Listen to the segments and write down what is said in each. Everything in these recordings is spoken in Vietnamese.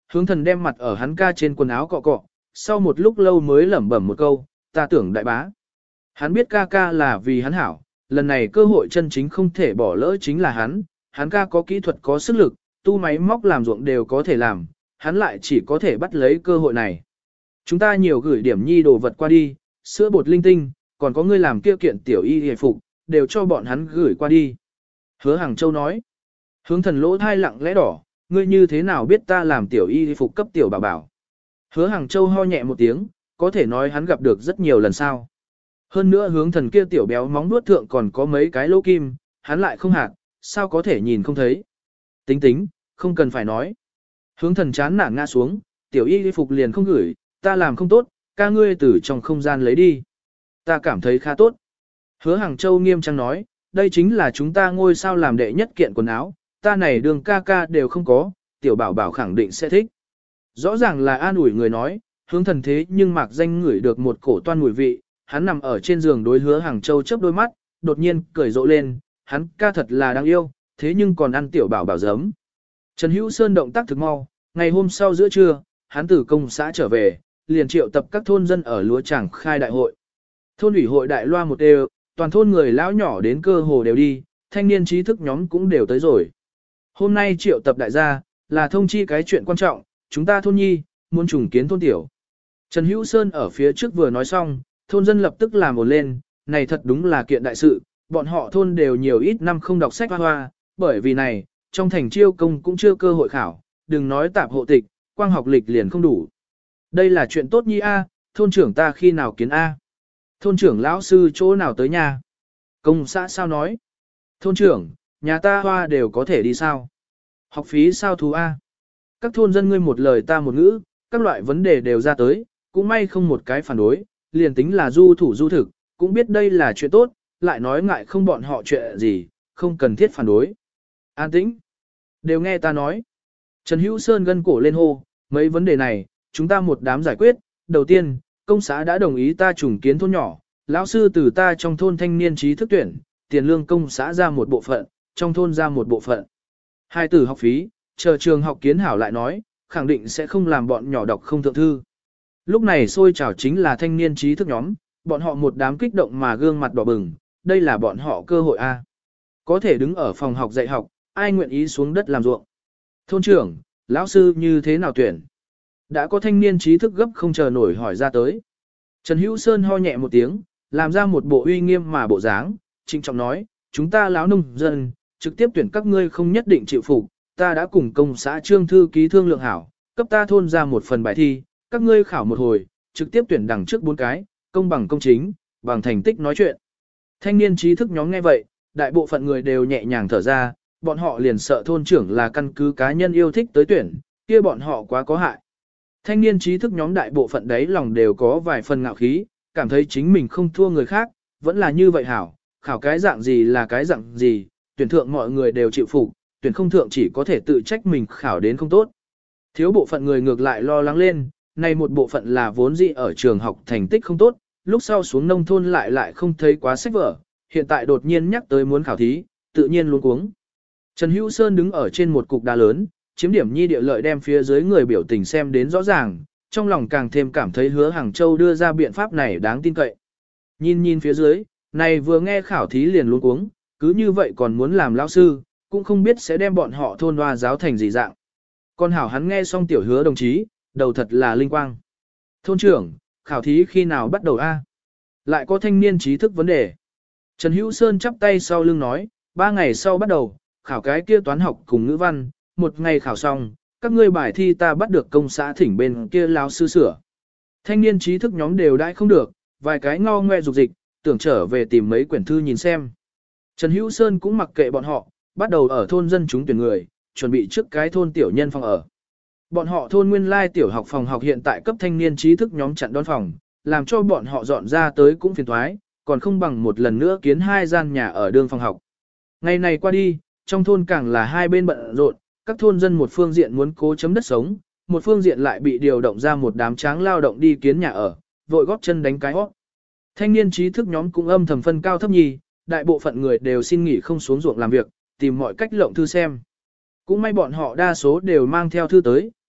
Hướng thần đem mặt ở hắn ca trên quần áo cọ cọ, sau một lúc lâu mới lẩm bẩm một câu, ta tưởng đại bá. Hắn biết ca ca là vì hắn hảo, lần này cơ hội chân chính không thể bỏ lỡ chính là hắn ca có kỹ thuật có sức lực, tu máy móc làm ruộng đều có thể làm, hắn lại chỉ có thể bắt lấy cơ hội này. Chúng ta nhiều gửi điểm nhi đồ vật qua đi, sữa bột linh tinh, còn có ngươi làm kia kiện tiểu y hề phục, đều cho bọn hắn gửi qua đi. Hứa Hàng Châu nói, hướng thần lỗ thai lặng lẽ đỏ, ngươi như thế nào biết ta làm tiểu y hề phục cấp tiểu bảo bảo. Hứa Hàng Châu ho nhẹ một tiếng, có thể nói hắn gặp được rất nhiều lần sau. Hơn nữa hướng thần kia tiểu béo móng nuốt thượng còn có mấy cái lỗ kim, hắn lại không hạt, sao có thể nhìn không thấy. Tính, không cần phải nói. Hướng thần chán nản ngã xuống, tiểu y phục liền không gửi, ta làm không tốt, ca ngươi từ trong không gian lấy đi. Ta cảm thấy khá tốt. Hứa Hàng Châu nghiêm trang nói, đây chính là chúng ta ngôi sao làm đệ nhất kiện quần áo, ta này đường ca ca đều không có, tiểu bảo bảo khẳng định sẽ thích. Rõ ràng là an ủi người nói, hướng thần thế nhưng mạc danh ngửi được một cổ toan mùi vị, hắn nằm ở trên giường đối Hứa Hàng Châu chớp đôi mắt, đột nhiên cười rộ lên, hắn ca thật là đáng yêu, thế nhưng còn ăn tiểu bảo bảo giấm. Trần Hữu Sơn động tác thực mau, ngày hôm sau giữa trưa, hắn từ công xã trở về, liền triệu tập các thôn dân ở lúa tràng khai đại hội. Thôn ủy hội đại loa một đều, toàn thôn người lão nhỏ đến cơ hồ đều đi, thanh niên trí thức nhóm cũng đều tới rồi. Hôm nay triệu tập đại gia, là thông chi cái chuyện quan trọng, chúng ta thôn nhi, muốn trùng kiến thôn tiểu. Trần Hữu Sơn ở phía trước vừa nói xong, thôn dân lập tức làm ồn lên, này thật đúng là kiện đại sự, bọn họ thôn đều nhiều ít năm không đọc sách hoa, bởi vì này, trong thành chiêu công cũng chưa cơ hội khảo, đừng nói tạp hộ tịch, quang học lịch liền không đủ. Đây là chuyện tốt nhi a, thôn trưởng ta khi nào kiến a? Thôn trưởng lão sư chỗ nào tới nhà? Công xã sao nói? Thôn trưởng, nhà ta hoa đều có thể đi sao? Học phí sao thú a? Các thôn dân ngươi một lời ta một ngữ, các loại vấn đề đều ra tới, cũng may không một cái phản đối, liền tính là du thủ du thực, cũng biết đây là chuyện tốt, lại nói ngại không bọn họ chuyện gì, không cần thiết phản đối. An tĩnh. Đều nghe ta nói. Trần Hữu Sơn gân cổ lên hô, mấy vấn đề này, chúng ta một đám giải quyết. Đầu tiên, công xã đã đồng ý ta trùng kiến thôn nhỏ, lão sư từ ta trong thôn thanh niên trí thức tuyển, tiền lương công xã ra một bộ phận, trong thôn ra một bộ phận. Hai tử học phí, chờ trường học kiến hảo lại nói, khẳng định sẽ không làm bọn nhỏ đọc không thượng thư. Lúc này xôi trào chính là thanh niên trí thức nhóm, bọn họ một đám kích động mà gương mặt đỏ bừng, đây là bọn họ cơ hội A. Có thể đứng ở phòng học dạy học, ai nguyện ý xuống đất làm ruộng. Thôn trưởng, lão sư như thế nào tuyển? Đã có thanh niên trí thức gấp không chờ nổi hỏi ra tới. Trần Hữu Sơn ho nhẹ một tiếng, làm ra một bộ uy nghiêm mà bộ dáng, trịnh trọng nói, chúng ta lão nông dân, trực tiếp tuyển các ngươi không nhất định chịu phục, ta đã cùng công xã trương thư ký thương lượng hảo, cấp ta thôn ra một phần bài thi, các ngươi khảo một hồi, trực tiếp tuyển đằng trước 4 cái, công bằng công chính, bằng thành tích nói chuyện. Thanh niên trí thức nhóm nghe vậy, đại bộ phận người đều nhẹ nhàng thở ra, bọn họ liền sợ thôn trưởng là căn cứ cá nhân yêu thích tới tuyển, kia bọn họ quá có hại. Thanh niên trí thức nhóm đại bộ phận đấy lòng đều có vài phần ngạo khí, cảm thấy chính mình không thua người khác, vẫn là như vậy hảo, khảo cái dạng gì là cái dạng gì, tuyển thượng mọi người đều chịu phục, tuyển không thượng chỉ có thể tự trách mình khảo đến không tốt. Thiếu bộ phận người ngược lại lo lắng lên, này một bộ phận là vốn dĩ ở trường học thành tích không tốt, lúc sau xuống nông thôn lại không thấy quá sách vở, hiện tại đột nhiên nhắc tới muốn khảo thí, tự nhiên luống cuống. Trần Hữu Sơn đứng ở trên một cục đá lớn, chiếm điểm nhi địa lợi đem phía dưới người biểu tình xem đến rõ ràng, trong lòng càng thêm cảm thấy Hứa Hàng Châu đưa ra biện pháp này đáng tin cậy. Nhìn phía dưới, này vừa nghe khảo thí liền luống cuống, cứ như vậy còn muốn làm lão sư, cũng không biết sẽ đem bọn họ thôn hoa giáo thành gì dạng. Còn hảo hắn nghe xong tiểu Hứa đồng chí, đầu thật là linh quang. Thôn trưởng, khảo thí khi nào bắt đầu a? Lại có thanh niên trí thức vấn đề. Trần Hữu Sơn chắp tay sau lưng nói, 3 ngày sau bắt đầu, khảo cái kia toán học cùng ngữ văn, 1 ngày khảo xong, các ngươi bài thi ta bắt được công xã thỉnh bên kia lão sư sửa. Thanh niên trí thức nhóm đều đãi không được, vài cái ngao ngoe dục dịch, tưởng trở về tìm mấy quyển thư nhìn xem. Trần Hữu Sơn cũng mặc kệ bọn họ, bắt đầu ở thôn dân chúng tuyển người, chuẩn bị trước cái thôn tiểu nhân phòng ở. Bọn họ thôn nguyên lai tiểu học phòng học hiện tại cấp thanh niên trí thức nhóm chặn đón phòng, làm cho bọn họ dọn ra tới cũng phiền thoái, còn không bằng một lần nữa kiến 2 gian nhà ở đường phòng học. Ngày này qua đi, trong thôn càng là hai bên bận rộn, các thôn dân một phương diện muốn cố chấm đất sống, một phương diện lại bị điều động ra một đám tráng lao động đi kiến nhà ở, vội góp chân đánh cái hót. Thanh niên trí thức nhóm cũng âm thầm phân cao thấp nhì, đại bộ phận người đều xin nghỉ không xuống ruộng làm việc, tìm mọi cách lộng thư xem. Cũng may bọn họ đa số đều mang theo thư tới,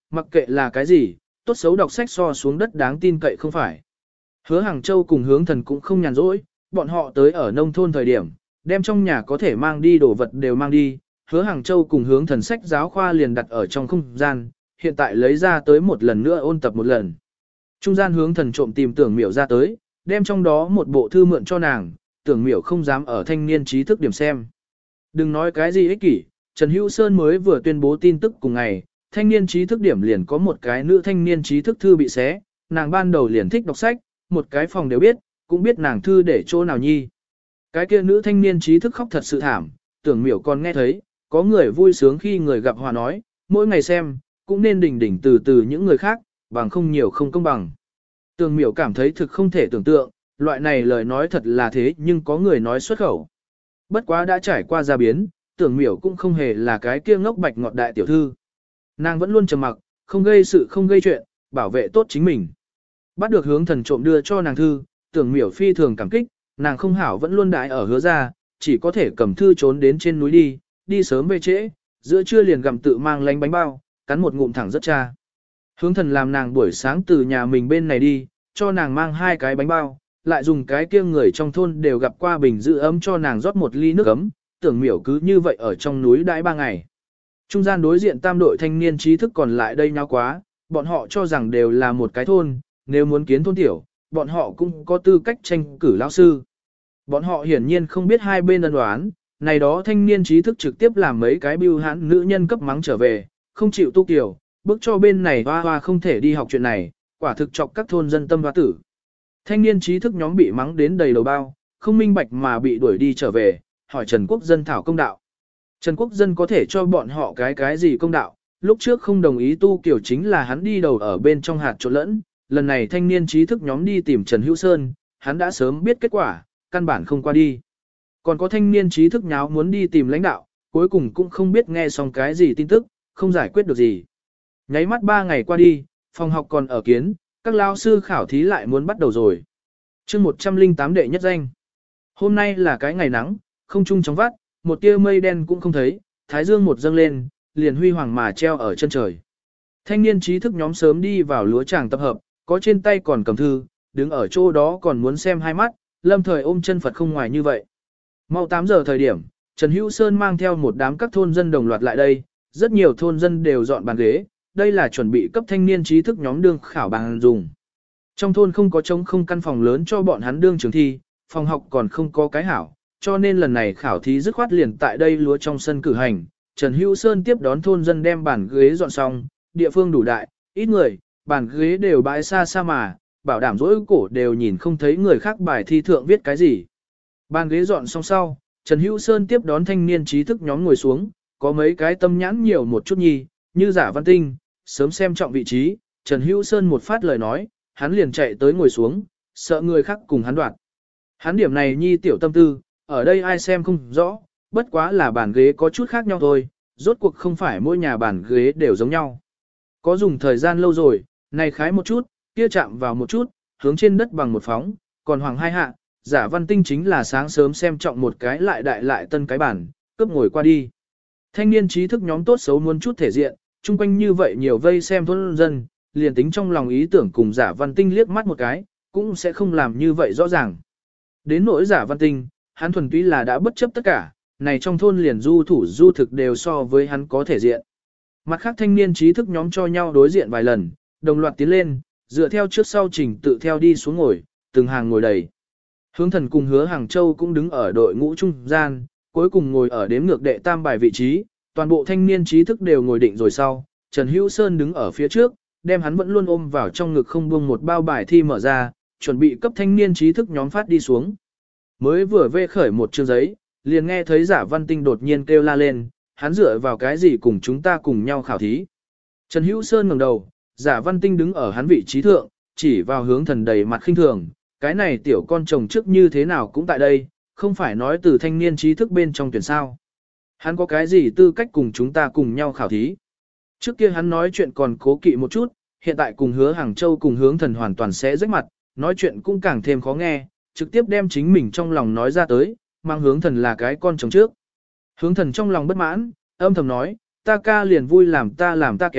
mặc kệ là cái gì, tốt xấu đọc sách so xuống đất đáng tin cậy không phải. Hứa Hàng Châu cùng Hướng Thần cũng không nhàn rỗi, bọn họ tới ở nông thôn thời điểm, đem trong nhà có thể mang đi đồ vật đều mang đi. Hứa Hàng Châu cùng Hướng Thần sách giáo khoa liền đặt ở trong không gian, hiện tại lấy ra tới một lần nữa ôn tập một lần. Trung gian Hướng Thần trộm tìm Tưởng Miểu ra tới, đem trong đó một bộ thư mượn cho nàng, Tưởng Miểu không dám ở thanh niên trí thức điểm xem. Đừng nói cái gì ích kỷ, Trần Hữu Sơn mới vừa tuyên bố tin tức cùng ngày, thanh niên trí thức điểm liền có một cái nữ thanh niên trí thức thư bị xé, nàng ban đầu liền thích đọc sách, một cái phòng đều biết, cũng biết nàng thư để chỗ nào nhi. Cái kia nữ thanh niên trí thức khóc thật sự thảm, Tưởng Miểu còn nghe thấy, có người vui sướng khi người gặp hòa nói, mỗi ngày xem, cũng nên đỉnh đỉnh từ từ những người khác, bằng không nhiều không công bằng. Tưởng Miểu cảm thấy thực không thể tưởng tượng, loại này lời nói thật là thế nhưng có người nói xuất khẩu. Bất quá đã trải qua gia biến, Tưởng Miểu cũng không hề là cái kia ngốc bạch ngọt đại tiểu thư. Nàng vẫn luôn trầm mặc, không gây sự không gây chuyện, bảo vệ tốt chính mình. Bắt được Hướng Thần trộm đưa cho nàng thư, Tưởng Miểu phi thường cảm kích, nàng không hảo vẫn luôn đãi ở Hứa ra, chỉ có thể cầm thư trốn đến trên núi đi sớm về trễ, giữa trưa liền gặm tự mang lánh bánh bao, cắn một ngụm thẳng rất cha. Hướng Thần làm nàng buổi sáng từ nhà mình bên này đi, cho nàng mang 2 cái bánh bao, lại dùng cái kia người trong thôn đều gặp qua bình giữ ấm cho nàng rót 1 ly nước ấm, Tưởng Miểu cứ như vậy ở trong núi đãi 3 ngày. Trung gian đối diện tam đội thanh niên trí thức còn lại đây nhau quá, bọn họ cho rằng đều là một cái thôn, nếu muốn kiến thôn tiểu, bọn họ cũng có tư cách tranh cử lão sư. Bọn họ hiển nhiên không biết hai bên ân đoán, này đó thanh niên trí thức trực tiếp làm mấy cái bưu hãn nữ nhân cấp mắng trở về, không chịu tu kiểu, bức cho bên này hoa hoa không thể đi học chuyện này, quả thực chọc các thôn dân tâm hoa tử. Thanh niên trí thức nhóm bị mắng đến đầy đầu bao, không minh bạch mà bị đuổi đi trở về, hỏi Trần Quốc Dân thảo công đạo. Trần Quốc Dân có thể cho bọn họ cái gì công đạo, lúc trước không đồng ý tu kiểu chính là hắn đi đầu ở bên trong hạt trộn lẫn, lần này thanh niên trí thức nhóm đi tìm Trần Hữu Sơn, hắn đã sớm biết kết quả, căn bản không qua đi. Còn có thanh niên trí thức nháo muốn đi tìm lãnh đạo, cuối cùng cũng không biết nghe xong cái gì tin tức, không giải quyết được gì. Nháy mắt 3 ngày qua đi, phòng học còn ở kiến, các lao sư khảo thí lại muốn bắt đầu rồi. chương 108 đệ nhất danh. Hôm nay là cái ngày nắng, không trung trong vắt, một tia mây đen cũng không thấy, thái dương một dâng lên, liền huy hoàng mà treo ở chân trời. Thanh niên trí thức nhóm sớm đi vào lúa tràng tập hợp, có trên tay còn cầm thư, đứng ở chỗ đó còn muốn xem hai mắt, lâm thời ôm chân Phật không ngoài như vậy. Mau 8 giờ thời điểm, Trần Hữu Sơn mang theo một đám các thôn dân đồng loạt lại đây, rất nhiều thôn dân đều dọn bàn ghế, đây là chuẩn bị cấp thanh niên trí thức nhóm đương khảo bàn dùng. Trong thôn không có trống không căn phòng lớn cho bọn hắn đương trường thi, phòng học còn không có cái hảo, cho nên lần này khảo thí dứt khoát liền tại đây lúa trong sân cử hành. Trần Hữu Sơn tiếp đón thôn dân đem bàn ghế dọn xong, địa phương đủ đại, ít người, bàn ghế đều bãi xa xa mà, bảo đảm dỗi cổ đều nhìn không thấy người khác bài thi thượng viết cái gì. Bàn ghế dọn xong sau, Trần Hữu Sơn tiếp đón thanh niên trí thức nhóm ngồi xuống, có mấy cái tâm nhãn nhiều một chút nhi, như Giả Văn Tinh, sớm xem trọng vị trí, Trần Hữu Sơn một phát lời nói, hắn liền chạy tới ngồi xuống, sợ người khác cùng hắn đoạt. Hắn điểm này nhi tiểu tâm tư, ở đây ai xem không rõ, bất quá là bàn ghế có chút khác nhau thôi, rốt cuộc không phải mỗi nhà bàn ghế đều giống nhau. Có dùng thời gian lâu rồi, này khái một chút, kia chạm vào một chút, hướng trên đất bằng một phóng, còn hoàng hai hạ, Giả Văn Tinh chính là sáng sớm xem trọng một cái lại đại lại tân cái bàn, cướp ngồi qua đi. Thanh niên trí thức nhóm tốt xấu muốn chút thể diện, chung quanh như vậy nhiều vây xem thôn dân, liền tính trong lòng ý tưởng cùng Giả Văn Tinh liếc mắt một cái, cũng sẽ không làm như vậy rõ ràng. Đến nỗi Giả Văn Tinh, hắn thuần túy là đã bất chấp tất cả, này trong thôn liền du thủ du thực đều so với hắn có thể diện. Mặt khác thanh niên trí thức nhóm cho nhau đối diện vài lần, đồng loạt tiến lên, dựa theo trước sau trình tự theo đi xuống ngồi, từng hàng ngồi đầy. Hướng Thần cùng Hứa Hàng Châu cũng đứng ở đội ngũ trung gian, cuối cùng ngồi ở đếm ngược đệ tam bài vị trí, toàn bộ thanh niên trí thức đều ngồi định rồi sau, Trần Hữu Sơn đứng ở phía trước, đem hắn vẫn luôn ôm vào trong ngực không buông một bao bài thi mở ra, chuẩn bị cấp thanh niên trí thức nhóm phát đi xuống. Mới vừa vê khởi một chương giấy, liền nghe thấy Giả Văn Tinh đột nhiên kêu la lên, hắn dựa vào cái gì cùng chúng ta cùng nhau khảo thí. Trần Hữu Sơn ngẩng đầu, Giả Văn Tinh đứng ở hắn vị trí thượng, chỉ vào Hướng Thần đầy mặt khinh thường, cái này tiểu con chồng trước như thế nào cũng tại đây, không phải nói từ thanh niên trí thức bên trong tuyển sao. Hắn có cái gì tư cách cùng chúng ta cùng nhau khảo thí. Trước kia hắn nói chuyện còn cố kỵ một chút, hiện tại cùng Hứa Hàng Châu cùng Hướng Thần hoàn toàn sẽ rách mặt, nói chuyện cũng càng thêm khó nghe, trực tiếp đem chính mình trong lòng nói ra tới, mang Hướng Thần là cái con chồng trước. Hướng Thần trong lòng bất mãn, âm thầm nói, ta ca liền vui làm ta kéo,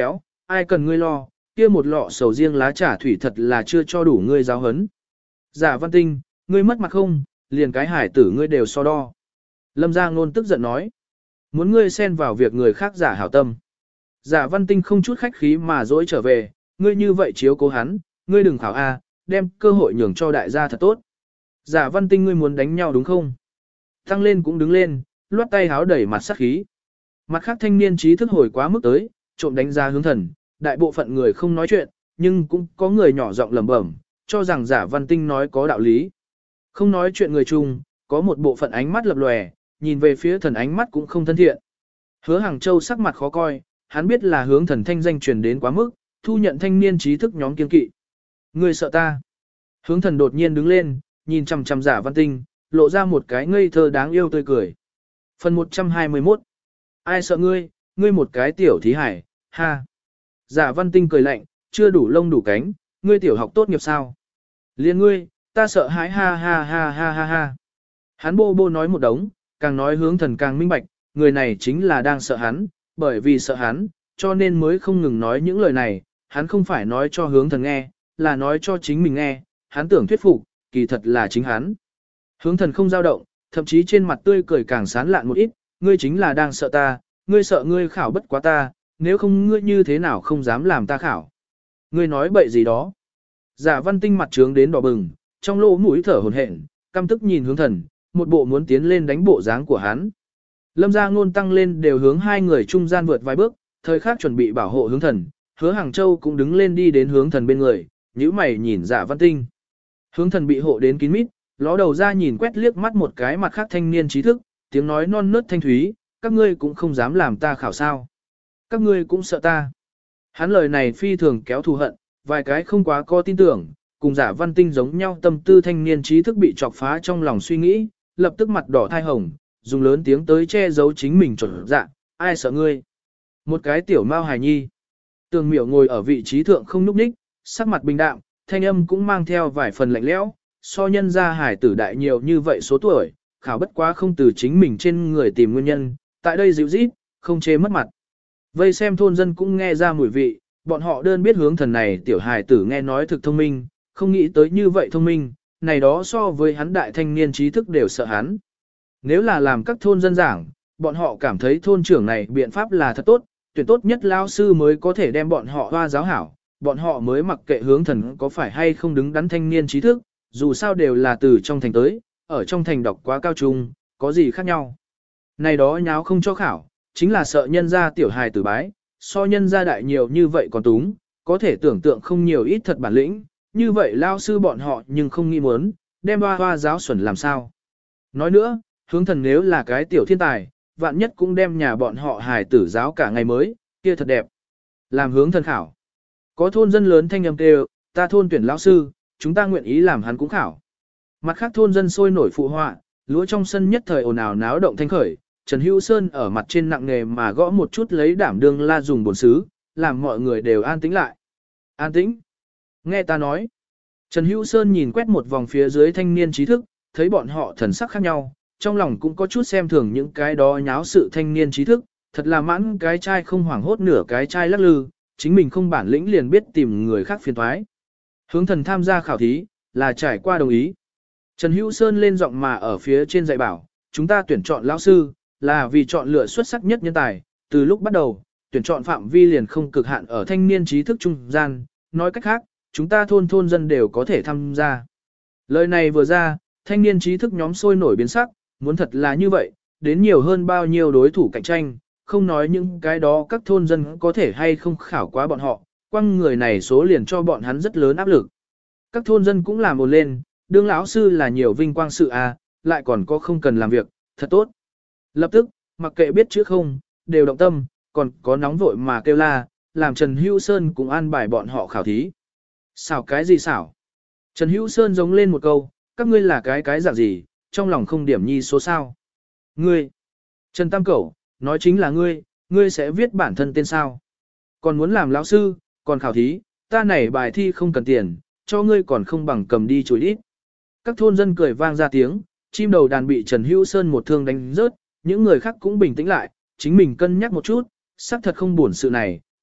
ai cần ngươi lo, kia một lọ sầu riêng lá trà thủy thật là chưa cho đủ ngươi giáo hấn. Giả Văn Tinh, ngươi mất mặt không, liền cái hải tử ngươi đều so đo. Lâm Gia Ngôn tức giận nói, muốn ngươi xen vào việc người khác giả hảo tâm. Giả Văn Tinh không chút khách khí mà dỗi trở về, ngươi như vậy chiếu cố hắn, ngươi đừng khảo A, đem cơ hội nhường cho đại gia thật tốt. Giả Văn Tinh ngươi muốn đánh nhau đúng không? Tăng lên cũng đứng lên, loát tay háo đẩy mặt sát khí. Mặt khác thanh niên trí thức hồi quá mức tới, trộm đánh giá Hướng Thần, đại bộ phận người không nói chuyện, nhưng cũng có người nhỏ giọng lẩm bẩm, cho rằng Giả Văn Tinh nói có đạo lý. Không nói chuyện người chung, có một bộ phận ánh mắt lập lòe, nhìn về phía Thần ánh mắt cũng không thân thiện. Hứa Hàng Châu sắc mặt khó coi, hắn biết là Hướng Thần thanh danh truyền đến quá mức, thu nhận thanh niên trí thức nhóm kiên kỵ. Ngươi sợ ta? Hướng Thần đột nhiên đứng lên, nhìn chằm chằm Giả Văn Tinh, lộ ra một cái ngây thơ đáng yêu tươi cười. Phần 121. Ai sợ ngươi, ngươi một cái tiểu thí hải, ha. Giả Văn Tinh cười lạnh, chưa đủ lông đủ cánh, ngươi tiểu học tốt nghiệp sao? Liên ngươi, ta sợ hãi ha ha ha ha ha ha. Hắn bô bô nói một đống, càng nói Hướng Thần càng minh bạch, người này chính là đang sợ hắn, bởi vì sợ hắn, cho nên mới không ngừng nói những lời này, hắn không phải nói cho Hướng Thần nghe, là nói cho chính mình nghe, hắn tưởng thuyết phục, kỳ thật là chính hắn. Hướng Thần không dao động, thậm chí trên mặt tươi cười càng sán lạn một ít, ngươi chính là đang sợ ta, ngươi sợ ngươi khảo bất quá ta, nếu không ngươi như thế nào không dám làm ta khảo. Ngươi nói bậy gì đó. Giả Văn Tinh mặt trướng đến đỏ bừng, trong lỗ mũi thở hổn hển, căm tức nhìn Hướng Thần, một bộ muốn tiến lên đánh bộ dáng của hắn. Lâm Gia Ngôn tăng lên đều hướng hai người trung gian vượt vài bước, thời khắc chuẩn bị bảo hộ Hướng Thần, Hứa Hàng Châu cũng đứng lên đi đến Hướng Thần bên người, nhíu mày nhìn Giả Văn Tinh. Hướng Thần bị hộ đến kín mít, ló đầu ra nhìn quét liếc mắt một cái mặt khác thanh niên trí thức, tiếng nói non nớt thanh thúy, các ngươi cũng không dám làm ta khảo sao. Các ngươi cũng sợ ta. Hắn lời này phi thường kéo thù hận, vài cái không quá có tin tưởng, cùng Giả Văn Tinh giống nhau tâm tư thanh niên trí thức bị chọc phá trong lòng suy nghĩ, lập tức mặt đỏ thai hồng, dùng lớn tiếng tới che giấu chính mình chuẩn dạ, ai sợ ngươi. Một cái tiểu mao hài nhi. Tường Miểu ngồi ở vị trí thượng không núp ních, sắc mặt bình đạm, thanh âm cũng mang theo vài phần lạnh lẽo, so nhân ra hải tử đại nhiều như vậy số tuổi, khảo bất quá không từ chính mình trên người tìm nguyên nhân, tại đây dịu rít, không chê mất mặt. Vây xem thôn dân cũng nghe ra mùi vị, bọn họ đơn biết Hướng Thần này tiểu hải tử nghe nói thực thông minh, không nghĩ tới như vậy thông minh, này đó so với hắn đại thanh niên trí thức đều sợ hắn. Nếu là làm các thôn dân giảng, bọn họ cảm thấy thôn trưởng này biện pháp là thật tốt, tuyển tốt nhất lao sư mới có thể đem bọn họ hoa giáo hảo, bọn họ mới mặc kệ Hướng Thần có phải hay không đứng đắn thanh niên trí thức, dù sao đều là từ trong thành tới, ở trong thành đọc quá cao trung, có gì khác nhau. Này đó nháo không cho khảo, chính là sợ nhân gia tiểu hài tử bái, so nhân gia đại nhiều như vậy còn túng, có thể tưởng tượng không nhiều ít thật bản lĩnh, như vậy lao sư bọn họ nhưng không nghĩ muốn, đem hoa giáo xuẩn làm sao. Nói nữa, Hướng Thần nếu là cái tiểu thiên tài, vạn nhất cũng đem nhà bọn họ hài tử giáo cả ngày mới, kia thật đẹp. Làm Hướng Thần khảo. Có thôn dân lớn thanh âm kêu, ta thôn tuyển lão sư, chúng ta nguyện ý làm hắn cũng khảo. Mặt khác thôn dân sôi nổi phụ họa, lúa trong sân nhất thời ồn ào náo động thanh khởi, Trần Hữu Sơn ở mặt trên nặng nghề mà gõ một chút lấy đảm đương la dùng bổn xứ, làm mọi người đều an tĩnh lại. An tĩnh. Nghe ta nói. Trần Hữu Sơn nhìn quét một vòng phía dưới thanh niên trí thức, thấy bọn họ thần sắc khác nhau, trong lòng cũng có chút xem thường những cái đó nháo sự thanh niên trí thức, thật là mãn cái trai không hoảng hốt nửa cái trai lắc lư, chính mình không bản lĩnh liền biết tìm người khác phiền toái. Hướng Thần tham gia khảo thí, là trải qua đồng ý. Trần Hữu Sơn lên giọng mà ở phía trên dạy bảo, chúng ta tuyển chọn lão sư, là vì chọn lựa xuất sắc nhất nhân tài, từ lúc bắt đầu, tuyển chọn phạm vi liền không cực hạn ở thanh niên trí thức trung gian, nói cách khác, chúng ta thôn dân đều có thể tham gia. Lời này vừa ra, thanh niên trí thức nhóm sôi nổi biến sắc, muốn thật là như vậy, đến nhiều hơn bao nhiêu đối thủ cạnh tranh, không nói những cái đó các thôn dân có thể hay không khảo quá bọn họ, quăng người này số liền cho bọn hắn rất lớn áp lực. Các thôn dân cũng làm ồn lên, đương lão sư là nhiều vinh quang sự à, lại còn có không cần làm việc, thật tốt. Lập tức, mặc kệ biết chữ không, đều động tâm, còn có nóng vội mà kêu la, làm Trần Hữu Sơn cũng an bài bọn họ khảo thí. Xảo cái gì xảo? Trần Hữu Sơn giống lên một câu, các ngươi là cái dạng gì, trong lòng không điểm nhi số sao. Ngươi, Trần Tam Cẩu, nói chính là ngươi sẽ viết bản thân tên sao. Còn muốn làm lão sư, còn khảo thí, ta này bài thi không cần tiền, cho ngươi còn không bằng cầm đi chối ít. Các thôn dân cười vang ra tiếng, chim đầu đàn bị Trần Hữu Sơn một thương đánh rớt, những người khác cũng bình tĩnh lại, chính mình cân nhắc một chút, xác thật không buồn sự này,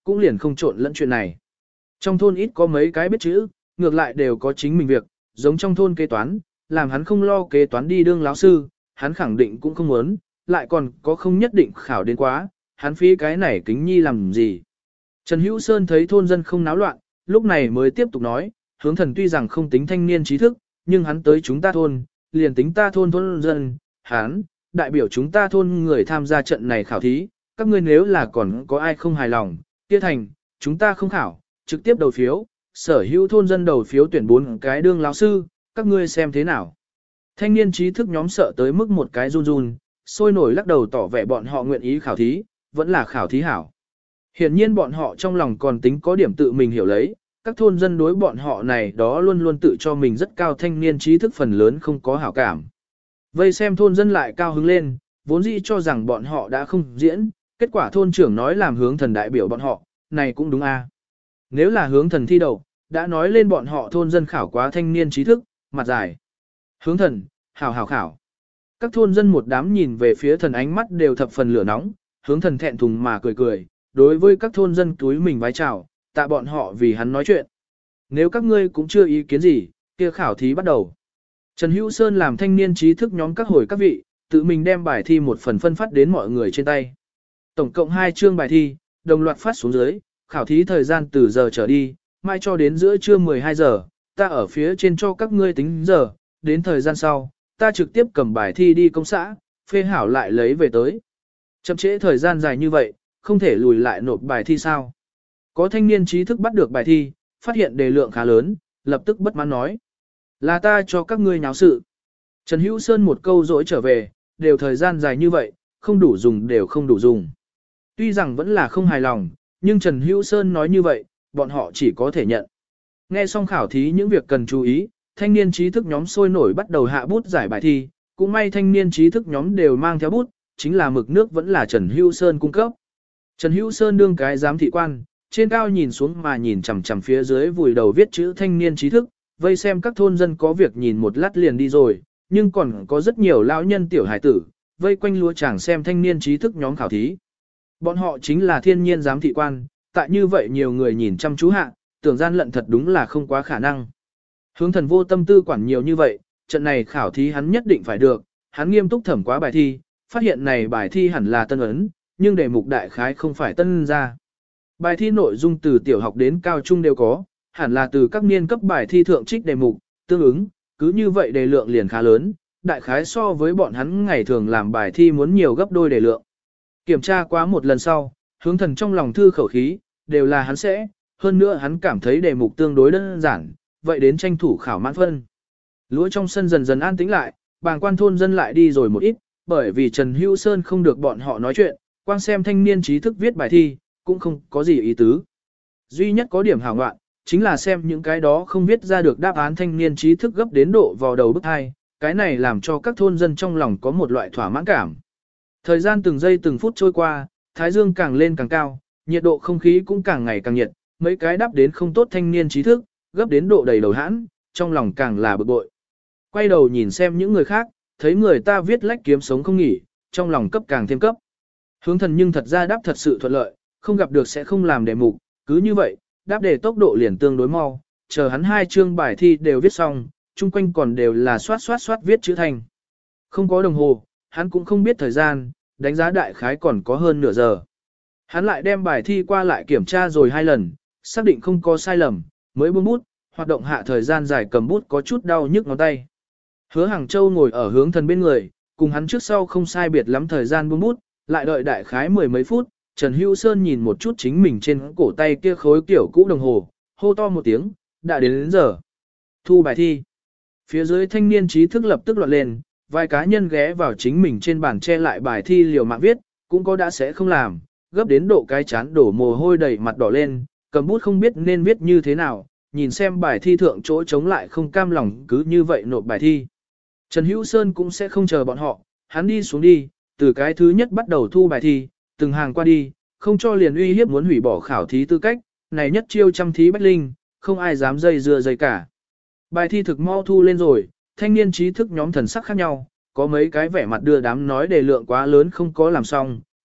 cũng liền không trộn lẫn chuyện này. Trong thôn ít có mấy cái biết chữ, ngược lại đều có chính mình việc, giống trong thôn kế toán, làm hắn không lo kế toán đi đương lão sư, hắn khẳng định cũng không muốn, lại còn có không nhất định khảo đến quá, hắn phí cái này kính nhi làm gì. Trần Hữu Sơn thấy thôn dân không náo loạn, lúc này mới tiếp tục nói, hướng thần tuy rằng không tính thanh niên trí thức, nhưng hắn tới chúng ta thôn, liền tính ta thôn dân, hắn, đại biểu chúng ta thôn người tham gia trận này khảo thí, các ngươi nếu là còn có ai không hài lòng, kia thành, chúng ta không khảo, trực tiếp đầu phiếu, sở hữu thôn dân đầu phiếu tuyển 4 cái đương lão sư, các ngươi xem thế nào. Thanh niên trí thức nhóm sợ tới mức một cái run run, sôi nổi lắc đầu tỏ vẻ bọn họ nguyện ý khảo thí, vẫn là khảo thí hảo. Hiển nhiên bọn họ trong lòng còn tính có điểm tự mình hiểu lấy, các thôn dân đối bọn họ này đó luôn luôn tự cho mình rất cao thanh niên trí thức phần lớn không có hảo cảm. Vây xem thôn dân lại cao hứng lên, vốn dĩ cho rằng bọn họ đã không diễn, kết quả thôn trưởng nói làm hướng thần đại biểu bọn họ, này cũng đúng a. Nếu là hướng thần thi đầu, đã nói lên bọn họ thôn dân khảo quá thanh niên trí thức, mặt dài. Hướng thần, hảo khảo. Các thôn dân một đám nhìn về phía thần ánh mắt đều thập phần lửa nóng, hướng thần thẹn thùng mà cười, đối với các thôn dân túi mình vái chào, tạ bọn họ vì hắn nói chuyện. Nếu các ngươi cũng chưa ý kiến gì, kia khảo thí bắt đầu. Trần Hữu Sơn làm thanh niên trí thức nhóm các hồi các vị, tự mình đem bài thi một phần phân phát đến mọi người trên tay. Tổng cộng 2 chương bài thi, đồng loạt phát xuống dưới, khảo thí thời gian từ giờ trở đi, mai cho đến giữa trưa 12 giờ, ta ở phía trên cho các ngươi tính giờ, đến thời gian sau, ta trực tiếp cầm bài thi đi công xã, phê hảo lại lấy về tới. Chậm trễ thời gian dài như vậy, không thể lùi lại nộp bài thi sao. Có thanh niên trí thức bắt được bài thi, phát hiện đề lượng khá lớn, lập tức bất mãn nói. Là ta cho các ngươi nháo sự. Trần Hữu Sơn một câu dỗi trở về, đều thời gian dài như vậy, không đủ dùng đều không đủ dùng. Tuy rằng vẫn là không hài lòng, nhưng Trần Hữu Sơn nói như vậy, bọn họ chỉ có thể nhận. Nghe xong khảo thí những việc cần chú ý, thanh niên trí thức nhóm sôi nổi bắt đầu hạ bút giải bài thi, cũng may thanh niên trí thức nhóm đều mang theo bút, chính là mực nước vẫn là Trần Hữu Sơn cung cấp. Trần Hữu Sơn đương cái giám thị quan, trên cao nhìn xuống mà nhìn chằm chằm phía dưới vùi đầu viết chữ thanh niên trí thức, vây xem các thôn dân có việc nhìn một lát liền đi rồi, nhưng còn có rất nhiều lão nhân tiểu hải tử, vây quanh lúa chàng xem thanh niên trí thức nhóm khảo thí. Bọn họ chính là thiên nhiên giám thị quan, tại như vậy nhiều người nhìn chăm chú hạ, tưởng gian lận thật đúng là không quá khả năng. Hướng thần vô tâm tư quản nhiều như vậy, trận này khảo thí hắn nhất định phải được, hắn nghiêm túc thẩm quá bài thi, phát hiện này bài thi hẳn là tân ấn, nhưng đề mục đại khái không phải tân ra. Bài thi nội dung từ tiểu học đến cao trung đều có, hẳn là từ các niên cấp bài thi thượng trích đề mục, tương ứng, cứ như vậy đề lượng liền khá lớn, đại khái so với bọn hắn ngày thường làm bài thi muốn nhiều gấp đôi đề lượng. Kiểm tra quá một lần sau, hướng thần trong lòng thư khẩu khí, đều là hắn sẽ, hơn nữa hắn cảm thấy đề mục tương đối đơn giản, vậy đến tranh thủ khảo mãn phân. Lúa trong sân dần dần an tĩnh lại, bàng quan thôn dân lại đi rồi một ít, bởi vì Trần Hữu Sơn không được bọn họ nói chuyện, quang xem thanh niên trí thức viết bài thi, cũng không có gì ý tứ. Duy nhất có điểm hảo ngoạn, chính là xem những cái đó không viết ra được đáp án thanh niên trí thức gấp đến độ vào đầu bức hai, cái này làm cho các thôn dân trong lòng có một loại thỏa mãn cảm. Thời gian từng giây từng phút trôi qua, thái dương càng lên càng cao, nhiệt độ không khí cũng càng ngày càng nhiệt, mấy cái đáp đến không tốt thanh niên trí thức, gấp đến độ đầy đầu hãn, trong lòng càng là bực bội. Quay đầu nhìn xem những người khác, thấy người ta viết lách kiếm sống không nghỉ, trong lòng cấp càng thêm cấp. Hướng thần nhưng thật ra đáp thật sự thuận lợi, không gặp được sẽ không làm đề mục, cứ như vậy, đáp đề tốc độ liền tương đối mau, chờ hắn 2 chương bài thi đều viết xong, chung quanh còn đều là soát viết chữ thành. Không có đồng hồ, hắn cũng không biết thời gian, đánh giá đại khái còn có hơn nửa giờ. Hắn lại đem bài thi qua lại kiểm tra rồi 2 lần, xác định không có sai lầm, mới buông bút, hoạt động hạ thời gian dài cầm bút có chút đau nhức ngón tay. Hứa Hàng Châu ngồi ở hướng thần bên người, cùng hắn trước sau không sai biệt lắm thời gian buông bút, lại đợi đại khái 10 mấy phút, Trần Hữu Sơn nhìn một chút chính mình trên cổ tay kia khối kiểu cũ đồng hồ, hô to một tiếng, đã đến giờ. Thu bài thi. Phía dưới thanh niên trí thức lập tức loạn lên, vài cá nhân ghé vào chính mình trên bàn che lại bài thi liều mạng viết, cũng có đã sẽ không làm, gấp đến độ cái chán đổ mồ hôi đầy mặt đỏ lên, cầm bút không biết nên viết như thế nào, nhìn xem bài thi thượng chỗ chống lại không cam lòng cứ như vậy nộp bài thi. Trần Hữu Sơn cũng sẽ không chờ bọn họ, hắn đi xuống đi, từ cái thứ nhất bắt đầu thu bài thi, từng hàng qua đi, không cho liền uy hiếp muốn hủy bỏ khảo thí tư cách, này nhất chiêu trăm thí bách linh, không ai dám dây dưa dây cả. Bài thi thực mau thu lên rồi, thanh niên trí thức nhóm thần sắc khác nhau, có mấy cái vẻ mặt đưa đám nói đề lượng quá lớn không có làm xong,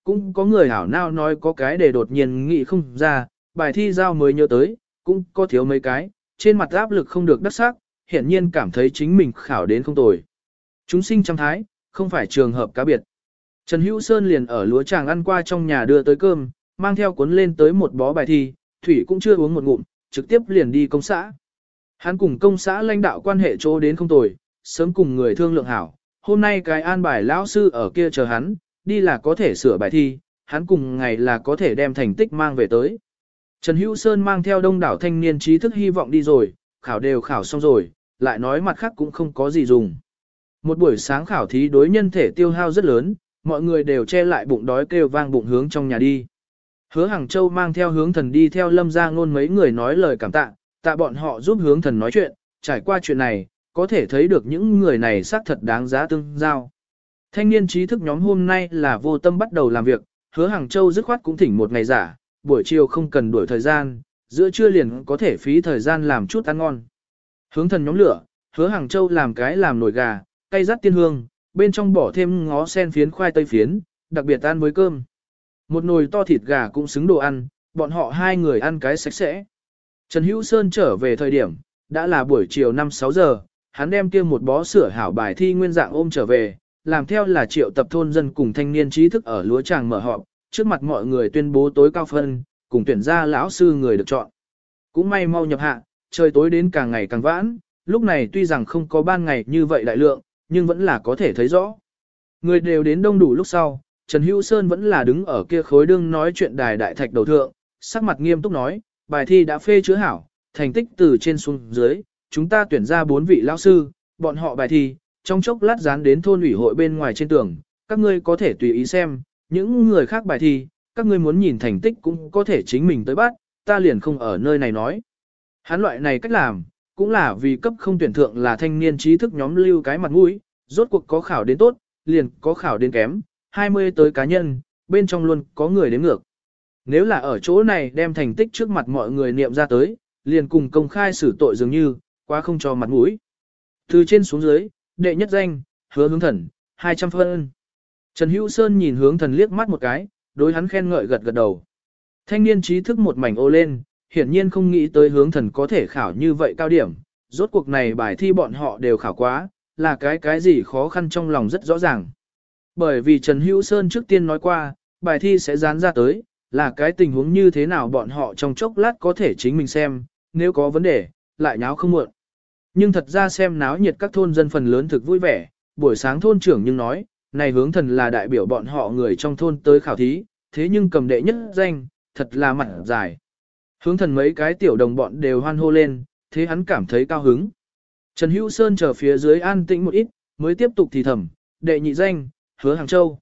cũng có người hảo nao nói có cái để đột nhiên nghĩ không ra, bài thi giao mới nhớ tới, cũng có thiếu mấy cái, trên mặt áp lực không được đắc sắc, hiển nhiên cảm thấy chính mình khảo đến không tồi. Chúng sinh trăm thái, không phải trường hợp cá biệt. Trần Hữu Sơn liền ở lúa tràng ăn qua trong nhà đưa tới cơm, mang theo cuốn lên tới một bó bài thi, thủy cũng chưa uống một ngụm, trực tiếp liền đi công xã. Hắn cùng công xã lãnh đạo quan hệ chỗ đến không tồi, sớm cùng người thương lượng hảo, hôm nay cái an bài lão sư ở kia chờ hắn, đi là có thể sửa bài thi, hắn cùng ngày là có thể đem thành tích mang về tới. Trần Hữu Sơn mang theo đông đảo thanh niên trí thức hy vọng đi rồi, khảo đều khảo xong rồi, lại nói mặt khác cũng không có gì dùng. Một buổi sáng khảo thí đối nhân thể tiêu hao rất lớn, mọi người đều che lại bụng đói kêu vang bụng hướng trong nhà đi. Hứa Hằng Châu mang theo Hướng Thần đi theo Lâm Gia Ngôn mấy người nói lời cảm tạ, tạ bọn họ giúp Hướng Thần nói chuyện, trải qua chuyện này, có thể thấy được những người này xác thật đáng giá tương giao. Thanh niên trí thức nhóm hôm nay là vô tâm bắt đầu làm việc, Hứa Hằng Châu dứt khoát cũng thỉnh một ngày giả, buổi chiều không cần đuổi thời gian, giữa trưa liền có thể phí thời gian làm chút ăn ngon. Hướng Thần nhóm lửa, Hứa Hằng Châu làm cái làm nồi gà, cay rắt tiên hương, bên trong bỏ thêm ngó sen phiến khoai tây phiến, đặc biệt ăn với cơm. Một nồi to thịt gà cũng xứng đồ ăn, bọn họ hai người ăn cái sạch sẽ. Trần Hữu Sơn trở về thời điểm, đã là buổi chiều 5-6 giờ, hắn đem kia một bó sửa hảo bài thi nguyên dạng ôm trở về, làm theo là triệu tập thôn dân cùng thanh niên trí thức ở lúa tràng mở họp, trước mặt mọi người tuyên bố tối cao phân, cùng tuyển ra lão sư người được chọn. Cũng may mau nhập hạ, trời tối đến càng ngày càng vãn, lúc này tuy rằng không có ban ngày như vậy đại lượng, nhưng vẫn là có thể thấy rõ. Người đều đến đông đủ lúc sau, Trần Hữu Sơn vẫn là đứng ở kia khối đương nói chuyện đài đại thạch đầu thượng, sắc mặt nghiêm túc nói, bài thi đã phê chữa hảo, thành tích từ trên xuống dưới, chúng ta tuyển ra 4 vị lão sư, bọn họ bài thi, trong chốc lát dán đến thôn ủy hội bên ngoài trên tường, các ngươi có thể tùy ý xem, những người khác bài thi, các ngươi muốn nhìn thành tích cũng có thể chính mình tới bắt, ta liền không ở nơi này nói. Hắn loại này cách làm, cũng là vì cấp không tuyển thượng là thanh niên trí thức nhóm lưu cái mặt mũi, rốt cuộc có khảo đến tốt, liền có khảo đến kém, 20 tới cá nhân, bên trong luôn có người đến ngược. Nếu là ở chỗ này đem thành tích trước mặt mọi người niệm ra tới, liền cùng công khai xử tội dường như, quá không cho mặt mũi. Từ trên xuống dưới, đệ nhất danh, Hứa Hướng Thần, 200 phân. Trần Hữu Sơn nhìn Hướng Thần liếc mắt một cái, đối hắn khen ngợi gật gật đầu. Thanh niên trí thức một mảnh ô lên, hiển nhiên không nghĩ tới Hướng Thần có thể khảo như vậy cao điểm, rốt cuộc này bài thi bọn họ đều khảo quá, là cái gì khó khăn trong lòng rất rõ ràng. Bởi vì Trần Hữu Sơn trước tiên nói qua, bài thi sẽ dán ra tới, là cái tình huống như thế nào bọn họ trong chốc lát có thể chính mình xem, nếu có vấn đề, lại nháo không muộn. Nhưng thật ra xem náo nhiệt các thôn dân phần lớn thực vui vẻ, buổi sáng thôn trưởng nhưng nói, này Hướng Thần là đại biểu bọn họ người trong thôn tới khảo thí, thế nhưng cầm đệ nhất danh, thật là mặt dài. Hướng Thần mấy cái tiểu đồng bọn đều hoan hô lên, thế hắn cảm thấy cao hứng. Trần Hữu Sơn chờ phía dưới an tĩnh một ít, mới tiếp tục thì thầm, đệ nhị danh, Hứa Hàng Châu,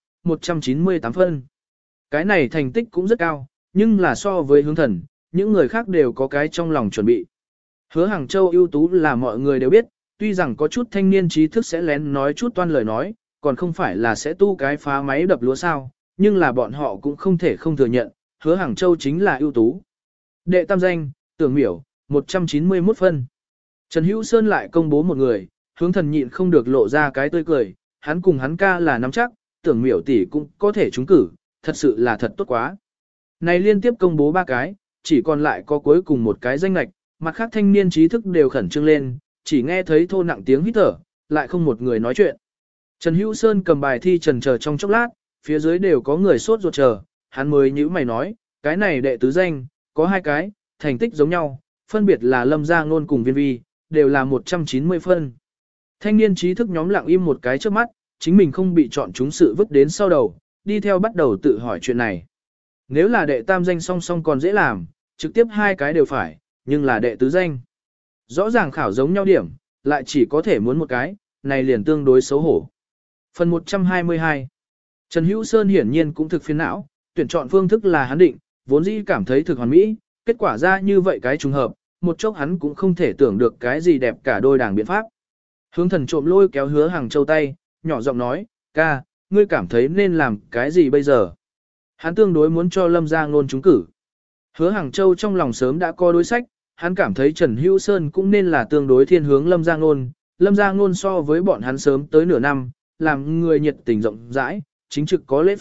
198 phân. Cái này thành tích cũng rất cao, nhưng là so với Hướng Thần, những người khác đều có cái trong lòng chuẩn bị. Hứa Hàng Châu ưu tú là mọi người đều biết, tuy rằng có chút thanh niên trí thức sẽ lén nói chút toan lời nói, còn không phải là sẽ tu cái phá máy đập lúa sao, nhưng là bọn họ cũng không thể không thừa nhận, Hứa Hàng Châu chính là ưu tú. Đệ tam danh, Tưởng Miểu, 191 phân. Trần Hữu Sơn lại công bố một người, Hướng Thần nhịn không được lộ ra cái tươi cười, hắn cùng hắn ca là nắm chắc, Tưởng Miểu tỷ cũng có thể trúng cử, thật sự là thật tốt quá. Này liên tiếp công bố 3 cái, chỉ còn lại có cuối cùng một cái danh lạch, mặt khác thanh niên trí thức đều khẩn trương lên, chỉ nghe thấy thô nặng tiếng hít thở, lại không một người nói chuyện. Trần Hữu Sơn cầm bài thi trần chờ trong chốc lát, phía dưới đều có người sốt ruột chờ, hắn mới nhíu mày nói, cái này đệ tứ danh, có 2 cái, thành tích giống nhau, phân biệt là Lâm Gia Ngôn cùng Viên Vi, đều là 190 phân. Thanh niên trí thức nhóm lặng im một cái trước mắt, chính mình không bị chọn chúng sự vứt đến sau đầu, đi theo bắt đầu tự hỏi chuyện này. Nếu là đệ tam danh song song còn dễ làm, trực tiếp 2 cái đều phải, nhưng là đệ tứ danh. Rõ ràng khảo giống nhau điểm, lại chỉ có thể muốn một cái, này liền tương đối xấu hổ. Phần 122. Trần Hữu Sơn hiển nhiên cũng thực phiền não, tuyển chọn phương thức là hắn định, vốn dĩ cảm thấy thực hoàn mỹ, kết quả ra như vậy cái trùng hợp, một chốc hắn cũng không thể tưởng được cái gì đẹp cả đôi đảng biện pháp. Hướng Thần trộm lôi kéo Hứa Hàng Châu tay, nhỏ giọng nói, ca, ngươi cảm thấy nên làm cái gì bây giờ? Hắn tương đối muốn cho Lâm Gia Ngôn trúng cử. Hứa Hàng Châu trong lòng sớm đã có đối sách, hắn cảm thấy Trần Hữu Sơn cũng nên là tương đối thiên hướng Lâm Gia Ngôn. Lâm Gia Ngôn so với bọn hắn sớm tới nửa năm, làm người nhiệt tình rộng rãi, chính trực có lễ phép,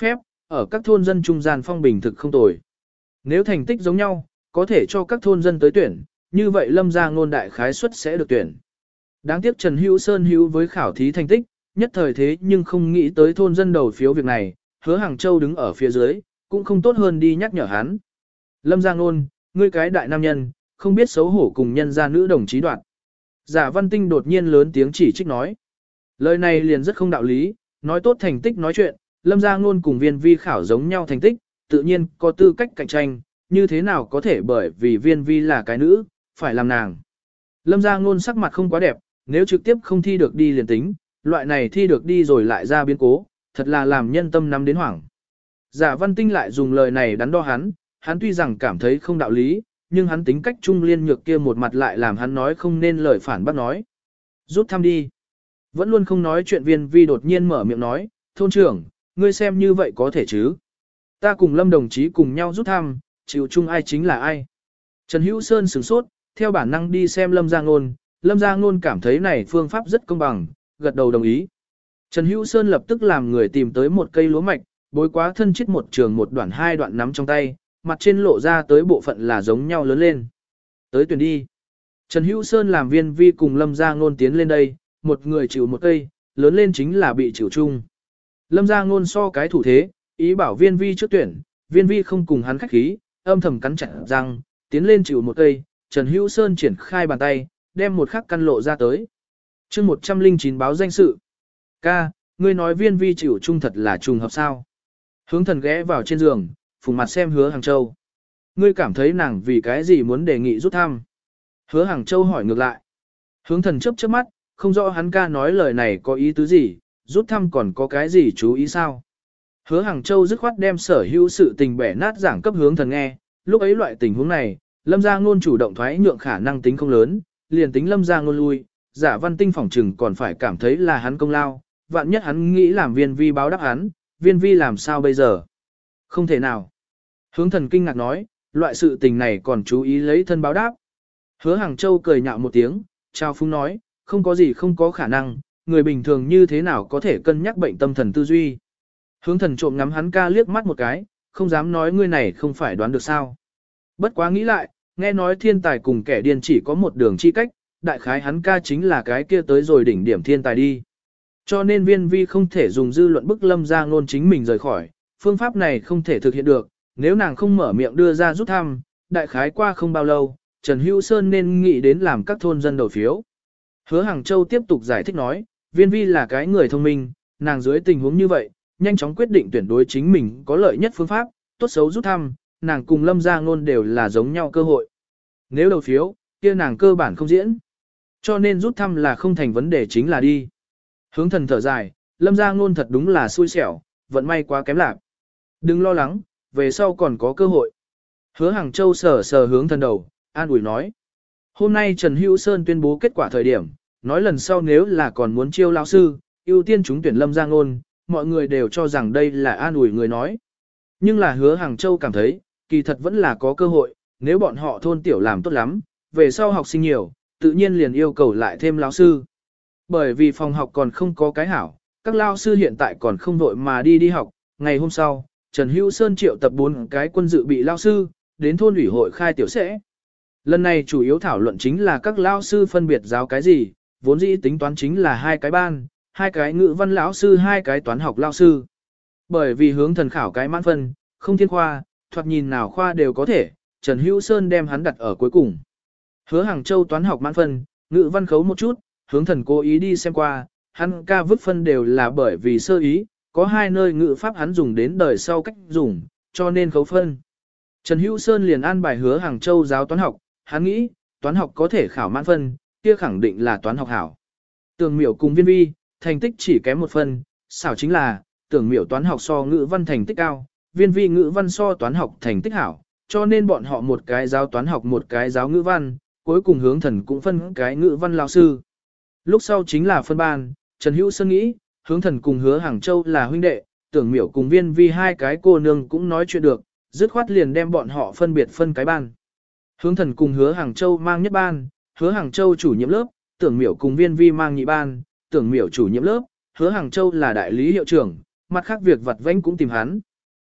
ở các thôn dân trung gian phong bình thực không tồi. Nếu thành tích giống nhau, có thể cho các thôn dân tới tuyển, như vậy Lâm Gia Ngôn đại khái suất sẽ được tuyển. Đáng tiếc Trần Hữu Sơn hữu với khảo thí thành tích, nhất thời thế nhưng không nghĩ tới thôn dân đầu phiếu việc này, Hứa Hàng Châu đứng ở phía dưới, cũng không tốt hơn đi nhắc nhở hắn. Lâm Gia Ngôn, ngươi cái đại nam nhân, không biết xấu hổ cùng nhân gia nữ đồng chí đoạn. Giả Văn Tinh đột nhiên lớn tiếng chỉ trích nói. Lời này liền rất không đạo lý, nói tốt thành tích nói chuyện, Lâm Gia Ngôn cùng Viên Vi khảo giống nhau thành tích, tự nhiên có tư cách cạnh tranh, như thế nào có thể bởi vì Viên Vi là cái nữ, phải làm nàng. Lâm Gia Ngôn sắc mặt không quá đẹp, nếu trực tiếp không thi được đi liền tính, loại này thi được đi rồi lại ra biến cố, thật là làm nhân tâm nắm đến hoảng. Giả Văn Tinh lại dùng lời này đắn đo hắn tuy rằng cảm thấy không đạo lý, nhưng hắn tính cách trung liên nhược kia một mặt lại làm hắn nói không nên lời phản bác nói. Rút thăm đi. Vẫn luôn không nói chuyện Viên Vi đột nhiên mở miệng nói, thôn trưởng, ngươi xem như vậy có thể chứ. Ta cùng Lâm đồng chí cùng nhau rút thăm, chịu chung ai chính là ai. Trần Hữu Sơn sửng sốt, theo bản năng đi xem Lâm Gia Ngôn, Lâm Gia Ngôn cảm thấy này phương pháp rất công bằng, gật đầu đồng ý. Trần Hữu Sơn lập tức làm người tìm tới một cây lúa mạch, bối quá thân chết một trường một đoạn hai đoạn nắm trong tay, mặt trên lộ ra tới bộ phận là giống nhau lớn lên. Tới tuyển đi. Trần Hữu Sơn làm Viên Vi cùng Lâm Gia Ngôn tiến lên đây, một người chịu một cây, lớn lên chính là bị chịu chung. Lâm Gia Ngôn so cái thủ thế, ý bảo Viên Vi trước tuyển, Viên Vi không cùng hắn khách khí, âm thầm cắn chặt răng, tiến lên chịu một cây, Trần Hữu Sơn triển khai bàn tay, đem một khắc căn lộ ra tới. Chương 109 báo danh sự. Ca, ngươi nói Viên Vi chịu chung thật là trùng hợp sao? Hướng Thần ghé vào trên giường, phùng mặt xem Hứa Hàng Châu. Ngươi cảm thấy nàng vì cái gì muốn đề nghị rút thăm? Hứa Hàng Châu hỏi ngược lại. Hướng Thần chớp chớp mắt, không rõ hắn ca nói lời này có ý tứ gì, rút thăm còn có cái gì chú ý sao? Hứa Hàng Châu dứt khoát đem sở hữu sự tình bẻ nát giảng cấp Hướng Thần nghe, lúc ấy loại tình huống này, Lâm Gia Ngôn chủ động thoái nhượng khả năng tính không lớn, liền tính Lâm Gia Ngôn lui, Giả Văn Tinh phỏng trừng còn phải cảm thấy là hắn công lao, vạn nhất hắn nghĩ làm Viên Vi báo đáp hắn, Viên Vi làm sao bây giờ? Không thể nào. Hướng Thần kinh ngạc nói, loại sự tình này còn chú ý lấy thân báo đáp. Hứa Hàng Châu cười nhạo một tiếng, trao phúng nói, không có gì không có khả năng, người bình thường như thế nào có thể cân nhắc bệnh tâm thần tư duy. Hướng Thần trộm ngắm hắn ca liếc mắt một cái, không dám nói ngươi này không phải đoán được sao. Bất quá nghĩ lại, nghe nói thiên tài cùng kẻ điên chỉ có một đường chi cách, đại khái hắn ca chính là cái kia tới rồi đỉnh điểm thiên tài đi. Cho nên Viên Vi không thể dùng dư luận bức Lâm Gia Ngôn chính mình rời khỏi, phương pháp này không thể thực hiện được, nếu nàng không mở miệng đưa ra rút thăm, đại khái qua không bao lâu, Trần Hữu Sơn nên nghĩ đến làm các thôn dân đầu phiếu. Hứa Hàng Châu tiếp tục giải thích nói, Viên Vi là cái người thông minh, nàng dưới tình huống như vậy, nhanh chóng quyết định tuyển đối chính mình có lợi nhất phương pháp, tốt xấu rút thăm, nàng cùng Lâm Gia Ngôn đều là giống nhau cơ hội. Nếu đầu phiếu, kia nàng cơ bản không diễn. Cho nên rút thăm là không thành vấn đề chính là đi. Hướng Thần thở dài, Lâm Gia Ngôn thật đúng là xui xẻo, vận may quá kém lạc. Đừng lo lắng, về sau còn có cơ hội. Hứa Hàng Châu sờ sờ Hướng Thần đầu, an ủi nói. Hôm nay Trần Hữu Sơn tuyên bố kết quả thời điểm, nói lần sau nếu là còn muốn chiêu lão sư, ưu tiên trúng tuyển Lâm Gia Ngôn, mọi người đều cho rằng đây là an ủi người nói. Nhưng là Hứa Hàng Châu cảm thấy, kỳ thật vẫn là có cơ hội, nếu bọn họ thôn tiểu làm tốt lắm, về sau học sinh nhiều, tự nhiên liền yêu cầu lại thêm lão sư. Bởi vì phòng học còn không có cái hảo, các lão sư hiện tại còn không vội mà đi học, ngày hôm sau, Trần Hữu Sơn triệu tập 4 cái quân dự bị lão sư, đến thôn ủy hội khai tiểu sẽ. Lần này chủ yếu thảo luận chính là các lão sư phân biệt giáo cái gì, vốn dĩ tính toán chính là 2 cái ban, 2 cái ngữ văn lão sư 2 cái toán học lão sư. Bởi vì Hướng Thần khảo cái mãn phân, không thiên khoa, thoạt nhìn nào khoa đều có thể, Trần Hữu Sơn đem hắn đặt ở cuối cùng. Hứa Hàng Châu toán học mãn phân, ngữ văn khấu một chút, Hướng Thần cố ý đi xem qua, hắn ca vứt phân đều là bởi vì sơ ý, có 2 nơi ngữ pháp hắn dùng đến đời sau cách dùng, cho nên khấu phân. Trần Hữu Sơn liền an bài Hứa Hàng Châu giáo toán học, hắn nghĩ, toán học có thể khảo mãn phân, kia khẳng định là toán học hảo. Tưởng Miểu cùng Viên Vi, thành tích chỉ kém 1 phân, xảo chính là, Tưởng Miểu toán học so ngữ văn thành tích cao, Viên Vi ngữ văn so toán học thành tích hảo, cho nên bọn họ một cái giáo toán học một cái giáo ngữ văn, cuối cùng Hướng Thần cũng phân cái ngữ văn lão sư. Lúc sau chính là phân ban, Trần Hữu Sơn nghĩ, Hướng Thần cùng Hứa Hàng Châu là huynh đệ, Tưởng Miểu cùng Viên Vi 2 cái cô nương cũng nói chuyện được, dứt khoát liền đem bọn họ phân biệt phân cái ban. Hướng Thần cùng Hứa Hàng Châu mang nhất ban, Hứa Hàng Châu chủ nhiệm lớp, Tưởng Miểu cùng Viên Vi mang nhị ban, Tưởng Miểu chủ nhiệm lớp, Hứa Hàng Châu là đại lý hiệu trưởng, mặt khác việc vặt vãnh cũng tìm hắn.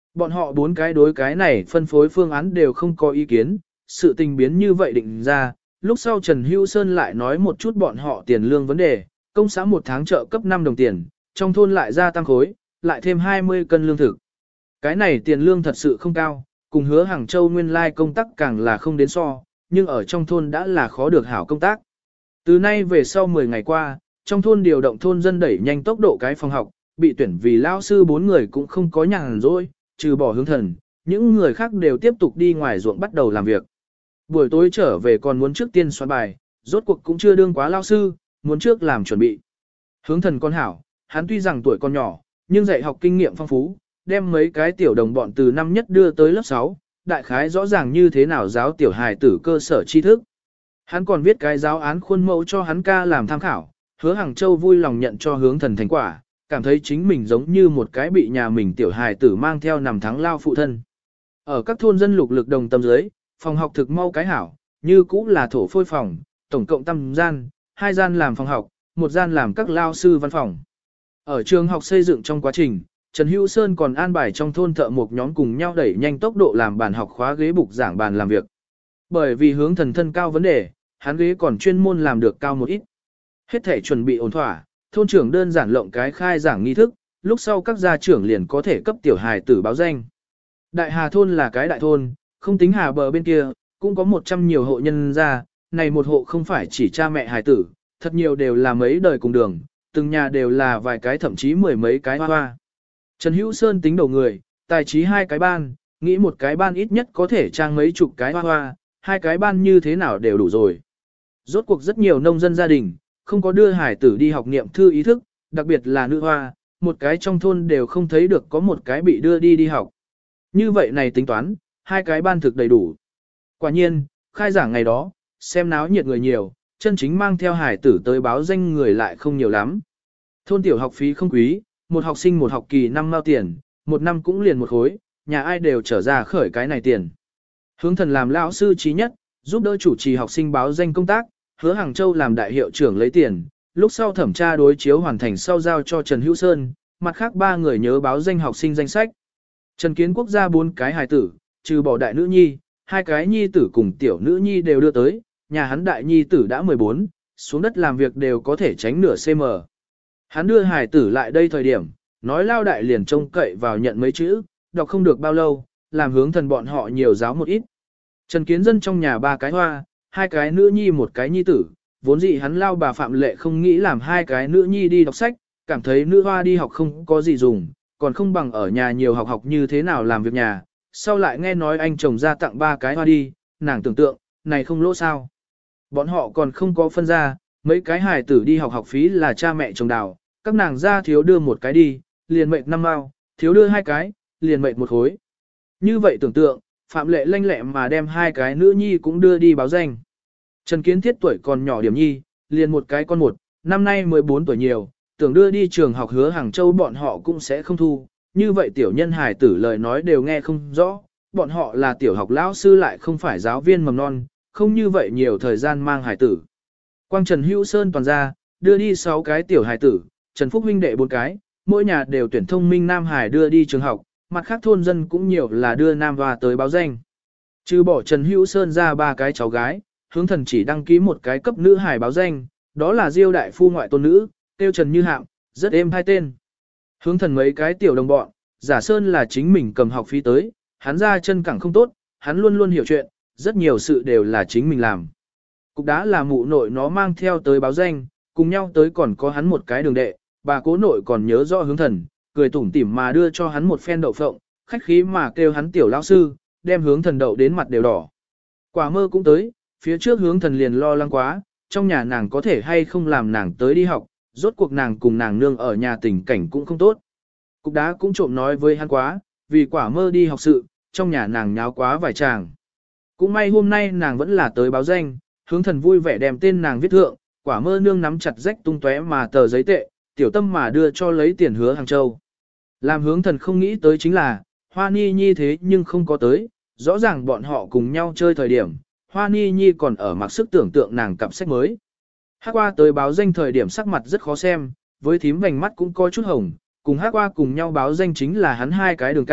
Bọn họ bốn cái đối cái này phân phối phương án đều không có ý kiến, sự tình biến như vậy định ra, lúc sau Trần Hữu Sơn lại nói một chút bọn họ tiền lương vấn đề, công xã một tháng trợ cấp 5 đồng tiền, trong thôn lại gia tăng khối, lại thêm 20 cân lương thực. Cái này tiền lương thật sự không cao, cùng hứa Hàng Châu nguyên lai công tác càng là không đến so, nhưng ở trong thôn đã là khó được hảo công tác. Từ nay về sau 10 ngày qua, trong thôn điều động thôn dân đẩy nhanh tốc độ cái phòng học, bị tuyển vì lao sư 4 người cũng không có nhàn rỗi, trừ bỏ hướng thần, những người khác đều tiếp tục đi ngoài ruộng bắt đầu làm việc. Buổi tối trở về còn muốn trước tiên soạn bài, rốt cuộc cũng chưa đương quá lao sư, muốn trước làm chuẩn bị. Hướng thần con hảo, hắn tuy rằng tuổi còn nhỏ, nhưng dạy học kinh nghiệm phong phú, đem mấy cái tiểu đồng bọn từ năm nhất đưa tới lớp 6, đại khái rõ ràng như thế nào giáo tiểu hài tử cơ sở tri thức. Hắn còn viết cái giáo án khuôn mẫu cho hắn ca làm tham khảo, hứa Hàng Châu vui lòng nhận cho hướng thần thành quả, cảm thấy chính mình giống như một cái bị nhà mình tiểu hài tử mang theo nằm thắng lao phụ thân. Ở các thôn dân lục lực đồng tâm dưới, phòng học thực mau cái hảo, như cũ là thổ phôi phòng, tổng cộng 5 gian, 2 gian làm phòng học, 1 gian làm các lao sư văn phòng. Ở trường học xây dựng trong quá trình, Trần Hữu Sơn còn an bài trong thôn thợ một nhóm cùng nhau đẩy nhanh tốc độ làm bàn học khóa ghế bục giảng bàn làm việc. Bởi vì hướng thần thân cao vấn đề, hắn ghế còn chuyên môn làm được cao một ít. Hết thể chuẩn bị ổn thỏa, thôn trưởng đơn giản lộng cái khai giảng nghi thức, lúc sau các gia trưởng liền có thể cấp tiểu hài tử báo danh. Đại Hà thôn là cái đại thôn, không tính hà bờ bên kia, cũng có 100 nhiều hộ nhân gia, này một hộ không phải chỉ cha mẹ hài tử, thật nhiều đều là mấy đời cùng đường, từng nhà đều là vài cái thậm chí mười mấy cái hoa hoa. Trần Hữu Sơn tính đầu người, tài trí 2 cái ban, nghĩ một cái ban ít nhất có thể trang mấy chục cái hoa hoa, 2 cái ban như thế nào đều đủ rồi. Rốt cuộc rất nhiều nông dân gia đình, không có đưa hải tử đi học niệm thư ý thức, đặc biệt là nữ hoa, một cái trong thôn đều không thấy được có một cái bị đưa đi học. Như vậy này tính toán, 2 cái ban thực đầy đủ. Quả nhiên, khai giảng ngày đó, xem náo nhiệt người nhiều, chân chính mang theo hải tử tới báo danh người lại không nhiều lắm. Thôn tiểu học phí không quý, một học sinh một học kỳ 5 mao tiền, một năm cũng liền một khối, nhà ai đều trở ra khởi cái này tiền. Hướng thần làm lão sư trí nhất, giúp đỡ chủ trì học sinh báo danh công tác, hứa Hàng Châu làm đại hiệu trưởng lấy tiền, lúc sau thẩm tra đối chiếu hoàn thành sau giao cho Trần Hữu Sơn, mặt khác 3 người nhớ báo danh học sinh danh sách. Trần Kiến Quốc ra 4 cái hài tử, trừ bỏ đại nữ nhi, 2 cái nhi tử cùng tiểu nữ nhi đều đưa tới, nhà hắn đại nhi tử đã 14, xuống đất làm việc đều có thể tránh nửa cm. Hắn đưa hài tử lại đây thời điểm, nói lao đại liền trông cậy vào nhận mấy chữ, đọc không được bao lâu, làm hướng thần bọn họ nhiều giáo một ít. Trần Kiến Dân trong nhà 3 cái hoa, 2 cái nữ nhi một cái nhi tử, vốn dĩ hắn lao bà Phạm Lệ không nghĩ làm 2 cái nữ nhi đi đọc sách, cảm thấy nữ hoa đi học không có gì dùng, còn không bằng ở nhà nhiều học học như thế nào làm việc nhà. Sau lại nghe nói anh chồng ra tặng 3 cái hoa đi, nàng tưởng tượng, này không lỗ sao. Bọn họ còn không có phân ra, mấy cái hài tử đi học học phí là cha mẹ chồng đào, các nàng ra thiếu đưa một cái đi, liền mệnh 5 mao, thiếu đưa 2 cái, liền mệnh một khối. Như vậy tưởng tượng, Phạm Lệ lanh lẹ mà đem 2 cái nữ nhi cũng đưa đi báo danh. Trần Kiến Thiết tuổi còn nhỏ điểm nhi, liền một cái con một, năm nay 14 tuổi nhiều, tưởng đưa đi trường học hứa Hàng Châu bọn họ cũng sẽ không thu. Như vậy tiểu nhân hài tử lời nói đều nghe không rõ, bọn họ là tiểu học lão sư lại không phải giáo viên mầm non, không như vậy nhiều thời gian mang hài tử. Quang Trần Hữu Sơn toàn ra, đưa đi 6 cái tiểu hài tử, Trần Phúc huynh đệ 4 cái, mỗi nhà đều tuyển thông minh nam hài đưa đi trường học, mặt khác thôn dân cũng nhiều là đưa nam hoa tới báo danh. Trừ bỏ Trần Hữu Sơn ra 3 cái cháu gái, hướng thần chỉ đăng ký một cái cấp nữ hài báo danh, đó là Diêu đại phu ngoại tôn nữ, tiêu Trần Như Hạm, rất êm hai tên. Hướng thần mấy cái tiểu đồng bọn, giả Sơn là chính mình cầm học phí tới, hắn ra chân cẳng không tốt, hắn luôn luôn hiểu chuyện, rất nhiều sự đều là chính mình làm. Cục đá là mụ nội nó mang theo tới báo danh, cùng nhau tới còn có hắn một cái đường đệ, bà cố nội còn nhớ rõ hướng thần, cười tủm tỉm mà đưa cho hắn một phen đậu phộng, khách khí mà kêu hắn tiểu lão sư, đem hướng thần đậu đến mặt đều đỏ. Quả mơ cũng tới, phía trước hướng thần liền lo lắng quá, trong nhà nàng có thể hay không làm nàng tới đi học, rốt cuộc nàng cùng nàng nương ở nhà tình cảnh cũng không tốt. Cục đá cũng trộm nói với hắn quá, vì quả mơ đi học sự, trong nhà nàng nháo quá vài chàng. Cũng may hôm nay nàng vẫn là tới báo danh, hướng thần vui vẻ đem tên nàng viết thượng, quả mơ nương nắm chặt rách tung tóe mà tờ giấy tệ, tiểu tâm mà đưa cho lấy tiền hứa Hàng Châu. Làm hướng thần không nghĩ tới chính là, Hoa Ni Nhi thế nhưng không có tới, rõ ràng bọn họ cùng nhau chơi thời điểm, Hoa Ni Nhi còn ở mặc sức tưởng tượng nàng cặp sách mới. Hắc qua tới báo danh thời điểm sắc mặt rất khó xem, với thím vành mắt cũng có chút hồng, cùng Hắc qua cùng nhau báo danh chính là hắn 2 cái đường ca,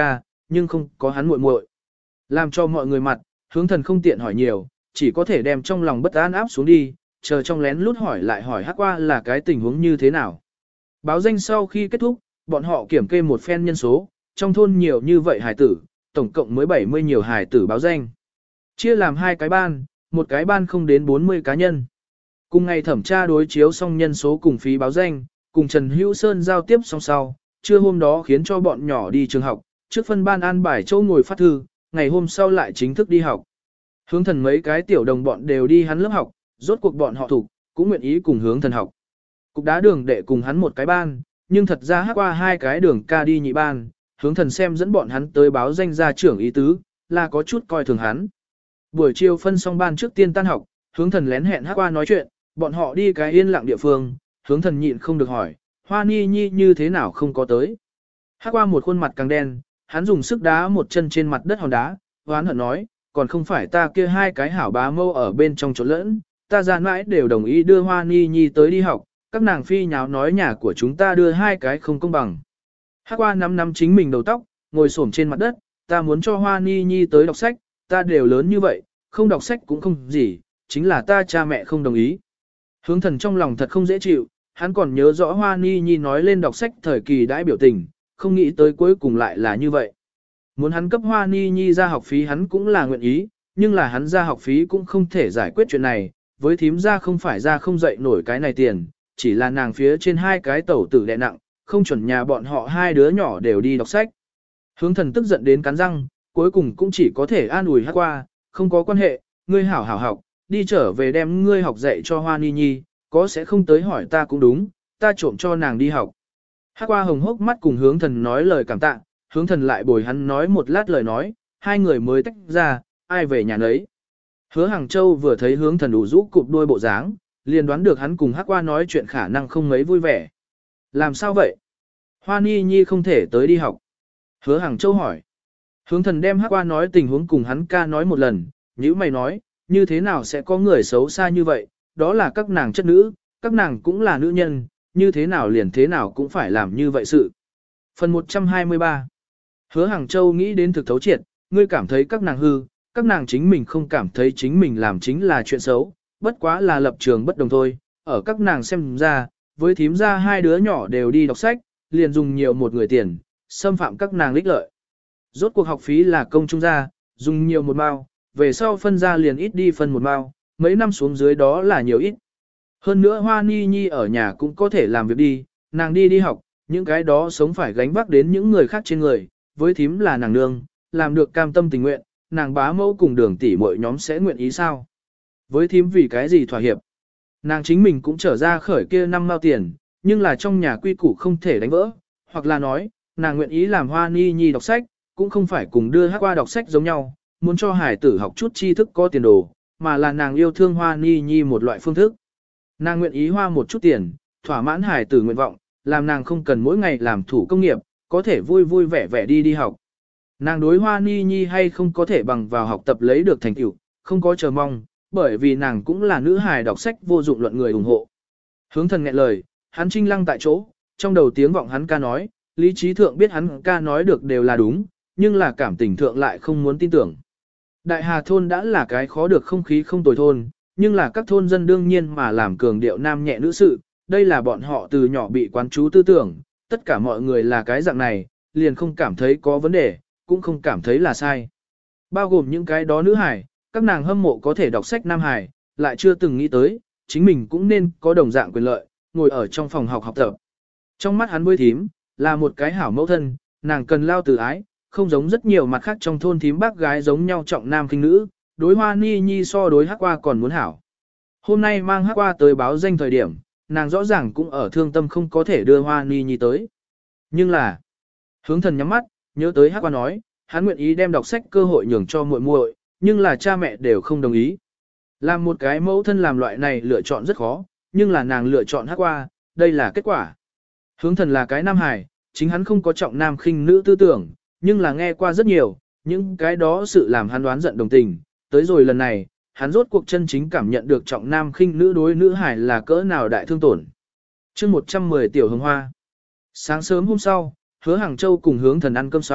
nhưng không có hắn muội muội. Làm cho mọi người mặt, hướng thần không tiện hỏi nhiều, chỉ có thể đem trong lòng bất an áp xuống đi, chờ trong lén lút hỏi lại hỏi Hắc Qua là cái tình huống như thế nào. Báo danh sau khi kết thúc, bọn họ kiểm kê một phen nhân số, trong thôn nhiều như vậy hài tử, tổng cộng mới 70 nhiều hài tử báo danh. Chia làm hai cái ban, một cái ban không đến 40 cá nhân. Cùng ngày thẩm tra đối chiếu xong nhân số cùng phí báo danh, cùng Trần Hữu Sơn giao tiếp xong sau, trưa hôm đó khiến cho bọn nhỏ đi trường học, trước phân ban an bài chỗ ngồi phát thư, ngày hôm sau lại chính thức đi học. Hướng thần mấy cái tiểu đồng bọn đều đi hắn lớp học, rốt cuộc bọn họ thuộc, cũng nguyện ý cùng hướng thần học. Cục đá đường đệ cùng hắn một cái ban, nhưng thật ra qua hai cái đường ca đi nhị ban, hướng thần xem dẫn bọn hắn tới báo danh ra trưởng ý tứ, là có chút coi thường hắn. Buổi chiều phân xong ban trước tiên tan học, hướng thần lén hẹn qua nói chuyện, bọn họ đi cái yên lặng địa phương, hướng thần nhịn không được hỏi, Hoa Ni Nhi như thế nào không có tới. Qua một khuôn mặt càng đen, hắn dùng sức đá một chân trên mặt đất hòn đá, hoán hận nói, còn không phải ta kia hai cái hảo bá mâu ở bên trong chỗ lẫn, ta ra mãi đều đồng ý đưa Hoa Ni Nhi tới đi học, các nàng phi nháo nói nhà của chúng ta đưa hai cái không công bằng. Qua nắm chính mình đầu tóc, ngồi xổm trên mặt đất, ta muốn cho Hoa Ni Nhi tới đọc sách, ta đều lớn như vậy, không đọc sách cũng không gì, chính là ta cha mẹ không đồng ý. Hướng thần trong lòng thật không dễ chịu, hắn còn nhớ rõ Hoa Ni Nhi nói lên đọc sách thời kỳ đãi biểu tình, không nghĩ tới cuối cùng lại là như vậy. Muốn hắn cấp Hoa Ni Nhi ra học phí hắn cũng là nguyện ý, nhưng là hắn ra học phí cũng không thể giải quyết chuyện này, với thím ra không phải ra không dậy nổi cái này tiền, chỉ là nàng phía trên hai cái tẩu tử đè nặng, không chuẩn nhà bọn họ hai đứa nhỏ đều đi đọc sách. Hướng thần tức giận đến cắn răng, cuối cùng cũng chỉ có thể an ủi qua, không có quan hệ, ngươi hảo hảo học, đi trở về đem ngươi học dạy cho Hoa Ni Nhi, có sẽ không tới hỏi ta cũng đúng, ta trộm cho nàng đi học. Qua hồng hốc mắt cùng hướng thần nói lời cảm tạ, hướng thần lại bồi hắn nói một lát lời nói, hai người mới tách ra, ai về nhà nấy. Hứa Hàng Châu vừa thấy hướng thần đủ rũ cụp đuôi bộ dáng, liền đoán được hắn cùng Qua nói chuyện khả năng không mấy vui vẻ. Làm sao vậy? Hoa Ni Nhi không thể tới đi học. Hứa Hàng Châu hỏi. Hướng thần đem Qua nói tình huống cùng hắn ca nói một lần, nhữ mày nói, như thế nào sẽ có người xấu xa như vậy, đó là các nàng chất nữ, các nàng cũng là nữ nhân, như thế nào liền thế nào cũng phải làm như vậy sự. Phần 123 Hứa Hàng Châu nghĩ đến thực thấu triệt, ngươi cảm thấy các nàng hư, các nàng chính mình không cảm thấy chính mình làm chính là chuyện xấu, bất quá là lập trường bất đồng thôi, ở các nàng xem ra, với thím ra hai đứa nhỏ đều đi đọc sách, liền dùng nhiều một người tiền, xâm phạm các nàng lích lợi. Rốt cuộc học phí là công trung gia, dùng nhiều một mao, về sau phân ra liền ít đi phân một mao, mấy năm xuống dưới đó là nhiều ít. Hơn nữa Hoa Ni Nhi ở nhà cũng có thể làm việc đi, nàng đi học, những cái đó sống phải gánh vác đến những người khác trên người, với thím là nàng nương, làm được cam tâm tình nguyện, nàng bá mẫu cùng đường tỷ mọi nhóm sẽ nguyện ý sao? Với thím vì cái gì thỏa hiệp? Nàng chính mình cũng trở ra khởi kia 5 mao tiền, nhưng là trong nhà quy củ không thể đánh vỡ, hoặc là nói, nàng nguyện ý làm Hoa Ni Nhi đọc sách, cũng không phải cùng đưa Qua đọc sách giống nhau, muốn cho hải tử học chút tri thức có tiền đồ, mà là nàng yêu thương Hoa Ni Nhi một loại phương thức. Nàng nguyện ý hoa một chút tiền, thỏa mãn hải tử nguyện vọng, làm nàng không cần mỗi ngày làm thủ công nghiệp, có thể vui vui vẻ vẻ đi học. Nàng đối Hoa Ni Nhi hay không có thể bằng vào học tập lấy được thành tựu, không có chờ mong, bởi vì nàng cũng là nữ hài đọc sách vô dụng luận người ủng hộ. Hướng thần nghẹn lời, hắn trinh lăng tại chỗ, trong đầu tiếng vọng hắn ca nói, lý trí thượng biết hắn ca nói được đều là đúng, nhưng là cảm tình thượng lại không muốn tin tưởng. Đại Hà thôn đã là cái khó được không khí không tồi thôn, nhưng là các thôn dân đương nhiên mà làm cường điệu nam nhẹ nữ sự, đây là bọn họ từ nhỏ bị quán chú tư tưởng, tất cả mọi người là cái dạng này, liền không cảm thấy có vấn đề, cũng không cảm thấy là sai. Bao gồm những cái đó nữ hải, các nàng hâm mộ có thể đọc sách nam hải, lại chưa từng nghĩ tới, chính mình cũng nên có đồng dạng quyền lợi, ngồi ở trong phòng học tập. Trong mắt hắn với thím, là một cái hảo mẫu thân, nàng cần lao từ ái, không giống rất nhiều mặt khác trong thôn thím bác gái giống nhau trọng nam khinh nữ, đối Hoa Ni Nhi so đối Qua còn muốn hảo. Hôm nay mang Qua tới báo danh thời điểm, nàng rõ ràng cũng ở thương tâm không có thể đưa Hoa Ni Nhi tới. Nhưng là, hướng thần nhắm mắt, nhớ tới Qua nói, hắn nguyện ý đem đọc sách cơ hội nhường cho muội muội, nhưng là cha mẹ đều không đồng ý. Làm một cái mẫu thân làm loại này lựa chọn rất khó, nhưng là nàng lựa chọn Qua, đây là kết quả. Hướng thần là cái nam hài, chính hắn không có trọng nam khinh nữ tư tưởng, nhưng là nghe qua rất nhiều, những cái đó sự làm hắn đoán giận đồng tình. Tới rồi lần này, hắn rốt cuộc chân chính cảm nhận được trọng nam khinh nữ đối nữ hài là cỡ nào đại thương tổn. chương 110 tiểu hồng hoa. Sáng sớm hôm sau, Hứa Hàng Châu cùng hướng thần ăn cơm xong,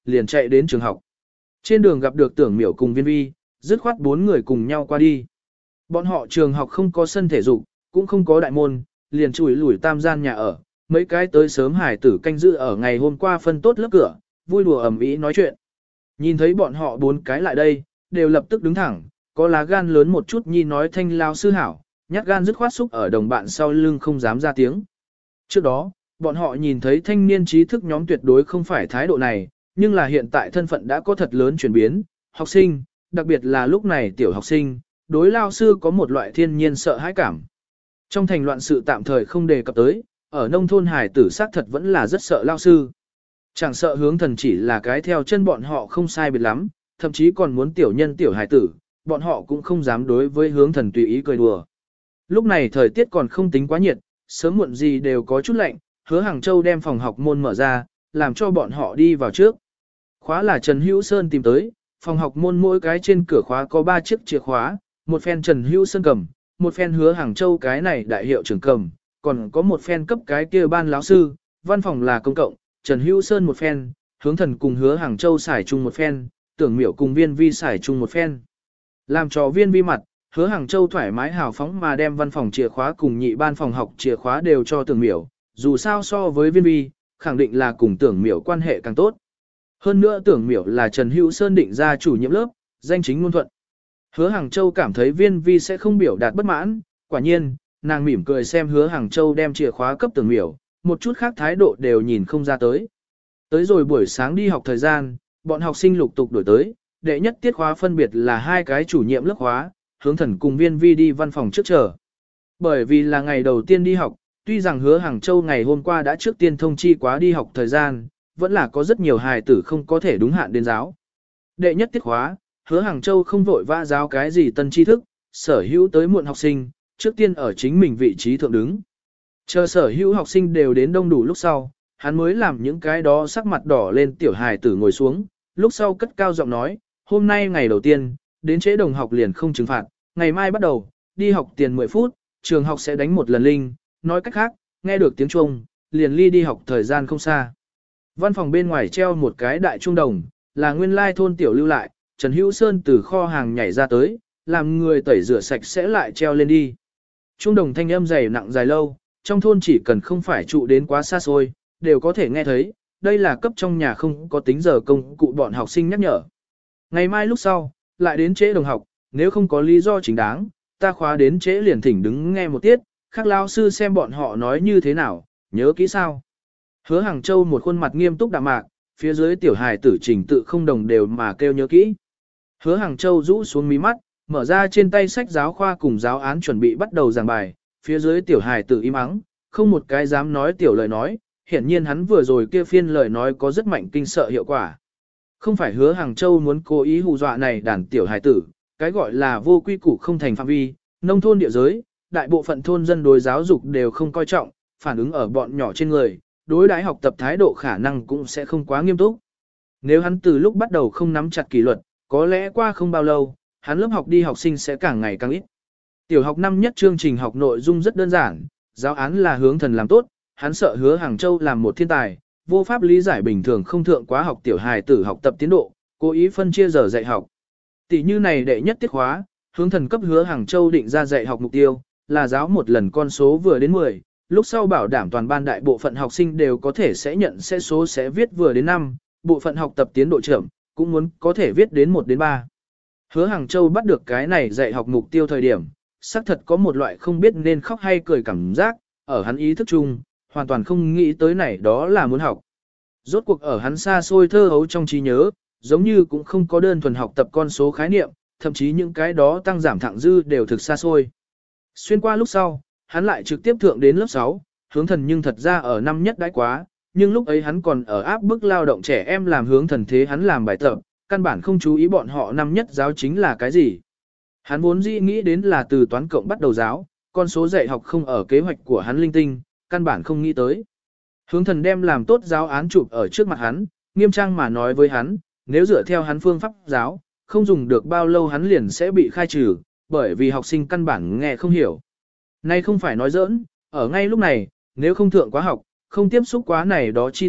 liền chạy đến trường học. Trên đường gặp được Tưởng Miểu cùng Viên Vi, dứt khoát 4 người cùng nhau qua đi. Bọn họ trường học không có sân thể dục, cũng không có đại môn, liền chùi lủi tam gian nhà ở, mấy cái tới sớm hải tử canh giữ ở ngày hôm qua phân tốt lớp cửa, vui đùa ầm ĩ nói chuyện. Nhìn thấy bọn họ 4 cái lại đây, đều lập tức đứng thẳng, có lá gan lớn một chút nhi nói thanh lao sư hảo, nhát gan dứt khoát xúc ở đồng bạn sau lưng không dám ra tiếng. Trước đó, bọn họ nhìn thấy thanh niên trí thức nhóm tuyệt đối không phải thái độ này, nhưng là hiện tại thân phận đã có thật lớn chuyển biến, học sinh, đặc biệt là lúc này tiểu học sinh, đối lao sư có một loại thiên nhiên sợ hãi cảm. Trong thành loạn sự tạm thời không đề cập tới, ở nông thôn hải tử xác thật vẫn là rất sợ lao sư. Chẳng sợ hướng thần chỉ là cái theo chân bọn họ không sai biệt lắm, thậm chí còn muốn tiểu nhân tiểu hải tử, bọn họ cũng không dám đối với hướng thần tùy ý cười đùa. Lúc này thời tiết còn không tính quá nhiệt, sớm muộn gì đều có chút lạnh, Hứa Hàng Châu đem phòng học môn mở ra, làm cho bọn họ đi vào trước. Khóa là Trần Hữu Sơn tìm tới, phòng học môn mỗi cái trên cửa khóa có 3 chiếc chìa khóa, một phen Trần Hữu Sơn cầm, một phen Hứa Hàng Châu cái này đại hiệu trưởng cầm, còn có một phen cấp cái kia ban lão sư, văn phòng là công cộng, Trần Hữu Sơn một phen, hướng thần cùng Hứa Hàng Châu xài chung một phen, Tưởng Miểu cùng Viên Vi xài chung một phen. Làm cho Viên Vi mặt, Hứa Hàng Châu thoải mái hào phóng mà đem văn phòng chìa khóa cùng nhị ban phòng học chìa khóa đều cho Tưởng Miểu, dù sao so với Viên Vi, khẳng định là cùng Tưởng Miểu quan hệ càng tốt. Hơn nữa Tưởng Miểu là Trần Hữu Sơn định ra chủ nhiệm lớp, danh chính ngôn thuận. Hứa Hàng Châu cảm thấy Viên Vi sẽ không biểu đạt bất mãn, quả nhiên, nàng mỉm cười xem Hứa Hàng Châu đem chìa khóa cấp Tưởng Miểu, một chút khác thái độ đều nhìn không ra tới. Tới rồi buổi sáng đi học thời gian, bọn học sinh lục tục đổi tới, đệ nhất tiết khóa phân biệt là 2 cái chủ nhiệm lớp khóa, hướng thần cùng Viên Vi đi văn phòng trước chờ. Bởi vì là ngày đầu tiên đi học, tuy rằng Hứa Hàng Châu ngày hôm qua đã trước tiên thông chi quá đi học thời gian, vẫn là có rất nhiều hài tử không có thể đúng hạn đến giáo. Đệ nhất tiết khóa, Hứa Hàng Châu không vội vã giáo cái gì tân tri thức, sở hữu tới muộn học sinh, trước tiên ở chính mình vị trí thượng đứng. Chờ sở hữu học sinh đều đến đông đủ lúc sau, hắn mới làm những cái đó sắc mặt đỏ lên tiểu hài tử ngồi xuống, lúc sau cất cao giọng nói, hôm nay ngày đầu tiên, đến trễ đồng học liền không trừng phạt, ngày mai bắt đầu, đi học tiền 10 phút, trường học sẽ đánh một lần linh, nói cách khác, nghe được tiếng chuông, liền ly đi học thời gian không xa. Văn phòng bên ngoài treo một cái đại chuông đồng, là nguyên lai thôn tiểu lưu lại, Trần Hữu Sơn từ kho hàng nhảy ra tới, làm người tẩy rửa sạch sẽ lại treo lên đi. Chuông đồng thanh âm dày nặng dài lâu, trong thôn chỉ cần không phải trụ đến quá xa xôi, đều có thể nghe thấy, đây là cấp trong nhà không có tính giờ công cụ bọn học sinh nhắc nhở. Ngày mai lúc sau, lại đến trễ đồng học, nếu không có lý do chính đáng, ta khóa đến trễ liền thỉnh đứng nghe một tiết, khác lao sư xem bọn họ nói như thế nào, nhớ kỹ sao. Hứa Hàng Châu một khuôn mặt nghiêm túc đạm mạc, phía dưới tiểu hài tử trình tự không đồng đều mà kêu nhớ kỹ. Hứa Hàng Châu rũ xuống mí mắt, mở ra trên tay sách giáo khoa cùng giáo án chuẩn bị bắt đầu giảng bài, phía dưới tiểu hài tử im ắng, không một cái dám nói tiểu lời nói, hiển nhiên hắn vừa rồi kia phiên lời nói có rất mạnh kinh sợ hiệu quả. Không phải Hứa Hàng Châu muốn cố ý hù dọa này đàn tiểu hài tử, cái gọi là vô quy củ không thành phạm vi, nông thôn địa giới, đại bộ phận thôn dân đối giáo dục đều không coi trọng, phản ứng ở bọn nhỏ trên người, đối đãi học tập thái độ khả năng cũng sẽ không quá nghiêm túc. Nếu hắn từ lúc bắt đầu không nắm chặt kỷ luật, có lẽ qua không bao lâu, hắn lớp học đi học sinh sẽ càng ngày càng ít. Tiểu học năm nhất chương trình học nội dung rất đơn giản, giáo án là hướng thần làm tốt, hắn sợ Hứa Hàng Châu làm một thiên tài, vô pháp lý giải bình thường không thượng quá học tiểu hài tử học tập tiến độ, cố ý phân chia giờ dạy học. Tỷ như này đệ nhất tiết khóa, hướng thần cấp Hứa Hàng Châu định ra dạy học mục tiêu, là giáo một lần con số vừa đến 10, lúc sau bảo đảm toàn ban đại bộ phận học sinh đều có thể sẽ nhận sẽ số sẽ viết vừa đến 5, bộ phận học tập tiến độ chậm, cũng muốn có thể viết đến 1 đến 3. Hứa Hàng Châu bắt được cái này dạy học mục tiêu thời điểm, xác thật có một loại không biết nên khóc hay cười cảm giác, ở hắn ý thức chung, hoàn toàn không nghĩ tới này đó là muốn học. Rốt cuộc ở hắn xa xôi thơ hấu trong trí nhớ, giống như cũng không có đơn thuần học tập con số khái niệm, thậm chí những cái đó tăng giảm thẳng dư đều thực xa xôi. Xuyên qua lúc sau, hắn lại trực tiếp thượng đến lớp 6, hướng thần nhưng thật ra ở năm nhất đãi quá, nhưng lúc ấy hắn còn ở áp bức lao động trẻ em làm hướng thần thế hắn làm bài tập, căn bản không chú ý bọn họ năm nhất giáo chính là cái gì. Hắn vốn dĩ nghĩ đến là từ toán cộng bắt đầu giáo, con số dạy học không ở kế hoạch của hắn linh tinh, căn bản không nghĩ tới. Hướng thần đem làm tốt giáo án chụp ở trước mặt hắn, nghiêm trang mà nói với hắn, nếu dựa theo hắn phương pháp giáo, không dùng được bao lâu hắn liền sẽ bị khai trừ, bởi vì học sinh căn bản nghe không hiểu. Nay không phải nói giỡn, ở ngay lúc này, nếu không thượng quá học, không tiếp xúc quá này đó tri thức,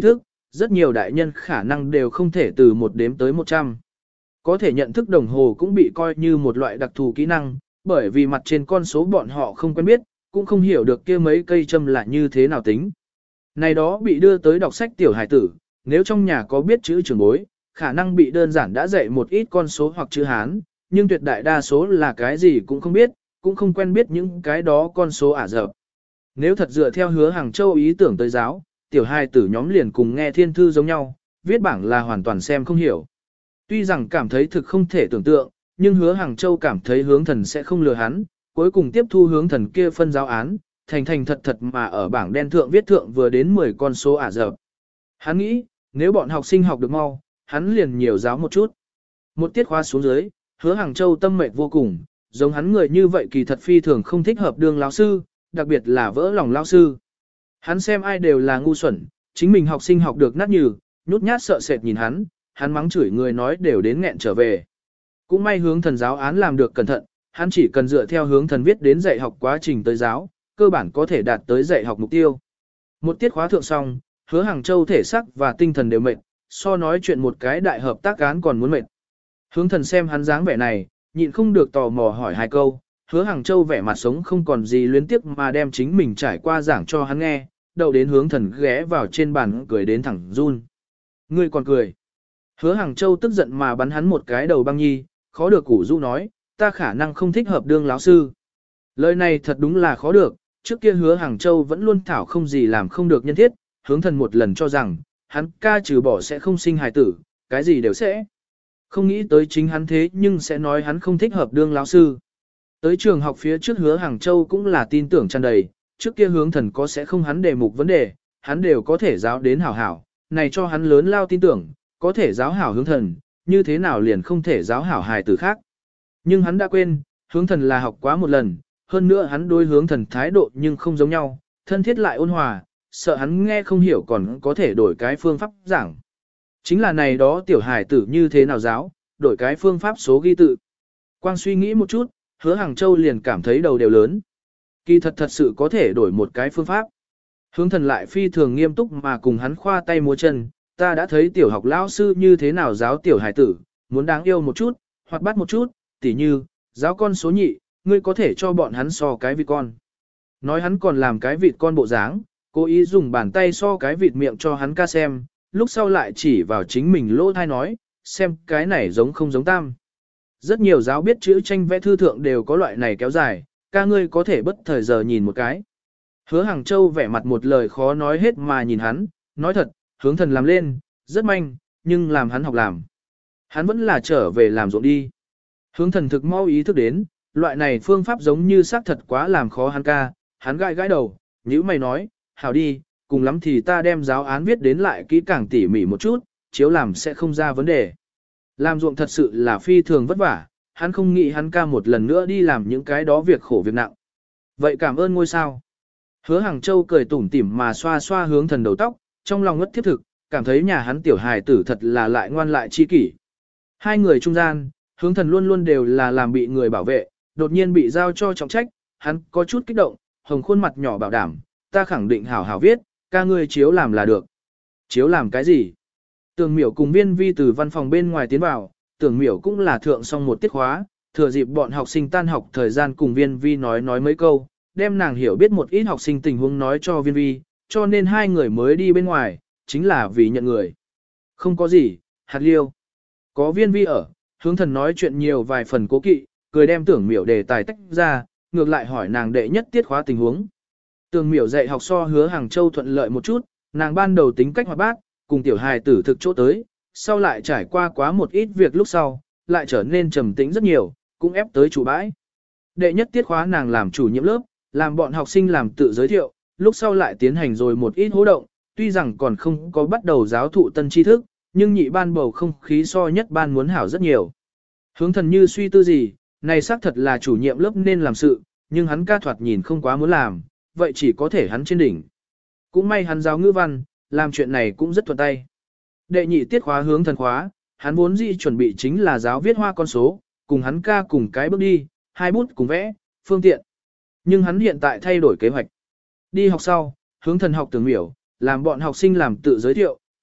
rất nhiều đại nhân khả năng đều không thể từ một đếm tới 100. Có thể nhận thức đồng hồ cũng bị coi như một loại đặc thù kỹ năng, bởi vì mặt trên con số bọn họ không quen biết, cũng không hiểu được kia mấy cây châm là như thế nào tính. Này đó bị đưa tới đọc sách tiểu hải tử, nếu trong nhà có biết chữ trường bối, khả năng bị đơn giản đã dạy một ít con số hoặc chữ Hán, nhưng tuyệt đại đa số là cái gì cũng không biết, cũng không quen biết những cái đó con số ả dập. Nếu thật dựa theo Hứa Hàng Châu ý tưởng tới giáo, tiểu hài tử nhóm liền cùng nghe thiên thư giống nhau, viết bảng là hoàn toàn xem không hiểu. Tuy rằng cảm thấy thực không thể tưởng tượng, nhưng Hứa Hàng Châu cảm thấy Hướng Thần sẽ không lừa hắn, cuối cùng tiếp thu Hướng Thần kia phân giáo án, thành thành thật thật mà ở bảng đen thượng viết thượng vừa đến 10 con số ả dập. Hắn nghĩ, nếu bọn học sinh học được mau, hắn liền nhiều giáo một chút. Một tiết khóa xuống dưới, Hứa Hàng Châu tâm mệt vô cùng, giống hắn người như vậy kỳ thật phi thường không thích hợp đương lão sư, đặc biệt là vỡ lòng lão sư. Hắn xem ai đều là ngu xuẩn, chính mình học sinh học được nát nhừ, nhút nhát sợ sệt nhìn hắn mắng chửi người nói đều đến nghẹn trở về. Cũng may Hướng Thần giáo án làm được cẩn thận, hắn chỉ cần dựa theo Hướng Thần viết đến dạy học quá trình tới giáo, cơ bản có thể đạt tới dạy học mục tiêu. Một tiết khóa thượng xong, Hứa Hàng Châu thể xác và tinh thần đều mệt, so nói chuyện một cái đại hợp tác án còn muốn mệt. Hướng Thần xem hắn dáng vẻ này, nhịn không được tò mò hỏi hai câu, Hứa Hàng Châu vẻ mặt sống không còn gì luyến tiếc mà đem chính mình trải qua giảng cho hắn nghe, đầu đến Hướng Thần ghé vào trên bàn cười đến thẳng run. Ngươi còn cười. Hứa Hàng Châu tức giận mà bắn hắn một cái đầu băng nhi, khó được củ rũ nói, ta khả năng không thích hợp đương lão sư. Lời này thật đúng là khó được, trước kia Hứa Hàng Châu vẫn luôn thảo không gì làm không được nhân thiết, Hướng Thần một lần cho rằng, hắn ca trừ bỏ sẽ không sinh hài tử, cái gì đều sẽ. Không nghĩ tới chính hắn thế nhưng sẽ nói hắn không thích hợp đương lão sư. Tới trường học phía trước Hứa Hàng Châu cũng là tin tưởng tràn đầy, trước kia Hướng Thần có sẽ không hắn đề mục vấn đề, hắn đều có thể giáo đến hảo hảo, này cho hắn lớn lao tin tưởng, có thể giáo hảo Hướng Thần, như thế nào liền không thể giáo hảo hài tử khác. Nhưng hắn đã quên, Hướng Thần là học quá một lần, hơn nữa hắn đối Hướng Thần thái độ nhưng không giống nhau, thân thiết lại ôn hòa, sợ hắn nghe không hiểu còn có thể đổi cái phương pháp giảng. Chính là này đó tiểu hài tử như thế nào giáo, đổi cái phương pháp số ghi tự. Quang suy nghĩ một chút, Hứa Hàng Châu liền cảm thấy đầu đều lớn. Kỳ thật thật sự có thể đổi một cái phương pháp. Hướng Thần lại phi thường nghiêm túc mà cùng hắn khoa tay múa chân, ta đã thấy tiểu học lão sư như thế nào giáo tiểu hài tử, muốn đáng yêu một chút, hoặc bắt một chút, tỉ như, giáo con số nhị, ngươi có thể cho bọn hắn so cái vịt con. Nói hắn còn làm cái vịt con bộ dáng, cố ý dùng bàn tay so cái vịt miệng cho hắn ca xem, lúc sau lại chỉ vào chính mình lỗ thai nói, xem cái này giống không giống tam. Rất nhiều giáo biết chữ tranh vẽ thư thượng đều có loại này kéo dài, ca ngươi có thể bất thời giờ nhìn một cái. Hứa Hàng Châu vẻ mặt một lời khó nói hết mà nhìn hắn, nói thật, Hướng Thần làm lên, rất manh, nhưng làm hắn học làm. Hắn vẫn là trở về làm ruộng đi. Hướng Thần thực mau ý thức đến, loại này phương pháp giống như xác thật quá làm khó hắn ca, hắn gãi gãi đầu, nhíu mày nói, hảo đi, cùng lắm thì ta đem giáo án viết đến lại kỹ càng tỉ mỉ một chút, chiếu làm sẽ không ra vấn đề. Làm ruộng thật sự là phi thường vất vả, hắn không nghĩ hắn ca một lần nữa đi làm những cái đó việc khổ việc nặng. Vậy cảm ơn ngôi sao. Hứa Hàng Châu cười tủm tỉm mà xoa xoa Hướng Thần đầu tóc, trong lòng ngất thiết thực, cảm thấy nhà hắn tiểu hài tử thật là lại ngoan lại chi kỷ. Hai người trung gian, Hướng Thần luôn luôn đều là làm bị người bảo vệ, đột nhiên bị giao cho trọng trách, hắn có chút kích động, hồng khuôn mặt nhỏ bảo đảm, ta khẳng định hảo hảo viết, ca ngươi chiếu làm là được. Chiếu làm cái gì? Tưởng Miểu cùng Viên Vi từ văn phòng bên ngoài tiến vào, Tưởng Miểu cũng là thượng xong một tiết khóa, thừa dịp bọn học sinh tan học thời gian cùng Viên Vi nói mấy câu, đem nàng hiểu biết một ít học sinh tình huống nói cho Viên Vi, cho nên hai người mới đi bên ngoài, chính là vì nhận người. Không có gì, hạt liêu. Có Viên Vi ở, Hướng Thần nói chuyện nhiều vài phần cố kỵ, cười đem Tưởng Miểu đề tài tách ra, ngược lại hỏi nàng đệ nhất tiết khóa tình huống. Tưởng Miểu dạy học so Hứa Hàng Châu thuận lợi một chút, nàng ban đầu tính cách hoạt bát, cùng tiểu hài tử thực chỗ tới, sau lại trải qua quá một ít việc lúc sau, lại trở nên trầm tĩnh rất nhiều, cũng ép tới chủ bãi. Đệ nhất tiết khóa nàng làm chủ nhiệm lớp, làm bọn học sinh làm tự giới thiệu, lúc sau lại tiến hành rồi một ít hỗ động, tuy rằng còn không có bắt đầu giáo thụ tân tri thức, nhưng nhị ban bầu không khí so nhất ban muốn hảo rất nhiều. Hướng Thần như suy tư gì, này xác thật là chủ nhiệm lớp nên làm sự, nhưng hắn ca thoạt nhìn không quá muốn làm, vậy chỉ có thể hắn trên đỉnh. Cũng may hắn giáo ngữ văn, làm chuyện này cũng rất thuận tay. Đệ nhị tiết khóa Hướng Thần khóa, hắn vốn dĩ chuẩn bị chính là giáo viết hoa con số, cùng hắn ca cùng cái bước đi, hai bút cùng vẽ, phương tiện. Nhưng hắn hiện tại thay đổi kế hoạch. Đi học sau, Hướng Thần học Tưởng Miểu, làm bọn học sinh làm tự giới thiệu,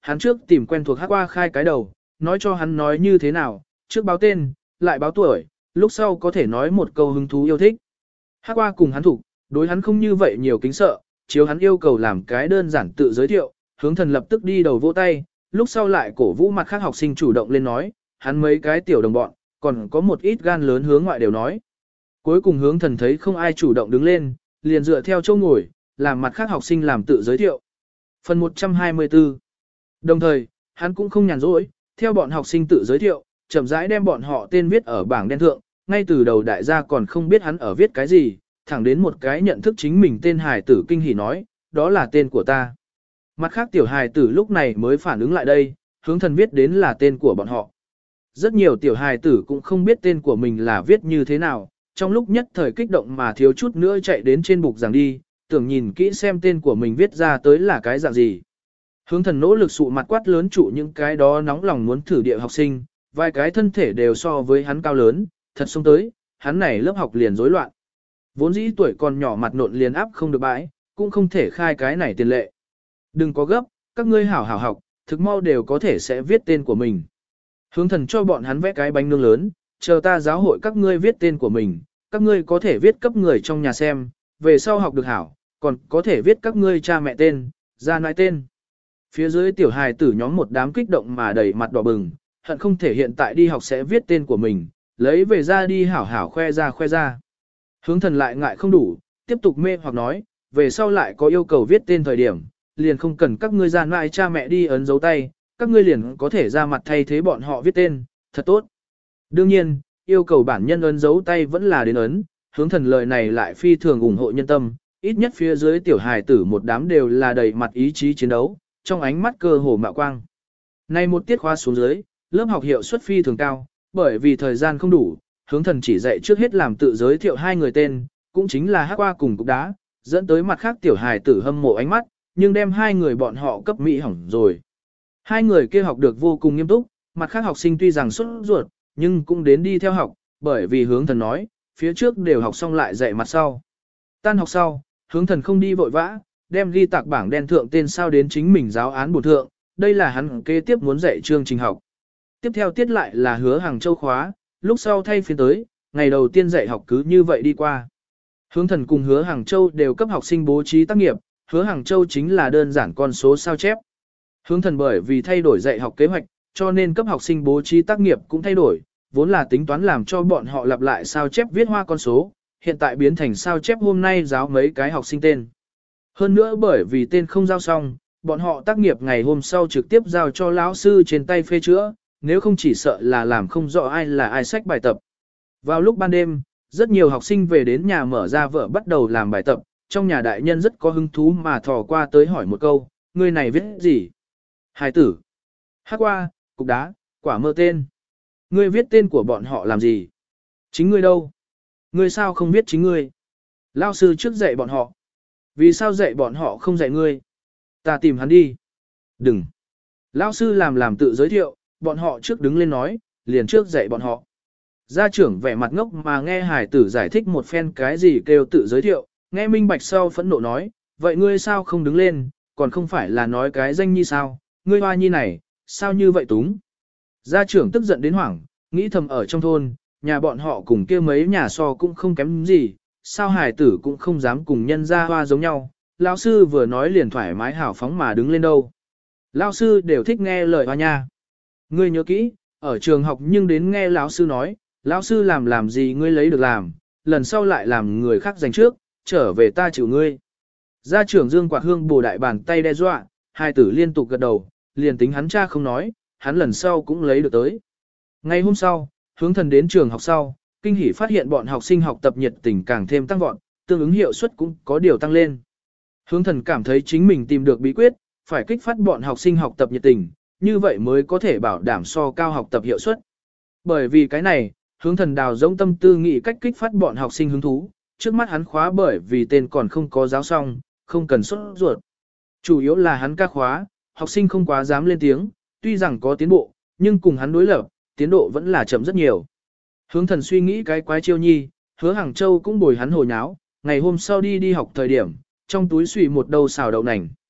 hắn trước tìm quen thuộc Hắc Qua khai cái đầu, nói cho hắn nói như thế nào, trước báo tên, lại báo tuổi, lúc sau có thể nói một câu hứng thú yêu thích. Hắc Qua cùng hắn thủ, đối hắn không như vậy nhiều kính sợ, chiếu hắn yêu cầu làm cái đơn giản tự giới thiệu, Hướng Thần lập tức đi đầu vỗ tay, lúc sau lại cổ vũ mặt khác học sinh chủ động lên nói, hắn mấy cái tiểu đồng bọn, còn có một ít gan lớn hướng ngoại đều nói. Cuối cùng Hướng Thần thấy không ai chủ động đứng lên, liền dựa theo châu ngồi, làm mặt khác học sinh làm tự giới thiệu. Phần 124. Đồng thời, hắn cũng không nhàn rỗi, theo bọn học sinh tự giới thiệu, chậm rãi đem bọn họ tên viết ở bảng đen thượng, ngay từ đầu đại gia còn không biết hắn ở viết cái gì, thẳng đến một cái nhận thức chính mình tên hài tử kinh hỉ nói, đó là tên của ta. Mặt khác tiểu hài tử lúc này mới phản ứng lại đây, Hướng Thần viết đến là tên của bọn họ. Rất nhiều tiểu hài tử cũng không biết tên của mình là viết như thế nào, trong lúc nhất thời kích động mà thiếu chút nữa chạy đến trên bục giảng đi, tưởng nhìn kỹ xem tên của mình viết ra tới là cái dạng gì. Hướng Thần nỗ lực sụ mặt quát lớn trụ những cái đó nóng lòng muốn thử địa học sinh, vài cái thân thể đều so với hắn cao lớn, thật xông tới, hắn này lớp học liền rối loạn. Vốn dĩ tuổi còn nhỏ mặt nộn liền áp không được bãi, cũng không thể khai cái này tiền lệ. Đừng có gấp, các ngươi hảo hảo học, thực mau đều có thể sẽ viết tên của mình. Hướng Thần cho bọn hắn vẽ cái bánh nướng lớn, chờ ta giáo hội các ngươi viết tên của mình, các ngươi có thể viết cấp người trong nhà xem, về sau học được hảo, còn có thể viết các ngươi cha mẹ tên, gia nãi tên. Phía dưới tiểu hài tử nhóm một đám kích động mà đầy mặt đỏ bừng, hận không thể hiện tại đi học sẽ viết tên của mình, lấy về ra đi hảo hảo khoe ra khoe ra. Hướng Thần lại ngại không đủ, tiếp tục mê hoặc nói, về sau lại có yêu cầu viết tên thời điểm, liền không cần các ngươi gia nãi cha mẹ đi ấn dấu tay, các ngươi liền có thể ra mặt thay thế bọn họ viết tên, thật tốt. Đương nhiên, yêu cầu bản nhân ấn dấu tay vẫn là đến ấn, Hướng Thần lời này lại phi thường ủng hộ nhân tâm, ít nhất phía dưới tiểu hài tử một đám đều là đầy mặt ý chí chiến đấu, trong ánh mắt cơ hồ mạo quang. Nay một tiết khóa xuống dưới, lớp học hiệu suất phi thường cao, bởi vì thời gian không đủ, Hướng Thần chỉ dạy trước hết làm tự giới thiệu hai người tên, cũng chính là Hắc Qua cùng Cục Đá, dẫn tới mặt khác tiểu hài tử hâm mộ ánh mắt, nhưng đem hai người bọn họ cấp mỹ hỏng rồi. Hai người kia học được vô cùng nghiêm túc, mặt khác học sinh tuy rằng sốt ruột, nhưng cũng đến đi theo học, bởi vì Hướng Thần nói, phía trước đều học xong lại dạy mặt sau. Tan học sau, Hướng Thần không đi vội vã, đem ghi tạc bảng đen thượng tên sao đến chính mình giáo án bổ thượng, đây là hắn kế tiếp muốn dạy chương trình học. Tiếp theo tiết lại là Hứa Hàng Châu khóa, lúc sau thay phiên tới, ngày đầu tiên dạy học cứ như vậy đi qua. Hướng Thần cùng Hứa Hàng Châu đều cấp học sinh bố trí tác nghiệp, Hứa Hàng Châu chính là đơn giản con số sao chép. Hướng Thần bởi vì thay đổi dạy học kế hoạch, cho nên cấp học sinh bố trí tác nghiệp cũng thay đổi, vốn là tính toán làm cho bọn họ lặp lại sao chép viết hoa con số, hiện tại biến thành sao chép hôm nay giáo mấy cái học sinh tên. Hơn nữa bởi vì tên không giao xong, bọn họ tác nghiệp ngày hôm sau trực tiếp giao cho lão sư trên tay phê chữa, nếu không chỉ sợ là làm không rõ ai là ai sách bài tập. Vào lúc ban đêm, rất nhiều học sinh về đến nhà mở ra vở bắt đầu làm bài tập, trong nhà đại nhân rất có hứng thú mà thò qua tới hỏi một câu, người này viết gì? Hải tử, Hắc Qua, Cục Đá, Quả Mơ tên. Ngươi viết tên của bọn họ làm gì? Chính ngươi đâu? Ngươi sao không viết chính ngươi? Lao sư trước dạy bọn họ. Vì sao dạy bọn họ không dạy ngươi? Ta tìm hắn đi. Đừng. Lao sư làm tự giới thiệu, bọn họ trước đứng lên nói, liền trước dạy bọn họ. Gia trưởng vẻ mặt ngốc mà nghe hải tử giải thích một phen cái gì kêu tự giới thiệu, nghe minh bạch sau phẫn nộ nói, vậy ngươi sao không đứng lên, còn không phải là nói cái danh nhi sao, ngươi hoa nhi này, sao như vậy túng. Gia trưởng tức giận đến hoảng, nghĩ thầm ở trong thôn, nhà bọn họ cùng kia mấy nhà so cũng không kém gì, sao hải tử cũng không dám cùng nhân gia hoa giống nhau, lão sư vừa nói liền thoải mái hào phóng mà đứng lên đâu. Lão sư đều thích nghe lời hoa nha. Ngươi nhớ kỹ, ở trường học nhưng đến nghe lão sư nói, lão sư làm gì ngươi lấy được làm, lần sau lại làm người khác giành trước, trở về ta chịu ngươi. Gia trưởng Dương Quạt Hương bổ đại bàn tay đe dọa, hai tử liên tục gật đầu, liền tính hắn cha không nói, hắn lần sau cũng lấy được tới. Ngày hôm sau, Hướng Thần đến trường học sau, kinh hỉ phát hiện bọn học sinh học tập nhiệt tình càng thêm tăng vọt, tương ứng hiệu suất cũng có điều tăng lên. Hướng Thần cảm thấy chính mình tìm được bí quyết, phải kích phát bọn học sinh học tập nhiệt tình, như vậy mới có thể bảo đảm so cao học tập hiệu suất. Bởi vì cái này, Hướng Thần đào giống tâm tư nghĩ cách kích phát bọn học sinh hứng thú, trước mắt hắn khóa bởi vì tên còn không có giáo xong, không cần sốt ruột. Chủ yếu là hắn ca khóa, học sinh không quá dám lên tiếng, tuy rằng có tiến bộ, nhưng cùng hắn đối lập, tiến độ vẫn là chậm rất nhiều. Hướng Thần suy nghĩ cái quái chiêu nhi, Hứa Hàng Châu cũng bồi hắn hồ nháo, ngày hôm sau đi học thời điểm, trong túi xùy một đầu xào đậu nành.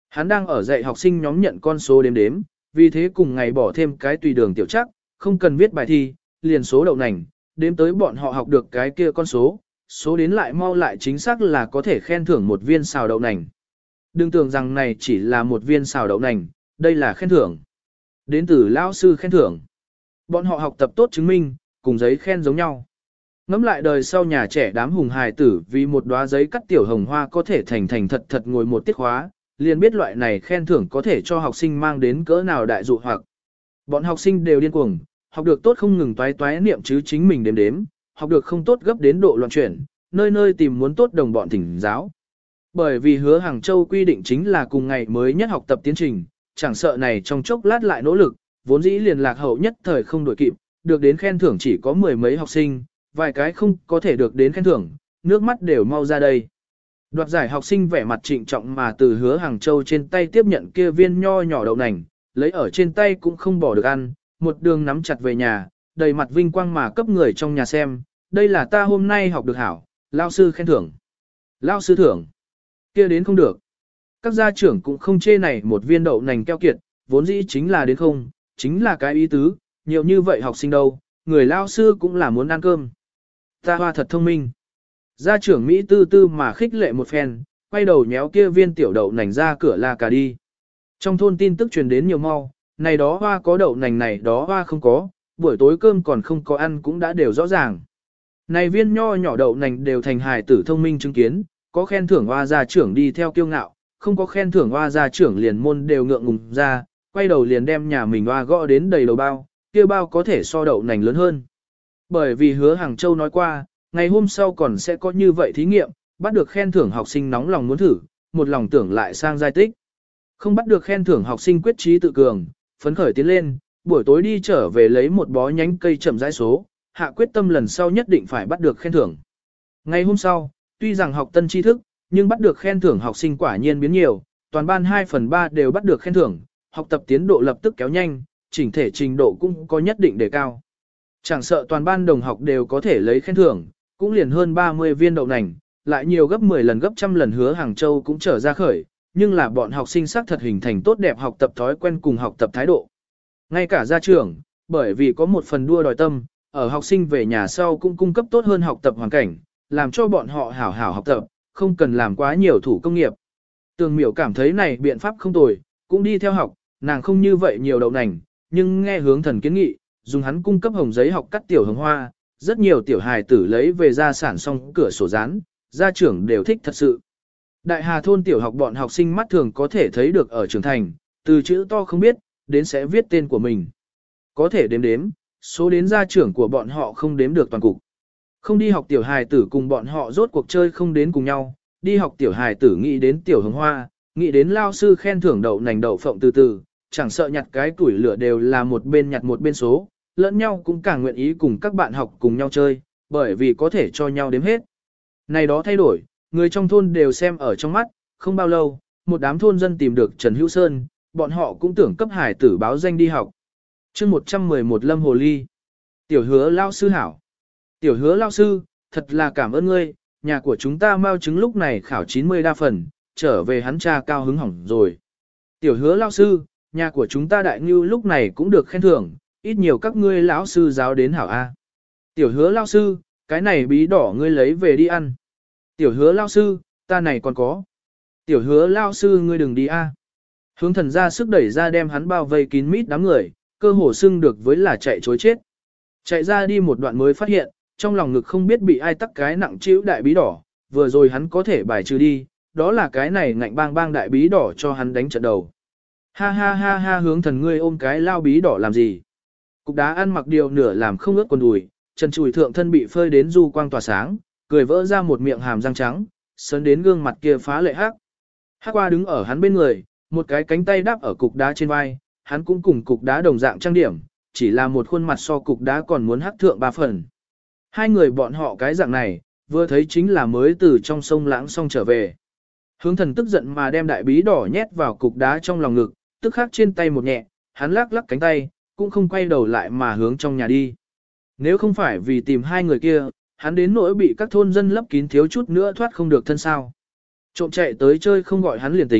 Hắn đang ở dạy học sinh nhóm nhận con số đếm đếm, vì thế cùng ngày bỏ thêm cái tùy đường tiểu trắc, không cần viết bài thi, liền số đậu nành, đếm tới bọn họ học được cái kia con số, số đến lại mau lại chính xác là có thể khen thưởng một viên xào đậu nành. Đừng tưởng rằng này chỉ là một viên xào đậu nành, đây là khen thưởng. Đến từ lão sư khen thưởng. Bọn họ học tập tốt chứng minh, cùng giấy khen giống nhau. Ngắm lại đời sau nhà trẻ đám hùng hài tử vì một đóa giấy cắt tiểu hồng hoa có thể thành thật thật ngồi một tiết khóa, liền biết loại này khen thưởng có thể cho học sinh mang đến cỡ nào đại dụ hoặc. Bọn học sinh đều điên cuồng, học được tốt không ngừng toái toái niệm chứ chính mình đếm đếm, học được không tốt gấp đến độ loạn chuyển, nơi nơi tìm muốn tốt đồng bọn thỉnh giáo. Bởi vì hứa Hàng Châu quy định chính là cùng ngày mới nhất học tập tiến trình, chẳng sợ này trong chốc lát lại nỗ lực, vốn dĩ liền lạc hậu nhất thời không đổi kịp, được đến khen thưởng chỉ có mười mấy học sinh, vài cái không có thể được đến khen thưởng, nước mắt đều mau ra đây. Đoạt giải học sinh vẻ mặt trịnh trọng mà từ hứa Hàng Châu trên tay tiếp nhận kia viên nho nhỏ đậu nành, lấy ở trên tay cũng không bỏ được ăn, một đường nắm chặt về nhà, đầy mặt vinh quang mà cấp người trong nhà xem, đây là ta hôm nay học được hảo, lao sư khen thưởng. Lao sư thưởng, kia đến không được. Các gia trưởng cũng không chê này một viên đậu nành keo kiệt, vốn dĩ chính là đến không, chính là cái ý tứ, nhiều như vậy học sinh đâu, người lao sư cũng là muốn ăn cơm. Ta hoa thật thông minh. Gia trưởng Mỹ tư tư mà khích lệ một phen, quay đầu nhéo kia viên tiểu đậu nành ra cửa la cả đi. Trong thôn tin tức truyền đến nhiều mau, này đó hoa có đậu nành này đó hoa không có, buổi tối cơm còn không có ăn cũng đã đều rõ ràng. Này viên nho nhỏ đậu nành đều thành hài tử thông minh chứng kiến, có khen thưởng hoa gia trưởng đi theo kiêu ngạo, không có khen thưởng hoa gia trưởng liền môn đều ngượng ngùng ra, quay đầu liền đem nhà mình hoa gõ đến đầy đầu bao, kia bao có thể so đậu nành lớn hơn. Bởi vì hứa Hàng Châu nói qua, ngày hôm sau còn sẽ có như vậy thí nghiệm, bắt được khen thưởng học sinh nóng lòng muốn thử, một lòng tưởng lại sang giai tích. Không bắt được khen thưởng học sinh quyết trí tự cường, phấn khởi tiến lên, buổi tối đi trở về lấy một bó nhánh cây chậm rãi số, hạ quyết tâm lần sau nhất định phải bắt được khen thưởng. Ngày hôm sau, tuy rằng học tân tri thức, nhưng bắt được khen thưởng học sinh quả nhiên biến nhiều, toàn ban 2/3 đều bắt được khen thưởng, học tập tiến độ lập tức kéo nhanh, chỉnh thể trình độ cũng có nhất định đề cao. Chẳng sợ toàn ban đồng học đều có thể lấy khen thưởng, cũng liền hơn 30 viên đậu nành, lại nhiều gấp 10 lần gấp trăm lần hứa Hàng Châu cũng trở ra khởi, nhưng là bọn học sinh xác thật hình thành tốt đẹp học tập thói quen cùng học tập thái độ. Ngay cả gia trưởng, bởi vì có một phần đua đòi tâm, ở học sinh về nhà sau cũng cung cấp tốt hơn học tập hoàn cảnh, làm cho bọn họ hảo hảo học tập, không cần làm quá nhiều thủ công nghiệp. Tường Miểu cảm thấy này biện pháp không tồi, cũng đi theo học, nàng không như vậy nhiều đậu nành, nhưng nghe hướng thần kiến nghị, dùng hắn cung cấp hồng giấy học cắt tiểu hồng hoa, rất nhiều tiểu hài tử lấy về gia sản xong cửa sổ dán, gia trưởng đều thích thật sự. Đại Hà thôn tiểu học bọn học sinh mắt thường có thể thấy được ở trưởng thành, từ chữ to không biết, đến sẽ viết tên của mình. Có thể đếm đếm, số đến gia trưởng của bọn họ không đếm được toàn cục. Không đi học tiểu hài tử cùng bọn họ rốt cuộc chơi không đến cùng nhau, đi học tiểu hài tử nghĩ đến tiểu hồng hoa, nghĩ đến lao sư khen thưởng đậu nành đậu phộng từ từ, chẳng sợ nhặt cái tuổi lửa đều là một bên nhặt một bên số, lẫn nhau cũng càng nguyện ý cùng các bạn học cùng nhau chơi, bởi vì có thể cho nhau đếm hết. Này đó thay đổi, người trong thôn đều xem ở trong mắt, không bao lâu, một đám thôn dân tìm được Trần Hữu Sơn, bọn họ cũng tưởng cấp hải tử báo danh đi học. chương 111 Lâm Hồ Ly. Tiểu hứa lao sư hảo. Tiểu hứa lao sư, thật là cảm ơn ngươi, nhà của chúng ta mau chứng lúc này khảo 90 đa phần, trở về hắn cha cao hứng hỏng rồi. Tiểu hứa lao sư, nhà của chúng ta đại ngưu lúc này cũng được khen thưởng, ít nhiều các ngươi lão sư giáo đến hảo A. Tiểu hứa lao sư, cái này bí đỏ ngươi lấy về đi ăn. Tiểu hứa lao sư, ta này còn có. Tiểu hứa lao sư ngươi đừng đi A. Hướng thần ra sức đẩy ra đem hắn bao vây kín mít đám người, cơ hồ xưng được với là chạy chối chết. Chạy ra đi một đoạn mới phát hiện, trong lòng ngực không biết bị ai tắc cái nặng chịu đại bí đỏ, vừa rồi hắn có thể bài trừ đi, đó là cái này ngạnh bang bang đại bí đỏ cho hắn đánh trận đầu. Ha ha ha ha hướng thần ngươi ôm cái lao bí đỏ làm gì? Cục đá ăn mặc điều nửa làm không ướt quần đùi, chân chùi thượng thân bị phơi đến du quang tỏa sáng, cười vỡ ra một miệng hàm răng trắng, sấn đến gương mặt kia phá lệ hắc. Hắc qua đứng ở hắn bên người, một cái cánh tay đáp ở cục đá trên vai, hắn cũng cùng cục đá đồng dạng trang điểm, chỉ là một khuôn mặt so cục đá còn muốn hắc thượng 3 phần. Hai người bọn họ cái dạng này, vừa thấy chính là mới từ trong sông lãng xong trở về. Hướng thần tức giận mà đem đại bí đỏ nhét vào cục đá trong lòng ngực, tức khắc trên tay một nhẹ, hắn lắc lắc cánh tay, cũng không quay đầu lại mà hướng trong nhà đi. Nếu không phải vì tìm hai người kia, hắn đến nỗi bị các thôn dân lấp kín thiếu chút nữa thoát không được thân sao. Trộm chạy tới chơi không gọi hắn liền tính,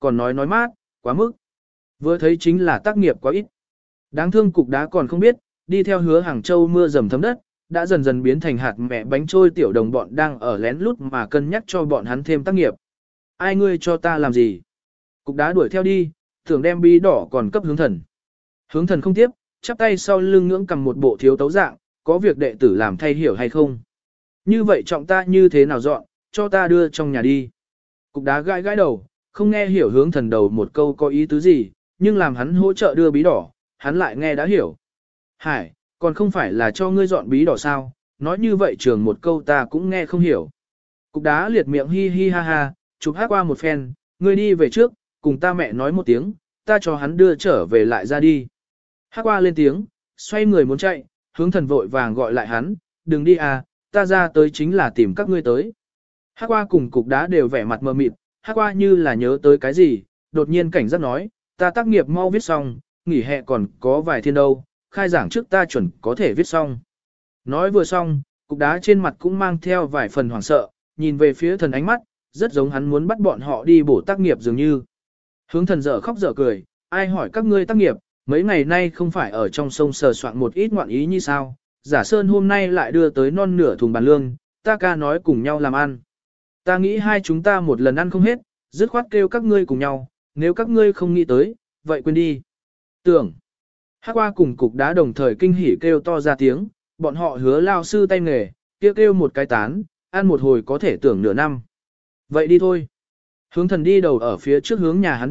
còn nói mát, quá mức. Vừa thấy chính là tác nghiệp quá ít. Đáng thương cục đá còn không biết, đi theo Hứa Hàng Châu mưa dầm thấm đất, đã dần dần biến thành hạt mẹ bánh trôi tiểu đồng bọn đang ở lén lút mà cân nhắc cho bọn hắn thêm tác nghiệp. Ai ngươi cho ta làm gì? Cục đá đuổi theo đi, tưởng đem bí đỏ còn cấp hướng thần. Hướng thần không tiếp, chắp tay sau lưng ngưỡng cầm một bộ thiếu tấu dạng, có việc đệ tử làm thay hiểu hay không? Như vậy trọng ta như thế nào dọn, cho ta đưa trong nhà đi. Cục đá gãi gãi đầu, không nghe hiểu hướng thần đầu một câu có ý tứ gì, nhưng làm hắn hỗ trợ đưa bí đỏ, hắn lại nghe đã hiểu. Hải, còn không phải là cho ngươi dọn bí đỏ sao, nói như vậy trường một câu ta cũng nghe không hiểu. Cục đá liệt miệng hi hi ha ha, chụp hát qua một phen, ngươi đi về trước, cùng ta mẹ nói một tiếng, ta cho hắn đưa trở về lại ra đi. Hát qua lên tiếng, xoay người muốn chạy, hướng thần vội vàng gọi lại hắn, đừng đi à, ta ra tới chính là tìm các ngươi tới. Hát qua cùng cục đá đều vẻ mặt mờ mịt, hát qua như là nhớ tới cái gì, đột nhiên cảnh giác nói, ta tác nghiệp mau viết xong, nghỉ hè còn có vài thiên đâu, khai giảng trước ta chuẩn có thể viết xong. Nói vừa xong, cục đá trên mặt cũng mang theo vài phần hoảng sợ, nhìn về phía thần ánh mắt, rất giống hắn muốn bắt bọn họ đi bổ tác nghiệp dường như. Hướng thần dở khóc dở cười, ai hỏi các ngươi tác nghiệp, mấy ngày nay không phải ở trong sông sờ soạn một ít ngoạn ý như sao, giả sơn hôm nay lại đưa tới non nửa thùng bàn lương, ta ca nói cùng nhau làm ăn. Ta nghĩ hai chúng ta một lần ăn không hết, dứt khoát kêu các ngươi cùng nhau, nếu các ngươi không nghĩ tới, vậy quên đi. Tưởng, hát qua cùng cục đá đồng thời kinh hỉ kêu to ra tiếng, bọn họ hứa lao sư tay nghề, kêu một cái tán, ăn một hồi có thể tưởng nửa năm. Vậy đi thôi. Hướng thần đi đầu ở phía trước hướng nhà hắn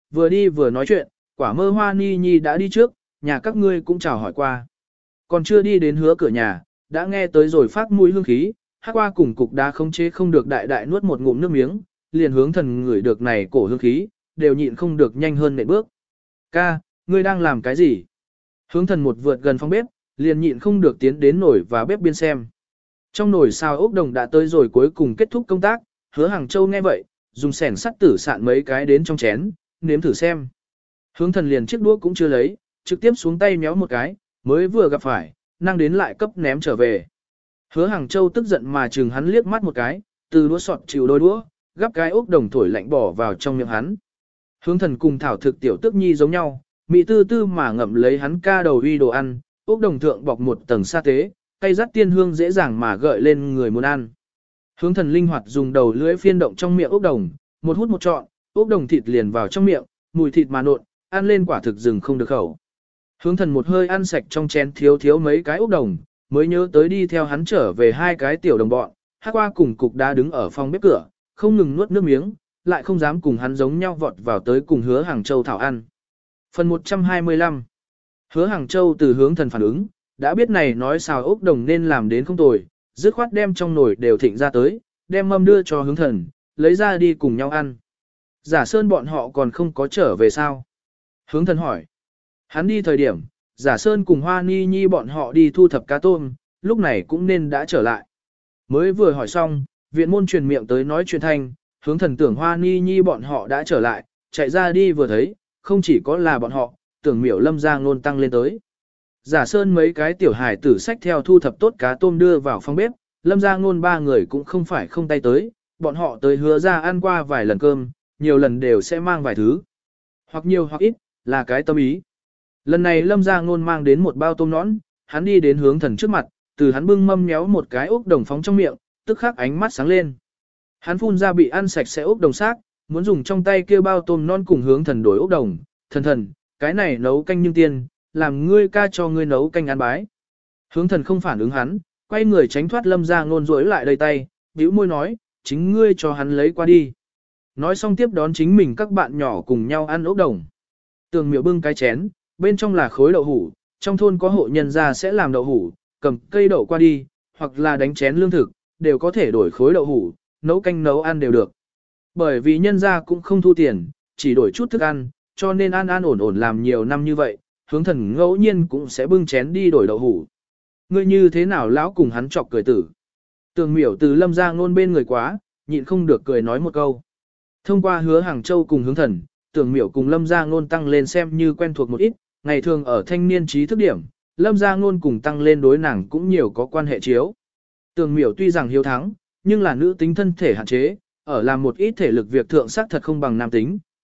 đi vừa nói chuyện, quả mơ hoa ni nhi đã đi trước, nhà các ngươi cũng chào hỏi qua. Còn chưa đi đến hứa cửa nhà, đã nghe tới rồi phát mũi hương khí, hát qua cùng cục đá không chế không được đại đại nuốt một ngụm nước miếng, liền hướng thần ngửi được này cổ hương khí, đều nhịn không được nhanh hơn nệm bước. Ca, ngươi đang làm cái gì? Hướng thần một vượt gần phòng bếp, liền nhịn không được tiến đến nồi và bếp biên xem. Trong nồi xào ốc đồng đã tới rồi cuối cùng kết thúc công tác, Hứa Hàng Châu nghe vậy, dùng xẻng sắt tử sạn mấy cái đến trong chén, nếm thử xem. Hướng thần liền chiếc đũa cũng chưa lấy, trực tiếp xuống tay méo một cái, mới vừa gặp phải, năng đến lại cấp ném trở về. Hứa Hàng Châu tức giận mà chừng hắn liếc mắt một cái, từ đũa sọt chịu đôi đũa, gắp cái ốc đồng thổi lạnh bỏ vào trong miệng hắn. Hướng thần cùng thảo thực tiểu tức nhi giống nhau, mị tư tư mà ngậm lấy hắn ca đầu uy đồ ăn, ốc đồng thượng bọc một tầng sa tế, cây rắt tiên hương dễ dàng mà gợi lên người muốn ăn. Hướng thần linh hoạt dùng đầu lưỡi phiên động trong miệng ốc đồng, một hút một trọn, ốc đồng thịt liền vào trong miệng, mùi thịt mà nộn, ăn lên quả thực rừng không được khẩu. Hướng thần một hơi ăn sạch trong chén thiếu mấy cái ốc đồng, mới nhớ tới đi theo hắn trở về hai cái tiểu đồng bọn, hát qua cùng cục đá đứng ở phòng bếp cửa, không ngừng nuốt nước miếng, lại không dám cùng hắn giống nhau vọt vào tới cùng Hứa Hàng Châu thảo ăn. Phần 125 Hứa Hàng Châu từ hướng thần phản ứng, đã biết này nói xào ốc đồng nên làm đến không tồi, dứt khoát đem trong nồi đều thịnh ra tới, đem mâm đưa cho hướng thần, lấy ra đi cùng nhau ăn. Giả sơn bọn họ còn không có trở về sao? Hướng thần hỏi. Hắn đi thời điểm, giả sơn cùng hoa ni nhi bọn họ đi thu thập cá tôm, lúc này cũng nên đã trở lại. Mới vừa hỏi xong, viện môn truyền miệng tới nói chuyện thanh, hướng thần tưởng hoa ni nhi bọn họ đã trở lại, chạy ra đi vừa thấy, không chỉ có là bọn họ, tưởng miểu lâm ra ngôn tăng lên tới. Giả sơn mấy cái tiểu hài tử sách theo thu thập tốt cá tôm đưa vào phòng bếp, lâm ra ngôn ba người cũng không phải không tay tới, bọn họ tới hứa ra ăn qua vài lần cơm, nhiều lần đều sẽ mang vài thứ. Hoặc nhiều hoặc ít, là cái tâm ý. Lần này lâm ra ngôn mang đến một bao tôm nõn, hắn đi đến hướng thần trước mặt, từ hắn bưng mâm nhéo một cái ốc đồng phóng trong miệng, tức khắc ánh mắt sáng lên. Hắn phun ra bị ăn sạch sẽ ốc đồng xác, muốn dùng trong tay kia bao tôm non cùng hướng thần đổi ốc đồng, thần, cái này nấu canh nhưng tiên, làm ngươi ca cho ngươi nấu canh ăn bái. Hướng thần không phản ứng hắn, quay người tránh thoát lâm ra ngôn rỗi lại đầy tay, bĩu môi nói, chính ngươi cho hắn lấy qua đi. Nói xong tiếp đón chính mình các bạn nhỏ cùng nhau ăn ốc đồng. Tường miệu bưng cái chén, bên trong là khối đậu hủ, trong thôn có hộ nhân gia sẽ làm đậu hủ, cầm cây đậu qua đi, hoặc là đánh chén lương thực, đều có thể đổi khối đậu hủ, nấu canh nấu ăn đều được. Bởi vì nhân gia cũng không thu tiền, chỉ đổi chút thức ăn, cho nên an ổn làm nhiều năm như vậy, hướng thần ngẫu nhiên cũng sẽ bưng chén đi đổi đậu hủ. Ngươi như thế nào lão cùng hắn chọc cười tử. Tường miểu từ lâm ra ngôn bên người quá, nhịn không được cười nói một câu. Thông qua Hứa Hàng Châu cùng hướng thần, Tường miểu cùng lâm ra ngôn tăng lên xem như quen thuộc một ít, ngày thường ở thanh niên trí thức điểm, lâm ra ngôn cùng tăng lên đối nàng cũng nhiều có quan hệ chiếu. Tường miểu tuy rằng hiếu thắng, nhưng là nữ tính thân thể hạn chế, ở làm một ít thể lực việc thượng sắc thật không bằng nam tính,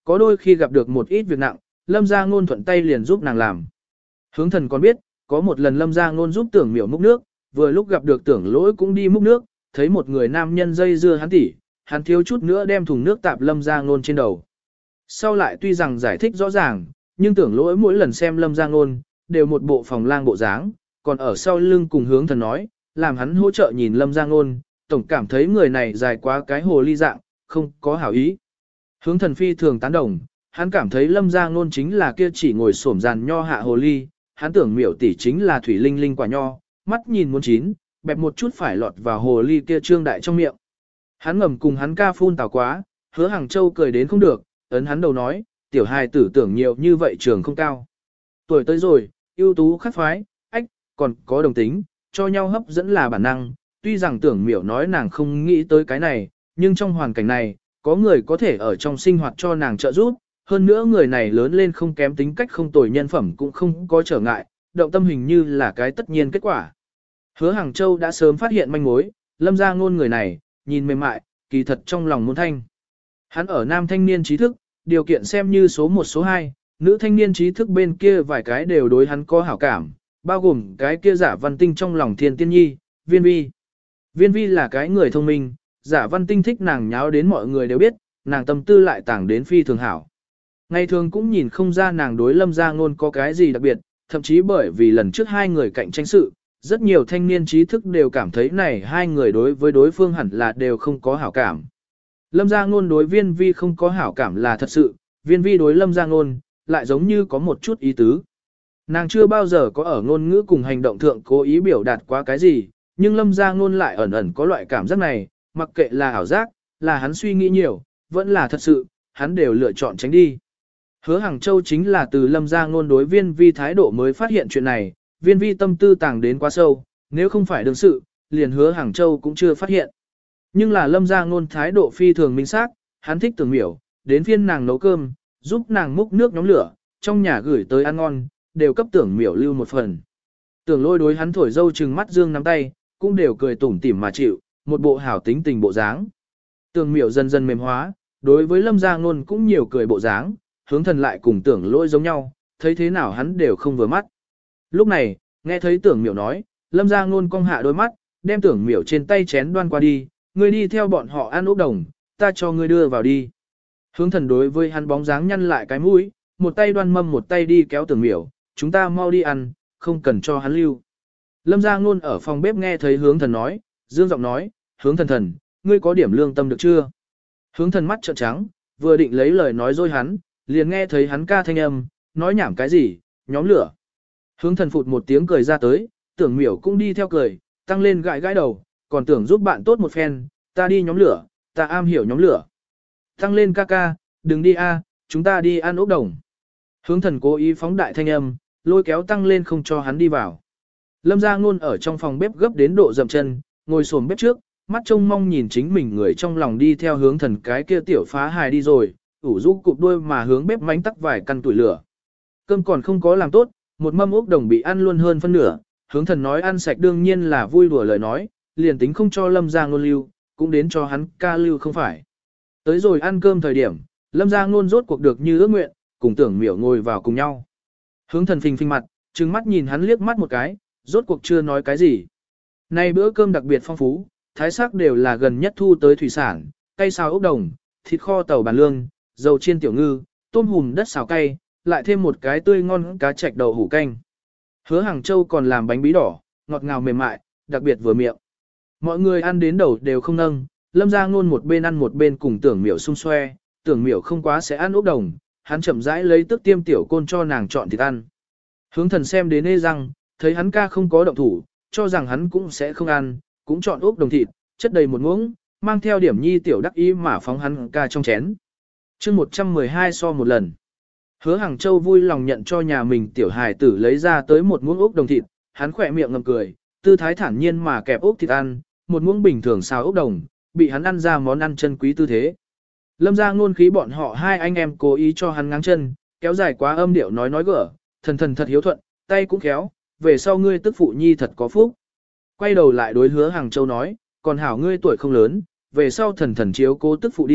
có đôi khi gặp được một ít việc nặng, Lâm Gia Ngôn thuận tay liền giúp nàng làm. Hướng thần còn biết, có một lần Lâm Gia Ngôn giúp Tưởng Miểu múc nước, vừa lúc gặp được Tưởng Lỗi cũng đi múc nước, thấy một người nam nhân dây dưa hắn tỉ, hắn thiếu chút nữa đem thùng nước tạp Lâm Gia Ngôn trên đầu. Sau lại tuy rằng giải thích rõ ràng, nhưng Tưởng Lỗi mỗi lần xem Lâm Gia Ngôn, đều một bộ phòng lang bộ dáng, còn ở sau lưng cùng hướng thần nói, làm hắn hỗ trợ nhìn Lâm Gia Ngôn, tổng cảm thấy người này dài quá cái hồ ly dạng, không có hảo ý. Hướng thần phi thường tán đồng, hắn cảm thấy Lâm Gia Ngôn chính là kia chỉ ngồi xổm giàn nho hạ hồ ly, hắn tưởng Miểu tỷ chính là thủy linh linh quả nho, mắt nhìn muốn chín, bẹp một chút phải lọt vào hồ ly kia trương đại trong miệng. Hắn ngầm cùng hắn ca phun tào quá, Hứa Hàng Châu cười đến không được, ấn hắn đầu nói, tiểu hài tử tưởng nhiều như vậy trường không cao. Tuổi tới rồi, ưu tú khắc phái, ách, còn có đồng tính, cho nhau hấp dẫn là bản năng, tuy rằng Tưởng Miểu nói nàng không nghĩ tới cái này, nhưng trong hoàn cảnh này, có người có thể ở trong sinh hoạt cho nàng trợ giúp, hơn nữa người này lớn lên không kém tính cách không tồi nhân phẩm cũng không có trở ngại, động tâm hình như là cái tất nhiên kết quả. Hứa Hàng Châu đã sớm phát hiện manh mối, Lâm Gia Ngôn người này, nhìn mềm mại, kỳ thật trong lòng muốn thanh. Hắn ở nam thanh niên trí thức, điều kiện xem như số 1 số 2, nữ thanh niên trí thức bên kia vài cái đều đối hắn có hảo cảm, bao gồm cái kia Giả Văn Tinh trong lòng Thiên Tiên Nhi, Viên Vi. Viên Vi là cái người thông minh, Giả Văn Tinh thích nàng nháo đến mọi người đều biết, nàng tâm tư lại tàng đến phi thường hảo. Ngày thường cũng nhìn không ra nàng đối Lâm Gia Ngôn có cái gì đặc biệt, thậm chí bởi vì lần trước hai người cạnh tranh sự, rất nhiều thanh niên trí thức đều cảm thấy này hai người đối với đối phương hẳn là đều không có hảo cảm. Lâm Gia Ngôn đối Viên Vi không có hảo cảm là thật sự, Viên Vi đối Lâm Gia Ngôn lại giống như có một chút ý tứ. Nàng chưa bao giờ có ở ngôn ngữ cùng hành động thượng cố ý biểu đạt quá cái gì, nhưng Lâm Gia Ngôn lại ẩn ẩn có loại cảm giác này, mặc kệ là ảo giác, là hắn suy nghĩ nhiều, vẫn là thật sự, hắn đều lựa chọn tránh đi. Hứa Hàng Châu chính là từ Lâm Gia Ngôn đối Viên Vi thái độ mới phát hiện chuyện này, Viên Vi tâm tư tàng đến quá sâu, nếu không phải đương sự, liền Hứa Hàng Châu cũng chưa phát hiện. Nhưng là Lâm Gia Ngôn thái độ phi thường minh xác, hắn thích Tưởng Miểu, đến phiên nàng nấu cơm, giúp nàng múc nước nhóm lửa, trong nhà gửi tới ăn ngon, đều cấp Tưởng Miểu lưu một phần. Tưởng Lôi đối hắn thổi dâu trừng mắt dương nắm tay, cũng đều cười tủm tỉm mà chịu, một bộ hảo tính tình bộ dáng. Tưởng Miểu dần dần mềm hóa, đối với Lâm Gia Ngôn cũng nhiều cười bộ dáng, hướng thần lại cùng Tưởng Lôi giống nhau, thấy thế nào hắn đều không vừa mắt. Lúc này, nghe thấy Tưởng Miểu nói, Lâm Gia Ngôn cong hạ đôi mắt, đem Tưởng Miểu trên tay chén đoan qua đi, ngươi đi theo bọn họ ăn ốc đồng, ta cho ngươi đưa vào đi. Hướng thần đối với hắn bóng dáng nhăn lại cái mũi, một tay đoan mâm một tay đi kéo Tưởng Miểu, chúng ta mau đi ăn, không cần cho hắn lưu. Lâm Gia Ngôn ở phòng bếp nghe thấy hướng thần nói, dương giọng nói, hướng thần thần, ngươi có điểm lương tâm được chưa? Hướng thần mắt trợn trắng, vừa định lấy lời nói dối hắn, liền nghe thấy hắn ca thanh âm, nói nhảm cái gì, nhóm lửa. Hướng thần phụt một tiếng cười ra tới, Tưởng Miểu cũng đi theo cười, tăng lên gãi gãi đầu, còn tưởng giúp bạn tốt một phen, ta đi nhóm lửa, ta am hiểu nhóm lửa. Tăng lên ca ca, đừng đi a, chúng ta đi ăn ốc đồng. Hướng thần cố ý phóng đại thanh âm, lôi kéo tăng lên không cho hắn đi vào. Lâm Gia Ngôn ở trong phòng bếp gấp đến độ dậm chân, ngồi xổm bếp trước, mắt trông mong nhìn chính mình người trong lòng đi theo hướng thần cái kia tiểu phá hài đi rồi, ủ rũ cụp đuôi mà hướng bếp mánh tắc vài căn tuổi lửa. Cơm còn không có làm tốt, một mâm ốc đồng bị ăn luôn hơn phân nửa, hướng thần nói ăn sạch đương nhiên là vui đùa lời nói, liền tính không cho Lâm Gia Ngôn lưu, cũng đến cho hắn ca lưu không phải. Tới rồi ăn cơm thời điểm, Lâm Gia Ngôn rốt cuộc được như ước nguyện, cùng Tưởng Miểu ngồi vào cùng nhau. Hướng thần phình phình mặt, trừng mắt nhìn hắn liếc mắt một cái, rốt cuộc chưa nói cái gì. Nay bữa cơm đặc biệt phong phú, thái sắc đều là gần nhất thu tới thủy sản, cay xào ốc đồng, thịt kho tàu bàn lương, dầu chiên tiểu ngư, tôm hùm đất xào cay, lại thêm một cái tươi ngon cá trạch đậu hủ canh. Hứa Hàng Châu còn làm bánh bí đỏ, ngọt ngào mềm mại, đặc biệt vừa miệng. Mọi người ăn đến đầu đều không nâng, Lâm Gia Ngôn một bên ăn một bên cùng Tưởng Miểu xung xoe, Tưởng Miểu không quá sẽ ăn ốc đồng, hắn chậm rãi lấy tức tiêm tiểu côn cho nàng chọn thịt ăn. Hướng thần xem đến ê răng, thấy hắn ca không có động thủ, cho rằng hắn cũng sẽ không ăn, cũng chọn ốc đồng thịt, chất đầy một muỗng, mang theo điểm nhi tiểu đắc ý mà phóng hắn ca trong chén. Chương 112 so một lần. Hứa Hàng Châu vui lòng nhận cho nhà mình tiểu hài tử lấy ra tới một muỗng ốc đồng thịt, hắn khỏe miệng ngậm cười, tư thái thản nhiên mà kẹp ốc thịt ăn, một muỗng bình thường xào ốc đồng, bị hắn ăn ra món ăn chân quý tư thế. Lâm Gia Ngôn khí bọn họ hai anh em cố ý cho hắn ngáng chân, kéo dài quá âm điệu nói gỡ, thần thần thật hiếu thuận, tay cũng khéo, về sau ngươi tức phụ nhi thật có phúc. Quay đầu lại đối Hứa Hàng Châu nói, còn hảo ngươi tuổi không lớn, về sau thần thần chiếu cố tức phụ đi,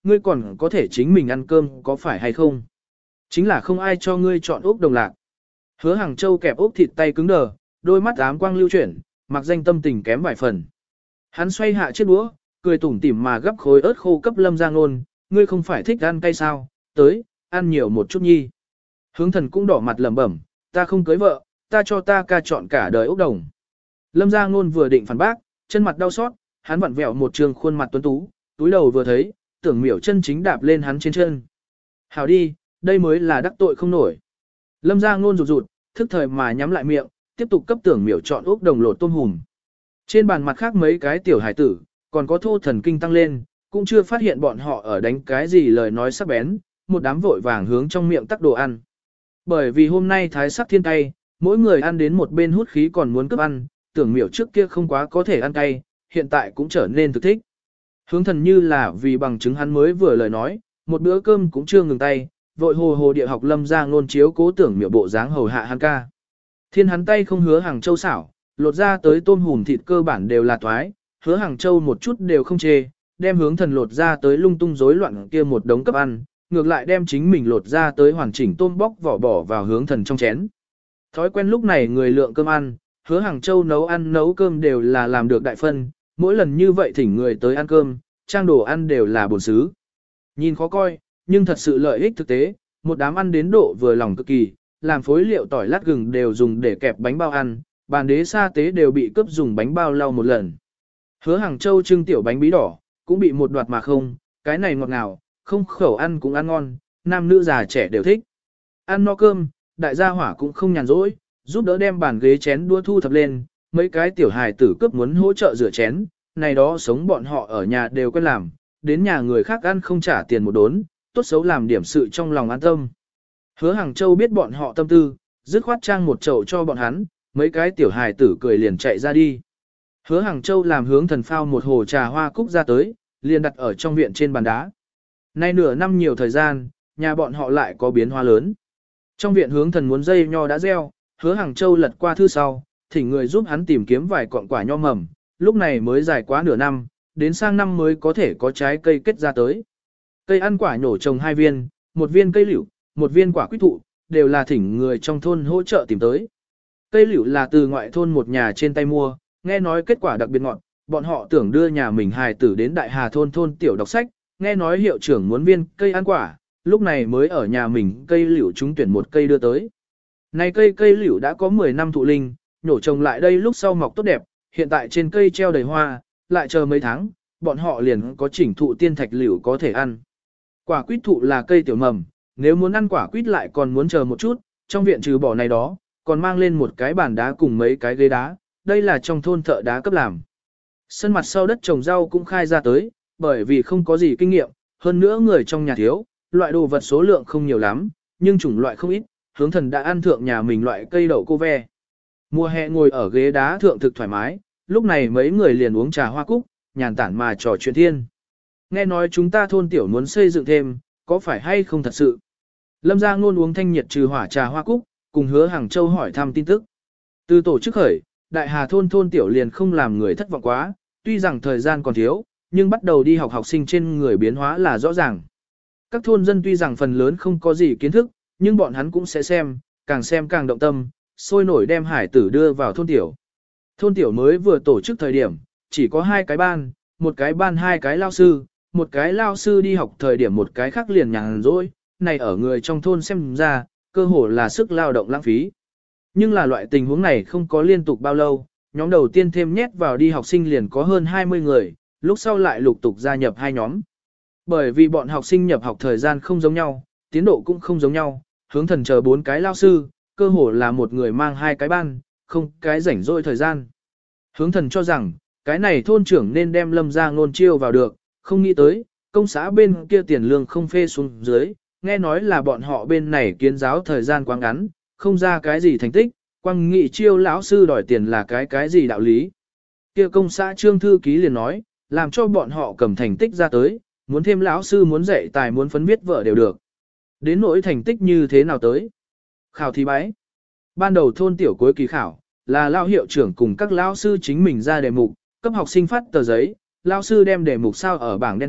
ngươi còn có thể chính mình ăn cơm có phải hay không? Chính là không ai cho ngươi chọn ốc đồng lạc. Hứa Hàng Châu kẹp ốc thịt tay cứng đờ, đôi mắt ám quang lưu chuyển, mặc danh tâm tình kém vài phần. Hắn xoay hạ chiếc đũa, cười tủm tỉm mà gấp khối ớt khô cấp Lâm Giang Nôn, ngươi không phải thích ăn cay sao, tới, ăn nhiều một chút nhi. Hướng Thần cũng đỏ mặt lẩm bẩm, ta không cưới vợ, ta cho ta ca chọn cả đời ốc đồng. Lâm Giang Nôn vừa định phản bác, chân mặt đau xót, hắn vặn vẹo một trường khuôn mặt tuấn tú, túi đầu vừa thấy, Tưởng Miểu chân chính đạp lên hắn trên chân. Hảo đi, đây mới là đắc tội không nổi. Lâm Giang Nôn rụt rụt, thức thời mà nhắm lại miệng, tiếp tục cấp Tưởng Miểu chọn ốc đồng lột tôm hùm. Trên bàn mặt khác mấy cái tiểu hải tử, còn có thô thần kinh tăng lên, cũng chưa phát hiện bọn họ ở đánh cái gì lời nói sắc bén, một đám vội vàng hướng trong miệng tắc đồ ăn. Bởi vì hôm nay thái sắc thiên cay, mỗi người ăn đến một bên hút khí còn muốn cướp ăn, Tưởng Miểu trước kia không quá có thể ăn cay, hiện tại cũng trở nên thực thích. Hướng Thần như là vì bằng chứng hắn mới vừa lời nói, một bữa cơm cũng chưa ngừng tay, vội hồ hồ địa học Lâm Giang Nôn chiếu cố Tưởng Miểu bộ dáng hầu hạ hắn ca. Thiên hắn tay không Hứa Hàng Châu xảo, lột ra tới tôm hùm thịt cơ bản đều là toái, Hứa Hàng Châu một chút đều không chê, đem Hướng Thần lột ra tới lung tung rối loạn kia một đống cấp ăn, ngược lại đem chính mình lột ra tới hoàn chỉnh tôm bóc vỏ bỏ vào Hướng Thần trong chén. Thói quen lúc này người lượng cơm ăn, Hứa Hàng Châu nấu cơm đều là làm được đại phân, mỗi lần như vậy thỉnh người tới ăn cơm, trang đồ ăn đều là bổn xứ. Nhìn khó coi, nhưng thật sự lợi ích thực tế, một đám ăn đến độ vừa lòng cực kỳ, làm phối liệu tỏi lát gừng đều dùng để kẹp bánh bao ăn, bàn đế sa tế đều bị cướp dùng bánh bao lau một lần. Hứa Hàng Châu trưng tiểu bánh bí đỏ, cũng bị một đoạt mà không, cái này ngọt ngào, không khẩu ăn cũng ăn ngon, nam nữ già trẻ đều thích. Ăn no cơm, đại gia hỏa cũng không nhàn rỗi, giúp đỡ đem bàn ghế chén đua thu thập lên, mấy cái tiểu hài tử cướp muốn hỗ trợ rửa chén, này đó sống bọn họ ở nhà đều quen làm, đến nhà người khác ăn không trả tiền một đốn, tốt xấu làm điểm sự trong lòng an tâm. Hứa Hàng Châu biết bọn họ tâm tư, dứt khoát trang một chậu cho bọn hắn, mấy cái tiểu hài tử cười liền chạy ra đi. Hứa Hàng Châu làm Hướng Thần phao một hồ trà hoa cúc ra tới, liền đặt ở trong viện trên bàn đá. Nay nửa năm nhiều thời gian, nhà bọn họ lại có biến hóa lớn. Trong viện Hướng Thần muốn dây nho đã gieo, Hứa Hàng Châu lật qua thư sau, thỉnh người giúp hắn tìm kiếm vài cọng quả nho mầm, lúc này mới dài quá nửa năm, đến sang năm mới có thể có trái cây kết ra tới. Cây ăn quả nhổ trồng 2 viên, một viên cây liễu, một viên quả quýt thụ, đều là thỉnh người trong thôn hỗ trợ tìm tới. Cây liễu là từ ngoại thôn một nhà trên tay mua, nghe nói kết quả đặc biệt ngọt, bọn họ tưởng đưa nhà mình hài tử đến Đại Hà thôn tiểu đọc sách, nghe nói hiệu trưởng muốn viên cây ăn quả, lúc này mới ở nhà mình cây liễu chúng tuyển một cây đưa tới. Này cây liễu đã có 10 năm thụ linh, nhổ trồng lại đây lúc sau mọc tốt đẹp, hiện tại trên cây treo đầy hoa, lại chờ mấy tháng, bọn họ liền có chỉnh thụ tiên thạch liễu có thể ăn. Quả quýt thụ là cây tiểu mầm, nếu muốn ăn quả quýt lại còn muốn chờ một chút, trong viện trừ bỏ này đó, còn mang lên một cái bàn đá cùng mấy cái ghế đá, đây là trong thôn thợ đá cấp làm. Sân mặt sau đất trồng rau cũng khai ra tới, bởi vì không có gì kinh nghiệm, hơn nữa người trong nhà thiếu, loại đồ vật số lượng không nhiều lắm, nhưng chủng loại không ít, Hướng Thần đã ăn thượng nhà mình loại cây đậu cô ve. Mùa hè ngồi ở ghế đá thượng thực thoải mái, lúc này mấy người liền uống trà hoa cúc, nhàn tản mà trò chuyện thiên. Nghe nói chúng ta thôn tiểu muốn xây dựng thêm, có phải hay không thật sự? Lâm Giang Nôn uống thanh nhiệt trừ hỏa trà hoa cúc, cùng Hứa Hàng Châu hỏi thăm tin tức. Từ tổ chức khởi, Đại Hà thôn tiểu liền không làm người thất vọng quá, tuy rằng thời gian còn thiếu, nhưng bắt đầu đi học sinh trên người biến hóa là rõ ràng. Các thôn dân tuy rằng phần lớn không có gì kiến thức, nhưng bọn hắn cũng sẽ xem càng động tâm, sôi nổi đem hải tử đưa vào thôn tiểu. Thôn tiểu mới vừa tổ chức thời điểm, chỉ có 2 cái ban, một cái ban 2 cái lao sư, một cái lao sư đi học thời điểm một cái khác liền nhàn rỗi, này ở người trong thôn xem ra, cơ hồ là sức lao động lãng phí. Nhưng là loại tình huống này không có liên tục bao lâu, nhóm đầu tiên thêm nhét vào đi học sinh liền có hơn 20 người, lúc sau lại lục tục gia nhập 2 nhóm. Bởi vì bọn học sinh nhập học thời gian không giống nhau, tiến độ cũng không giống nhau, Hướng Thần chờ 4 cái lao sư, cơ hồ là một người mang 2 cái ban, không cái rảnh rỗi thời gian. Hướng Thần cho rằng, cái này thôn trưởng nên đem Lâm Giang Nôn chiêu vào được, không nghĩ tới, công xã bên kia tiền lương không phê xuống dưới, nghe nói là bọn họ bên này kiến giáo thời gian quá ngắn, không ra cái gì thành tích, quang nghị chiêu lão sư đòi tiền là cái gì đạo lý. Kia công xã trương thư ký liền nói, làm cho bọn họ cầm thành tích ra tới, muốn thêm lão sư muốn dạy tài muốn phấn viết vợ đều được. Đến nỗi thành tích như thế nào tới? Khảo thí bái. Ban đầu thôn tiểu cuối kỳ khảo, là lao hiệu trưởng cùng các lão sư chính mình ra đề mục, cấp học sinh phát tờ giấy, lão sư đem đề mục sao ở bảng đen thượng,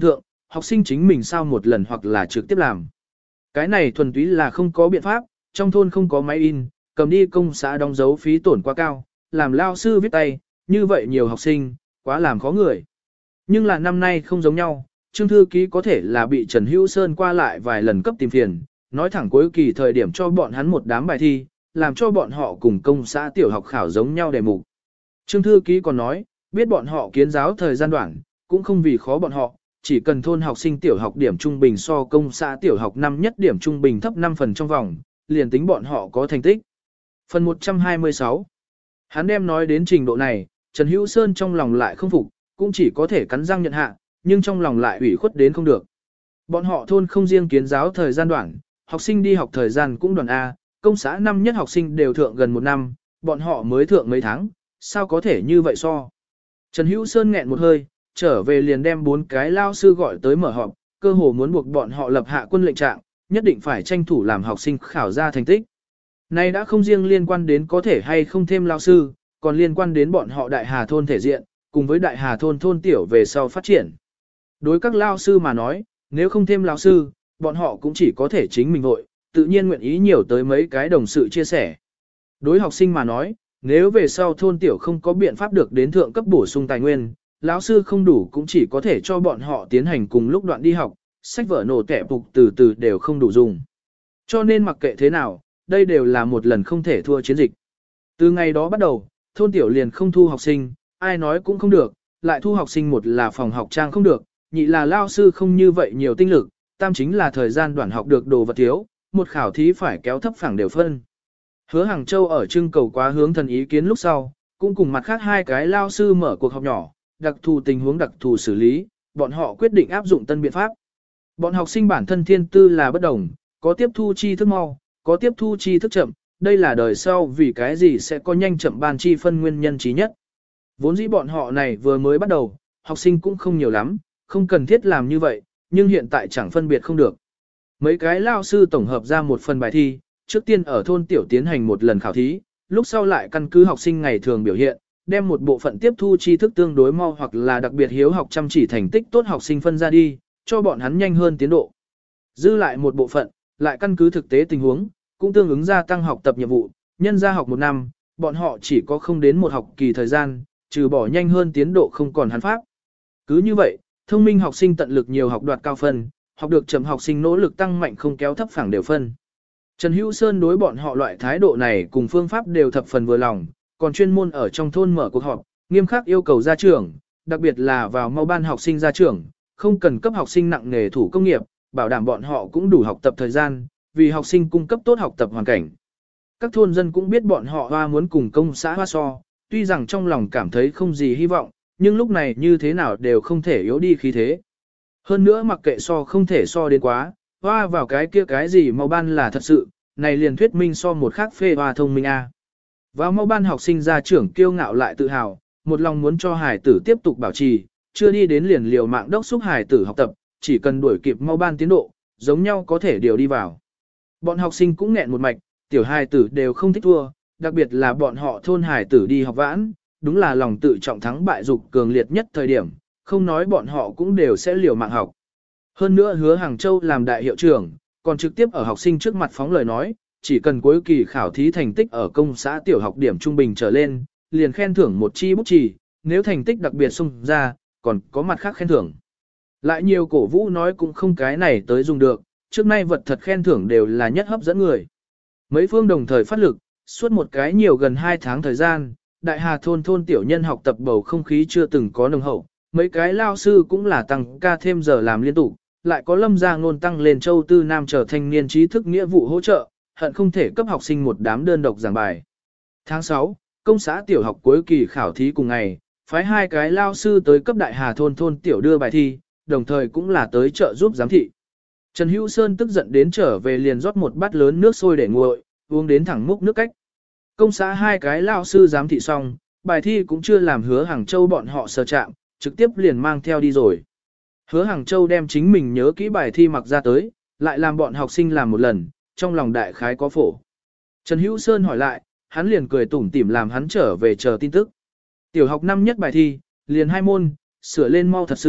học sinh chính mình sao một lần hoặc là trực tiếp làm. Cái này thuần túy là không có biện pháp, trong thôn không có máy in, cầm đi công xã đóng dấu phí tổn quá cao, làm lao sư viết tay, như vậy nhiều học sinh, quá làm khó người. Nhưng là năm nay không giống nhau, Trương thư ký có thể là bị Trần Hữu Sơn qua lại vài lần cấp tìm phiền, nói thẳng cuối kỳ thời điểm cho bọn hắn một đám bài thi, làm cho bọn họ cùng công xã tiểu học khảo giống nhau đề mục. Trương thư ký còn nói, biết bọn họ kiến giáo thời gian đoạn, cũng không vì khó bọn họ, chỉ cần thôn học sinh tiểu học điểm trung bình so công xã tiểu học năm nhất điểm trung bình thấp 5 phần trong vòng, liền tính bọn họ có thành tích. Phần 126. Hắn đem nói đến trình độ này, Trần Hữu Sơn trong lòng lại không phục, cũng chỉ có thể cắn răng nhận hạ, nhưng trong lòng lại ủy khuất đến không được. Bọn họ thôn không riêng kiến giáo thời gian đoạn, học sinh đi học thời gian cũng đoạn A, công xã năm nhất học sinh đều thượng gần 1 năm, bọn họ mới thượng mấy tháng, sao có thể như vậy so. Trần Hữu Sơn nghẹn một hơi, trở về liền đem 4 cái lao sư gọi tới mở họp, cơ hồ muốn buộc bọn họ lập hạ quân lệnh trạng, nhất định phải tranh thủ làm học sinh khảo ra thành tích. Này đã không riêng liên quan đến có thể hay không thêm lao sư, còn liên quan đến bọn họ Đại Hà thôn thể diện, cùng với Đại Hà thôn thôn tiểu về sau phát triển. Đối các lao sư mà nói, nếu không thêm lao sư, bọn họ cũng chỉ có thể chính mình vội, tự nhiên nguyện ý nhiều tới mấy cái đồng sự chia sẻ. Đối học sinh mà nói, nếu về sau thôn tiểu không có biện pháp được đến thượng cấp bổ sung tài nguyên, lão sư không đủ cũng chỉ có thể cho bọn họ tiến hành cùng lúc đoạn đi học, sách vở nổ tẻ phục từ từ đều không đủ dùng. Cho nên mặc kệ thế nào, đây đều là một lần không thể thua chiến dịch. Từ ngày đó bắt đầu, thôn tiểu liền không thu học sinh, ai nói cũng không được, lại thu học sinh một là phòng học trang không được, nhị là lao sư không như vậy nhiều tinh lực, tam chính là thời gian đoạn học được đồ vật thiếu, một khảo thí phải kéo thấp phẳng đều phân. Hứa Hàng Châu ở trưng cầu quá hướng thần ý kiến lúc sau, cũng cùng mặt khác 2 cái lao sư mở cuộc họp nhỏ, đặc thù tình huống đặc thù xử lý, bọn họ quyết định áp dụng tân biện pháp. Bọn học sinh bản thân thiên tư là bất đồng, có tiếp thu tri thức mau, có tiếp thu tri thức chậm, đây là đời sau vì cái gì sẽ có nhanh chậm ban chi phân nguyên nhân trí nhất. Vốn dĩ bọn họ này vừa mới bắt đầu, học sinh cũng không nhiều lắm, không cần thiết làm như vậy, nhưng hiện tại chẳng phân biệt không được. Mấy cái lao sư tổng hợp ra một phần bài thi, trước tiên ở thôn tiểu tiến hành một lần khảo thí, lúc sau lại căn cứ học sinh ngày thường biểu hiện, đem một bộ phận tiếp thu tri thức tương đối mau hoặc là đặc biệt hiếu học chăm chỉ thành tích tốt học sinh phân ra đi, cho bọn hắn nhanh hơn tiến độ. Dư lại một bộ phận, lại căn cứ thực tế tình huống, cũng tương ứng gia tăng học tập nhiệm vụ, nhân ra học 1 năm, bọn họ chỉ có không đến một học kỳ thời gian, trừ bỏ nhanh hơn tiến độ không còn hắn pháp. Cứ như vậy, thông minh học sinh tận lực nhiều học đoạt cao phân, học được chậm học sinh nỗ lực tăng mạnh không kéo thấp phẳng đều phân. Trần Hữu Sơn đối bọn họ loại thái độ này cùng phương pháp đều thập phần vừa lòng, còn chuyên môn ở trong thôn mở cuộc họp, nghiêm khắc yêu cầu gia trưởng, đặc biệt là vào mau ban học sinh gia trưởng, không cần cấp học sinh nặng nghề thủ công nghiệp, bảo đảm bọn họ cũng đủ học tập thời gian, vì học sinh cung cấp tốt học tập hoàn cảnh. Các thôn dân cũng biết bọn họ hoa muốn cùng công xã hoa so, tuy rằng trong lòng cảm thấy không gì hy vọng, nhưng lúc này như thế nào đều không thể yếu đi khí thế. Hơn nữa mặc kệ so không thể so đến quá, hoa vào cái kia cái gì mau ban là thật sự, này liền thuyết minh so một khác phê hoa thông minh a. Vào mau ban học sinh gia trưởng kiêu ngạo lại tự hào, một lòng muốn cho hải tử tiếp tục bảo trì, chưa đi đến liền liều mạng đốc xúc hải tử học tập, chỉ cần đuổi kịp mau ban tiến độ, giống nhau có thể điều đi vào. Bọn học sinh cũng nghẹn một mạch, tiểu hải tử đều không thích thua, đặc biệt là bọn họ thôn hải tử đi học vãn, đúng là lòng tự trọng thắng bại dục cường liệt nhất thời điểm, không nói bọn họ cũng đều sẽ liều mạng học. Hơn nữa Hứa Hàng Châu làm đại hiệu trưởng, còn trực tiếp ở học sinh trước mặt phóng lời nói, chỉ cần cuối kỳ khảo thí thành tích ở công xã tiểu học điểm trung bình trở lên, liền khen thưởng một chi bút chì, nếu thành tích đặc biệt xung ra, còn có mặt khác khen thưởng. Lại nhiều cổ vũ nói cũng không cái này tới dùng được, trước nay vật thật khen thưởng đều là nhất hấp dẫn người. Mấy phương đồng thời phát lực, suốt một cái nhiều gần 2 tháng thời gian, Đại Hà thôn thôn tiểu nhân học tập bầu không khí chưa từng có nồng hậu, mấy cái lao sư cũng là tăng ca thêm giờ làm liên tục, lại có Lâm Gia Ngôn tăng lên Châu Tư Nam trở thanh niên trí thức nghĩa vụ hỗ trợ, hận không thể cấp học sinh một đám đơn độc giảng bài. Tháng 6, công xã tiểu học cuối kỳ khảo thí cùng ngày, phái 2 cái lao sư tới cấp Đại Hà thôn thôn tiểu đưa bài thi, đồng thời cũng là tới trợ giúp giám thị. Trần Hữu Sơn tức giận đến trở về liền rót một bát lớn nước sôi để nguội, uống đến thẳng múc nước cách. Công xã 2 cái lao sư giám thị xong, bài thi cũng chưa làm Hứa Hàng Châu bọn họ sờ chạm, trực tiếp liền mang theo đi rồi. Hứa Hàng Châu đem chính mình nhớ kỹ bài thi mặc ra tới, lại làm bọn học sinh làm một lần, trong lòng đại khái có phổ. Trần Hữu Sơn hỏi lại, hắn liền cười tủm tỉm làm hắn trở về chờ tin tức. Tiểu học năm nhất bài thi, liền 2 môn, sửa lên mau thật sự,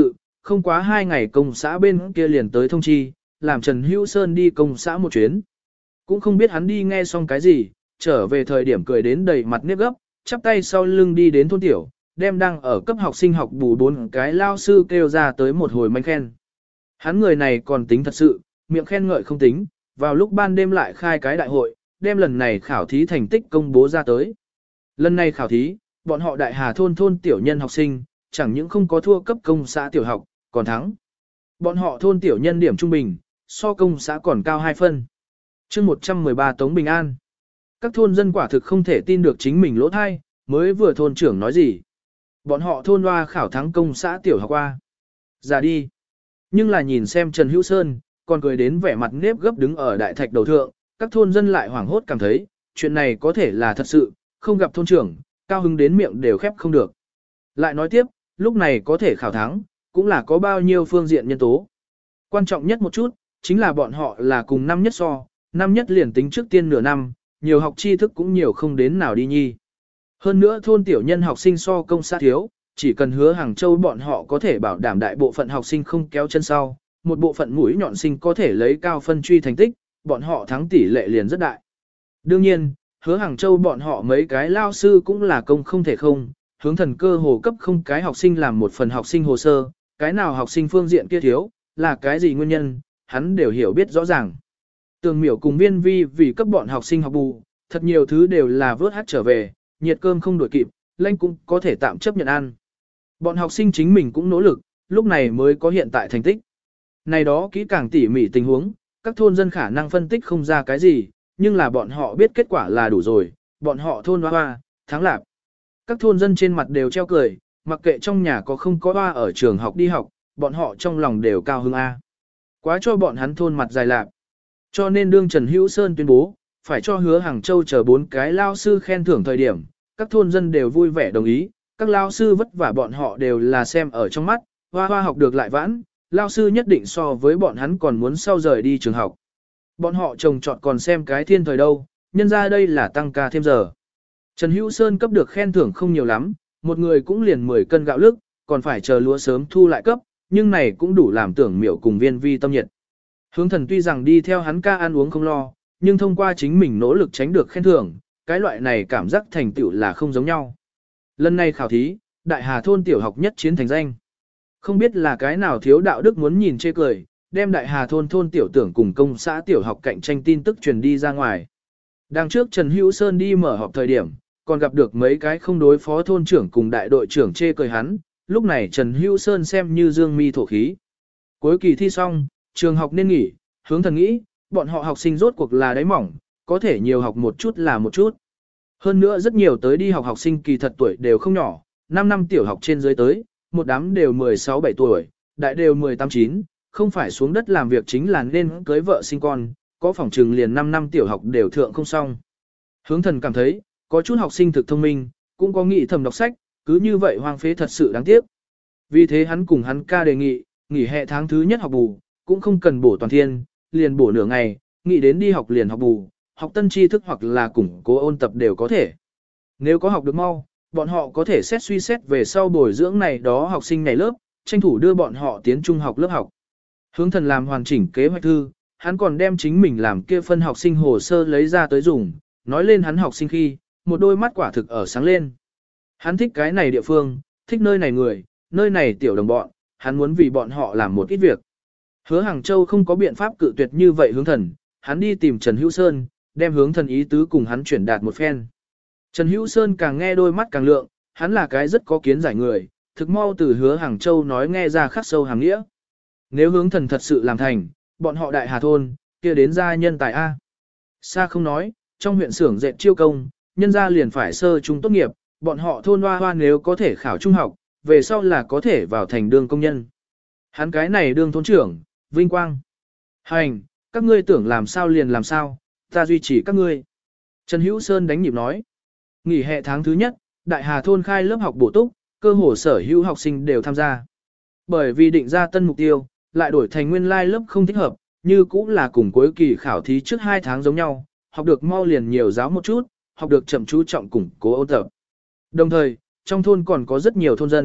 không quá 2 ngày công xã bên kia liền tới thông chi, làm Trần Hữu Sơn đi công xã một chuyến. Cũng không biết hắn đi nghe xong cái gì, trở về thời điểm cười đến đầy mặt nếp gấp, chắp tay sau lưng đi đến thôn tiểu, đem đang ở cấp học sinh học bù 4 cái lao sư kêu ra tới một hồi manh khen. Hắn người này còn tính thật sự, miệng khen ngợi không tính, vào lúc ban đêm lại khai cái đại hội, đem lần này khảo thí thành tích công bố ra tới. Lần này khảo thí, bọn họ đại hà thôn tiểu nhân học sinh, chẳng những không có thua cấp công xã tiểu học, còn thắng. Bọn họ thôn tiểu nhân điểm trung bình, so công xã còn cao 2 phân. chương 113 Tống Bình An. Các thôn dân quả thực không thể tin được chính mình lỗ thai, mới vừa thôn trưởng nói gì. Bọn họ thôn hoa khảo thắng công xã tiểu học qua. Ra đi. Nhưng là nhìn xem Trần Hữu Sơn, còn cười đến vẻ mặt nếp gấp đứng ở đại thạch đầu thượng, các thôn dân lại hoảng hốt cảm thấy, chuyện này có thể là thật sự, không gặp thôn trưởng, cao hứng đến miệng đều khép không được. Lại nói tiếp, lúc này có thể khảo thắng, cũng là có bao nhiêu phương diện nhân tố. Quan trọng nhất một chút, chính là bọn họ là cùng năm nhất so, năm nhất liền tính trước tiên nửa năm, nhiều học tri thức cũng nhiều không đến nào đi nhi. Hơn nữa thôn tiểu nhân học sinh so công xã thiếu, chỉ cần hứa Hàng Châu bọn họ có thể bảo đảm đại bộ phận học sinh không kéo chân sau, một bộ phận mũi nhọn sinh có thể lấy cao phân truy thành tích, bọn họ thắng tỷ lệ liền rất đại. Đương nhiên, hứa Hàng Châu bọn họ mấy cái lao sư cũng là công không thể không, hướng thần cơ hồ cấp không cái học sinh làm một phần học sinh hồ sơ, cái nào học sinh phương diện kia thiếu, là cái gì nguyên nhân, hắn đều hiểu biết rõ ràng. Tường miểu cùng viên vi vì cấp bọn học sinh học bù, thật nhiều thứ đều là vớt hát trở về, nhiệt cơm không đuổi kịp, lanh cũng có thể tạm chấp nhận ăn. Bọn học sinh chính mình cũng nỗ lực, lúc này mới có hiện tại thành tích. Này đó kỹ càng tỉ mỉ tình huống, các thôn dân khả năng phân tích không ra cái gì, nhưng là bọn họ biết kết quả là đủ rồi, bọn họ thôn hoa, thắng lạc. Các thôn dân trên mặt đều treo cười, mặc kệ trong nhà có không có hoa ở trường học đi học, bọn họ trong lòng đều cao hứng A. Quá cho bọn hắn thôn mặt dài lạc. Cho nên đương Trần Hữu Sơn tuyên bố, phải cho hứa Hàng Châu chờ 4 cái lao sư khen thưởng thời điểm, các thôn dân đều vui vẻ đồng ý, các lao sư vất vả bọn họ đều là xem ở trong mắt, hoa học được lại vãn, lao sư nhất định so với bọn hắn còn muốn sau rời đi trường học. Bọn họ trồng trọt còn xem cái thiên thời đâu, nhân ra đây là tăng ca thêm giờ. Trần Hữu Sơn cấp được khen thưởng không nhiều lắm, một người cũng liền 10 cân gạo lức, còn phải chờ lúa sớm thu lại cấp, nhưng này cũng đủ làm tưởng miểu cùng viên vi tâm nhiệt. Hướng thần tuy rằng đi theo hắn ca ăn uống không lo, nhưng thông qua chính mình nỗ lực tránh được khen thưởng, cái loại này cảm giác thành tựu là không giống nhau. Lần này khảo thí, Đại Hà thôn tiểu học nhất chiến thành danh. Không biết là cái nào thiếu đạo đức muốn nhìn chê cười, đem Đại Hà thôn tiểu tưởng cùng công xã tiểu học cạnh tranh tin tức truyền đi ra ngoài. Đằng trước Trần Hữu Sơn đi mở họp thời điểm, còn gặp được mấy cái không đối phó thôn trưởng cùng đại đội trưởng chê cười hắn, lúc này Trần Hữu Sơn xem như dương mi thổ khí. Cuối kỳ thi xong, trường học nên nghỉ, hướng thần nghĩ, bọn họ học sinh rốt cuộc là đáy mỏng, có thể nhiều học một chút là một chút. Hơn nữa rất nhiều tới đi học học sinh kỳ thật tuổi đều không nhỏ, 5 năm tiểu học trên dưới tới, một đám đều 16-17 tuổi, đại đều 18-9, không phải xuống đất làm việc chính là nên cưới vợ sinh con, có phòng trừng liền 5 năm tiểu học đều thượng không xong. Hướng thần cảm thấy, có chút học sinh thực thông minh, cũng có nghĩ thầm đọc sách, cứ như vậy hoang phế thật sự đáng tiếc. Vì thế hắn cùng hắn ca đề nghị, nghỉ hè tháng thứ nhất học bù, cũng không cần bổ toàn thiên, liền bổ nửa ngày, nghĩ đến đi học liền học bù, học tân tri thức hoặc là củng cố ôn tập đều có thể. Nếu có học được mau, bọn họ có thể xét suy xét về sau bồi dưỡng này đó học sinh này lớp, tranh thủ đưa bọn họ tiến trung học lớp học. Hướng thần làm hoàn chỉnh kế hoạch thư, hắn còn đem chính mình làm kia phân học sinh hồ sơ lấy ra tới dùng, nói lên hắn học sinh khi, một đôi mắt quả thực ở sáng lên. Hắn thích cái này địa phương, thích nơi này người, nơi này tiểu đồng bọn, hắn muốn vì bọn họ làm một ít việc. Hứa Hàng Châu không có biện pháp cự tuyệt như vậy hướng thần, hắn đi tìm Trần Hữu Sơn, đem hướng thần ý tứ cùng hắn chuyển đạt một phen. Trần Hữu Sơn càng nghe đôi mắt càng lượng, hắn là cái rất có kiến giải người, thực mau từ Hứa Hàng Châu nói nghe ra khắc sâu hàng nghĩa. Nếu hướng thần thật sự làm thành, bọn họ Đại Hà thôn, kia đến gia nhân tài A. Xa không nói, trong huyện xưởng dệt chiêu công, nhân gia liền phải sơ trung tốt nghiệp, bọn họ thôn hoa nếu có thể khảo trung học, về sau là có thể vào thành đương công nhân. Hắn cái này đương thôn trưởng, vinh quang. Hành, các ngươi tưởng làm sao liền làm sao, ta duy trì các ngươi. Trần Hữu Sơn đánh nhịp nói. Nghỉ hè tháng thứ nhất, Đại Hà thôn khai lớp học bổ túc, cơ hồ sở hữu học sinh đều tham gia. Bởi vì định ra tân mục tiêu, lại đổi thành nguyên lai lớp không thích hợp, như cũng là cùng cuối kỳ khảo thí trước 2 tháng giống nhau, học được mau liền nhiều giáo một chút, học được chậm chú trọng củng cố ôn tập. Đồng thời, trong thôn còn có rất nhiều thôn dân,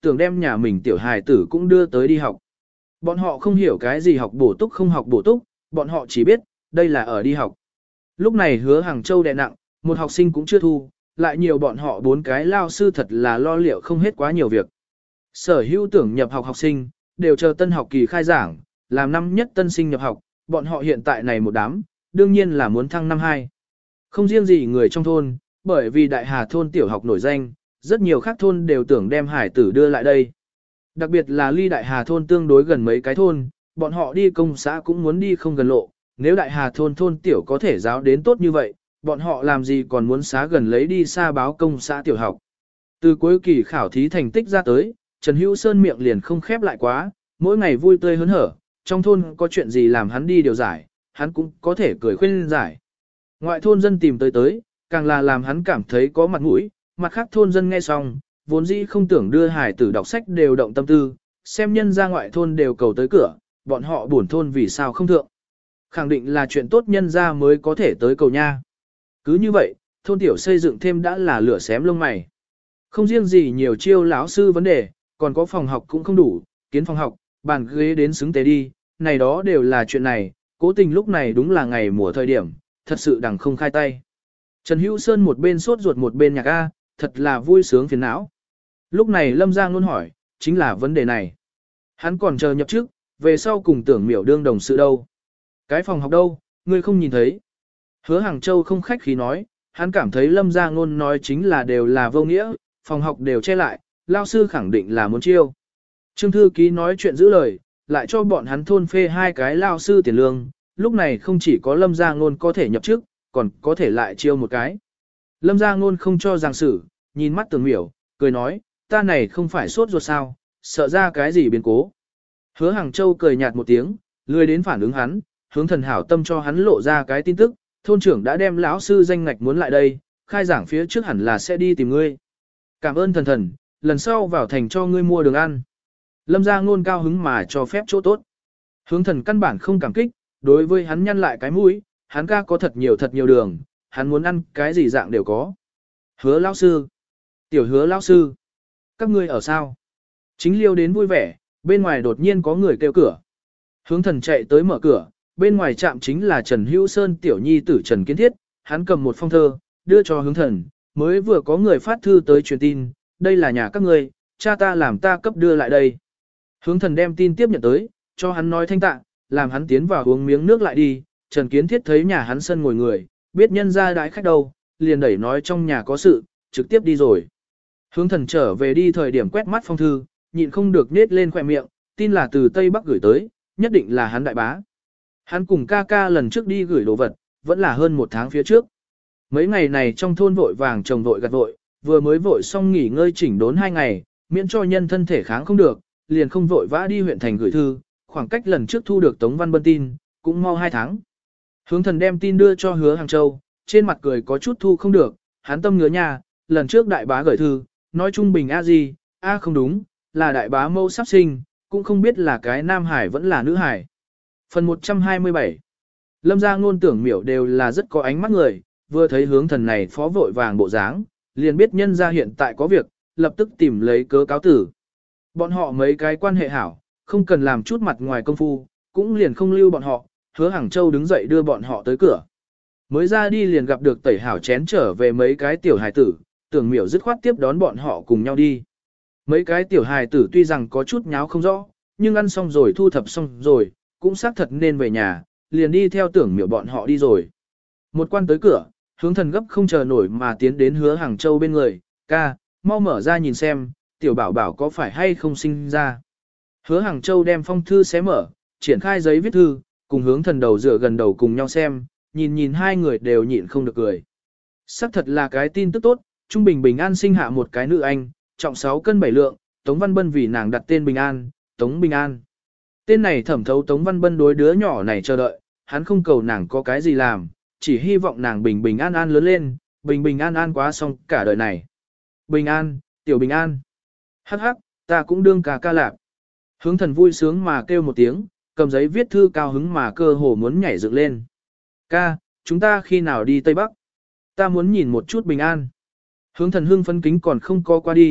tưởng đem nhà mình tiểu hài tử cũng đưa tới đi học. Bọn họ không hiểu cái gì học bổ túc không học bổ túc, bọn họ chỉ biết, đây là ở đi học. Lúc này Hứa Hàng Châu đè nặng, một học sinh cũng chưa thu, lại nhiều bọn họ 4 cái lao sư thật là lo liệu không hết quá nhiều việc. Sở hữu tưởng nhập học học sinh, đều chờ tân học kỳ khai giảng, làm năm nhất tân sinh nhập học, bọn họ hiện tại này một đám, đương nhiên là muốn thăng năm 2. Không riêng gì người trong thôn, bởi vì Đại Hà thôn tiểu học nổi danh, rất nhiều khác thôn đều tưởng đem hải tử đưa lại đây. Đặc biệt là ly Đại Hà thôn tương đối gần mấy cái thôn, bọn họ đi công xã cũng muốn đi không gần lộ, nếu Đại Hà thôn thôn tiểu có thể giáo đến tốt như vậy, bọn họ làm gì còn muốn xá gần lấy đi xa báo công xã tiểu học. Từ cuối kỳ khảo thí thành tích ra tới, Trần Hữu Sơn miệng liền không khép lại quá, mỗi ngày vui tươi hớn hở, trong thôn có chuyện gì làm hắn đi điều giải, hắn cũng có thể cười khuyên giải. Ngoại thôn dân tìm tới, càng là làm hắn cảm thấy có mặt mũi, mặt khác thôn dân nghe xong, vốn dĩ không tưởng đưa hải tử đọc sách đều động tâm tư, xem nhân ra ngoại thôn đều cầu tới cửa, bọn họ buồn thôn vì sao không thượng. Khẳng định là chuyện tốt nhân ra mới có thể tới cầu nha. Cứ như vậy, thôn tiểu xây dựng thêm đã là lửa xém lông mày. Không riêng gì nhiều chiêu lão sư vấn đề, còn có phòng học cũng không đủ, kiến phòng học, bàn ghế đến xứng tế đi, này đó đều là chuyện này, cố tình lúc này đúng là ngày mùa thời điểm, thật sự đằng không khai tay. Trần Hữu Sơn một bên sốt ruột một bên nhạc A, thật là vui sướng phiền não. Lúc này Lâm Giang luôn hỏi, chính là vấn đề này. Hắn còn chờ nhập chức, về sau cùng tưởng miểu đương đồng sự đâu. Cái phòng học đâu, ngươi không nhìn thấy. Hứa Hàng Châu không khách khí nói, hắn cảm thấy Lâm Giang luôn nói chính là đều là vô nghĩa, phòng học đều che lại, lao sư khẳng định là muốn chiêu. Trương thư ký nói chuyện giữ lời, lại cho bọn hắn thôn phê 2 cái lao sư tiền lương, lúc này không chỉ có Lâm Giang Ngôn có thể nhập chức, còn có thể lại chiêu một cái. Lâm Giang Ngôn không cho giảng sử, nhìn mắt Tưởng Miểu, cười nói, ta này không phải sốt ruột sao, sợ ra cái gì biến cố. Hứa Hàng Châu cười nhạt một tiếng, lười đến phản ứng hắn, hướng thần hảo tâm cho hắn lộ ra cái tin tức, thôn trưởng đã đem lão sư danh ngạch muốn lại đây, khai giảng phía trước hẳn là sẽ đi tìm ngươi. Cảm ơn thần, lần sau vào thành cho ngươi mua đường ăn. Lâm Giang Ngôn cao hứng mà cho phép chỗ tốt. Hướng thần căn bản không cảm kích, đối với hắn nhăn lại cái mũi, hắn ca có thật nhiều đường, hắn muốn ăn cái gì dạng đều có. Hứa lão sư, tiểu Hứa lão sư, các ngươi ở sao? Chính liêu đến vui vẻ, bên ngoài đột nhiên có người kêu cửa. Hướng thần chạy tới mở cửa, bên ngoài trạm chính là Trần Hữu Sơn tiểu nhi tử Trần Kiến Thiết, hắn cầm một phong thơ, đưa cho hướng thần, mới vừa có người phát thư tới truyền tin, đây là nhà các ngươi, cha ta làm ta cấp đưa lại đây. Hướng thần đem tin tiếp nhận tới, cho hắn nói thanh tạ, làm hắn tiến vào uống miếng nước lại đi, Trần Kiến Thiết thấy nhà hắn sân ngồi người, biết nhân ra đãi khách đâu, liền đẩy nói trong nhà có sự, trực tiếp đi rồi. Hướng thần trở về đi thời điểm quét mắt phong thư, nhịn không được nết lên khỏe miệng, tin là từ Tây Bắc gửi tới, nhất định là hắn đại bá. Hắn cùng ca ca lần trước đi gửi đồ vật, vẫn là hơn 1 tháng phía trước. Mấy ngày này trong thôn vội vàng trồng vội gặt vội, vừa mới vội xong nghỉ ngơi chỉnh đốn 2 ngày, miễn cho nhân thân thể kháng không được, liền không vội vã đi huyện thành gửi thư, khoảng cách lần trước thu được Tống Văn Bân tin, cũng mau 2 tháng. Hướng thần đem tin đưa cho Hứa Hàng Châu, trên mặt cười có chút thu không được, hắn tâm ngứa nhà, lần trước đại bá gửi thư, nói trung bình a gì, a không đúng, là đại bá mâu sắp sinh, cũng không biết là cái nam hải vẫn là nữ hải. Phần 127 Lâm Gia Ngôn Tưởng Miểu đều là rất có ánh mắt người, vừa thấy hướng thần này phó vội vàng bộ dáng, liền biết nhân gia hiện tại có việc, lập tức tìm lấy cớ cáo tử. Bọn họ mấy cái quan hệ hảo, không cần làm chút mặt ngoài công phu, cũng liền không lưu bọn họ, Hứa Hàng Châu đứng dậy đưa bọn họ tới cửa. Mới ra đi liền gặp được Tẩy Hảo chén trở về mấy cái tiểu hài tử, Tưởng Miểu dứt khoát tiếp đón bọn họ cùng nhau đi. Mấy cái tiểu hài tử tuy rằng có chút nháo không rõ, nhưng ăn xong rồi thu thập xong rồi, cũng xác thật nên về nhà, liền đi theo Tưởng Miểu bọn họ đi rồi. Một quan tới cửa, hướng thần gấp không chờ nổi mà tiến đến Hứa Hàng Châu bên người, ca, mau mở ra nhìn xem, tiểu bảo bảo có phải hay không sinh ra. Hứa Hàng Châu đem phong thư xé mở, triển khai giấy viết thư, cùng hướng thần đầu dựa gần đầu cùng nhau xem, nhìn hai người đều nhịn không được cười. Sắc thật là cái tin tức tốt, Trung Bình Bình An sinh hạ một cái nữ anh, trọng 6 cân 7 lượng, Tống Văn Bân vì nàng đặt tên Bình An, Tống Bình An. Tên này thẩm thấu Tống Văn Bân đối đứa nhỏ này chờ đợi, hắn không cầu nàng có cái gì làm, chỉ hy vọng nàng bình bình an an lớn lên, bình bình an an quá xong cả đời này. Bình an, tiểu Bình An. Hắc hắc, ta cũng đương ca lạp. Hướng thần vui sướng mà kêu một tiếng, cầm giấy viết thư cao hứng mà cơ hồ muốn nhảy dựng lên. Ca, chúng ta khi nào đi Tây Bắc? Ta muốn nhìn một chút Bình An. Hướng thần hưng phấn kính còn không có qua đi,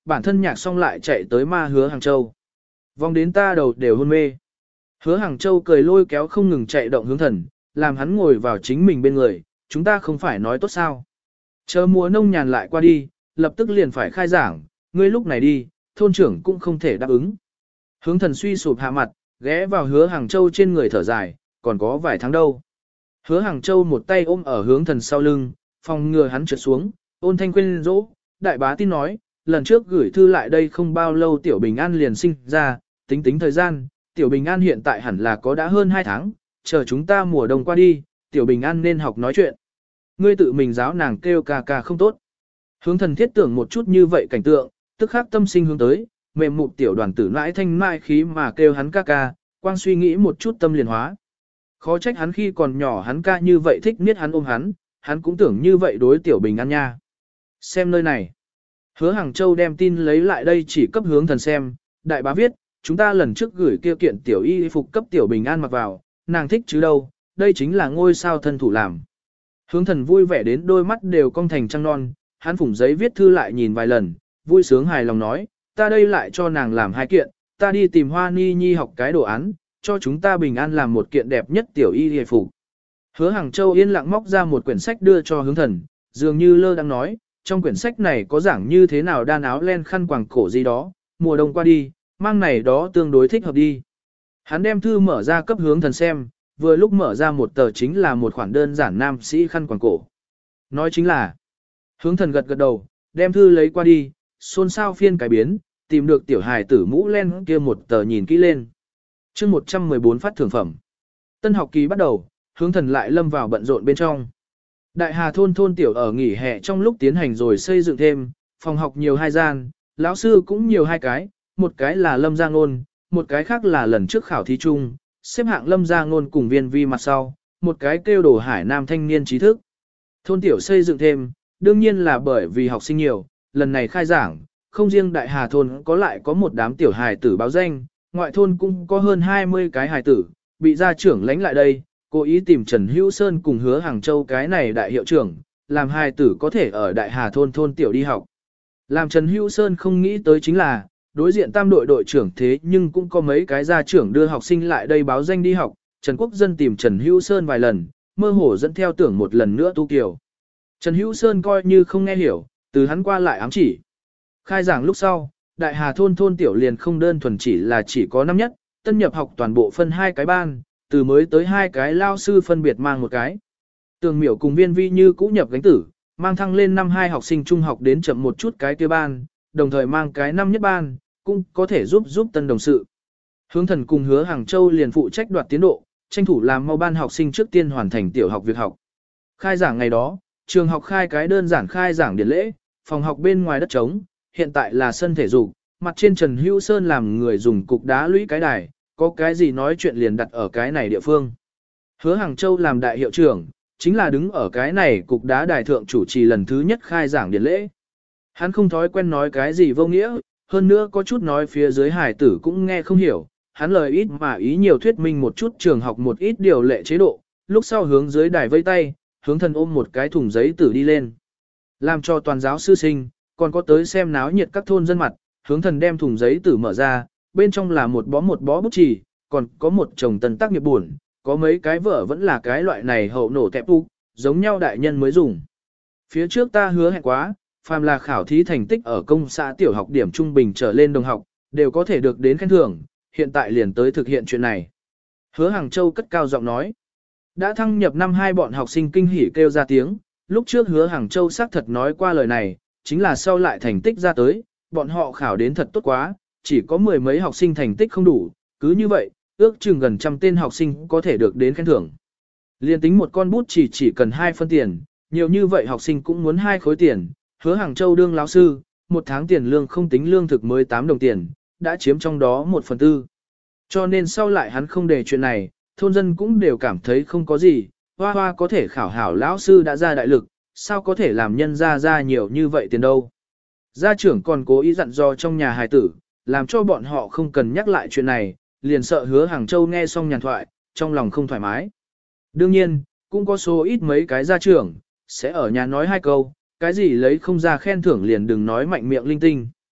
bản thân nhạc xong lại chạy tới ma Hứa Hàng Châu. Vòng đến ta đầu đều hôn mê. Hứa Hàng Châu cười lôi kéo không ngừng chạy động Hướng Thần, làm hắn ngồi vào chính mình bên người, chúng ta không phải nói tốt sao. Chờ mùa nông nhàn lại qua đi, lập tức liền phải khai giảng, ngươi lúc này đi, thôn trưởng cũng không thể đáp ứng. Hướng Thần suy sụp hạ mặt, ghé vào Hứa Hàng Châu trên người thở dài, còn có vài tháng đâu. Hứa Hàng Châu một tay ôm ở Hướng Thần sau lưng, phòng ngừa hắn trượt xuống, ôn thanh quên dỗ, đại bá tin nói, lần trước gửi thư lại đây không bao lâu Tiểu Bình An liền sinh ra, tính tính thời gian, Tiểu Bình An hiện tại hẳn là có đã hơn 2 tháng, chờ chúng ta mùa đông qua đi, Tiểu Bình An nên học nói chuyện. Ngươi tự mình giáo nàng kêu ca ca không tốt. Hướng Thần thiết tưởng một chút như vậy cảnh tượng, tức khắc tâm sinh hướng tới, mềm mụt tiểu đoàn tử mãi thanh mãi khí mà kêu hắn ca ca, quang suy nghĩ một chút tâm liền hóa. Khó trách hắn khi còn nhỏ hắn ca như vậy thích niết hắn ôm hắn cũng tưởng như vậy đối Tiểu Bình An nha. Xem nơi này. Hứa Hàng Châu đem tin lấy lại đây chỉ cấp Hướng Thần xem, đại bá viết, chúng ta lần trước gửi kia kiện tiểu y phục cấp Tiểu Bình An mặc vào, nàng thích chứ đâu, đây chính là ngôi sao thân thủ làm. Hướng Thần vui vẻ đến đôi mắt đều cong thành trăng non, hắn phủng giấy viết thư lại nhìn vài lần, vui sướng hài lòng nói, ta đây lại cho nàng làm 2 kiện, ta đi tìm Hoa Ni Nhi học cái đồ án, cho chúng ta Bình An làm một kiện đẹp nhất tiểu y phục. Hứa Hàng Châu yên lặng móc ra một quyển sách đưa cho Hướng Thần, dường như lơ đang nói, trong quyển sách này có giảng như thế nào đan áo len khăn quàng cổ gì đó, mùa đông qua đi, mang này đó tương đối thích hợp đi. Hắn đem thư mở ra cấp Hướng Thần xem, vừa lúc mở ra một tờ chính là một khoản đơn giản nam sĩ khăn quàng cổ. Nói chính là, Hướng Thần gật gật đầu, đem thư lấy qua đi, xôn xao phiên cái biến, tìm được tiểu hài tử mũ len kia một tờ nhìn kỹ lên. chương 114 phát thưởng phẩm. Tân học kỳ bắt đầu, Hướng Thần lại lâm vào bận rộn bên trong. Đại Hà thôn tiểu ở nghỉ hè trong lúc tiến hành rồi xây dựng thêm, phòng học nhiều 2 gian, lão sư cũng nhiều 2 cái, một cái là Lâm Gia Ngôn, một cái khác là lần trước khảo thí chung, xếp hạng Lâm Gia Ngôn cùng Viên Vi mặt sau, một cái kêu Đồ Hải Nam thanh niên trí thức. Thôn tiểu xây dựng thêm, đương nhiên là bởi vì học sinh nhiều, lần này khai giảng, không riêng Đại Hà thôn có lại có một đám tiểu hài tử báo danh, ngoại thôn cũng có hơn 20 cái hài tử, bị gia trưởng lãnh lại đây, cố ý tìm Trần Hữu Sơn cùng Hứa Hàng Châu cái này đại hiệu trưởng, làm hài tử có thể ở Đại Hà thôn tiểu đi học. Làm Trần Hữu Sơn không nghĩ tới chính là, đối diện tam đội đội trưởng thế nhưng cũng có mấy cái gia trưởng đưa học sinh lại đây báo danh đi học, Trần Quốc Dân tìm Trần Hữu Sơn vài lần, mơ hồ dẫn theo tưởng một lần nữa tu kiều. Trần Hữu Sơn coi như không nghe hiểu, từ hắn qua lại ám chỉ. Khai giảng lúc sau, Đại Hà thôn tiểu liền không đơn thuần chỉ có năm nhất, tân nhập học toàn bộ phân 2 cái ban, từ mới tới 2 cái lao sư phân biệt mang một cái. Tường Miểu cùng Viên Vi như cũ nhập gánh tử, mang thăng lên năm 2 học sinh trung học đến chậm một chút cái kia ban, đồng thời mang cái năm nhất ban, cũng có thể giúp tân đồng sự. Hướng Thần cùng Hứa Hàng Châu liền phụ trách đoạt tiến độ, tranh thủ làm mau ban học sinh trước tiên hoàn thành tiểu học việc học. Khai giảng ngày đó, trường học khai cái đơn giản khai giảng điển lễ, phòng học bên ngoài đất trống, hiện tại là sân thể dục, mặt trên Trần Hữu Sơn làm người dùng cục đá lũy cái đài, có cái gì nói chuyện liền đặt ở cái này địa phương. Hứa Hàng Châu làm đại hiệu trưởng, chính là đứng ở cái này cục đá đài thượng chủ trì lần thứ nhất khai giảng điển lễ. Hắn không thói quen nói cái gì vô nghĩa, hơn nữa có chút nói phía dưới hải tử cũng nghe không hiểu, hắn lời ít mà ý nhiều thuyết minh một chút trường học một ít điều lệ chế độ, lúc sau hướng dưới đài vây tay, Hướng Thần ôm một cái thùng giấy tử đi lên. Làm cho toàn giáo sư sinh, còn có tới xem náo nhiệt các thôn dân mặt, Hướng Thần đem thùng giấy tử mở ra, bên trong là một bó bút chì, còn có một chồng tân tác nghiệp buồn, có mấy cái vở vẫn là cái loại này hậu nổ tẹp tu, giống nhau đại nhân mới dùng. Phía trước ta hứa hẹn quá, phàm là khảo thí thành tích ở công xã tiểu học điểm trung bình trở lên đồng học, đều có thể được đến khen thưởng, hiện tại liền tới thực hiện chuyện này. Hứa Hàng Châu cất cao giọng nói. Đã thăng nhập năm 2 bọn học sinh kinh hỉ kêu ra tiếng, lúc trước Hứa Hàng Châu xác thật nói qua lời này, chính là sau lại thành tích ra tới, bọn họ khảo đến thật tốt quá, chỉ có 10 mấy học sinh thành tích không đủ, cứ như vậy, ước chừng gần 100 tên học sinh có thể được đến khen thưởng. Liên tính một con bút chỉ cần 2 phân tiền, nhiều như vậy học sinh cũng muốn 2 khối tiền, Hứa Hàng Châu đương lão sư, một tháng tiền lương không tính lương thực mới 8 đồng tiền, đã chiếm trong đó 1/4. Cho nên sau lại hắn không để chuyện này, thôn dân cũng đều cảm thấy không có gì, hoa hoa có thể khảo hảo lão sư đã ra đại lực, sao có thể làm nhân ra nhiều như vậy tiền đâu. Gia trưởng còn cố ý dặn dò trong nhà hài tử, làm cho bọn họ không cần nhắc lại chuyện này, liền sợ Hứa Hàng Châu nghe xong nhàn thoại, trong lòng không thoải mái. Đương nhiên, cũng có số ít mấy cái gia trưởng, sẽ ở nhà nói 2 câu, cái gì lấy không ra khen thưởng liền đừng nói mạnh miệng linh tinh.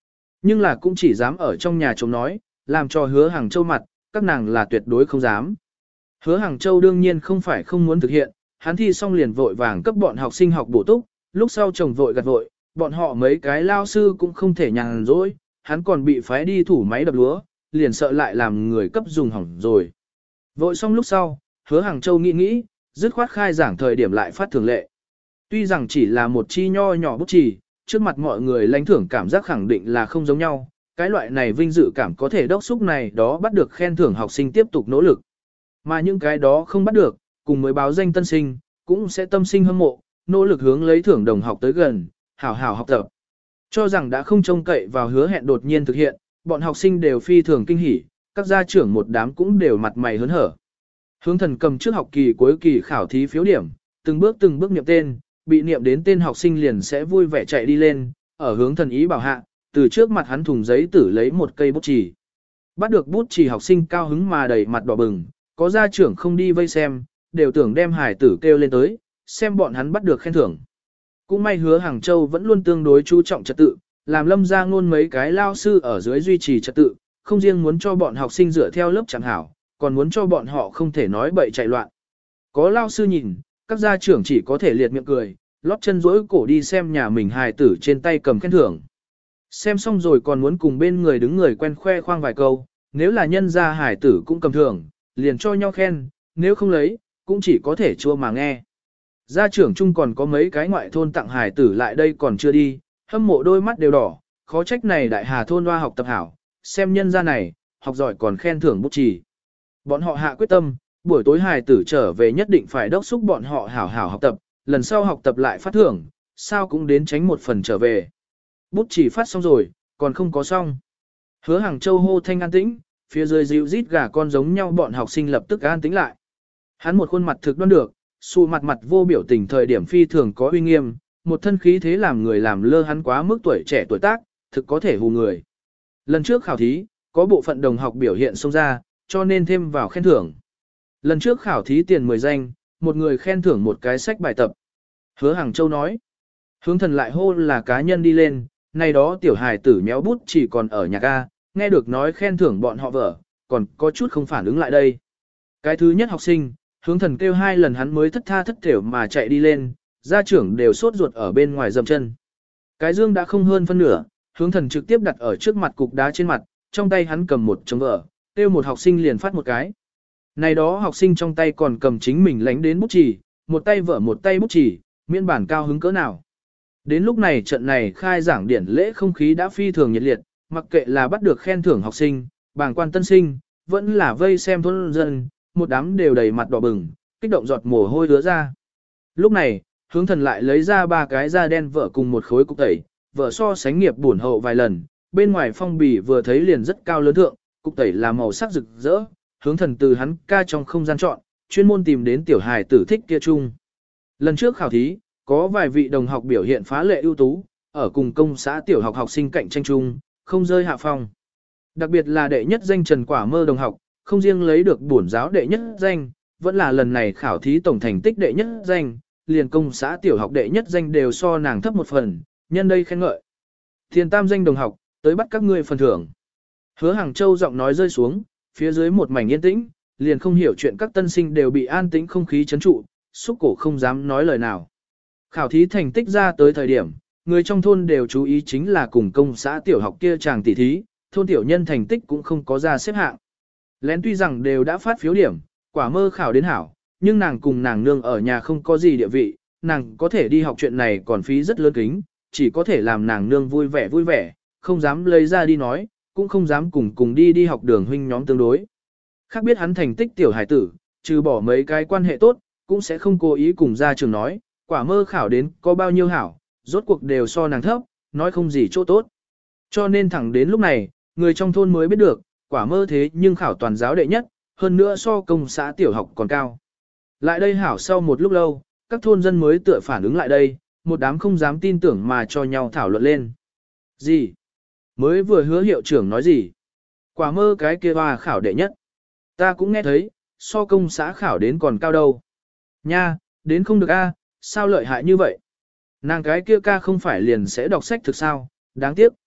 nhưng là cũng chỉ dám ở trong nhà chống nói, làm cho Hứa Hàng Châu mặt, các nàng là tuyệt đối không dám. Hứa Hàng Châu đương nhiên không phải không muốn thực hiện, hắn thi xong liền vội vàng cấp bọn học sinh học bổ túc, lúc sau chồng vội gặt vội, bọn họ mấy cái lao sư cũng không thể nhàn rỗi, hắn còn bị phái đi thủ máy đập lúa, liền sợ lại làm người cấp dùng hỏng rồi. Vội xong lúc sau, Hứa Hàng Châu nghĩ nghĩ, dứt khoát khai giảng thời điểm lại phát thường lệ. Tuy rằng chỉ là một chi nho nhỏ bút chì, trước mặt mọi người lãnh thưởng cảm giác khẳng định là không giống nhau, cái loại này vinh dự cảm có thể đốc xúc này đó bắt được khen thưởng học sinh tiếp tục nỗ lực. Mà những cái đó không bắt được, cùng mới báo danh tân sinh, cũng sẽ tâm sinh hâm mộ, nỗ lực hướng lấy thưởng đồng học tới gần, hảo hảo học tập. Cho rằng đã không trông cậy vào hứa hẹn đột nhiên thực hiện, bọn học sinh đều phi thường kinh hỉ, các gia trưởng một đám cũng đều mặt mày hớn hở. Hướng Thần cầm trước học kỳ cuối kỳ khảo thí phiếu điểm, từng bước niệm tên, bị niệm đến tên học sinh liền sẽ vui vẻ chạy đi lên, ở Hướng Thần ý bảo hạ, từ trước mặt hắn thùng giấy tử lấy một cây bút chì. Bắt được bút chì học sinh cao hứng mà đầy mặt đỏ bừng, có gia trưởng không đi vây xem, đều tưởng đem hải tử kêu lên tới, xem bọn hắn bắt được khen thưởng. Cũng may Hứa Hàng Châu vẫn luôn tương đối chú trọng trật tự, làm Lâm gia ngôn mấy cái lao sư ở dưới duy trì trật tự, không riêng muốn cho bọn học sinh dựa theo lớp chẳng hảo, còn muốn cho bọn họ không thể nói bậy chạy loạn. Có lao sư nhìn, các gia trưởng chỉ có thể liệt miệng cười, lót chân rỗi cổ đi xem nhà mình hài tử trên tay cầm khen thưởng. Xem xong rồi còn muốn cùng bên người đứng người quen khoe khoang vài câu, nếu là nhân gia hài tử cũng cầm thưởng, liền cho nhau khen, nếu không lấy, cũng chỉ có thể chua mà nghe. Gia trưởng chung còn có mấy cái ngoại thôn tặng hài tử lại đây còn chưa đi, hâm mộ đôi mắt đều đỏ, khó trách này đại hà thôn hoa học tập hảo, xem nhân gia này, học giỏi còn khen thưởng bút chì. Bọn họ hạ quyết tâm, buổi tối hài tử trở về nhất định phải đốc xúc bọn họ hảo hảo học tập, lần sau học tập lại phát thưởng, sao cũng đến tránh một phần trở về. Bút chỉ phát xong rồi, còn không có xong. Hứa Hàng Châu hô thanh an tĩnh, phía dưới dịu rít gà con giống nhau bọn học sinh lập tức an tĩnh lại. Hắn một khuôn mặt thực đoan được, xù mặt mặt vô biểu tình thời điểm phi thường có uy nghiêm, một thân khí thế làm người làm lơ hắn quá mức tuổi trẻ tuổi tác, thực có thể hù người. Lần trước khảo thí, có bộ phận đồng học biểu hiện xông ra, cho nên thêm vào khen thưởng. Lần trước khảo thí tiền 10 danh, một người khen thưởng một cái sách bài tập. Hứa Hàng Châu nói. Hướng Thần lại hô là cá nhân đi lên, này đó tiểu hài tử méo bút chỉ còn ở nhà ga, nghe được nói khen thưởng bọn họ vợ, còn có chút không phản ứng lại đây. Cái thứ nhất học sinh, Hướng Thần kêu 2 lần hắn mới thất tha thất thểu mà chạy đi lên, gia trưởng đều sốt ruột ở bên ngoài dầm chân. Cái dương đã không hơn phân nửa, Hướng Thần trực tiếp đặt ở trước mặt cục đá trên mặt, trong tay hắn cầm một trống vở, kêu một học sinh liền phát một cái. Này đó học sinh trong tay còn cầm chính mình lánh đến bút chì, một tay vở một tay bút chì, miễn bản cao hứng cỡ nào. Đến lúc này trận này khai giảng điển lễ không khí đã phi thường nhiệt liệt, mặc kệ là bắt được khen thưởng học sinh, bàng quan tân sinh, vẫn là vây xem thôn dân, một đám đều đầy mặt đỏ bừng, kích động giọt mồ hôi đứa ra. Lúc này, Hướng Thần lại lấy ra 3 cái da đen vở cùng một khối cục tẩy, vở so sánh nghiệp bổn hậu vài lần, bên ngoài phong bì vừa thấy liền rất cao lớn thượng, cục tẩy là màu sắc rực rỡ, Hướng Thần từ hắn ca trong không gian chọn, chuyên môn tìm đến tiểu hài tử thích kia chung. Lần trước khảo thí, có vài vị đồng học biểu hiện phá lệ ưu tú, ở cùng công xã tiểu học học sinh cạnh tranh chung, không rơi hạ phong. Đặc biệt là đệ nhất danh Trần Quả Mơ đồng học, không riêng lấy được bổn giáo đệ nhất danh, vẫn là lần này khảo thí tổng thành tích đệ nhất danh, liền công xã tiểu học đệ nhất danh đều so nàng thấp một phần, nhân đây khen ngợi. Tiền tam danh đồng học, tới bắt các ngươi phần thưởng. Hứa Hàng Châu giọng nói rơi xuống, phía dưới một mảnh yên tĩnh, liền không hiểu chuyện các tân sinh đều bị an tĩnh không khí chấn trụ, xúc cổ không dám nói lời nào. Khảo thí thành tích ra tới thời điểm, người trong thôn đều chú ý chính là cùng công xã tiểu học kia chàng tỷ thí, thôn tiểu nhân thành tích cũng không có ra xếp hạng. Lén tuy rằng đều đã phát phiếu điểm, Quả Mơ khảo đến hảo, nhưng nàng cùng nàng nương ở nhà không có gì địa vị, nàng có thể đi học chuyện này còn phí rất lớn kính, chỉ có thể làm nàng nương vui vẻ, không dám lấy ra đi nói, cũng không dám cùng đi học đường huynh nhóm tương đối. Khác biết hắn thành tích tiểu hải tử, trừ bỏ mấy cái quan hệ tốt, cũng sẽ không cố ý cùng gia trưởng nói, Quả Mơ khảo đến có bao nhiêu hảo, rốt cuộc đều so nàng thấp, nói không gì chỗ tốt. Cho nên thẳng đến lúc này, người trong thôn mới biết được, Quả Mơ thế nhưng khảo toàn giáo đệ nhất, hơn nữa so công xã tiểu học còn cao. Lại đây hảo sau một lúc lâu, các thôn dân mới tựa phản ứng lại đây, một đám không dám tin tưởng mà cho nhau thảo luận lên. Gì? Mới vừa hứa hiệu trưởng nói gì? Quả Mơ cái kia hoa khảo đệ nhất. Ta cũng nghe thấy, so công xã khảo đến còn cao đâu. Nha, đến không được a, sao lợi hại như vậy? Nàng cái kia ca không phải liền sẽ đọc sách thực sao, đáng tiếc.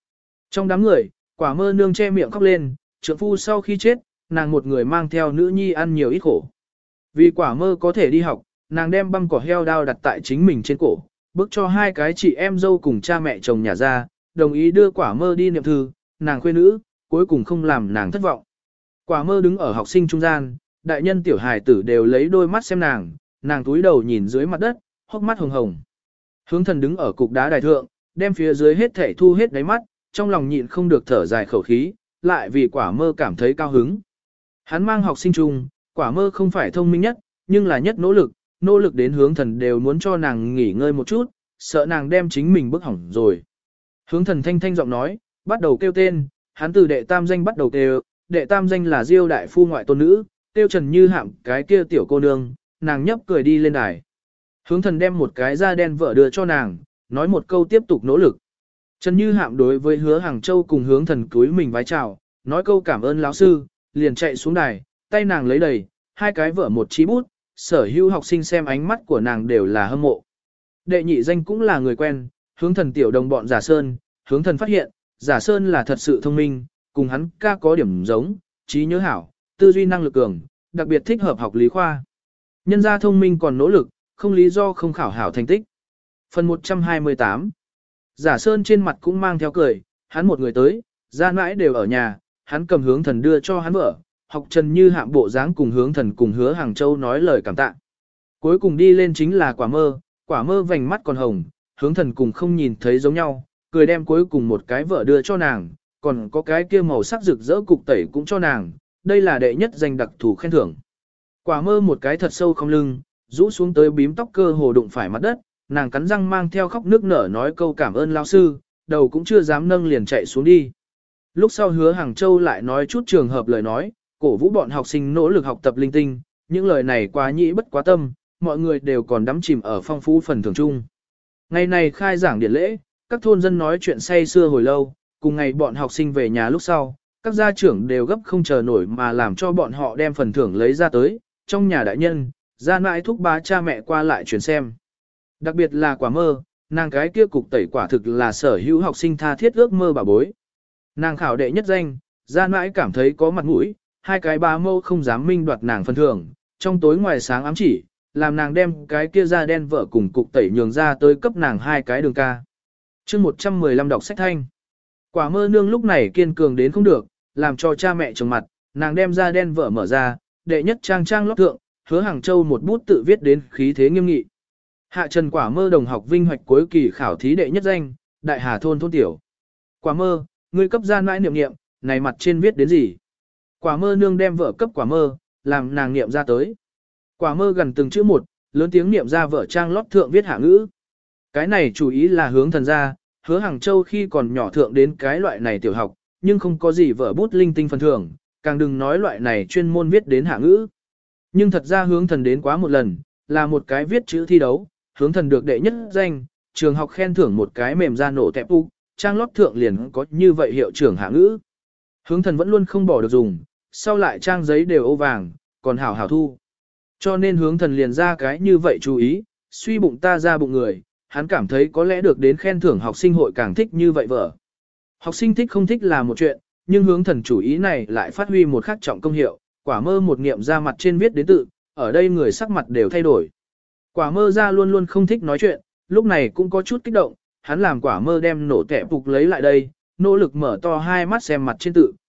Trong đám người, Quả Mơ nương che miệng khóc lên, trượng phu sau khi chết, nàng một người mang theo nữ nhi ăn nhiều ít khổ. Vì Quả Mơ có thể đi học, nàng đem băm cỏ heo đao đặt tại chính mình trên cổ, bức cho hai cái chị em dâu cùng cha mẹ chồng nhà ra, đồng ý đưa Quả Mơ đi niệm thư, nàng khuê nữ, cuối cùng không làm nàng thất vọng. Quả Mơ đứng ở học sinh trung gian, đại nhân tiểu hài tử đều lấy đôi mắt xem nàng túi đầu nhìn dưới mặt đất, hốc mắt hồng hồng. Hướng Thần đứng ở cục đá đài thượng, đem phía dưới hết thảy thu hết đáy mắt, trong lòng nhịn không được thở dài khẩu khí, lại vì Quả Mơ cảm thấy cao hứng. Hắn mang học sinh chung, Quả Mơ không phải thông minh nhất, nhưng là nhất nỗ lực đến Hướng Thần đều muốn cho nàng nghỉ ngơi một chút, sợ nàng đem chính mình bức hỏng rồi. Hướng Thần thanh thanh giọng nói, bắt đầu kêu tên, hắn từ đệ tam danh bắt đầu kêu, đệ tam danh là Diêu đại phu ngoại tôn nữ, kêu Trần Như Hạm cái kia tiểu cô nương, nàng nhấp cười đi lên đài. Hướng Thần đem một cái da đen vợ đưa cho nàng, nói một câu tiếp tục nỗ lực. Trần Như Hạm đối với Hứa Hàng Châu cùng Hướng Thần cúi mình vái chào, nói câu cảm ơn lão sư, liền chạy xuống đài, tay nàng lấy đầy, hai cái vợ một chí bút, sở hữu học sinh xem ánh mắt của nàng đều là hâm mộ. Đệ nhị danh cũng là người quen, Hướng Thần tiểu đồng bọn Giả Sơn, Hướng Thần phát hiện, Giả Sơn là thật sự thông minh, cùng hắn ca có điểm giống, trí nhớ hảo, tư duy năng lực cường, đặc biệt thích hợp học lý khoa. Nhân gia thông minh còn nỗ lực, không lý do không khảo hảo thành tích. Phần 128. Giả Sơn trên mặt cũng mang theo cười, hắn một người tới, gia nãi đều ở nhà, hắn cầm Hướng Thần đưa cho hắn vợ, học Trần Như Hạm bộ dáng cùng Hướng Thần cùng Hứa Hàng Châu nói lời cảm tạ. Cuối cùng đi lên chính là Quả Mơ vành mắt còn hồng, Hướng Thần cùng không nhìn thấy giống nhau, cười đem cuối cùng một cái vợ đưa cho nàng, còn có cái kia màu sắc rực rỡ cục tẩy cũng cho nàng, đây là đệ nhất danh đặc thù khen thưởng. Quả Mơ một cái thật sâu không lưng, rũ xuống tới bím tóc cơ hồ đụng phải mặt đất, nàng cắn răng mang theo khóc nước nở nói câu cảm ơn lão sư, đầu cũng chưa dám nâng liền chạy xuống đi. Lúc sau Hứa Hàng Châu lại nói chút trường hợp lời nói, cổ vũ bọn học sinh nỗ lực học tập linh tinh, những lời này quá nhĩ bất quá tâm, mọi người đều còn đắm chìm ở phong phú phần thưởng chung. Ngày này khai giảng điển lễ, các thôn dân nói chuyện say xưa hồi lâu, cùng ngày bọn học sinh về nhà lúc sau, các gia trưởng đều gấp không chờ nổi mà làm cho bọn họ đem phần thưởng lấy ra tới, trong nhà đại nhân, gia nãi thúc bá cha mẹ qua lại truyền xem. Đặc biệt là Quả Mơ, nàng cái kia cục tẩy quả thực là sở hữu học sinh tha thiết ước mơ bà bối. Nàng khảo đệ nhất danh, gia nãi cảm thấy có mặt mũi, hai cái bá mâu không dám minh đoạt nàng phần thưởng, trong tối ngoài sáng ám chỉ, làm nàng đem cái kia da đen vợ cùng cục tẩy nhường ra tới cấp nàng hai cái đường ca. Chương 115 đọc sách thanh. Quả Mơ nương lúc này kiên cường đến không được, làm cho cha mẹ trừng mặt, nàng đem da đen vợ mở ra, đệ nhất trang lót thượng, Hứa Hàng Châu một bút tự viết đến khí thế nghiêm nghị. Hạ Trần Quả Mơ đồng học vinh hoạch cuối kỳ khảo thí đệ nhất danh, Đại Hà thôn thôn tiểu. Quả Mơ, ngươi cấp gia nãi niệm, này mặt trên viết đến gì? Quả Mơ nương đem vợ cấp Quả Mơ, làm nàng niệm ra tới. Quả Mơ gần từng chữ một, lớn tiếng niệm ra vợ trang lót thượng viết hạ ngữ. Cái này chủ ý là Hướng Thần ra, Hứa Hàng Châu khi còn nhỏ thượng đến cái loại này tiểu học, nhưng không có gì vợ bút linh tinh phần thưởng, càng đừng nói loại này chuyên môn viết đến hạ ngữ. Nhưng thật ra Hướng Thần đến quá một lần, là một cái viết chữ thi đấu, Hướng Thần được đệ nhất danh, trường học khen thưởng một cái mềm da nổ tẹp u, trang lót thượng liền có như vậy hiệu trưởng hạ ngữ. Hướng Thần vẫn luôn không bỏ được dùng, sau lại trang giấy đều ô vàng, còn hảo thu. Cho nên Hướng Thần liền ra cái như vậy chú ý, suy bụng ta ra bụng người, hắn cảm thấy có lẽ được đến khen thưởng học sinh hội càng thích như vậy vợ. Học sinh thích không thích là một chuyện, nhưng Hướng Thần chủ ý này lại phát huy một khắc trọng công hiệu, Quả Mơ một niệm ra mặt trên viết đến tự, ở đây người sắc mặt đều thay đổi. Quả Mơ ra luôn luôn không thích nói chuyện, lúc này cũng có chút kích động, hắn làm Quả Mơ đem nổ tẻ phục lấy lại đây, nỗ lực mở to hai mắt xem mặt trên tự,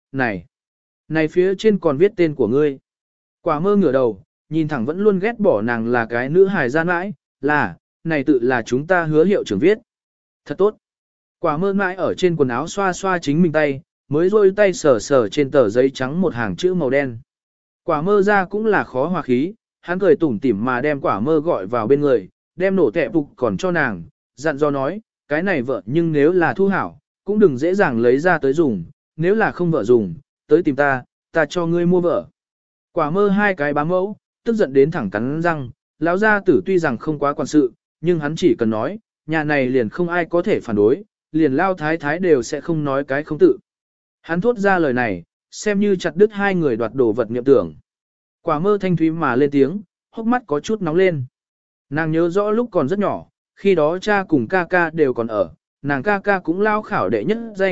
này phía trên còn viết tên của ngươi. Quả Mơ ngửa đầu, nhìn thẳng vẫn luôn ghét bỏ nàng là cái nữ hài gian mãi, này tự là chúng ta Hứa hiệu trưởng viết. Thật tốt. Quả Mơ mãi ở trên quần áo xoa xoa chính mình tay, mới rôi tay sờ sờ trên tờ giấy trắng một hàng chữ màu đen. Quả Mơ ra cũng là khó hòa khí, hắn cười tủm tỉm mà đem Quả Mơ gọi vào bên người, đem nổ tệ phục còn cho nàng, dặn dò nói, cái này vợ nhưng nếu là thu hảo, cũng đừng dễ dàng lấy ra tới dùng, nếu là không vợ dùng, tới tìm ta cho ngươi mua vợ. Quả Mơ hai cái bám mẫu, tức giận đến thẳng cắn răng, lão gia tử tuy rằng không quá quan sự, nhưng hắn chỉ cần nói, nhà này liền không ai có thể phản đối, liền lao thái thái đều sẽ không nói cái không tự. Hắn thốt ra lời này, xem như chặt đứt hai người đoạt đồ vật niệm tưởng. Quả Mơ thanh thúy mà lên tiếng, hốc mắt có chút nóng lên. Nàng nhớ rõ lúc còn rất nhỏ, khi đó cha cùng ca ca đều còn ở, nàng ca ca cũng lao khảo đệ nhất danh,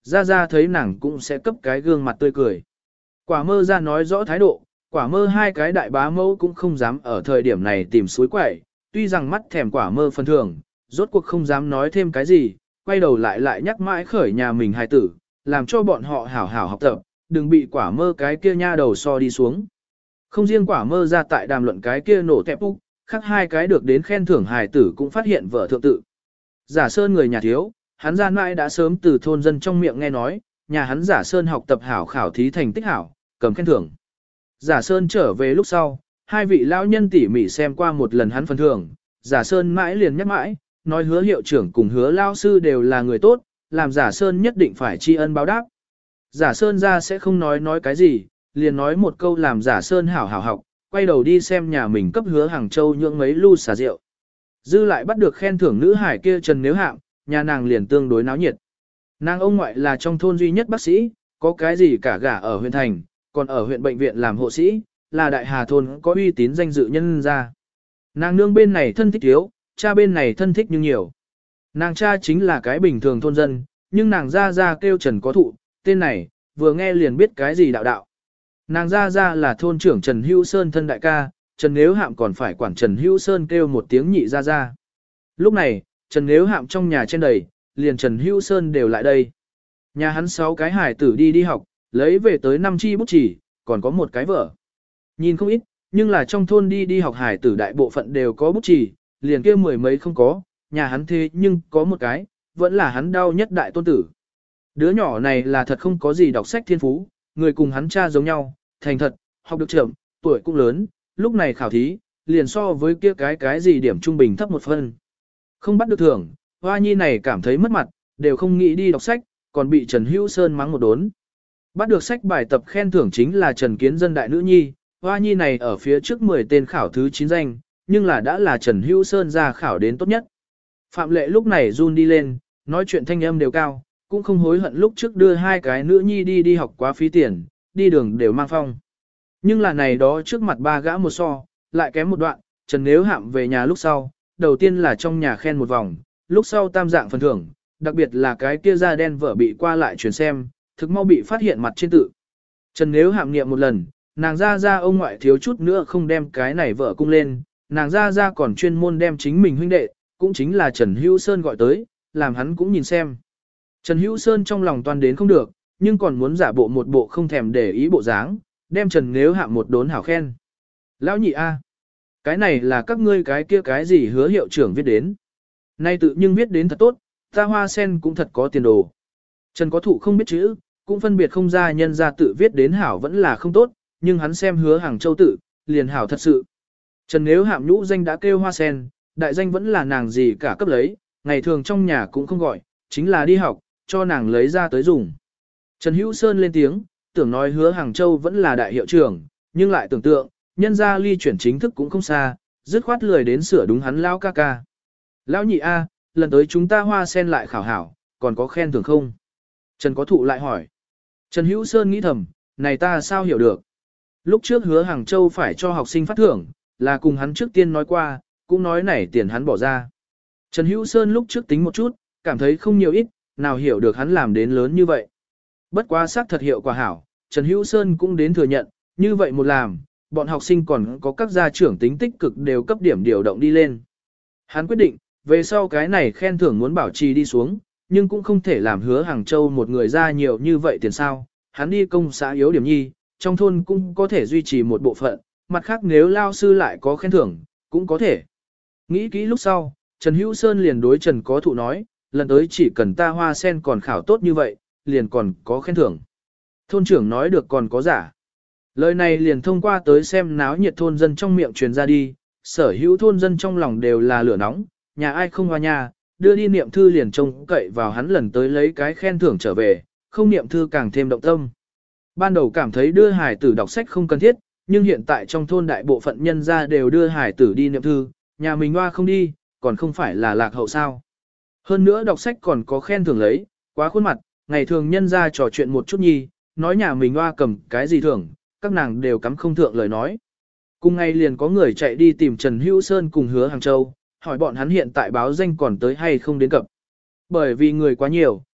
Ra Ra thấy nàng cũng sẽ cấp cái gương mặt tươi cười. Quả mơ ra nói rõ thái độ, quả mơ hai cái đại bá mẫu cũng không dám ở thời điểm này tìm suối quẩy, tuy rằng mắt thèm quả mơ phân thường, rốt cuộc không dám nói thêm cái gì, quay đầu lại nhắc mãi khởi nhà mình hài tử, làm cho bọn họ hảo hảo học tập, đừng bị quả mơ cái kia nha đầu so đi xuống. Không riêng quả mơ ra tại đàm luận cái kia nổ tẹp úc, khác hai cái được đến khen thưởng hài tử cũng phát hiện vợ thượng tự. Giả Sơn người nhà thiếu, hắn ra mãi đã sớm từ thôn dân trong miệng nghe nói, nhà hắn Giả Sơn học tập hảo khảo thí thành tích hảo, cầm khen thưởng. Giả Sơn trở về lúc sau, hai vị lão nhân tỉ mỉ xem qua một lần hắn phần thưởng, Giả Sơn mãi liền nhắc mãi, nói hứa hiệu trưởng cùng hứa lao sư đều là người tốt, làm Giả Sơn nhất định phải tri ân báo đáp. Giả Sơn ra sẽ không nói cái gì, liền nói một câu làm Giả Sơn hảo hảo học, quay đầu đi xem nhà mình cấp hứa Hàng Châu nhượng mấy lu xà rượu. Dư lại bắt được khen thưởng nữ hải kia Trần Nếu Hạng, nhà nàng liền tương đối náo nhiệt. Nàng ông ngoại là trong thôn duy nhất bác sĩ, có cái gì cả gả ở huyện thành, còn ở huyện bệnh viện làm hộ sĩ, là đại hà thôn có uy tín danh dự nhân ra. Nàng nương bên này thân thích thiếu, cha bên này thân thích nhưng nhiều. Nàng cha chính là cái bình thường thôn dân, nhưng nàng ra kêu Trần Có Thụ, tên này, vừa nghe liền biết cái gì đạo đạo. Nàng ra là thôn trưởng Trần Hữu Sơn thân đại ca, Trần Nếu Hạm còn phải quản Trần Hữu Sơn kêu một tiếng nhị ra. Lúc này, Trần Nếu Hạm trong nhà trên đầy, liền Trần Hữu Sơn đều lại đây. Nhà hắn 6 cái hải tử đi học, lấy về tới 5 chi bút chỉ, còn có một cái vở. Nhìn không ít, nhưng là trong thôn đi học hải tử đại bộ phận đều có bút chỉ, liền kia 10 mấy không có, nhà hắn thế nhưng có một cái, vẫn là hắn đau nhất đại tôn tử. Đứa nhỏ này là thật không có gì đọc sách thiên phú, người cùng hắn cha giống nhau, thành thật, học được chậm, tuổi cũng lớn, lúc này khảo thí, liền so với kia cái gì điểm trung bình thấp một phân. Không bắt được thưởng, hoa nhi này cảm thấy mất mặt, đều không nghĩ đi đọc sách, còn bị Trần Hữu Sơn mắng một đốn. Bắt được sách bài tập khen thưởng chính là Trần Kiến Dân đại nữ nhi, hoa nhi này ở phía trước 10 tên khảo thứ 9 danh, nhưng là đã là Trần Hữu Sơn ra khảo đến tốt nhất. Phạm Lệ lúc này run đi lên, nói chuyện thanh âm đều cao, cũng không hối hận lúc trước đưa hai cái nữ nhi đi học quá phí tiền, đi đường đều mang phong. Nhưng là này đó trước mặt ba gã một so, lại kém một đoạn, Trần Nếu Hạm về nhà lúc sau, đầu tiên là trong nhà khen một vòng, lúc sau tam dạng phần thưởng, đặc biệt là cái kia da đen vợ bị qua lại truyền xem, thực mau bị phát hiện mặt trên tự. Trần Nếu Hạm niệm một lần, nàng ra ông ngoại thiếu chút nữa không đem cái này vợ cung lên, nàng ra còn chuyên môn đem chính mình huynh đệ, cũng chính là Trần Hữu Sơn gọi tới, làm hắn cũng nhìn xem. Trần Hữu Sơn trong lòng toàn đến không được, nhưng còn muốn giả bộ một bộ không thèm để ý bộ dáng, đem Trần Nếu Hạm một đốn hảo khen. Lão nhị A, cái này là các ngươi cái kia cái gì hứa hiệu trưởng viết đến. Nay tự nhưng viết đến thật tốt, ta Hoa Sen cũng thật có tiền đồ. Trần Có Thụ không biết chữ, cũng phân biệt không ra nhân ra tự viết đến hảo vẫn là không tốt, nhưng hắn xem hứa Hàng Châu tự, liền hảo thật sự. Trần Nếu Hạm nhũ danh đã kêu Hoa Sen, đại danh vẫn là nàng gì cả cấp lấy, ngày thường trong nhà cũng không gọi, chính là đi học, cho nàng lấy ra tới dùng. Trần Hữu Sơn lên tiếng, tưởng nói hứa Hàng Châu vẫn là đại hiệu trưởng, nhưng lại tưởng tượng, nhân ra ly chuyển chính thức cũng không xa, dứt khoát lười đến sửa đúng hắn lão ca ca. Lão nhị A, lần tới chúng ta Hoa Sen lại khảo hảo, còn có khen thưởng không? Trần Có Thụ lại hỏi. Trần Hữu Sơn nghĩ thầm, này ta sao hiểu được? Lúc trước hứa Hàng Châu phải cho học sinh phát thưởng, là cùng hắn trước tiên nói qua, cũng nói này tiền hắn bỏ ra. Trần Hữu Sơn lúc trước tính một chút, cảm thấy không nhiều ít, nào hiểu được hắn làm đến lớn như vậy. Bất quá xác thật hiệu quả hảo, Trần Hữu Sơn cũng đến thừa nhận, như vậy một làm, bọn học sinh còn có các gia trưởng tính tích cực đều cấp điểm điều động đi lên. Hắn quyết định, về sau cái này khen thưởng muốn bảo trì đi xuống, nhưng cũng không thể làm hứa Hàng Châu một người ra nhiều như vậy tiền sao. Hắn đi công xã yếu điểm nhi, trong thôn cũng có thể duy trì một bộ phận, mặt khác nếu lao sư lại có khen thưởng, cũng có thể. Nghĩ kỹ lúc sau, Trần Hữu Sơn liền đối Trần Có Thụ nói, lần tới chỉ cần ta Hoa Sen còn khảo tốt như vậy, liền còn có khen thưởng. Thôn trưởng nói được còn có giả. Lời này liền thông qua tới xem náo nhiệt thôn dân trong miệng truyền ra đi, sở hữu thôn dân trong lòng đều là lửa nóng, nhà ai không hoa nhà, đưa đi niệm thư liền trông cậy vào hắn lần tới lấy cái khen thưởng trở về, không niệm thư càng thêm động tâm. Ban đầu cảm thấy đưa hải tử đọc sách không cần thiết, nhưng hiện tại trong thôn đại bộ phận nhân gia đều đưa hải tử đi niệm thư, nhà mình hoa không đi, còn không phải là lạc hậu sao. Hơn nữa đọc sách còn có khen thưởng lấy, quá khuôn mặt, ngày thường nhân gia trò chuyện một chút nhi, nói nhà mình hoa cầm cái gì thưởng, các nàng đều cắm không thượng lời nói. Cùng ngày liền có người chạy đi tìm Trần Hữu Sơn cùng hứa Hàng Châu, hỏi bọn hắn hiện tại báo danh còn tới hay không đến cập. Bởi vì người quá nhiều,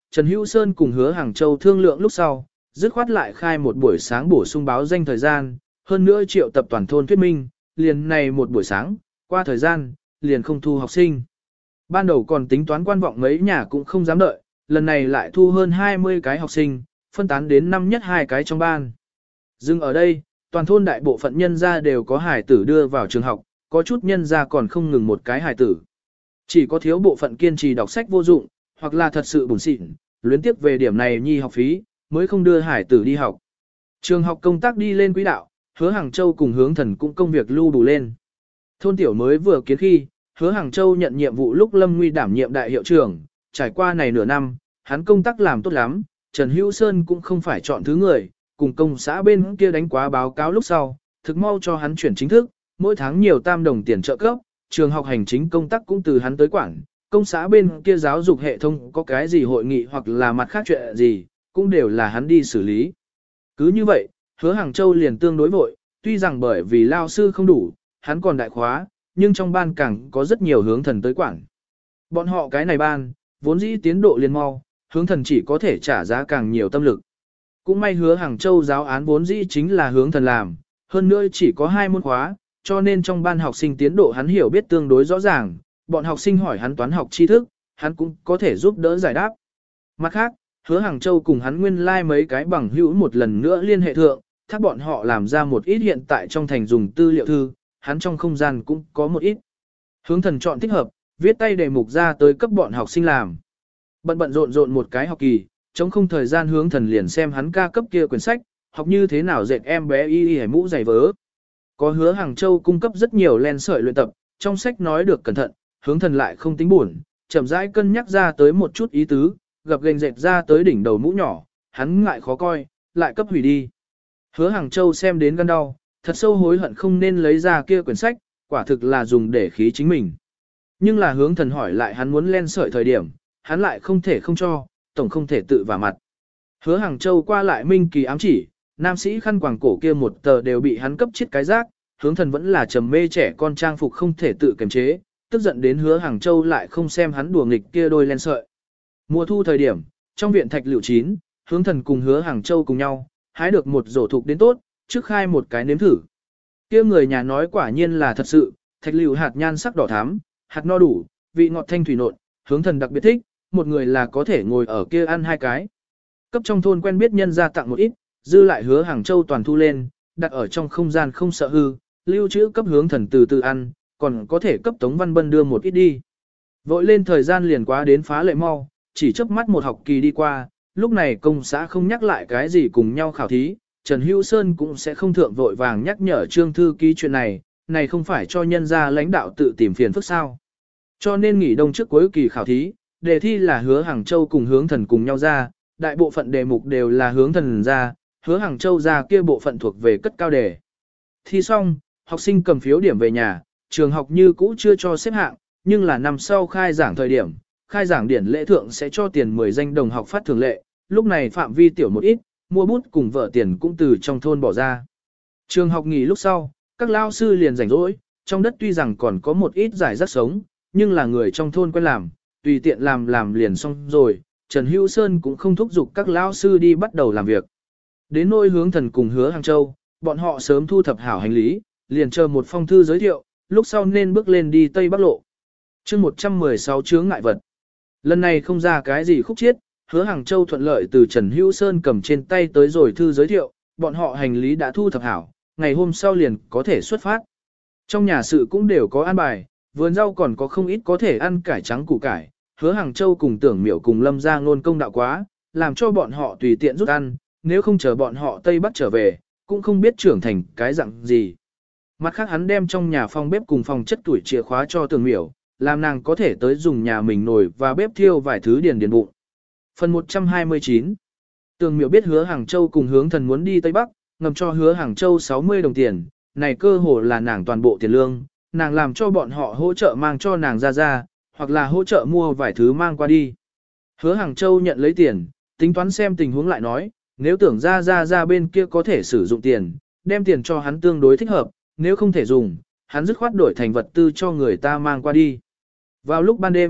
Trần Hữu Sơn cùng Hứa Hàng Châu thương lượng lúc sau, dứt khoát lại khai một buổi sáng bổ sung báo danh thời gian, hơn nữa triệu tập toàn thôn thuyết minh, liền này một buổi sáng, qua thời gian, liền không thu học sinh. Ban đầu còn tính toán quan vọng mấy nhà cũng không dám đợi, lần này lại thu hơn 20 cái học sinh, phân tán đến năm nhất 2 cái trong ban. Dừng ở đây, toàn thôn đại bộ phận nhân gia đều có hài tử đưa vào trường học, có chút nhân gia còn không ngừng một cái hài tử. Chỉ có thiếu bộ phận kiên trì đọc sách vô dụng, hoặc là thật sự bùn xịn, luyến tiếp về điểm này nhi học phí, mới không đưa hải tử đi học. Trường học công tác đi lên quỹ đạo, Hứa Hàng Châu cùng Hướng Thần cũng công việc lưu đủ lên. Thôn tiểu mới vừa kiến khi, Hứa Hàng Châu nhận nhiệm vụ lúc Lâm Nguy đảm nhiệm đại hiệu trưởng, trải qua này nửa năm, hắn công tác làm tốt lắm, Trần Hữu Sơn cũng không phải chọn thứ người, cùng công xã bên kia đánh quá báo cáo lúc sau, thực mau cho hắn chuyển chính thức, mỗi tháng nhiều tam đồng tiền trợ cấp, trường học hành chính công tác cũng từ hắn tới quản, công xã bên kia giáo dục hệ thống có cái gì hội nghị hoặc là mặt khác chuyện gì, cũng đều là hắn đi xử lý. Cứ như vậy, Hứa Hàng Châu liền tương đối vội, tuy rằng bởi vì lao sư không đủ, hắn còn đại khóa, nhưng trong ban càng có rất nhiều Hướng Thần tới quản. Bọn họ cái này ban, vốn dĩ tiến độ liền mau, Hướng Thần chỉ có thể trả giá càng nhiều tâm lực. Cũng may Hứa Hàng Châu giáo án vốn dĩ chính là Hướng Thần làm, hơn nữa chỉ có 2 môn khóa, cho nên trong ban học sinh tiến độ hắn hiểu biết tương đối rõ ràng, bọn học sinh hỏi hắn toán học tri thức, hắn cũng có thể giúp đỡ giải đáp. Mặt khác, Hứa Hàng Châu cùng hắn nguyên lai like mấy cái bằng hữu một lần nữa liên hệ thượng, thác bọn họ làm ra một ít hiện tại trong thành dùng tư liệu thư, hắn trong không gian cũng có một ít. Hướng Thần chọn thích hợp, viết tay đề mục ra tới cấp bọn học sinh làm. Bận bận rộn rộn một cái học kỳ, trong không thời gian Hướng Thần liền xem hắn ca cấp kia quyển sách, học như thế nào dệt em bé y mũ giày vớ. Có Hứa Hàng Châu cung cấp rất nhiều len sợi luyện tập, trong sách nói được cẩn thận, Hướng Thần lại không tính buồn, chậm rãi cân nhắc ra tới một chút ý tứ, gập ghềnh dệt ra tới đỉnh đầu mũ nhỏ, hắn ngại khó coi, lại cấp hủy đi. Hứa Hàng Châu xem đến gan đau, thật sâu hối hận không nên lấy ra kia quyển sách, quả thực là dùng để khí chính mình. Nhưng là Hướng Thần hỏi lại hắn muốn len sợi thời điểm, hắn lại không thể không cho, tổng không thể tự vả mặt. Hứa Hàng Châu qua lại minh kỳ ám chỉ, nam sĩ khăn quàng cổ kia một tờ đều bị hắn cấp chết cái rác, Hướng Thần vẫn là trầm mê trẻ con trang phục không thể tự kiềm chế, tức giận đến Hứa Hàng Châu lại không xem hắn đùa nghịch kia đôi len sợi. Mùa thu thời điểm, trong viện thạch liệu chín, Hướng Thần cùng Hứa Hàng Châu cùng nhau, hái được một rổ thục đến tốt, trước khai một cái nếm thử. Kia người nhà nói quả nhiên là thật sự, thạch liệu hạt nhan sắc đỏ thắm, hạt no đủ, vị ngọt thanh thủy nộn, Hướng Thần đặc biệt thích, một người là có thể ngồi ở kia ăn 2 cái. Cấp trong thôn quen biết nhân ra tặng một ít, dư lại Hứa Hàng Châu toàn thu lên, đặt ở trong không gian không sợ hư, lưu trữ cấp Hướng Thần từ từ ăn, còn có thể cấp Tống Văn Bân đưa một ít đi. Vội lên thời gian liền quá đến phá lệ mau, chỉ chớp mắt một học kỳ đi qua, lúc này công xã không nhắc lại cái gì cùng nhau khảo thí, Trần Hữu Sơn cũng sẽ không thượng vội vàng nhắc nhở Trương thư ký chuyện này, này không phải cho nhân gia lãnh đạo tự tìm phiền phức sao. Cho nên nghỉ đông trước cuối kỳ khảo thí, đề thi là Hứa Hàng Châu cùng Hướng Thần cùng nhau ra, đại bộ phận đề mục đều là Hướng Thần ra, Hứa Hàng Châu ra kia bộ phận thuộc về cất cao đề. Thi xong, học sinh cầm phiếu điểm về nhà, trường học như cũ chưa cho xếp hạng, nhưng là năm sau khai giảng thời điểm, khai giảng điển lễ thượng sẽ cho tiền 10 danh đồng học phát thường lệ, lúc này phạm vi tiểu một ít, mua bút cùng vợ tiền cũng từ trong thôn bỏ ra. Trường học nghỉ lúc sau, các lao sư liền rảnh rỗi, trong đất tuy rằng còn có một ít giải rác sống, nhưng là người trong thôn quen làm, tùy tiện làm liền xong rồi, Trần Hữu Sơn cũng không thúc giục các lao sư đi bắt đầu làm việc. Đến nỗi Hướng Thần cùng Hứa Hàng Châu, bọn họ sớm thu thập hảo hành lý, liền chờ một phong thư giới thiệu, lúc sau nên bước lên đi Tây Bắc Lộ. Chương 116 chướng ngại vật. Lần này không ra cái gì khúc chiết, Hứa Hàng Châu thuận lợi từ Trần Hữu Sơn cầm trên tay tới rồi thư giới thiệu, bọn họ hành lý đã thu thập hảo, ngày hôm sau liền có thể xuất phát. Trong nhà sự cũng đều có an bài, vườn rau còn có không ít có thể ăn cải trắng củ cải, Hứa Hàng Châu cùng Tưởng Miểu cùng Lâm Gia Ngôn công đạo quá, làm cho bọn họ tùy tiện rút ăn, nếu không chờ bọn họ Tây Bắc trở về, cũng không biết trưởng thành cái dạng gì. Mặt khác hắn đem trong nhà phòng bếp cùng phòng chất tuổi chìa khóa cho Tưởng Miểu, làm nàng có thể tới dùng nhà mình nồi và bếp thiêu vài thứ điền bụng. Phần 129. Tưởng Miểu biết Hứa Hàng Châu cùng Hướng Thần muốn đi Tây Bắc, ngầm cho Hứa Hàng Châu 60 đồng tiền, này cơ hồ là nàng toàn bộ tiền lương, nàng làm cho bọn họ hỗ trợ mang cho nàng ra, hoặc là hỗ trợ mua vài thứ mang qua đi. Hứa Hàng Châu nhận lấy tiền, tính toán xem tình huống lại nói, nếu tưởng ra bên kia có thể sử dụng tiền, đem tiền cho hắn tương đối thích hợp, nếu không thể dùng, hắn dứt khoát đổi thành vật tư cho người ta mang qua đi. Vào lúc ban đêm,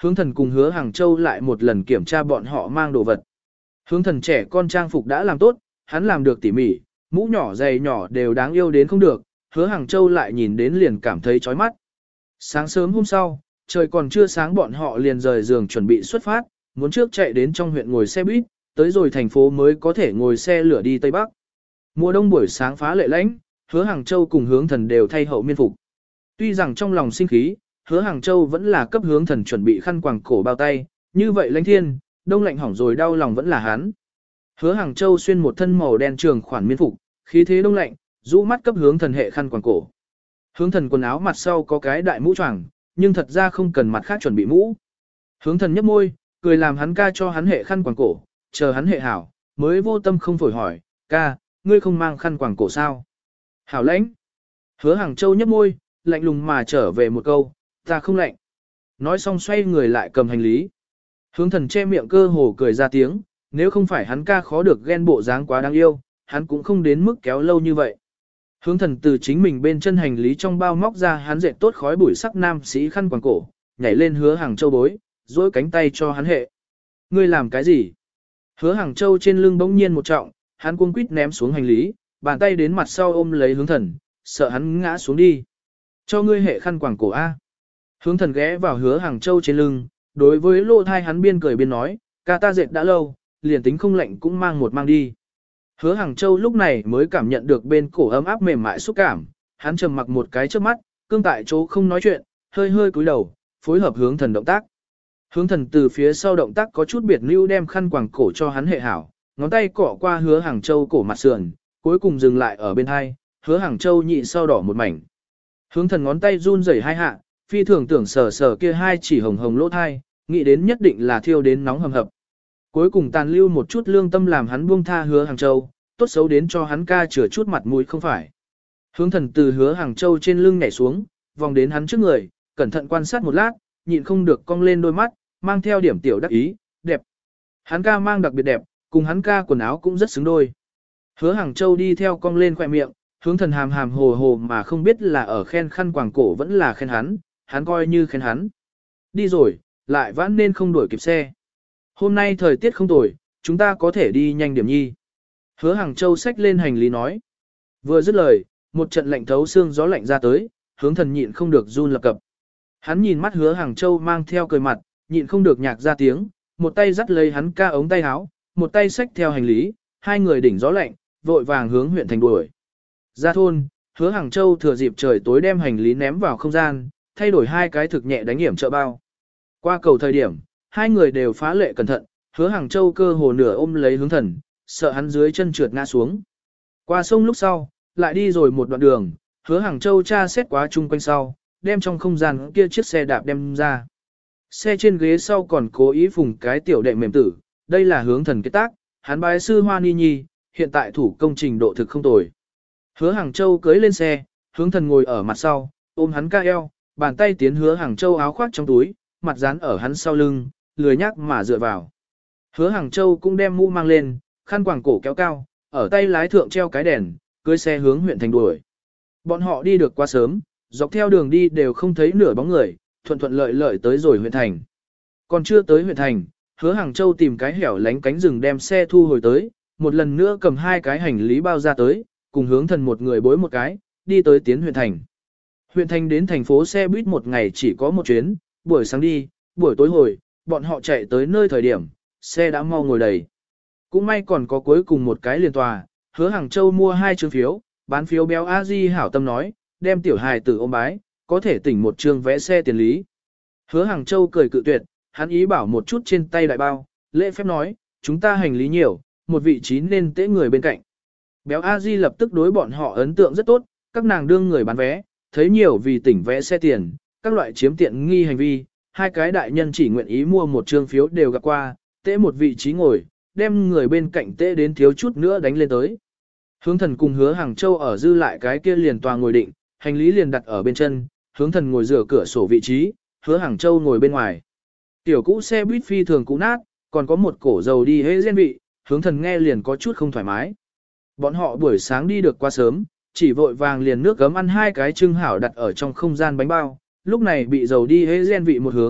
Hướng thần cùng hứa Hàng Châu lại một lần kiểm tra bọn họ mang đồ vật. Hướng thần trẻ con trang phục đã làm tốt, hắn làm được tỉ mỉ, mũ nhỏ giày nhỏ đều đáng yêu đến không được, hứa Hàng Châu lại nhìn đến liền cảm thấy chói mắt. Sáng sớm hôm sau, trời còn chưa sáng bọn họ liền rời giường chuẩn bị xuất phát, muốn trước chạy đến trong huyện ngồi xe buýt, tới rồi thành phố mới có thể ngồi xe lửa đi Tây Bắc. Mùa đông buổi sáng phá lệ lãnh, hứa Hàng Châu cùng hướng thần đều thay hậu miên phục. Tuy rằng trong lòng sinh khí, hứa Hàng Châu vẫn là cấp hướng thần chuẩn bị khăn quàng cổ bao tay, như vậy lãnh thiên, đông lạnh hỏng rồi đau lòng vẫn là hắn. Hứa Hàng Châu xuyên một thân màu đen trường khoản miên phục, khí thế đông lạnh, rũ mắt cấp hướng thần hệ khăn quàng cổ. Hướng thần quần áo mặt sau có cái đại mũ choàng, nhưng thật ra không cần mặt khác chuẩn bị mũ. Hướng thần nhếch môi, cười làm hắn ca cho hắn hệ khăn quàng cổ, chờ hắn hệ hảo, mới vô tâm không phổi hỏi, ca, ngươi không mang khăn quàng cổ sao? Hảo lãnh. Hứa Hàng Châu nhếch môi, lạnh lùng mà trở về một câu, ta không lạnh. Nói xong xoay người lại cầm hành lý. Hướng thần che miệng cơ hồ cười ra tiếng, nếu không phải hắn ca khó được ghen bộ dáng quá đáng yêu, hắn cũng không đến mức kéo lâu như vậy. Hướng thần từ chính mình bên chân hành lý trong bao móc ra hắn dệt tốt khói bụi sắc nam sĩ khăn quàng cổ, nhảy lên hứa Hàng Châu bối, duỗi cánh tay cho hắn hệ. Ngươi làm cái gì? Hứa Hàng Châu trên lưng bỗng nhiên một trọng, hắn cuống quýt ném xuống hành lý, bàn tay đến mặt sau ôm lấy hướng thần, sợ hắn ngã xuống đi. Cho ngươi hệ khăn quàng cổ A. Hướng thần ghé vào hứa Hàng Châu trên lưng, đối với lô thai hắn biên cười biên nói, ca ta dệt đã lâu, liền tính không lạnh cũng mang một mang đi. Hứa Hàng Châu lúc này mới cảm nhận được bên cổ ấm áp mềm mại xúc cảm, hắn trầm mặc một cái trước mắt, cương tại chỗ không nói chuyện, hơi hơi cúi đầu, phối hợp hướng thần động tác. Hướng thần từ phía sau động tác có chút biệt lưu đem khăn quàng cổ cho hắn hệ hảo, ngón tay cọ qua hứa Hàng Châu cổ mặt sườn, cuối cùng dừng lại ở bên hai, hứa Hàng Châu nhị sau đỏ một mảnh. Hướng thần ngón tay run rẩy hai hạ, phi thường tưởng sờ sờ kia hai chỉ hồng hồng lỗ thai, nghĩ đến nhất định là thiêu đến nóng hầm hập. Cuối cùng tàn lưu một chút lương tâm làm hắn buông tha hứa Hàng Châu, tốt xấu đến cho hắn ca chừa chút mặt mũi không phải. Hướng thần từ hứa Hàng Châu trên lưng nhảy xuống, vòng đến hắn trước người, cẩn thận quan sát một lát, nhịn không được cong lên đôi mắt, mang theo điểm tiểu đắc ý, đẹp. Hắn ca mang đặc biệt đẹp, cùng hắn ca quần áo cũng rất xứng đôi. Hứa Hàng Châu đi theo cong lên khỏe miệng, hướng thần hàm hàm hồ hồ mà không biết là ở khen khăn quàng cổ vẫn là khen hắn coi như khen hắn. Đi rồi, lại vãn nên không đuổi kịp xe. Hôm nay thời tiết không tồi, chúng ta có thể đi nhanh điểm nhi. Hứa Hàng Châu xách lên hành lý nói. Vừa dứt lời, một trận lạnh thấu xương gió lạnh ra tới, hướng thần nhịn không được run lập cập. Hắn nhìn mắt hứa Hàng Châu mang theo cười mặt, nhịn không được nhạc ra tiếng, một tay dắt lấy hắn ca ống tay áo, một tay xách theo hành lý, hai người đỉnh gió lạnh, vội vàng hướng huyện thành đuổi. Ra thôn, hứa Hàng Châu thừa dịp trời tối đem hành lý ném vào không gian, thay đổi hai cái thực nhẹ đánh hiểm trợ bao. Qua cầu thời điểm, hai người đều phá lệ cẩn thận, hứa Hàng Châu cơ hồ nửa ôm lấy hướng thần, sợ hắn dưới chân trượt ngã xuống. Qua sông lúc sau, lại đi rồi một đoạn đường, hứa Hàng Châu tra xét quá chung quanh sau, đem trong không gian kia chiếc xe đạp đem ra. Xe trên ghế sau còn cố ý phùng cái tiểu đệ mềm tử, đây là hướng thần kết tác, hắn bái sư Hoa Ni Nhi, hiện tại thủ công trình độ thực không tồi. Hứa Hàng Châu cưới lên xe, hướng thần ngồi ở mặt sau, ôm hắn ca eo, bàn tay tiến hứa Hàng Châu áo khoác trong túi, mặt dán ở hắn sau lưng, lười nhác mà dựa vào. Hứa Hàng Châu cũng đem mũ mang lên, khăn quàng cổ kéo cao, ở tay lái thượng treo cái đèn, cưới xe hướng huyện thành đuổi. Bọn họ đi được quá sớm, dọc theo đường đi đều không thấy nửa bóng người, thuận thuận lợi lợi tới rồi huyện thành. Còn chưa tới huyện thành, hứa Hàng Châu tìm cái hẻo lánh cánh rừng đem xe thu hồi tới, một lần nữa cầm hai cái hành lý bao ra tới, cùng hướng thần một người bối một cái, đi tới tiến huyện thành. Huyện thành đến thành phố xe buýt một ngày chỉ có một chuyến, buổi sáng đi, buổi tối hồi, bọn họ chạy tới nơi thời điểm, xe đã mau ngồi đầy. Cũng may còn có cuối cùng một cái liền tòa, hứa Hàng Châu mua 2 chương phiếu, bán phiếu béo a di hảo tâm nói, đem tiểu hài tử ôm bái, có thể tỉnh một chương vé xe tiền lý. Hứa Hàng Châu cười cự tuyệt, hắn ý bảo một chút trên tay đại bao, lễ phép nói, chúng ta hành lý nhiều, một vị trí nên tễ người bên cạnh. Béo a di lập tức đối bọn họ ấn tượng rất tốt, các nàng đương người bán vé, thấy nhiều vì tỉnh vé xe tiền, các loại chiếm tiện nghi hành vi, hai cái đại nhân chỉ nguyện ý mua một chương phiếu đều gặp qua, tễ một vị trí ngồi, đem người bên cạnh tễ đến thiếu chút nữa đánh lên tới. Hướng thần cùng hứa Hàng Châu ở dư lại cái kia liền tòa ngồi định, hành lý liền đặt ở bên chân, hướng thần ngồi rửa cửa sổ vị trí, hứa Hàng Châu ngồi bên ngoài. Tiểu cũ xe buýt phi thường cũ nát, còn có một cổ dầu đi hế gen vị, hướng thần nghe liền có chút không thoải mái. Bọn họ buổi sáng đi được quá sớm, chỉ vội vàng liền nước gấm ăn hai cái trưng hảo đặt ở trong không gian bánh bao, lúc này bị dầu đi hế gen vị một hướng,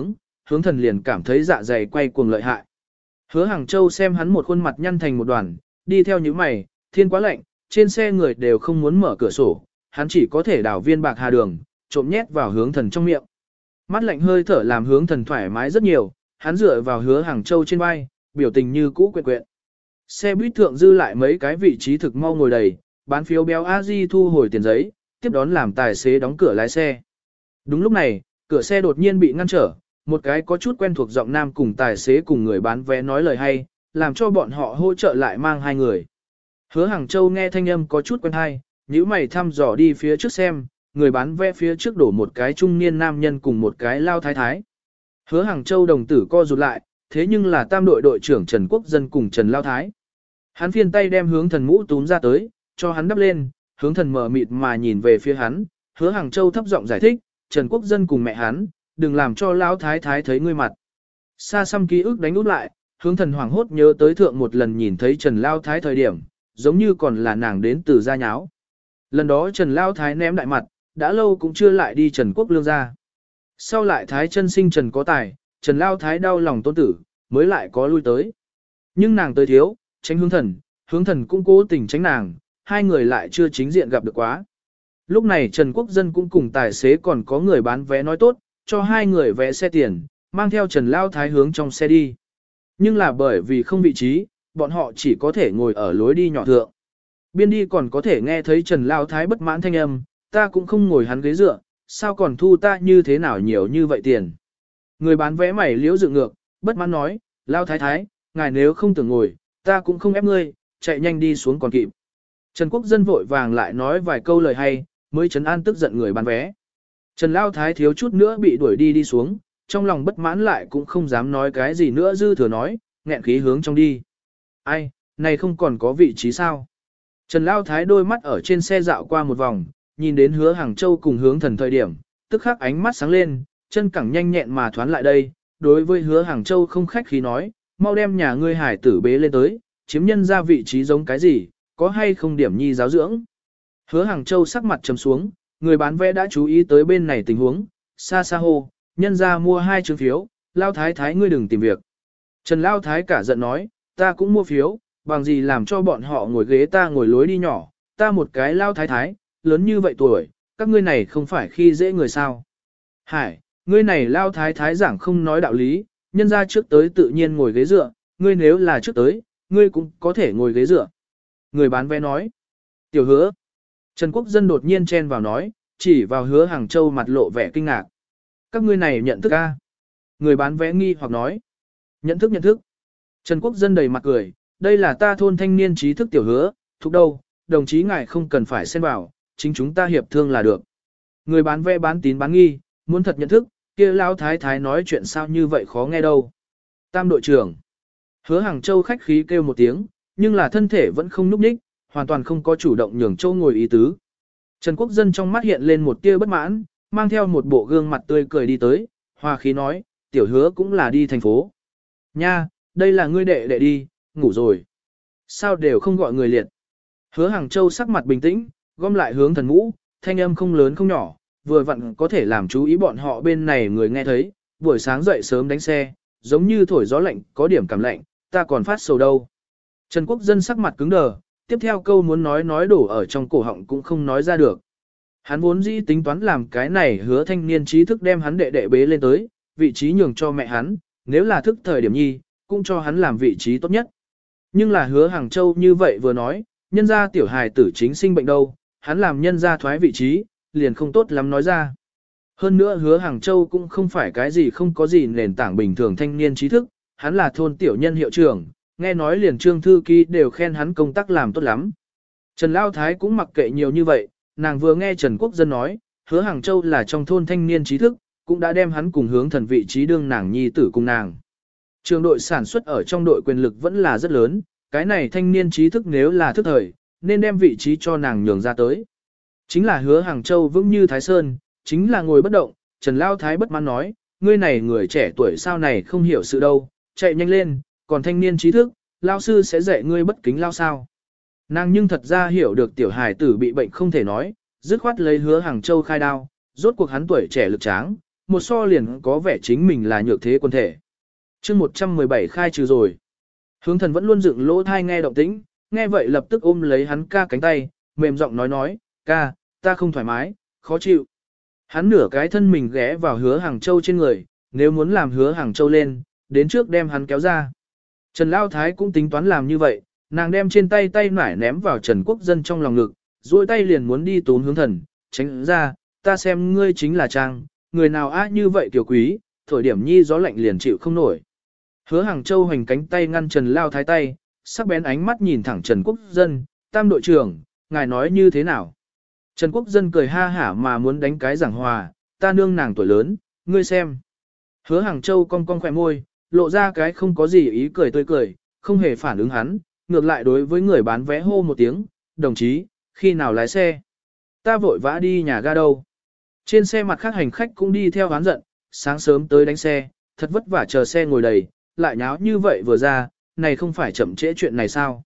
hướng thần liền cảm thấy dạ dày quay cuồng lợi hại. Hứa Hàng Châu xem hắn một khuôn mặt nhăn thành một đoàn, đi theo những mày, thiên quá lạnh, trên xe người đều không muốn mở cửa sổ, hắn chỉ có thể đảo viên bạc hà đường, trộm nhét vào hướng thần trong miệng. Mắt lạnh hơi thở làm hướng thần thoải mái rất nhiều, hắn dựa vào Hứa Hàng Châu trên vai, biểu tình như cũ quyện quyện. Xe buýt thượng dư lại mấy cái vị trí thực mau ngồi đầy, bán phiếu béo a di thu hồi tiền giấy, tiếp đón làm tài xế đóng cửa lái xe. Đúng lúc này, cửa xe đột nhiên bị ngăn trở, một cái có chút quen thuộc giọng nam cùng tài xế cùng người bán vé nói lời hay, làm cho bọn họ hỗ trợ lại mang hai người. Hứa Hàng Châu nghe thanh âm có chút quen hay, nhíu mày thăm dò đi phía trước xem, người bán vé phía trước đổ một cái trung niên nam nhân cùng một cái lao thái thái. Hứa Hàng Châu đồng tử co rụt lại, thế nhưng là tam đội đội trưởng Trần Quốc Dân cùng Trần Lao Thái. Hắn phiên tay đem hướng thần mũ túm ra tới, cho hắn đắp lên, hướng thần mờ mịt mà nhìn về phía hắn, Hứa Hàng Châu thấp giọng giải thích, Trần Quốc Dân cùng mẹ hắn, đừng làm cho Lão Thái Thái thấy ngươi mặt. Xa xăm ký ức đánh út lại, hướng thần hoảng hốt nhớ tới thượng một lần nhìn thấy Trần Lao Thái thời điểm, giống như còn là nàng đến từ gia nháo. Lần đó Trần Lao Thái ném đại mặt, đã lâu cũng chưa lại đi Trần Quốc Lương ra. Sau lại Thái chân sinh Trần có tài, Trần Lao Thái đau lòng tôn tử, mới lại có lui tới. Nhưng nàng tới thiếu, tránh hướng thần cũng cố tình tránh nàng, hai người lại chưa chính diện gặp được quá. Lúc này Trần Quốc Dân cũng cùng tài xế còn có người bán vé nói tốt, cho hai người vé xe tiền, mang theo Trần Lao Thái hướng trong xe đi. Nhưng là bởi vì không vị trí, bọn họ chỉ có thể ngồi ở lối đi nhỏ thượng. Biên đi còn có thể nghe thấy Trần Lao Thái bất mãn thanh âm, ta cũng không ngồi hắn ghế dựa, sao còn thu ta như thế nào nhiều như vậy tiền. Người bán vé mày liễu dựng ngược, bất mãn nói, Lao Thái Thái, ngài nếu không tưởng ngồi, ta cũng không ép ngươi, chạy nhanh đi xuống còn kịp. Trần Quốc Dân vội vàng lại nói vài câu lời hay, mới trấn an tức giận người bán vé. Trần Lao Thái thiếu chút nữa bị đuổi đi xuống, trong lòng bất mãn lại cũng không dám nói cái gì nữa dư thừa nói, nghẹn khí hướng trong đi. Ai, này không còn có vị trí sao? Trần Lao Thái đôi mắt ở trên xe dạo qua một vòng, nhìn đến Hứa Hàng Châu cùng hướng thần thời điểm, tức khắc ánh mắt sáng lên, chân cẳng nhanh nhẹn mà thoán lại đây, đối với Hứa Hàng Châu không khách khí nói, mau đem nhà ngươi hải tử bế lên tới, chiếm nhân ra vị trí giống cái gì, có hay không điểm nhi giáo dưỡng. Hứa Hàng Châu sắc mặt trầm xuống, người bán vé đã chú ý tới bên này tình huống, xa xa hô, nhân ra mua 2 chứng phiếu, Lao Thái Thái ngươi đừng tìm việc. Trần Lao Thái cả giận nói, ta cũng mua phiếu, bằng gì làm cho bọn họ ngồi ghế ta ngồi lối đi nhỏ, ta một cái Lao Thái Thái, lớn như vậy tuổi, các ngươi này không phải khi dễ người sao. Hải, ngươi này Lao Thái Thái giảng không nói đạo lý, nhân ra trước tới tự nhiên ngồi ghế dựa, ngươi nếu là trước tới, ngươi cũng có thể ngồi ghế dựa. Người bán vé nói, tiểu Hứa. Trần Quốc Dân đột nhiên chen vào nói, chỉ vào Hứa Hàng Châu mặt lộ vẻ kinh ngạc. Các ngươi này nhận thức a? Người bán vé nghi hoặc nói, nhận thức. Trần Quốc Dân đầy mặt cười, đây là ta thôn thanh niên trí thức tiểu Hứa, thúc đâu, đồng chí ngài không cần phải xen vào, chính chúng ta hiệp thương là được. Người bán vé bán tín bán nghi, muốn thật nhận thức, kia Lão Thái Thái nói chuyện sao như vậy khó nghe đâu. Tam đội trưởng. Hứa Hàng Châu khách khí kêu một tiếng, nhưng là thân thể vẫn không nhúc nhích, hoàn toàn không có chủ động nhường Châu ngồi ý tứ. Trần Quốc Dân trong mắt hiện lên một tia bất mãn, mang theo một bộ gương mặt tươi cười đi tới, hòa khí nói, tiểu Hứa cũng là đi thành phố. Nha, đây là ngươi đệ đi, ngủ rồi. Sao đều không gọi người liệt. Hứa Hàng Châu sắc mặt bình tĩnh, gom lại hướng thần ngũ, thanh âm không lớn không nhỏ, vừa vặn có thể làm chú ý bọn họ bên này người nghe thấy, buổi sáng dậy sớm đánh xe, giống như thổi gió lạnh, có điểm cảm lạnh, ta còn phát sầu đâu. Trần Quốc Dân sắc mặt cứng đờ, tiếp theo câu muốn nói đổ ở trong cổ họng cũng không nói ra được. Hắn vốn dĩ tính toán làm cái này Hứa thanh niên trí thức đem hắn đệ bế lên tới, vị trí nhường cho mẹ hắn, nếu là thức thời điểm nhi, cũng cho hắn làm vị trí tốt nhất. Nhưng là Hứa Hàng Châu như vậy vừa nói, nhân gia tiểu hài tử chính sinh bệnh đâu, hắn làm nhân gia thoái vị trí, liền không tốt lắm nói ra. Hơn nữa Hứa Hàng Châu cũng không phải cái gì không có gì nền tảng bình thường thanh niên trí thức, hắn là thôn tiểu nhân hiệu trưởng, nghe nói liền trương thư ký đều khen hắn công tác làm tốt lắm. Trần Lao Thái cũng mặc kệ nhiều như vậy, nàng vừa nghe Trần Quốc Dân nói, Hứa Hàng Châu là trong thôn thanh niên trí thức, cũng đã đem hắn cùng hướng thần vị trí đương nàng nhi tử cùng nàng. Trường đội sản xuất ở trong đội quyền lực vẫn là rất lớn, cái này thanh niên trí thức nếu là thức thời, nên đem vị trí cho nàng nhường ra tới. Chính là Hứa Hàng Châu vững như Thái Sơn, chính là ngồi bất động, Trần Lao Thái bất mãn nói, ngươi này người trẻ tuổi sao này không hiểu sự đâu, chạy nhanh lên, còn thanh niên trí thức, lao sư sẽ dạy ngươi bất kính lao sao. Nàng nhưng thật ra hiểu được tiểu hài tử bị bệnh không thể nói, dứt khoát lấy Hứa Hàng Châu khai đao, rốt cuộc hắn tuổi trẻ lực tráng, một so liền có vẻ chính mình là nhược thế quân thể. chương 117 khai trừ rồi. Hướng thần vẫn luôn dựng lỗ thai nghe động tĩnh, nghe vậy lập tức ôm lấy hắn ca cánh tay, mềm giọng nói, ca, ta không thoải mái, khó chịu. Hắn nửa cái thân mình ghé vào Hứa Hàng Châu trên người, nếu muốn làm Hứa Hàng Châu lên, đến trước đem hắn kéo ra. Trần Lao Thái cũng tính toán làm như vậy, nàng đem trên tay tay nải ném vào Trần Quốc Dân trong lòng ngực, duỗi tay liền muốn đi tốn Hướng thần, tránh ra, ta xem ngươi chính là Trang, người nào á như vậy tiểu quý, thổi điểm nhi gió lạnh liền chịu không nổi. Hứa Hàng Châu hoành cánh tay ngăn Trần Lao Thái tay, sắc bén ánh mắt nhìn thẳng Trần Quốc Dân, tam đội trưởng, ngài nói như thế nào? Trần Quốc Dân cười ha hả mà muốn đánh cái giảng hòa, ta nương nàng tuổi lớn, ngươi xem. Hứa Hàng Châu cong cong khỏe môi, lộ ra cái không có gì ý cười tươi cười, không hề phản ứng hắn, ngược lại đối với người bán vé hô một tiếng, đồng chí, khi nào lái xe? Ta vội vã đi nhà ga đâu? Trên xe mặt khác hành khách cũng đi theo hắn giận, sáng sớm tới đánh xe, thật vất vả chờ xe ngồi đầy, lại nháo như vậy vừa ra, này không phải chậm trễ chuyện này sao?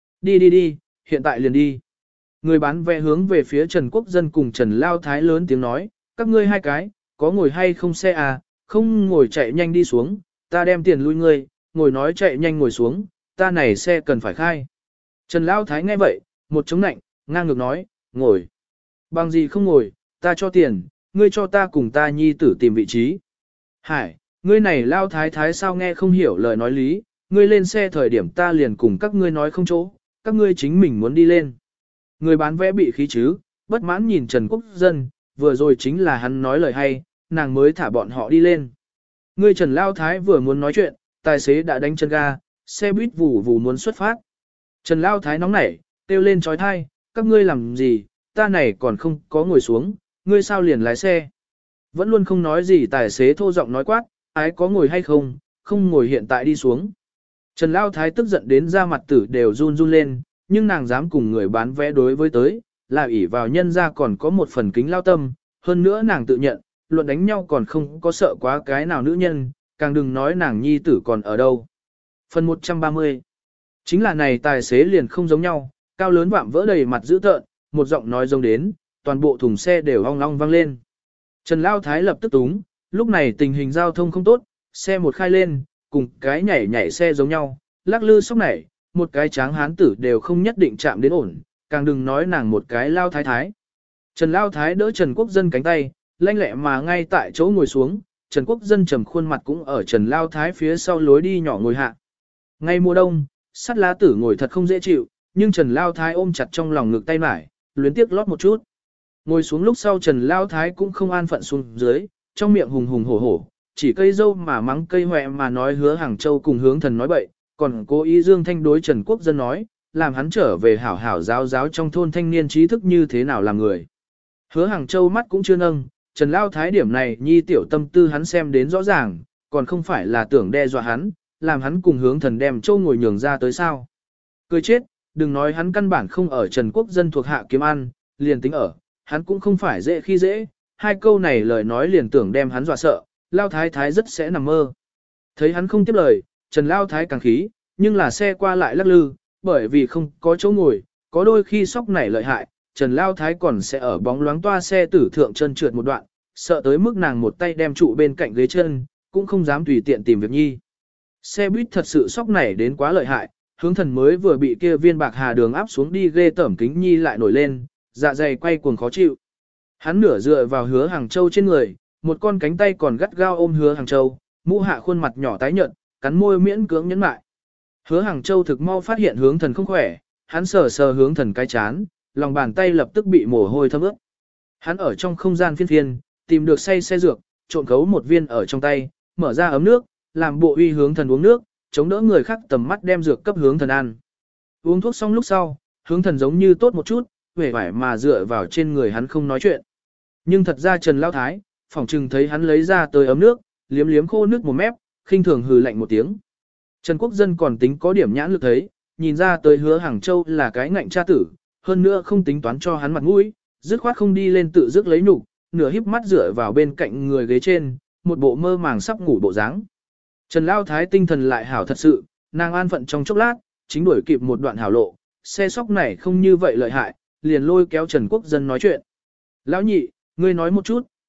Đi, hiện tại liền đi. Người bán vé hướng về phía Trần Quốc Dân cùng Trần Lao Thái lớn tiếng nói, các ngươi hai cái, có ngồi hay không xe à, không ngồi chạy nhanh đi xuống, ta đem tiền lui ngươi, ngồi nói chạy nhanh ngồi xuống, ta này xe cần phải khai. Trần Lao Thái nghe vậy, một chống nạnh, ngang ngược nói, ngồi. Bằng gì không ngồi, ta cho tiền, ngươi cho ta cùng ta nhi tử tìm vị trí. Hải, ngươi này Lao Thái Thái sao nghe không hiểu lời nói lý, ngươi lên xe thời điểm ta liền cùng các ngươi nói không chỗ, các ngươi chính mình muốn đi lên. Người bán vé bị khí chứ, bất mãn nhìn Trần Quốc Dân, vừa rồi chính là hắn nói lời hay, nàng mới thả bọn họ đi lên. Ngươi Trần Lao Thái vừa muốn nói chuyện, tài xế đã đánh chân ga, xe buýt vù vù muốn xuất phát. Trần Lao Thái nóng nảy, kêu lên trói thai, các ngươi làm gì, ta này còn không có ngồi xuống, ngươi sao liền lái xe. Vẫn luôn không nói gì tài xế thô giọng nói quát, ái có ngồi hay không, không ngồi hiện tại đi xuống. Trần Lao Thái tức giận đến da mặt tử đều run run lên, nhưng nàng dám cùng người bán vé đối với tới, là ỷ vào nhân ra còn có một phần kính lao tâm, hơn nữa nàng tự nhận, luận đánh nhau còn không có sợ quá cái nào nữ nhân, càng đừng nói nàng nhi tử còn ở đâu. Phần 130 chính là này tài xế liền không giống nhau, cao lớn vạm vỡ đầy mặt dữ tợn, một giọng nói giống đến, toàn bộ thùng xe đều ong ong vang lên. Trần Lao Thái lập tức túng, lúc này tình hình giao thông không tốt, xe một khai lên, cùng cái nhảy xe giống nhau, lắc lư sốc nảy, một cái tráng hán tử đều không nhất định chạm đến ổn, càng đừng nói nàng một cái Lao Thái Thái. Trần Lao Thái đỡ Trần Quốc Dân cánh tay, lanh lẹ mà ngay tại chỗ ngồi xuống, Trần Quốc Dân trầm khuôn mặt cũng ở Trần Lao Thái phía sau lối đi nhỏ ngồi hạ. Ngay mùa đông, sắt lá tử ngồi thật không dễ chịu, nhưng Trần Lao Thái ôm chặt trong lòng ngực tay mải, luyến tiếc lót một chút. Ngồi xuống lúc sau Trần Lao Thái cũng không an phận xuống dưới, trong miệng hùng hùng hổ hổ, chỉ cây dâu mà mắng cây hoẹ mà nói Hứa Hàng Châu cùng Hướng Thần nói bậy, còn cố ý dương thanh đối Trần Quốc Dân nói, làm hắn trở về hảo hảo giáo giáo trong thôn thanh niên trí thức như thế nào làm người. Hứa Hàng Châu mắt cũng chưa nâng, Trần Lao Thái điểm này nhi tiểu tâm tư hắn xem đến rõ ràng, còn không phải là tưởng đe dọa hắn, làm hắn cùng Hướng Thần đem Châu ngồi nhường ra tới sao. Cười chết, đừng nói hắn căn bản không ở Trần Quốc Dân thuộc hạ kiếm ăn, liền tính ở, hắn cũng không phải dễ khi dễ, hai câu này lời nói liền tưởng đem hắn dọa sợ, Lao Thái Thái rất sẽ nằm mơ. Thấy hắn không tiếp lời, Trần Lao Thái càng khí, nhưng là xe qua lại lắc lư, bởi vì không có chỗ ngồi, có đôi khi sóc nảy lợi hại, Trần Lao Thái còn sẽ ở bóng loáng toa xe tử thượng chân trượt một đoạn, sợ tới mức nàng một tay đem trụ bên cạnh ghế chân, cũng không dám tùy tiện tìm việc nhi. Xe buýt thật sự sóc nảy đến quá lợi hại, Hướng Thần mới vừa bị kia viên bạc hà đường áp xuống đi ghê tởm kính nhi lại nổi lên, dạ dày quay cuồng khó chịu. Hắn nửa dựa vào Hứa Hàng Châu trên người, một con cánh tay còn gắt gao ôm Hứa Hàng Châu, mũ hạ khuôn mặt nhỏ tái nhợt, cắn môi miễn cưỡng nhẫn mại. Hứa Hàng Châu thực mau phát hiện Hướng Thần không khỏe, hắn sờ sờ Hướng Thần cái chán, lòng bàn tay lập tức bị mồ hôi thấm ướt. Hắn ở trong không gian phiên phiên, tìm được xe dược, trộn cấu một viên ở trong tay, mở ra ấm nước, làm bộ uy Hướng Thần uống nước, chống đỡ người khác tầm mắt đem dược cấp Hướng Thần ăn. Uống thuốc xong lúc sau, Hướng Thần giống như tốt một chút, vẻ vải mà dựa vào trên người hắn không nói chuyện. Nhưng thật ra Trần Lao Thái, phỏng chừng thấy hắn lấy ra tới ấm nước, liếm liếm khô nước một mép, khinh thường hừ lạnh một tiếng. Trần Quốc Dân còn tính có điểm nhãn lực thấy, nhìn ra tới Hứa Hàng Châu là cái ngạnh cha tử, hơn nữa không tính toán cho hắn mặt mũi, dứt khoát không đi lên tự dứt lấy nhục, nửa híp mắt dựa vào bên cạnh người ghế trên, một bộ mơ màng sắp ngủ bộ dáng. Trần Lao Thái tinh thần lại hảo thật sự, nàng an phận trong chốc lát, chính đuổi kịp một đoạn hảo lộ, xe sóc này không như vậy lợi hại, liền lôi kéo Trần Quốc Dân nói chuyện. Lão nhị, ngươi nói một chút,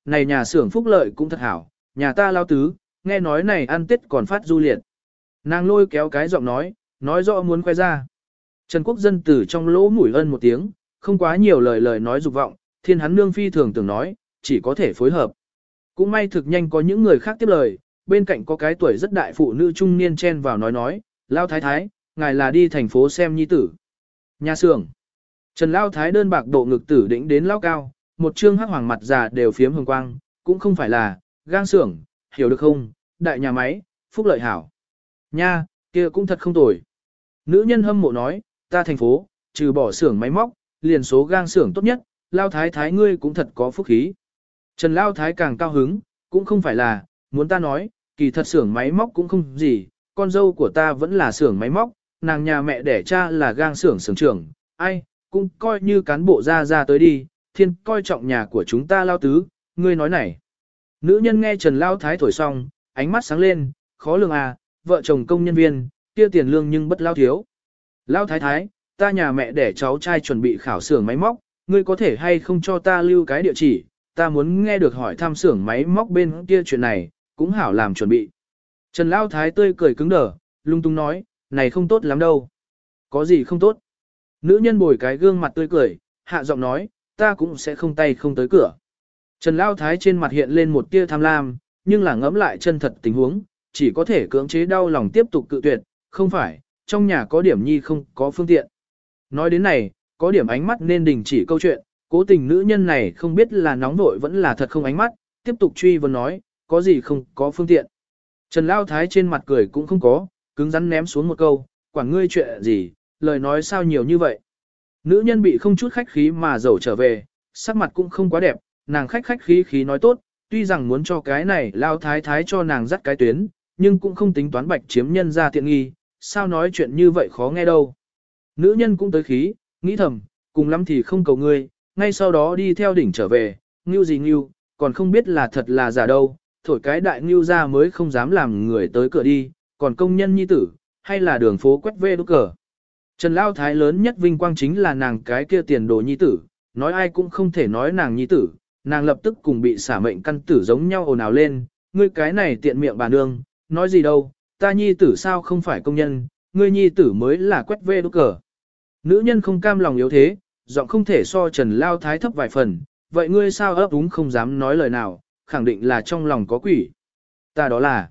này nhà xưởng phúc lợi cũng thật hảo, nhà ta lao tứ, nghe nói này ăn Tết còn phát du liệt. Nàng lôi kéo cái giọng nói rõ muốn khoe ra. Trần Quốc Dân từ trong lỗ mũi ân một tiếng, không quá nhiều lời nói dục vọng, thiên hắn nương phi thường tưởng nói, chỉ có thể phối hợp. Cũng may thực nhanh có những người khác tiếp lời, bên cạnh có cái tuổi rất đại phụ nữ trung niên chen vào nói, Lao Thái Thái, ngài là đi thành phố xem nhi tử. Nhà xưởng. Trần Lao Thái đơn bạc độ ngực tử đỉnh đến lao cao, một trương hắc hoàng mặt già đều phiếm hồng quang, cũng không phải là, gang xưởng, hiểu được không, đại nhà máy, phúc lợi hảo. Nha, kia cũng thật không tồi. Nữ nhân hâm mộ nói, ta thành phố, trừ bỏ xưởng máy móc, liền số gang xưởng tốt nhất, Lao Thái Thái ngươi cũng thật có phúc khí. Trần Lao Thái càng cao hứng, cũng không phải là, muốn ta nói, kỳ thật xưởng máy móc cũng không gì, con dâu của ta vẫn là xưởng máy móc, nàng nhà mẹ đẻ cha là gang xưởng xưởng trưởng, ai, cũng coi như cán bộ ra tới đi, thiên coi trọng nhà của chúng ta Lao tứ, ngươi nói này. Nữ nhân nghe Trần Lao Thái thổi xong, ánh mắt sáng lên, khó lường à, vợ chồng công nhân viên, kia tiền lương nhưng bất lao thiếu. Lao Thái Thái, ta nhà mẹ đẻ cháu trai chuẩn bị khảo xưởng máy móc, ngươi có thể hay không cho ta lưu cái địa chỉ, ta muốn nghe được hỏi thăm xưởng máy móc bên kia chuyện này, cũng hảo làm chuẩn bị. Trần Lao Thái tươi cười cứng đờ, lung tung nói, này không tốt lắm đâu. Có gì không tốt? Nữ nhân bồi cái gương mặt tươi cười, hạ giọng nói, ta cũng sẽ không tay không tới cửa. Trần Lao Thái trên mặt hiện lên một tia tham lam, nhưng là ngẫm lại chân thật tình huống, chỉ có thể cưỡng chế đau lòng tiếp tục cự tuyệt, không phải, trong nhà có điểm nhi không có phương tiện. Nói đến này, có điểm ánh mắt nên đình chỉ câu chuyện, cố tình nữ nhân này không biết là nóng vội vẫn là thật không ánh mắt, tiếp tục truy vấn nói, có gì không có phương tiện. Trần Lao Thái trên mặt cười cũng không có, cứng rắn ném xuống một câu, quản ngươi chuyện gì, lời nói sao nhiều như vậy. Nữ nhân bị không chút khách khí mà dầu trở về, sắc mặt cũng không quá đẹp, nàng khách khí nói tốt, tuy rằng muốn cho cái này Lao Thái Thái cho nàng dắt cái tuyến, nhưng cũng không tính toán bạch chiếm nhân ra tiện nghi, sao nói chuyện như vậy khó nghe đâu. Nữ nhân cũng tới khí, nghĩ thầm, cùng lắm thì không cầu ngươi, ngay sau đó đi theo đỉnh trở về, ngưu gì ngưu, còn không biết là thật là giả đâu, thổi cái đại ngưu ra mới không dám làm người tới cửa đi, còn công nhân nhi tử, hay là đường phố quét vê đốt cờ. Trần Lao Thái lớn nhất vinh quang chính là nàng cái kia tiền đồ nhi tử, nói ai cũng không thể nói nàng nhi tử, nàng lập tức cùng bị xả mệnh căn tử giống nhau ồn ào lên, ngươi cái này tiện miệng bà nương, nói gì đâu, ta nhi tử sao không phải công nhân, ngươi nhi tử mới là quét vê đốt cờ. Nữ nhân không cam lòng yếu thế, giọng không thể so Trần Lao Thái thấp vài phần, vậy ngươi sao ấp úng không dám nói lời nào, khẳng định là trong lòng có quỷ. Ta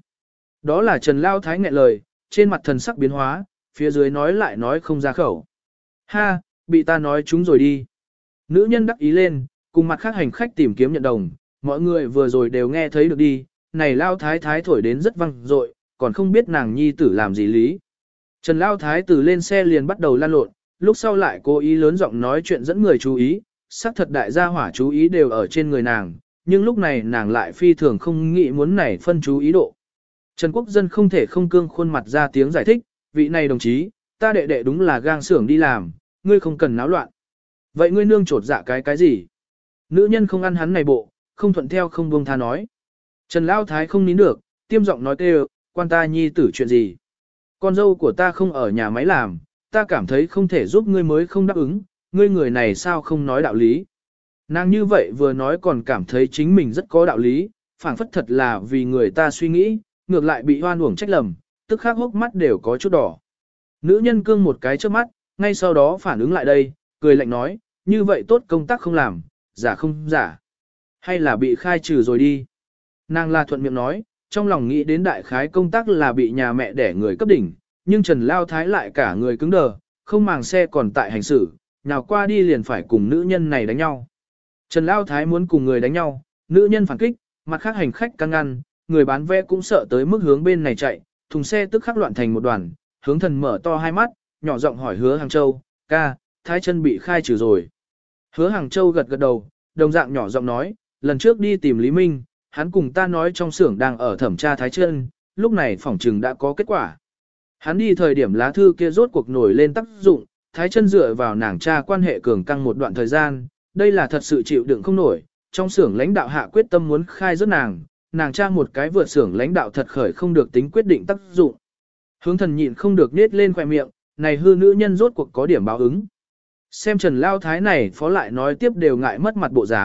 đó là Trần Lao Thái nghẹn lời, trên mặt thần sắc biến hóa, phía dưới nói lại nói không ra khẩu. Ha, bị ta nói chúng rồi đi. Nữ nhân đắc ý lên, cùng mặt khác hành khách tìm kiếm nhận đồng, mọi người vừa rồi đều nghe thấy được đi, này Lao Thái Thái thổi đến rất văng dội, còn không biết nàng nhi tử làm gì lý. Trần Lao Thái từ lên xe liền bắt đầu lan lộn, lúc sau lại cố ý lớn giọng nói chuyện dẫn người chú ý, sắc thật đại gia hỏa chú ý đều ở trên người nàng, nhưng lúc này nàng lại phi thường không nghĩ muốn này phân chú ý độ. Trần Quốc Dân không thể không cương khuôn mặt ra tiếng giải thích, vị này đồng chí, ta đệ đệ đúng là gang xưởng đi làm, ngươi không cần náo loạn. Vậy ngươi nương trột dạ cái gì? Nữ nhân không ăn hắn này bộ, không thuận theo không buông tha nói. Trần Lao Thái không nín được, tiêm giọng nói kêu, quan ta nhi tử chuyện gì? Con dâu của ta không ở nhà máy làm, ta cảm thấy không thể giúp ngươi mới không đáp ứng, ngươi người này sao không nói đạo lý. Nàng như vậy vừa nói còn cảm thấy chính mình rất có đạo lý, phảng phất thật là vì người ta suy nghĩ, ngược lại bị hoan uổng trách lầm, tức khắc hốc mắt đều có chút đỏ. Nữ nhân cương một cái trước mắt, ngay sau đó phản ứng lại đây, cười lạnh nói, như vậy tốt công tác không làm, giả không giả. Hay là bị khai trừ rồi đi. Nàng là thuận miệng nói, trong lòng nghĩ đến đại khái công tác là bị nhà mẹ đẻ người cấp đỉnh, nhưng Trần Lao Thái lại cả người cứng đờ, không màng xe còn tại hành xử, nào qua đi liền phải cùng nữ nhân này đánh nhau. Trần Lao Thái muốn cùng người đánh nhau, nữ nhân phản kích, mặt khác hành khách căng ngăn, người bán vé cũng sợ tới mức hướng bên này chạy, thùng xe tức khắc loạn thành một đoàn, hướng thần mở to hai mắt, nhỏ giọng hỏi Hứa Hàng Châu, ca, Thái chân bị khai trừ rồi. Hứa Hàng Châu gật gật đầu, đồng dạng nhỏ giọng nói, lần trước đi tìm Lý Minh, hắn cùng ta nói trong xưởng đang ở thẩm tra Thái chân, lúc này phỏng trừng đã có kết quả. Hắn đi thời điểm lá thư kia rốt cuộc nổi lên tác dụng, Thái chân dựa vào nàng cha quan hệ cường căng một đoạn thời gian, đây là thật sự chịu đựng không nổi, trong xưởng lãnh đạo hạ quyết tâm muốn khai rớt nàng cha một cái vượt xưởng lãnh đạo thật khởi không được tính quyết định tác dụng. Hướng thần nhịn không được nết lên khỏe miệng, này hư nữ nhân rốt cuộc có điểm báo ứng. Xem Trần Lao Thái này phó lại nói tiếp đều ngại mất mặt bộ dáng,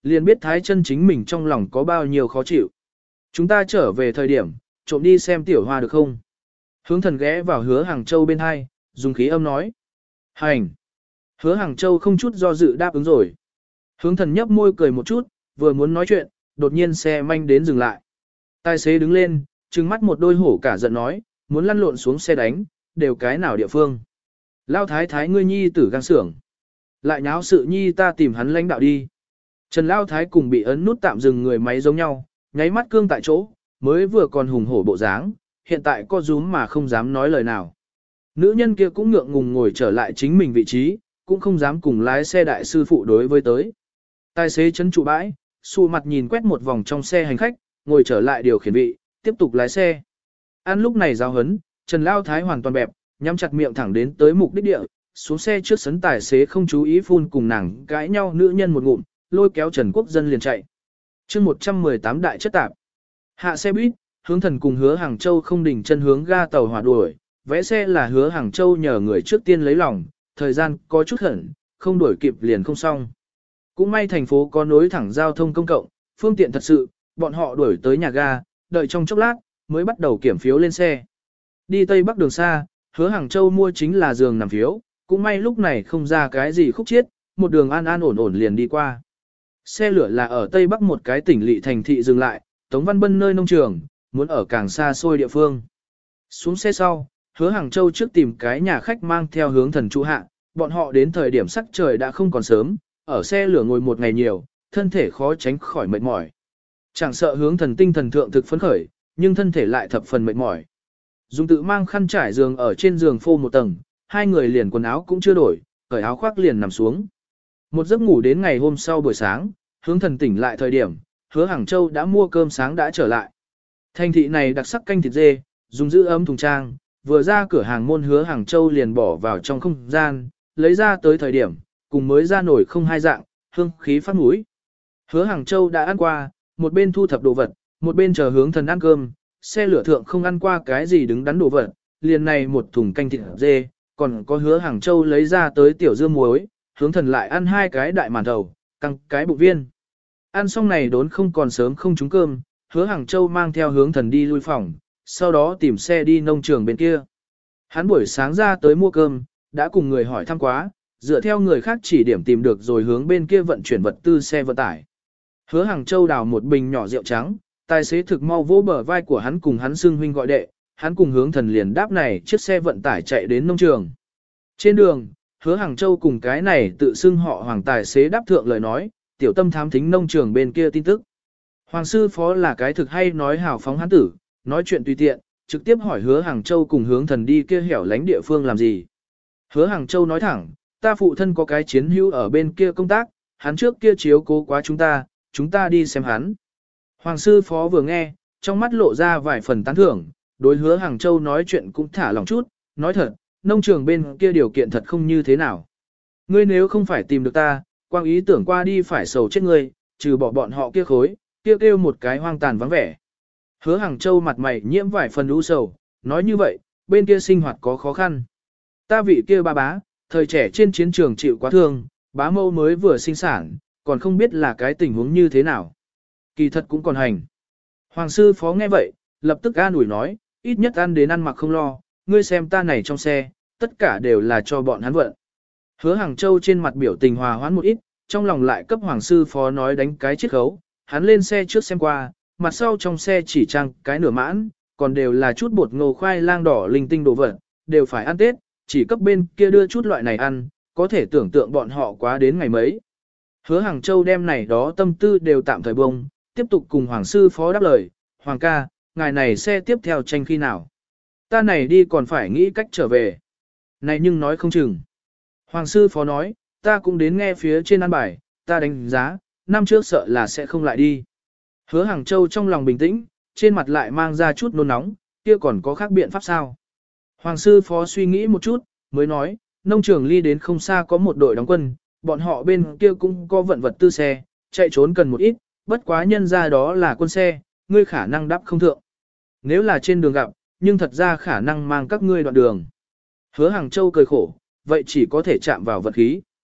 liền biết Thái chân chính mình trong lòng có bao nhiêu khó chịu. Chúng ta trở về thời điểm, trộm đi xem tiểu hoa được không? Hướng thần ghé vào Hứa Hàng Châu bên hai, dùng khí âm nói. Hành! Hứa Hàng Châu không chút do dự đáp ứng rồi. Hướng thần nhấp môi cười một chút, vừa muốn nói chuyện, đột nhiên xe manh đến dừng lại. Tài xế đứng lên, trừng mắt một đôi hổ cả giận nói, muốn lăn lộn xuống xe đánh, đều cái nào địa phương. Lao thái thái ngươi nhi tử gang xưởng. Lại nháo sự nhi ta tìm hắn lãnh đạo đi. Trần Lao thái cùng bị ấn nút tạm dừng người máy giống nhau, nháy mắt cương tại chỗ, mới vừa còn hùng hổ bộ dáng, hiện tại co rúm mà không dám nói lời nào. Nữ nhân kia cũng ngượng ngùng ngồi trở lại chính mình vị trí, cũng không dám cùng lái xe đại sư phụ đối với tới. Tài xế chấn trụ bãi, xù mặt nhìn quét một vòng trong xe hành khách, ngồi trở lại điều khiển vị, tiếp tục lái xe. Ăn lúc này giao hấn, Trần Lao Thái hoàn toàn bẹp, nhắm chặt miệng thẳng đến tới mục đích địa, xuống xe trước sấn tài xế không chú ý phun cùng nàng cãi nhau nữ nhân một ngụm, lôi kéo Trần Quốc Dân liền chạy. chương 118 đại chất tạp. Hạ xe buýt, Hướng thần cùng Hứa Hàng Châu không đình chân hướng ga tàu hỏa đuổi, vẽ xe là Hứa Hàng Châu nhờ người trước tiên lấy lòng, thời gian có chút hẩn, không đuổi kịp liền không xong. Cũng may thành phố có nối thẳng giao thông công cộng, phương tiện thật sự, bọn họ đuổi tới nhà ga, đợi trong chốc lát, mới bắt đầu kiểm phiếu lên xe. Đi Tây Bắc đường xa, Hứa Hàng Châu mua chính là giường nằm phiếu, cũng may lúc này không ra cái gì khúc chiết, một đường an an ổn ổn liền đi qua. Xe lửa là ở Tây Bắc một cái tỉnh lỵ thành thị dừng lại, Tống Văn Bân nơi nông trường, muốn ở càng xa xôi địa phương. Xuống xe sau, Hứa Hàng Châu trước tìm cái nhà khách mang theo Hướng thần trụ hạ, bọn họ đến thời điểm sắc trời đã không còn sớm, ở xe lửa ngồi một ngày nhiều, thân thể khó tránh khỏi mệt mỏi. Chẳng sợ Hướng thần tinh thần thượng thực phấn khởi, nhưng thân thể lại thập phần mệt mỏi. Dùng tự mang khăn trải giường ở trên giường phô một tầng, hai người liền quần áo cũng chưa đổi, cởi áo khoác liền nằm xuống. Một giấc ngủ đến ngày hôm sau buổi sáng, Hướng thần tỉnh lại thời điểm, Hứa Hàng Châu đã mua cơm sáng đã trở lại. Thành thị này đặc sắc canh thịt dê, dùng giữ ấm thùng trang, vừa ra cửa hàng môn Hứa Hàng Châu liền bỏ vào trong không gian, lấy ra tới thời điểm, cùng mới ra nổi không hai dạng, hương khí phát mũi. Hứa Hàng Châu đã ăn qua, một bên thu thập đồ vật, một bên chờ Hướng thần ăn cơm, xe lửa thượng không ăn qua cái gì đứng đắn đồ vật, liền này một thùng canh thịt dê, còn có Hứa Hàng Châu lấy ra tới tiểu dưa muối, Hướng thần lại ăn hai cái đại màn thầu, căng cái bụng viên. Ăn xong này đốn không còn sớm không trúng cơm, Hứa Hàng Châu mang theo Hướng thần đi lui phòng, sau đó tìm xe đi nông trường bên kia. Hắn buổi sáng ra tới mua cơm, đã cùng người hỏi thăm quá, dựa theo người khác chỉ điểm tìm được rồi hướng bên kia vận chuyển vật tư xe vận tải. Hứa Hàng Châu đào một bình nhỏ rượu trắng, tài xế thực mau vỗ bờ vai của hắn cùng hắn xưng huynh gọi đệ, hắn cùng Hướng thần liền đáp này chiếc xe vận tải chạy đến nông trường. Trên đường, Hứa Hàng Châu cùng cái này tự xưng họ Hoàng tài xế đáp thượng lời nói, tiểu tâm thám thính nông trường bên kia tin tức. Hoàng sư phó là cái thực hay nói hào phóng hắn tử, nói chuyện tùy tiện, trực tiếp hỏi Hứa Hàng Châu cùng Hướng thần đi kia hẻo lánh địa phương làm gì. Hứa Hàng Châu nói thẳng, ta phụ thân có cái chiến hữu ở bên kia công tác, hắn trước kia chiếu cố quá chúng ta đi xem hắn. Hoàng sư phó vừa nghe, trong mắt lộ ra vài phần tán thưởng, đối Hứa Hàng Châu nói chuyện cũng thả lòng chút, nói thật, nông trường bên kia điều kiện thật không như thế nào. Ngươi nếu không phải tìm được ta, quang ý tưởng qua đi phải sầu chết ngươi, trừ bỏ bọn họ kia khối, kia kêu một cái hoang tàn vắng vẻ. Hứa Hàng Châu mặt mày nhiễm vài phần u sầu, nói như vậy, bên kia sinh hoạt có khó khăn. Ta vị kia ba bá, thời trẻ trên chiến trường chịu quá thương, bá mâu mới vừa sinh sản, còn không biết là cái tình huống như thế nào. Kỳ thật cũng còn hành. Hoàng sư phó nghe vậy, lập tức an ủi nói, ít nhất ăn đến ăn mặc không lo, ngươi xem ta này trong xe, tất cả đều là cho bọn hắn vận. Hứa Hàng Châu trên mặt biểu tình hòa hoãn một ít, trong lòng lại cấp hoàng sư phó nói đánh cái chiết khấu, hắn lên xe trước xem qua, mặt sau trong xe chỉ trang cái nửa mãn, còn đều là chút bột ngô khoai lang đỏ linh tinh đồ vật, đều phải ăn Tết, chỉ cấp bên kia đưa chút loại này ăn, có thể tưởng tượng bọn họ quá đến ngày mấy. Hứa Hàng Châu đem này đó tâm tư đều tạm thời bông, tiếp tục cùng hoàng sư phó đáp lời, Hoàng ca, ngài này xe tiếp theo tranh khi nào? Ta này đi còn phải nghĩ cách trở về. Này nhưng nói không chừng. Hoàng sư phó nói, ta cũng đến nghe phía trên ăn bài, ta đánh giá, năm trước sợ là sẽ không lại đi. Hứa Hàng Châu trong lòng bình tĩnh, trên mặt lại mang ra chút nôn nóng, kia còn có khác biện pháp sao? Hoàng sư phó suy nghĩ một chút, mới nói, nông trường ly đến không xa có một đội đóng quân, bọn họ bên kia cũng có vận vật tư xe, chạy trốn cần một ít, bất quá nhân ra đó là quân xe, ngươi khả năng đáp không thượng. Nếu là trên đường gặp, nhưng thật ra khả năng mang các ngươi đoạn đường. Hứa Hàng Châu cười khổ, vậy chỉ có thể chạm vào vật khí.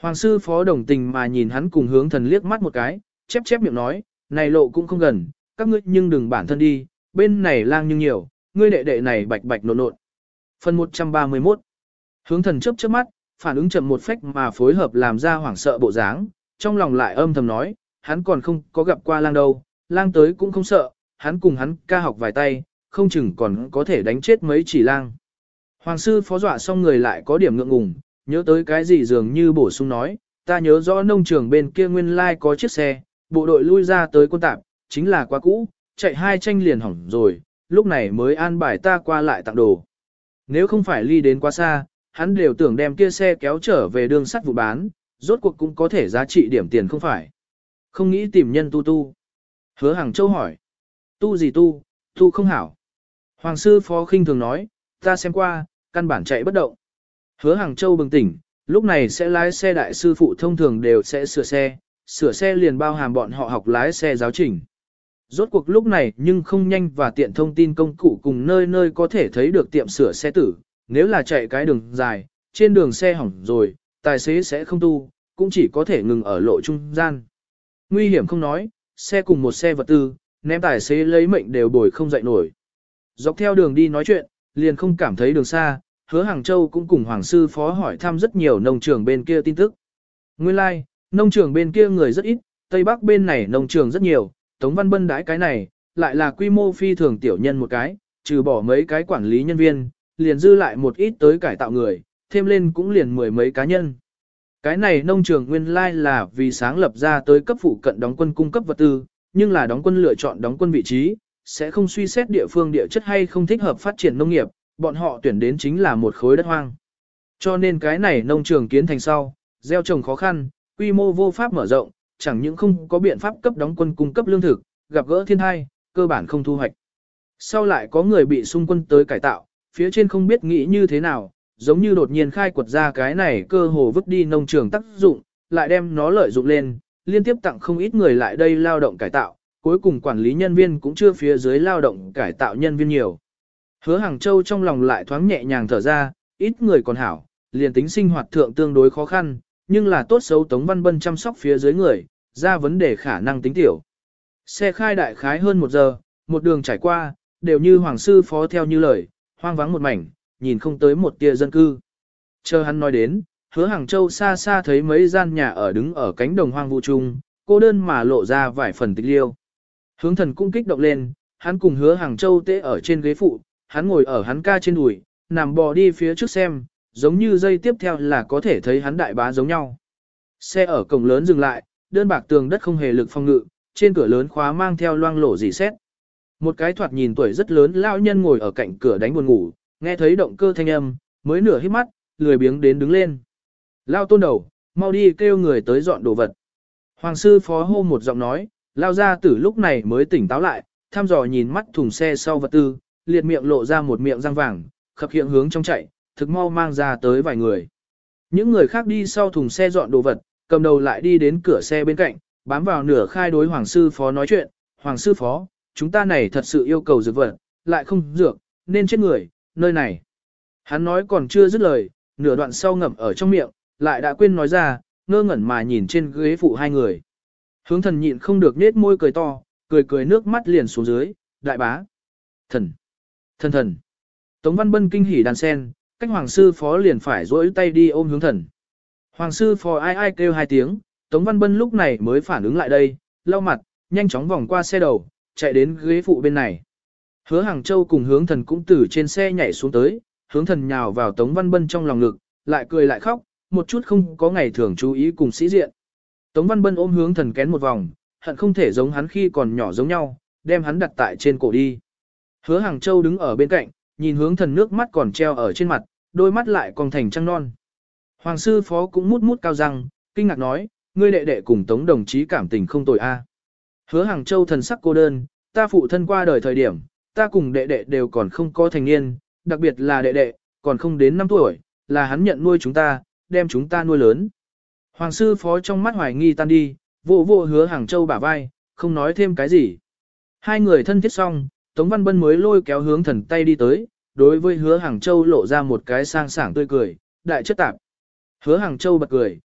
Hoàng sư phó đồng tình mà nhìn hắn cùng hướng thần liếc mắt một cái, chép chép miệng nói, này lộ cũng không gần, các ngươi nhưng đừng bản thân đi, bên này lang nhưng nhiều, ngươi đệ đệ này bạch bạch nộn nộn. Phần 131. Hướng thần chớp chớp mắt, phản ứng chậm một phách mà phối hợp làm ra hoảng sợ bộ dáng, trong lòng lại âm thầm nói, hắn còn không có gặp qua lang đâu, lang tới cũng không sợ, hắn cùng hắn ca học vài tay, không chừng còn có thể đánh chết mấy chỉ lang. Hoàng sư phó dọa xong người lại có điểm ngượng ngùng, nhớ tới cái gì dường như bổ sung nói, ta nhớ rõ nông trường bên kia nguyên lai có chiếc xe, bộ đội lui ra tới quân tạp, chính là quá cũ, chạy hai tranh liền hỏng rồi, lúc này mới an bài ta qua lại tặng đồ. Nếu không phải ly đến quá xa, hắn đều tưởng đem kia xe kéo trở về đường sắt vụ bán, rốt cuộc cũng có thể giá trị điểm tiền không phải. Không nghĩ tìm nhân tu. Hứa Hàng Châu hỏi, tu gì tu không hảo. Hoàng sư phó khinh thường nói, ta xem qua, căn bản chạy bất động. Hứa Hàng Châu bừng tỉnh, lúc này sẽ lái xe đại sư phụ thông thường đều sẽ sửa xe liền bao hàm bọn họ học lái xe giáo trình. Rốt cuộc lúc này nhưng không nhanh và tiện thông tin công cụ cùng nơi nơi có thể thấy được tiệm sửa xe tử, nếu là chạy cái đường dài, trên đường xe hỏng rồi, tài xế sẽ không tu, cũng chỉ có thể ngừng ở lộ trung gian. Nguy hiểm không nói, xe cùng một xe vật tư, ném tài xế lấy mệnh đều bồi không dậy nổi. Dọc theo đường đi nói chuyện, liền không cảm thấy đường xa, Hứa Hàng Châu cũng cùng Hoàng sư phó hỏi thăm rất nhiều nông trường bên kia tin tức. Nguyên lai, like, nông trường bên kia người rất ít, Tây Bắc bên này nông trường rất nhiều, Tống Văn Bân đãi cái này, lại là quy mô phi thường tiểu nhân một cái, trừ bỏ mấy cái quản lý nhân viên, liền dư lại một ít tới cải tạo người, thêm lên cũng liền mười mấy cá nhân. Cái này nông trường nguyên lai là vì sáng lập ra tới cấp phụ cận đóng quân cung cấp vật tư, nhưng là đóng quân lựa chọn đóng quân vị trí, sẽ không suy xét địa phương địa chất hay không thích hợp phát triển nông nghiệp, bọn họ tuyển đến chính là một khối đất hoang. Cho nên cái này nông trường kiến thành sau, gieo trồng khó khăn, quy mô vô pháp mở rộng, chẳng những không có biện pháp cấp đóng quân cung cấp lương thực, gặp gỡ thiên tai, cơ bản không thu hoạch. Sau lại có người bị xung quân tới cải tạo, phía trên không biết nghĩ như thế nào, giống như đột nhiên khai quật ra cái này cơ hồ vứt đi nông trường tác dụng, lại đem nó lợi dụng lên, liên tiếp tặng không ít người lại đây lao động cải tạo, cuối cùng quản lý nhân viên cũng chưa phía dưới lao động cải tạo nhân viên nhiều. Hứa Hàng Châu trong lòng lại thoáng nhẹ nhàng thở ra, ít người còn hảo, liền tính sinh hoạt thượng tương đối khó khăn, nhưng là tốt xấu Tống Văn Bân chăm sóc phía dưới người, ra vấn đề khả năng tính tiểu. Xe khai đại khái hơn 1 giờ, một đường trải qua, đều như Hoàng sư phó theo như lời, hoang vắng một mảnh, nhìn không tới một tia dân cư. Chờ hắn nói đến, Hứa Hàng Châu xa xa thấy mấy gian nhà ở đứng ở cánh đồng hoang vu trung, cô đơn mà lộ ra vài phần tịch liêu. Hướng thần cũng kích động lên, hắn cùng Hứa Hàng Châu tê ở trên ghế phụ, hắn ngồi ở hắn ca trên đùi, nằm bò đi phía trước xem, giống như dây tiếp theo là có thể thấy hắn đại bá giống nhau. Xe ở cổng lớn dừng lại, đơn bạc tường đất không hề lực phòng ngự, trên cửa lớn khóa mang theo loang lổ dì xét. Một cái thoạt nhìn tuổi rất lớn lão nhân ngồi ở cạnh cửa đánh buồn ngủ, nghe thấy động cơ thanh âm, mới nửa hít mắt, lười biếng đến đứng lên. Lao tôn đầu, mau đi kêu người tới dọn đồ vật. Hoàng sư phó hô một giọng nói, lao ra tử lúc này mới tỉnh táo lại, thăm dò nhìn mắt thùng xe sau vật tư, liệt miệng lộ ra một miệng răng vàng, khập khiễng hướng trong chạy, thực mau mang ra tới vài người. Những người khác đi sau thùng xe dọn đồ vật, cầm đầu lại đi đến cửa xe bên cạnh, bám vào nửa khai đối hoàng sư phó nói chuyện, hoàng sư phó, chúng ta này thật sự yêu cầu dược vật, lại không dược, nên chết người, nơi này. Hắn nói còn chưa dứt lời, nửa đoạn sau ngậm ở trong miệng, lại đã quên nói ra, ngơ ngẩn mà nhìn trên ghế phụ hai người. Hướng thần nhịn không được nết môi cười to, cười nước mắt liền xuống dưới, đại bá. Thần. Tống Văn Bân kinh hỉ đàn sen, cách hoàng sư phó liền phải duỗi tay đi ôm hướng thần. Hoàng sư phó ai kêu hai tiếng, Tống Văn Bân lúc này mới phản ứng lại đây, lau mặt, nhanh chóng vòng qua xe đầu, chạy đến ghế phụ bên này. Hứa Hàng Châu cùng hướng thần cũng từ trên xe nhảy xuống tới, hướng thần nhào vào Tống Văn Bân trong lòng ngực, lại cười lại khóc, một chút không có ngày thường chú ý cùng sĩ diện. Tống Văn Bân ôm hướng thần kén một vòng, hận không thể giống hắn khi còn nhỏ giống nhau, đem hắn đặt tại trên cổ đi. Hứa Hàng Châu đứng ở bên cạnh, nhìn hướng thần nước mắt còn treo ở trên mặt, đôi mắt lại còn thành trăng non. Hoàng sư phó cũng mút cao răng, kinh ngạc nói, ngươi đệ đệ cùng Tống đồng chí cảm tình không tồi a. Hứa Hàng Châu thần sắc cô đơn, ta phụ thân qua đời thời điểm, ta cùng đệ đệ đều còn không có thành niên, đặc biệt là đệ đệ, còn không đến 5 tuổi, là hắn nhận nuôi chúng ta, đem chúng ta nuôi lớn. Hoàng sư phó trong mắt hoài nghi tan đi, vô Hứa Hàng Châu bả vai, không nói thêm cái gì. Hai người thân thiết xong, Tống Văn Bân mới lôi kéo hướng thần tay đi tới, đối với Hứa Hàng Châu lộ ra một cái sang sảng tươi cười, đại chất tạp. Hứa Hàng Châu bật cười,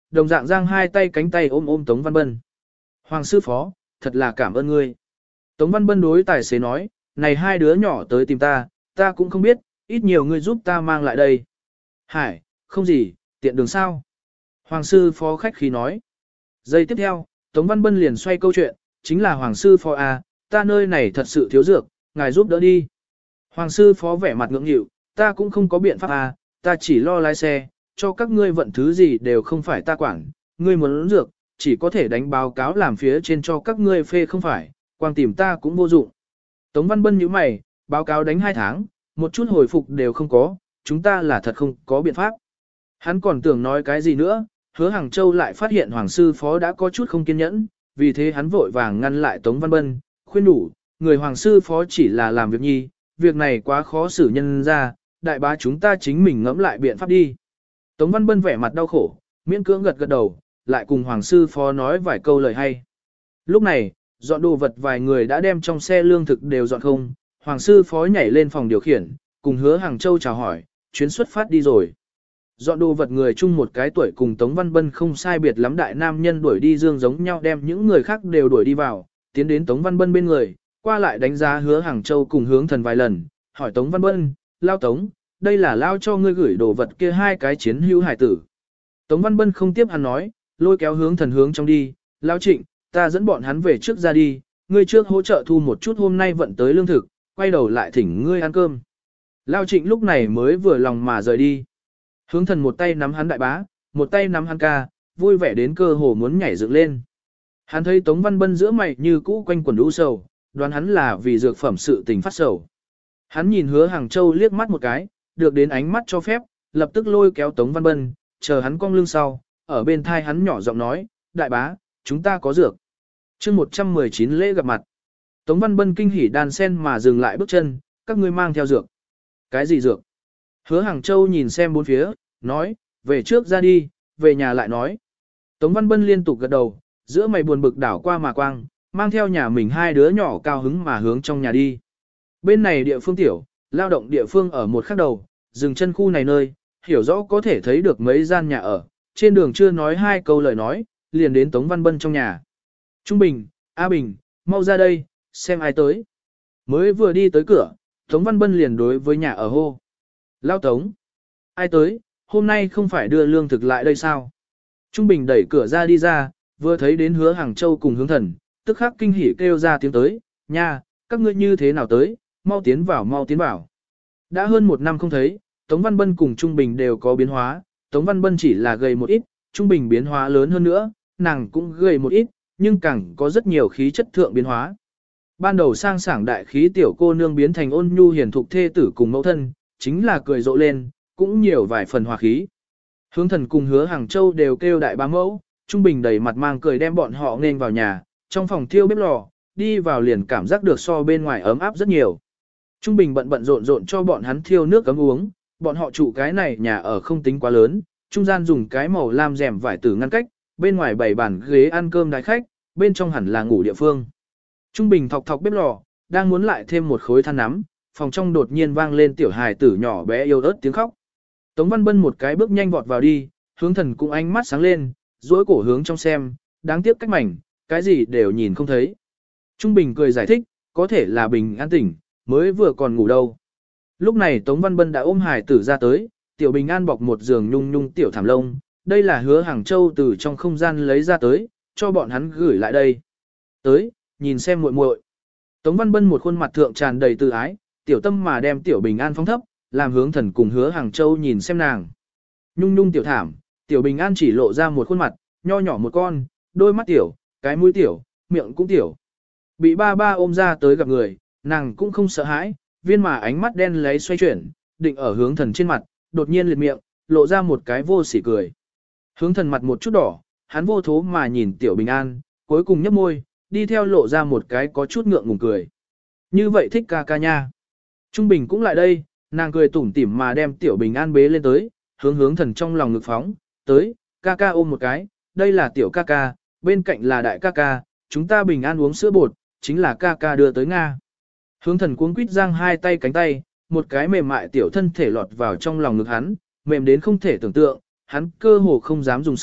đồng dạng giang hai tay cánh tay ôm ôm Tống Văn Bân. Hoàng sư phó, thật là cảm ơn ngươi. Tống Văn Bân đối tài xế nói, này hai đứa nhỏ tới tìm ta cũng không biết, ít nhiều ngươi giúp ta mang lại đây. Hải, không gì, tiện đường sao? Hoàng sư phó khách khí nói. Giây tiếp theo, Tống Văn Bân liền xoay câu chuyện, chính là Hoàng sư phó à, ta nơi này thật sự thiếu dược, ngài giúp đỡ đi. Hoàng sư phó vẻ mặt ngưỡng nghịu, ta cũng không có biện pháp à, ta chỉ lo lái xe, cho các ngươi vận thứ gì đều không phải ta quản, ngươi muốn dược, chỉ có thể đánh báo cáo làm phía trên cho các ngươi phê không phải, quang tìm ta cũng vô dụng. Tống Văn Bân nhíu mày, báo cáo đánh 2 tháng, một chút hồi phục đều không có, chúng ta là thật không có biện pháp. Hắn còn tưởng nói cái gì nữa, Hứa Hàng Châu lại phát hiện Hoàng sư phó đã có chút không kiên nhẫn, vì thế hắn vội vàng ngăn lại Tống Văn Bân, khuyên đủ, người Hoàng sư phó chỉ là làm việc nhi, việc này quá khó xử nhân ra, đại bá chúng ta chính mình ngẫm lại biện pháp đi. Tống Văn Bân vẻ mặt đau khổ, miễn cưỡng gật gật đầu, lại cùng Hoàng sư phó nói vài câu lời hay. Lúc này, dọn đồ vật vài người đã đem trong xe lương thực đều dọn không, Hoàng sư phó nhảy lên phòng điều khiển, cùng Hứa Hàng Châu chào hỏi, chuyến xuất phát đi rồi. Dọn đồ vật người chung một cái tuổi cùng Tống Văn Bân không sai biệt lắm, đại nam nhân đuổi đi dương giống nhau đem những người khác đều đuổi đi vào, tiến đến Tống Văn Bân bên người, qua lại đánh giá Hứa Hàng Châu cùng Hướng Thần vài lần, hỏi Tống Văn Bân, lao Tống, đây là lao cho ngươi gửi đồ vật kia 2 cái chiến hữu hải tử. Tống Văn Bân không tiếp hắn nói, lôi kéo Hướng Thần hướng trong đi, lao Trịnh, ta dẫn bọn hắn về trước ra đi, ngươi trước hỗ trợ thu một chút hôm nay vận tới lương thực, quay đầu lại thỉnh ngươi ăn cơm. Lao Trịnh lúc này mới vừa lòng mà rời đi. Hướng Thần một tay nắm hắn đại bá, một tay nắm hắn ca, vui vẻ đến cơ hồ muốn nhảy dựng lên. Hắn thấy Tống Văn Bân giữa mày như cũ quanh quần u sầu, đoán hắn là vì dược phẩm sự tình phát sầu. Hắn nhìn Hứa Hàng Châu liếc mắt một cái, được đến ánh mắt cho phép, lập tức lôi kéo Tống Văn Bân, chờ hắn cong lưng sau, ở bên thai hắn nhỏ giọng nói, đại bá, chúng ta có dược. chương 119 lễ gặp mặt. Tống Văn Bân kinh hỉ đan sen mà dừng lại bước chân, các ngươi mang theo dược. Cái gì dược? Hứa Hàng Châu nhìn xem bốn phía, nói, về trước ra đi, về nhà lại nói. Tống Văn Bân liên tục gật đầu, giữa mày buồn bực đảo qua mà quang, mang theo nhà mình 2 đứa nhỏ cao hứng mà hướng trong nhà đi. Bên này địa phương tiểu, lao động địa phương ở một khắc đầu, dừng chân khu này nơi, hiểu rõ có thể thấy được mấy gian nhà ở, trên đường chưa nói 2 câu lời nói, liền đến Tống Văn Bân trong nhà. Trung Bình, A Bình, mau ra đây, xem ai tới. Mới vừa đi tới cửa, Tống Văn Bân liền đối với nhà ở hô. Lao Tống, ai tới, hôm nay không phải đưa lương thực lại đây sao? Trung Bình đẩy cửa ra đi ra, vừa thấy đến Hứa Hàng Châu cùng Hướng Thần, tức khắc kinh hỉ kêu ra tiếng tới, nha, các ngươi như thế nào tới, mau tiến vào mau tiến vào. Đã hơn 1 năm không thấy, Tống Văn Bân cùng Trung Bình đều có biến hóa, Tống Văn Bân chỉ là gầy một ít, Trung Bình biến hóa lớn hơn nữa, nàng cũng gầy một ít, nhưng càng có rất nhiều khí chất thượng biến hóa. Ban đầu sang sảng đại khí tiểu cô nương biến thành ôn nhu hiền thục thê tử cùng mẫu thân, chính là cười rộ lên, cũng nhiều vài phần hòa khí. Hướng Thần cùng Hứa Hàng Châu đều kêu đại bá mẫu, Trung Bình đầy mặt mang cười đem bọn họ nên vào nhà, trong phòng thiêu bếp lò, đi vào liền cảm giác được so bên ngoài ấm áp rất nhiều. Trung Bình bận bận rộn rộn cho bọn hắn thiêu nước ấm uống, bọn họ trụ cái này nhà ở không tính quá lớn, trung gian dùng cái màu lam rèm vải tử ngăn cách, bên ngoài bày bàn ghế ăn cơm đái khách, bên trong hẳn là ngủ địa phương. Trung Bình thọc thọc bếp lò, đang muốn lại thêm một khối than nắm, phòng trong đột nhiên vang lên tiểu hài tử nhỏ bé yêu ớt tiếng khóc. Tống Văn Bân một cái bước nhanh vọt vào đi, Hướng Thần cũng ánh mắt sáng lên, duỗi cổ hướng trong xem, đáng tiếc cách mảnh, cái gì đều nhìn không thấy. Trung Bình cười giải thích, có thể là Bình an tỉnh, mới vừa còn ngủ đâu. Lúc này Tống Văn Bân đã ôm hài tử ra tới, tiểu Bình an bọc một giường nhung nhung tiểu thảm lông, đây là Hứa Hàng Châu từ trong không gian lấy ra tới, cho bọn hắn gửi lại đây. Tới, nhìn xem muội muội. Tống Văn Bân một khuôn mặt thượng tràn đầy tự ái, tiểu tâm mà đem tiểu Bình an phóng thấp, làm Hướng Thần cùng Hứa Hàng Châu nhìn xem nàng. Nhung nhung tiểu thảm, tiểu Bình an chỉ lộ ra một khuôn mặt, nho nhỏ một con, đôi mắt tiểu, cái mũi tiểu, miệng cũng tiểu. Bị ba ba ôm ra tới gặp người, nàng cũng không sợ hãi, viên mà ánh mắt đen lấy xoay chuyển, định ở Hướng Thần trên mặt, đột nhiên liệt miệng, lộ ra một cái vô sỉ cười. Hướng Thần mặt một chút đỏ, hắn vô thố mà nhìn tiểu Bình an, cuối cùng nhấp môi, đi theo lộ ra một cái có chút ngượng ngùng cười. Như vậy thích ca ca nha. Trung Bình cũng lại đây, nàng cười tủm tỉm mà đem tiểu Bình an bế lên tới, Hướng Thần trong lòng ngực phóng, tới, ca ca ôm một cái, đây là tiểu ca ca, bên cạnh là đại ca ca, chúng ta Bình an uống sữa bột, chính là ca ca đưa tới Nga. Hướng Thần cuống quýt giang 2 tay cánh tay, một cái mềm mại tiểu thân thể lọt vào trong lòng ngực hắn, mềm đến không thể tưởng tượng, hắn cơ hồ không dám dùng sức,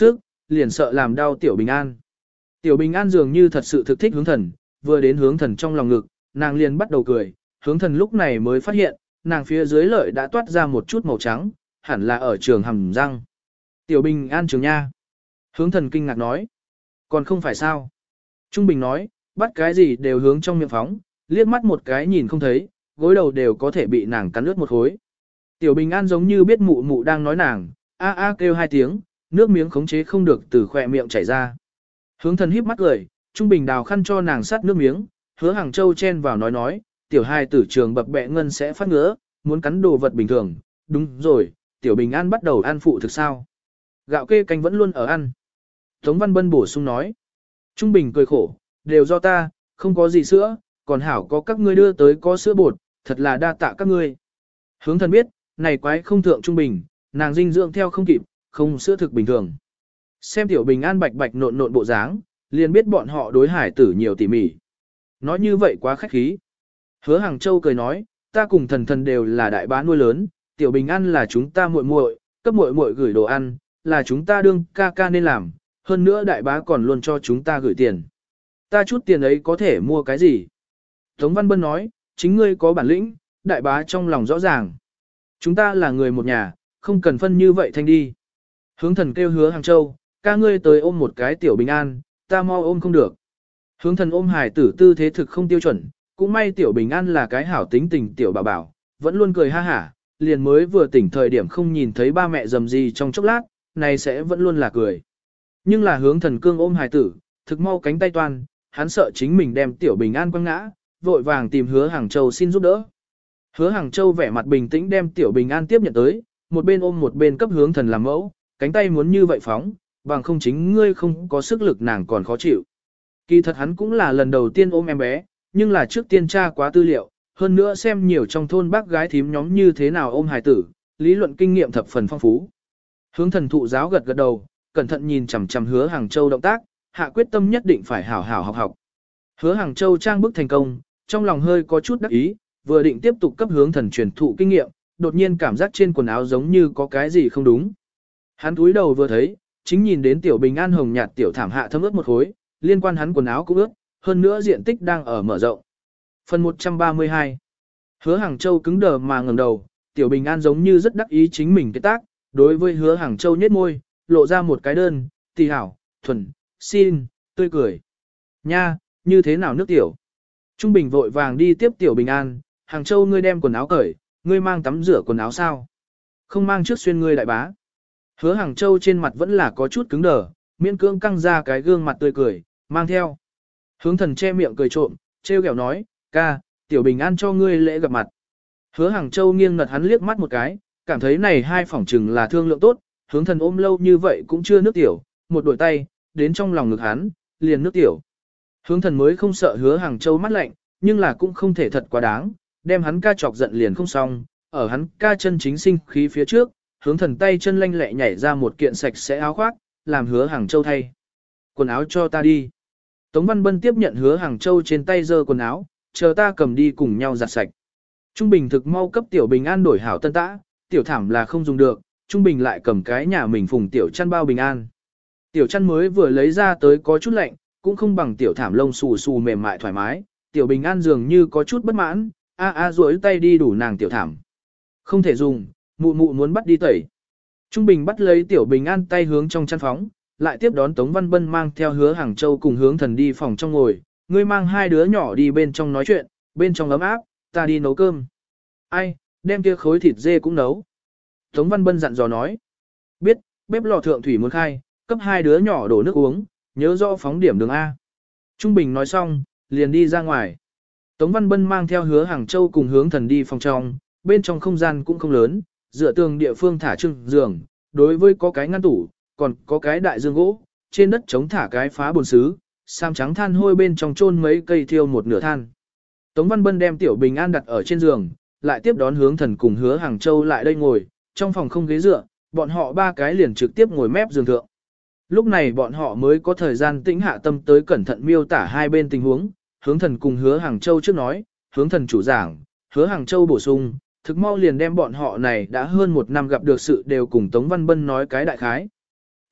liền sợ làm đau Tiểu Bình An. Tiểu Bình An dường như thật sự thực thích hướng thần, vừa đến hướng thần trong lòng ngực, nàng liền bắt đầu cười, hướng thần lúc này mới phát hiện, nàng phía dưới lợi đã toát ra một chút màu trắng, hẳn là ở trường hầm răng. Tiểu Bình An trường nha. Hướng thần kinh ngạc nói. Còn không phải sao. Trung Bình nói, bắt cái gì đều hướng trong miệng phóng, liếc mắt một cái nhìn không thấy, gối đầu đều có thể bị nàng cắn ướt một khối. Tiểu Bình An giống như biết mụ mụ đang nói nàng, a a kêu hai tiếng, nước miếng khống chế không được từ khỏe miệng chảy ra. Hướng thần híp mắt cười, Trung Bình đào khăn cho nàng sát nước miếng, Hứa Hàng Châu chen vào nói, tiểu hai tử trường bập bẹ ngân sẽ phát ngứa, muốn cắn đồ vật bình thường, đúng rồi, Tiểu Bình An bắt đầu ăn phụ thực sao. Gạo kê canh vẫn luôn ở ăn. Tống Văn Bân bổ sung nói. Trung Bình cười khổ, đều do ta, không có gì sữa, còn hảo có các ngươi đưa tới có sữa bột, thật là đa tạ các ngươi. Hướng thần biết, này quái không thượng Trung Bình, nàng dinh dưỡng theo không kịp, không sữa thực bình thường. Xem Tiểu Bình An bạch bạch nộn nộn bộ dáng, liền biết bọn họ đối hải tử nhiều tỉ mỉ. Nói như vậy quá khách khí. Hứa Hàng Châu cười nói, ta cùng thần thần đều là đại bá nuôi lớn, Tiểu Bình An là chúng ta muội muội, cấp muội muội gửi đồ ăn, là chúng ta đương ca ca nên làm, hơn nữa đại bá còn luôn cho chúng ta gửi tiền. Ta chút tiền ấy có thể mua cái gì? Tống Văn Bân nói, chính ngươi có bản lĩnh, đại bá trong lòng rõ ràng. Chúng ta là người một nhà, không cần phân như vậy thanh đi. Hướng thần kêu Hứa Hàng Châu, ca ngươi tới ôm một cái Tiểu Bình An, ta mau ôm không được. Hướng thần ôm hải tử tư thế thực không tiêu chuẩn, cũng may Tiểu Bình An là cái hảo tính tình Tiểu bảo bảo, vẫn luôn cười ha hả, liền mới vừa tỉnh thời điểm không nhìn thấy ba mẹ dầm gì trong chốc lát, này sẽ vẫn luôn là cười. Nhưng là hướng thần cương ôm hải tử, thực mau cánh tay toan, hắn sợ chính mình đem Tiểu Bình An quăng ngã, vội vàng tìm Hứa Hàng Châu xin giúp đỡ. Hứa Hàng Châu vẻ mặt bình tĩnh đem Tiểu Bình An tiếp nhận tới, một bên ôm một bên cấp hướng thần làm mẫu, cánh tay muốn như vậy phóng, bằng không chính ngươi không có sức lực nàng còn khó chịu. Kỳ thật hắn cũng là lần đầu tiên ôm em bé, nhưng là trước tiên tra quá tư liệu, hơn nữa xem nhiều trong thôn bác gái thím nhóm như thế nào ôm hài tử, lý luận kinh nghiệm thập phần phong phú. Hướng thần thụ giáo gật gật đầu, cẩn thận nhìn chằm chằm Hứa Hàng Châu động tác, hạ quyết tâm nhất định phải hảo hảo học học. Hứa Hàng Châu trang bức thành công, trong lòng hơi có chút đắc ý, vừa định tiếp tục cấp hướng thần truyền thụ kinh nghiệm, đột nhiên cảm giác trên quần áo giống như có cái gì không đúng. Hắn cúi đầu vừa thấy, chính nhìn đến Tiểu Bình An hồng nhạt tiểu thảm hạ thấm ướt một khối, liên quan hắn quần áo cũng ướt, hơn nữa diện tích đang ở mở rộng. Phần 132. Hứa Hàng Châu cứng đờ mà ngẩng đầu, Tiểu Bình An giống như rất đắc ý chính mình cái tác, đối với Hứa Hàng Châu nhếch môi, lộ ra một cái đơn, tỷ hảo, thuần, xin, tươi cười. Nha, như thế nào nước tiểu? Trung Bình vội vàng đi tiếp Tiểu Bình An, Hàng Châu ngươi đem quần áo cởi, ngươi mang tắm rửa quần áo sao? Không mang trước xuyên ngươi đại bá. Hứa Hàng Châu trên mặt vẫn là có chút cứng đờ, miễn cưỡng căng ra cái gương mặt tươi cười, mang theo. Hướng thần che miệng cười trộm, trêu ghẹo nói, ca, Tiểu Bình An cho ngươi lễ gặp mặt. Hứa Hàng Châu nghiêng ngật hắn liếc mắt một cái, cảm thấy này hai phỏng chừng là thương lượng tốt, hướng thần ôm lâu như vậy cũng chưa nước tiểu, một đổi tay, đến trong lòng ngực hắn, liền nước tiểu. Hướng thần mới không sợ Hứa Hàng Châu mắt lạnh, nhưng là cũng không thể thật quá đáng, đem hắn ca chọc giận liền không xong, ở hắn ca chân chính sinh khí phía trước, hướng thần tay chân lanh lẹ nhảy ra một kiện sạch sẽ áo khoác, làm Hứa Hàng Châu thay. Quần áo cho ta đi. Tống Văn Bân tiếp nhận Hứa Hàng Châu trên tay giơ quần áo, chờ ta cầm đi cùng nhau giặt sạch. Trung Bình thực mau cấp Tiểu Bình An đổi hảo tân tã, tiểu thảm là không dùng được, Trung Bình lại cầm cái nhà mình phùng tiểu chăn bao Bình An. Tiểu chăn mới vừa lấy ra tới có chút lạnh, cũng không bằng tiểu thảm lông xù xù mềm mại thoải mái, Tiểu Bình An dường như có chút bất mãn, duỗi tay đi đủ nàng tiểu thảm. Không thể dùng, mụ mụ muốn bắt đi tẩy. Trung Bình bắt lấy Tiểu Bình An tay hướng trong chăn phóng, lại tiếp đón Tống Văn Bân mang theo Hứa Hàng Châu cùng hướng thần đi phòng trong ngồi, ngươi mang hai đứa nhỏ đi bên trong nói chuyện, bên trong ấm áp, ta đi nấu cơm. Ai, đem kia khối thịt dê cũng nấu. Tống Văn Bân dặn dò nói, biết, bếp lò thượng thủy muốn khai, cấp hai đứa nhỏ đổ nước uống, nhớ rõ phóng điểm đường A. Trung Bình nói xong, liền đi ra ngoài. Tống Văn Bân mang theo Hứa Hàng Châu cùng hướng thần đi phòng trong, bên trong không gian cũng không lớn, dựa tường địa phương thả trưng giường, đối với có cái ngăn tủ, còn có cái đại dương gỗ, trên đất chống thả cái phá bồn xứ, sam trắng than hôi bên trong chôn mấy cây thiêu một nửa than. Tống Văn Bân đem Tiểu Bình An đặt ở trên giường, lại tiếp đón hướng thần cùng Hứa Hàng Châu lại đây ngồi, trong phòng không ghế dựa, bọn họ ba cái liền trực tiếp ngồi mép giường thượng. Lúc này bọn họ mới có thời gian tĩnh hạ tâm tới cẩn thận miêu tả hai bên tình huống, hướng thần cùng Hứa Hàng Châu trước nói, hướng thần chủ giảng, Hứa Hàng Châu bổ sung, thực mau liền đem bọn họ này đã hơn một năm gặp được sự đều cùng Tống Văn Bân nói cái đại khái.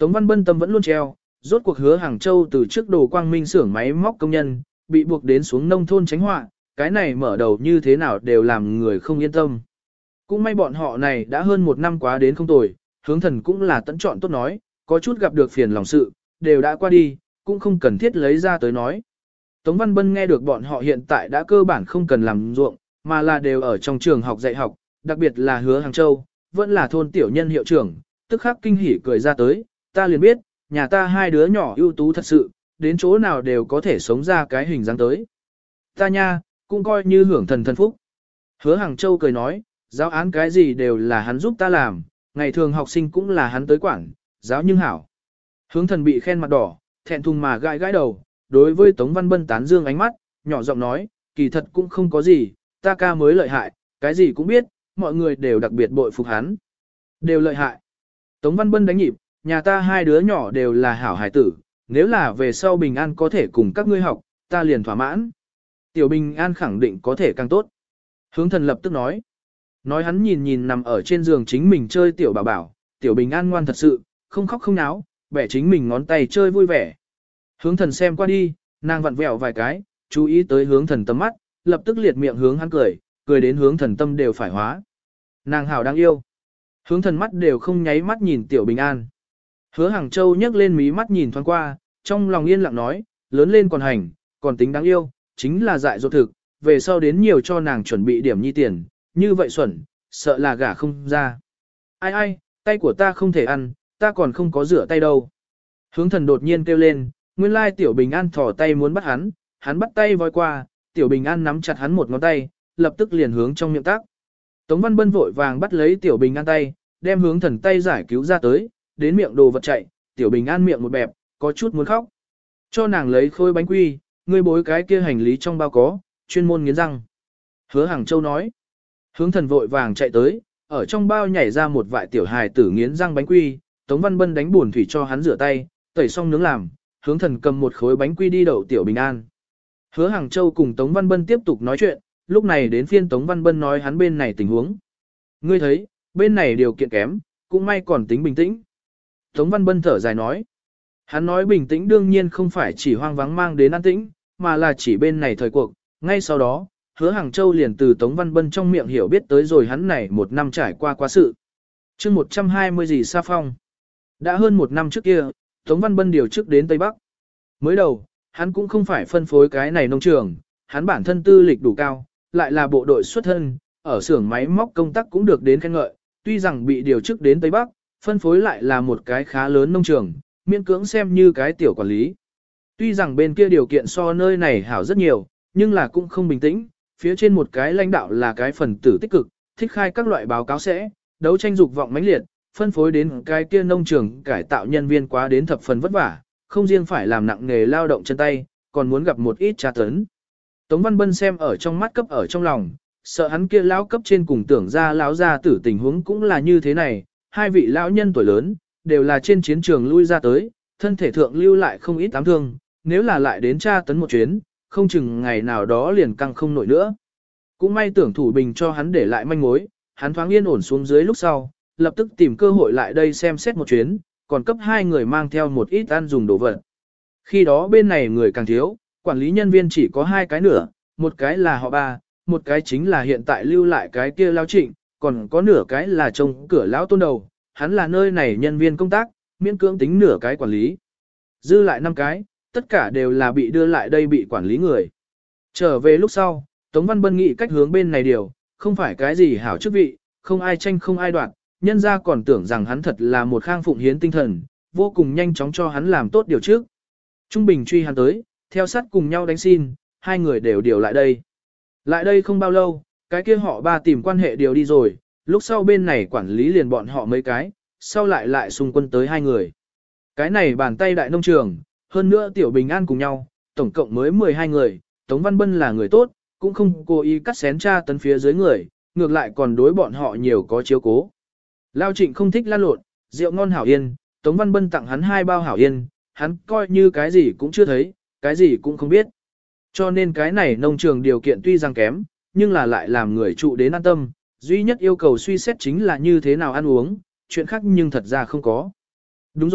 Tống Văn Bân tâm vẫn luôn treo, rốt cuộc Hứa Hàng Châu từ trước đồ quang minh xưởng máy móc công nhân, bị buộc đến xuống nông thôn tránh họa, cái này mở đầu như thế nào đều làm người không yên tâm. Cũng may bọn họ này đã hơn một năm quá đến không tồi, Hướng Thần cũng là tận chọn tốt nói, có chút gặp được phiền lòng sự, đều đã qua đi, cũng không cần thiết lấy ra tới nói. Tống Văn Bân nghe được bọn họ hiện tại đã cơ bản không cần làm ruộng, mà là đều ở trong trường học dạy học, đặc biệt là Hứa Hàng Châu, vẫn là thôn tiểu nhân hiệu trưởng, tức khắc kinh hỉ cười ra tới, ta liền biết, nhà ta hai đứa nhỏ ưu tú thật sự, đến chỗ nào đều có thể sống ra cái hình dáng tới. Ta nha, cũng coi như hưởng thần thân phúc. Hứa Hàng Châu cười nói, giáo án cái gì đều là hắn giúp ta làm, ngày thường học sinh cũng là hắn tới quản, giáo nhưng hảo. Hướng Thần bị khen mặt đỏ, thẹn thùng mà gãi gãi đầu, đối với Tống Văn Bân tán dương ánh mắt, nhỏ giọng nói, kỳ thật cũng không có gì, ta ca mới lợi hại, cái gì cũng biết, mọi người đều đặc biệt bội phục hắn. Đều lợi hại. Tống Văn Bân đánh nhịp, nhà ta hai đứa nhỏ đều là hảo hài tử, nếu là về sau Bình An có thể cùng các ngươi học, ta liền thỏa mãn. Tiểu Bình An khẳng định có thể càng tốt. Hướng Thần lập tức nói. Nói hắn nhìn nhìn nằm ở trên giường chính mình chơi tiểu bảo bảo, Tiểu Bình An ngoan thật sự, không khóc không náo, bẻ chính mình ngón tay chơi vui vẻ. Hướng Thần xem qua đi, nàng vặn vẹo vài cái, chú ý tới Hướng Thần tầm mắt, lập tức liệt miệng hướng hắn cười, cười đến Hướng Thần tâm đều phải hóa. Nàng hảo đáng yêu. Hướng Thần mắt đều không nháy mắt nhìn Tiểu Bình An. Hứa Hàng Châu nhấc lên mí mắt nhìn thoáng qua, trong lòng yên lặng nói, lớn lên còn hành, còn tính đáng yêu, chính là dại dột thực, về sau đến nhiều cho nàng chuẩn bị điểm nhi tiền, như vậy xuẩn, sợ là gả không ra. Ai ai, tay của ta không thể ăn, ta còn không có rửa tay đâu. Hướng Thần đột nhiên kêu lên, nguyên lai Tiểu Bình An thò tay muốn bắt hắn bắt tay voi qua, Tiểu Bình An nắm chặt hắn một ngón tay, lập tức liền hướng trong miệng tác. Tống Văn Bân vội vàng bắt lấy Tiểu Bình An tay, đem Hướng Thần tay giải cứu ra tới, đến miệng đồ vật chạy, Tiểu Bình An miệng một bẹp, có chút muốn khóc. Cho nàng lấy khối bánh quy, ngươi bối cái kia hành lý trong bao có, chuyên môn nghiến răng. Hứa Hàng Châu nói. Hướng Thần vội vàng chạy tới, ở trong bao nhảy ra một vại tiểu hài tử nghiến răng bánh quy, Tống Văn Bân đánh buồn thủy cho hắn rửa tay, tẩy xong nướng làm, Hướng Thần cầm một khối bánh quy đi đậu Tiểu Bình An. Hứa Hàng Châu cùng Tống Văn Bân tiếp tục nói chuyện, lúc này đến phiên Tống Văn Bân nói hắn bên này tình huống. Ngươi thấy, bên này điều kiện kém, cũng may còn tính bình tĩnh. Tống Văn Bân thở dài nói. Hắn nói bình tĩnh đương nhiên không phải chỉ hoang vắng mang đến an tĩnh, mà là chỉ bên này thời cuộc. Ngay sau đó, Hứa Hàng Châu liền từ Tống Văn Bân trong miệng hiểu biết tới rồi hắn này một năm trải qua quá sự. chương 120 gì Sa Phong. Đã hơn một năm trước kia, Tống Văn Bân điều chức đến Tây Bắc. Mới đầu, hắn cũng không phải phân phối cái này nông trường, hắn bản thân tư lịch đủ cao, lại là bộ đội xuất thân, ở xưởng máy móc công tác cũng được đến khen ngợi, tuy rằng bị điều chức đến Tây Bắc, phân phối lại là một cái khá lớn nông trường, miễn cưỡng xem như cái tiểu quản lý. Tuy rằng bên kia điều kiện so nơi này hảo rất nhiều, nhưng là cũng không bình tĩnh, phía trên một cái lãnh đạo là cái phần tử tích cực, thích khai các loại báo cáo sẽ, đấu tranh dục vọng mãnh liệt, phân phối đến cái kia nông trường cải tạo nhân viên quá đến thập phần vất vả, không riêng phải làm nặng nghề lao động chân tay, còn muốn gặp một ít tra tấn. Tống Văn Bân xem ở trong mắt cấp ở trong lòng, sợ hắn kia lão cấp trên cùng tưởng ra lão ra tử tình huống cũng là như thế này, hai vị lão nhân tuổi lớn, đều là trên chiến trường lui ra tới, thân thể thượng lưu lại không ít ám thương, nếu là lại đến tra tấn một chuyến, không chừng ngày nào đó liền căng không nổi nữa. Cũng may tưởng thủ bình cho hắn để lại manh mối, hắn thoáng yên ổn xuống dưới lúc sau, lập tức tìm cơ hội lại đây xem xét một chuyến, còn cấp hai người mang theo một ít ăn dùng đồ vật. Khi đó bên này người càng thiếu, quản lý nhân viên chỉ có hai cái nữa, một cái là họ Ba, một cái chính là hiện tại lưu lại cái kia Lão Trịnh, còn có nửa cái là trông cửa lão Tôn đầu, hắn là nơi này nhân viên công tác, miễn cưỡng tính nửa cái quản lý. Dư lại 5 cái, tất cả đều là bị đưa lại đây bị quản lý người. Trở về lúc sau, Tống Văn Bân nghĩ cách hướng bên này điều, không phải cái gì hảo chức vị, không ai tranh không ai đoạt, nhân ra còn tưởng rằng hắn thật là một khang phụng hiến tinh thần, vô cùng nhanh chóng cho hắn làm tốt điều trước. Trung Bình truy hắn tới, theo sát cùng nhau đánh xin, hai người đều điều lại đây. Lại đây không bao lâu, cái kia họ Ba tìm quan hệ điều đi rồi, lúc sau bên này quản lý liền bọn họ mấy cái, sau lại xung quân tới hai người. Cái này bàn tay đại nông trường, hơn nữa Tiểu Bình An cùng nhau, tổng cộng mới 12 người, Tống Văn Bân là người tốt, cũng không cố ý cắt xén tra tấn phía dưới người, ngược lại còn đối bọn họ nhiều có chiếu cố. Lao Trịnh không thích lan lộn, rượu ngon hảo yên, Tống Văn Bân tặng hắn 2 bao hảo yên, hắn coi như cái gì cũng chưa thấy, cái gì cũng không biết. Cho nên cái này nông trường điều kiện tuy rằng kém, nhưng là lại làm người trụ đến an tâm, duy nhất yêu cầu suy xét chính là như thế nào ăn uống, chuyện khác nhưng thật ra không có. Đúng rồi,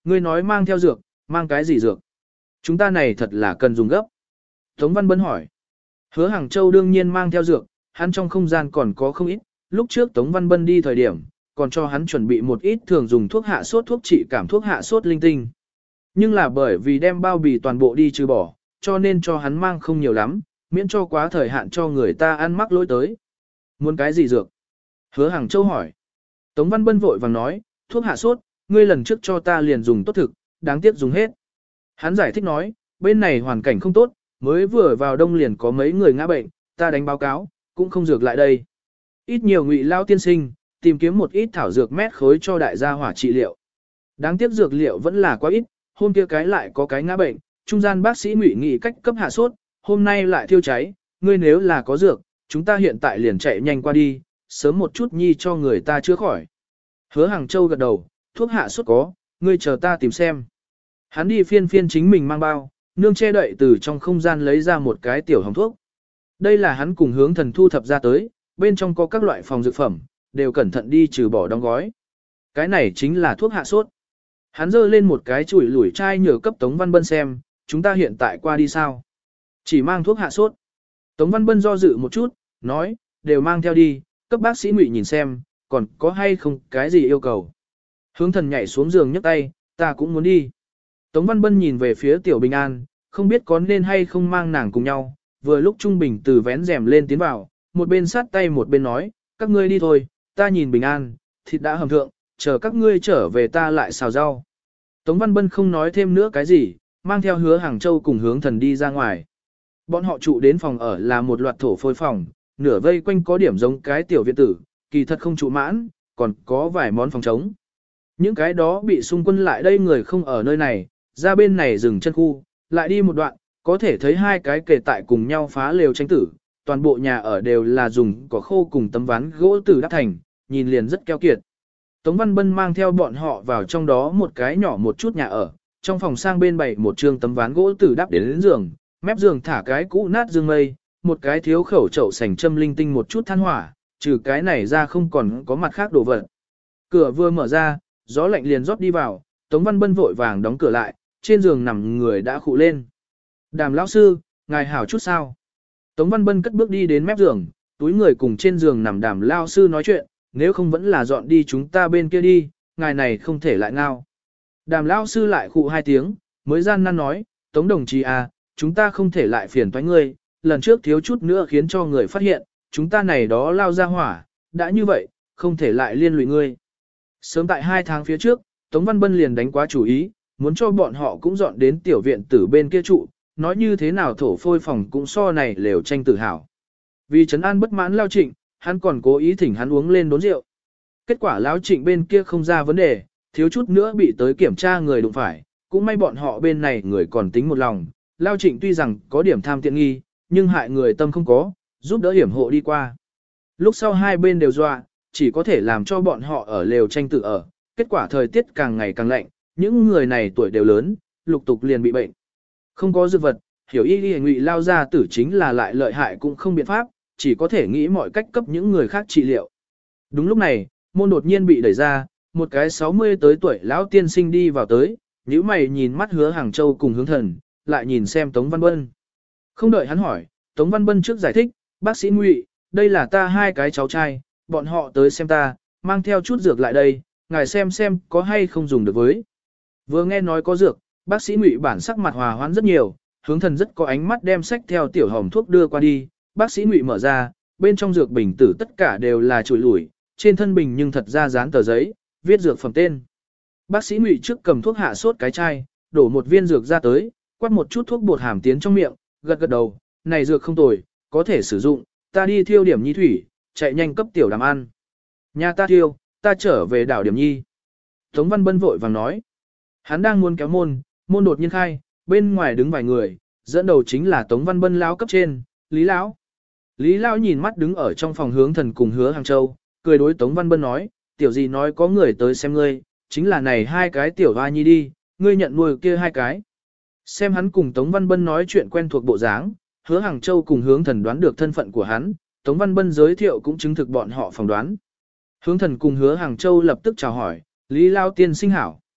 Ngươi nói mang theo dược, mang cái gì dược? Chúng ta này thật là cần dùng gấp. Tống Văn Bân hỏi. Hứa Hàng Châu đương nhiên mang theo dược, hắn trong không gian còn có không ít. Lúc trước Tống Văn Bân đi thời điểm, còn cho hắn chuẩn bị một ít thường dùng thuốc hạ sốt, thuốc trị cảm, thuốc hạ sốt linh tinh. Nhưng là bởi vì đem bao bì toàn bộ đi trừ bỏ, cho nên cho hắn mang không nhiều lắm, miễn cho quá thời hạn cho người ta ăn mắc lỗi tới. Muốn cái gì dược? Hứa Hàng Châu hỏi. Tống Văn Bân vội vàng nói, thuốc hạ sốt, ngươi lần trước cho ta liền dùng tốt thực, đáng tiếc dùng hết. Hắn giải thích nói, bên này hoàn cảnh không tốt, mới vừa vào đông liền có mấy người ngã bệnh, ta đánh báo cáo, cũng không dược lại đây. Ít nhiều Ngụy lao tiên sinh, tìm kiếm một ít thảo dược mét khối cho đại gia hỏa trị liệu. Đáng tiếc dược liệu vẫn là quá ít, hôm kia cái lại có cái ngã bệnh, trung gian bác sĩ Ngụy nghị cách cấp hạ sốt, hôm nay lại thiêu cháy, ngươi nếu là có dược, chúng ta hiện tại liền chạy nhanh qua đi, sớm một chút nhi cho người ta chữa khỏi. Hứa Hàng Châu gật đầu, thuốc hạ sốt có, ngươi chờ ta tìm xem. Hắn đi phiên phiên chính mình mang bao, nương che đậy từ trong không gian lấy ra một cái tiểu hồng thuốc. Đây là hắn cùng Hướng Thần thu thập ra tới, bên trong có các loại phòng dược phẩm, đều cẩn thận đi trừ bỏ đóng gói. Cái này chính là thuốc hạ sốt. Hắn giơ lên một cái chùi lủi chai nhờ cấp Tống Văn Bân xem, chúng ta hiện tại qua đi sao? Chỉ mang thuốc hạ sốt. Tống Văn Bân do dự một chút, nói, đều mang theo đi, cấp bác sĩ Ngụy nhìn xem, còn có hay không cái gì yêu cầu. Hướng Thần nhảy xuống giường nhấc tay, ta cũng muốn đi. Tống Văn Bân nhìn về phía Tiểu Bình An, không biết có nên hay không mang nàng cùng nhau, vừa lúc Trung Bình từ vén rèm lên tiến vào, một bên sát tay một bên nói, các ngươi đi thôi, ta nhìn Bình An, thịt đã hầm thượng, chờ các ngươi trở về ta lại xào rau. Tống Văn Bân không nói thêm nữa cái gì, mang theo Hứa Hàng Châu cùng Hướng Thần đi ra ngoài. Bọn họ trụ đến phòng ở là một loạt thổ phôi phòng, nửa vây quanh có điểm giống cái tiểu viện tử, kỳ thật không trụ mãn, còn có vài món phòng trống. Những cái đó bị xung quân lại đây người không ở nơi này, ra bên này dừng chân khu, lại đi một đoạn, có thể thấy hai cái kề tại cùng nhau phá lều tranh tử, toàn bộ nhà ở đều là dùng cỏ khô cùng tấm ván gỗ tử đắp thành, nhìn liền rất keo kiệt. Tống Văn Bân mang theo bọn họ vào trong đó một cái nhỏ một chút nhà ở, trong phòng sang bên bày một trương tấm ván gỗ tử đắp đến giường, mép giường thả cái cũ nát dương mây, một cái thiếu khẩu chậu sành châm linh tinh một chút than hỏa, trừ cái này ra không còn có mặt khác đồ vật. Cửa vừa mở ra, gió lạnh liền rót đi vào, Tống Văn Bân vội vàng đóng cửa lại, trên giường nằm người đã khụ lên. Đàm lão sư, ngài hảo chút sao? Tống Văn Bân cất bước đi đến mép giường, túi người cùng trên giường nằm Đàm lão sư nói chuyện, nếu không vẫn là dọn đi chúng ta bên kia đi, ngài này không thể lại ngao. Đàm lão sư lại khụ hai tiếng, mới gian nan nói, Tống đồng chí à, chúng ta không thể lại phiền toái ngươi, lần trước thiếu chút nữa khiến cho người phát hiện, chúng ta này đó lao ra hỏa, đã như vậy, không thể lại liên lụy ngươi. Sớm tại 2 tháng phía trước, Tống Văn Bân liền đánh quá chủ ý, muốn cho bọn họ cũng dọn đến tiểu viện tử bên kia trụ, nói như thế nào thổ phôi phòng cũng so này lều tranh tự hào. Vì trấn an bất mãn Lao Trịnh, hắn còn cố ý thỉnh hắn uống lên đốn rượu. Kết quả Lão Trịnh bên kia không ra vấn đề, thiếu chút nữa bị tới kiểm tra người đụng phải, cũng may bọn họ bên này người còn tính một lòng. Lao Trịnh tuy rằng có điểm tham tiện nghi, nhưng hại người tâm không có, giúp đỡ hiểm hộ đi qua. Lúc sau hai bên đều dọa, chỉ có thể làm cho bọn họ ở lều tranh tự ở, kết quả thời tiết càng ngày càng lạnh, những người này tuổi đều lớn, lục tục liền bị bệnh. Không có dược vật, hiểu y Ngụy lao ra tử chính là lại lợi hại cũng không biện pháp, chỉ có thể nghĩ mọi cách cấp những người khác trị liệu. Đúng lúc này, môn đột nhiên bị đẩy ra, một cái 60 tới tuổi lão tiên sinh đi vào tới, nhíu mày nhìn mắt Hứa Hàng Châu cùng Hướng Thần, lại nhìn xem Tống Văn Bân. Không đợi hắn hỏi, Tống Văn Bân trước giải thích, bác sĩ Ngụy, đây là ta hai cái cháu trai, bọn họ tới xem ta, mang theo chút dược lại đây, ngài xem có hay không dùng được với. Vừa nghe nói có dược, bác sĩ Ngụy bản sắc mặt hòa hoãn rất nhiều, Hướng Thần rất có ánh mắt đem sách theo tiểu hồng thuốc đưa qua đi, bác sĩ Ngụy mở ra, bên trong dược bình tử tất cả đều là chùi lủi, trên thân bình nhưng thật ra dán tờ giấy, viết dược phẩm tên. Bác sĩ Ngụy trước cầm thuốc hạ sốt cái chai, đổ một viên dược ra tới, quát một chút thuốc bột hàm tiến trong miệng, gật gật đầu, này dược không tồi, có thể sử dụng, ta đi thiêu điểm nhi thủy, chạy nhanh cấp tiểu Đàm ăn. Nhà ta thiêu, ta trở về đảo điểm nhi. Tống Văn Bân vội vàng nói. Hắn đang muốn kéo môn, môn đột nhiên khai, bên ngoài đứng vài người, dẫn đầu chính là Tống Văn Bân lão cấp trên, Lý lão. Lý lão nhìn mắt đứng ở trong phòng Hướng Thần cùng Hứa Hàng Châu, cười đối Tống Văn Bân nói, tiểu gì nói có người tới xem ngươi, chính là này hai cái tiểu hoa nhi đi, ngươi nhận nuôi kia hai cái. Xem hắn cùng Tống Văn Bân nói chuyện quen thuộc bộ dáng, Hứa Hàng Châu cùng Hướng Thần đoán được thân phận của hắn, Tống Văn Bân giới thiệu cũng chứng thực bọn họ phỏng đoán. Hướng Thần cùng Hứa Hàng Châu lập tức chào hỏi, Lý Lao tiên sinh hảo.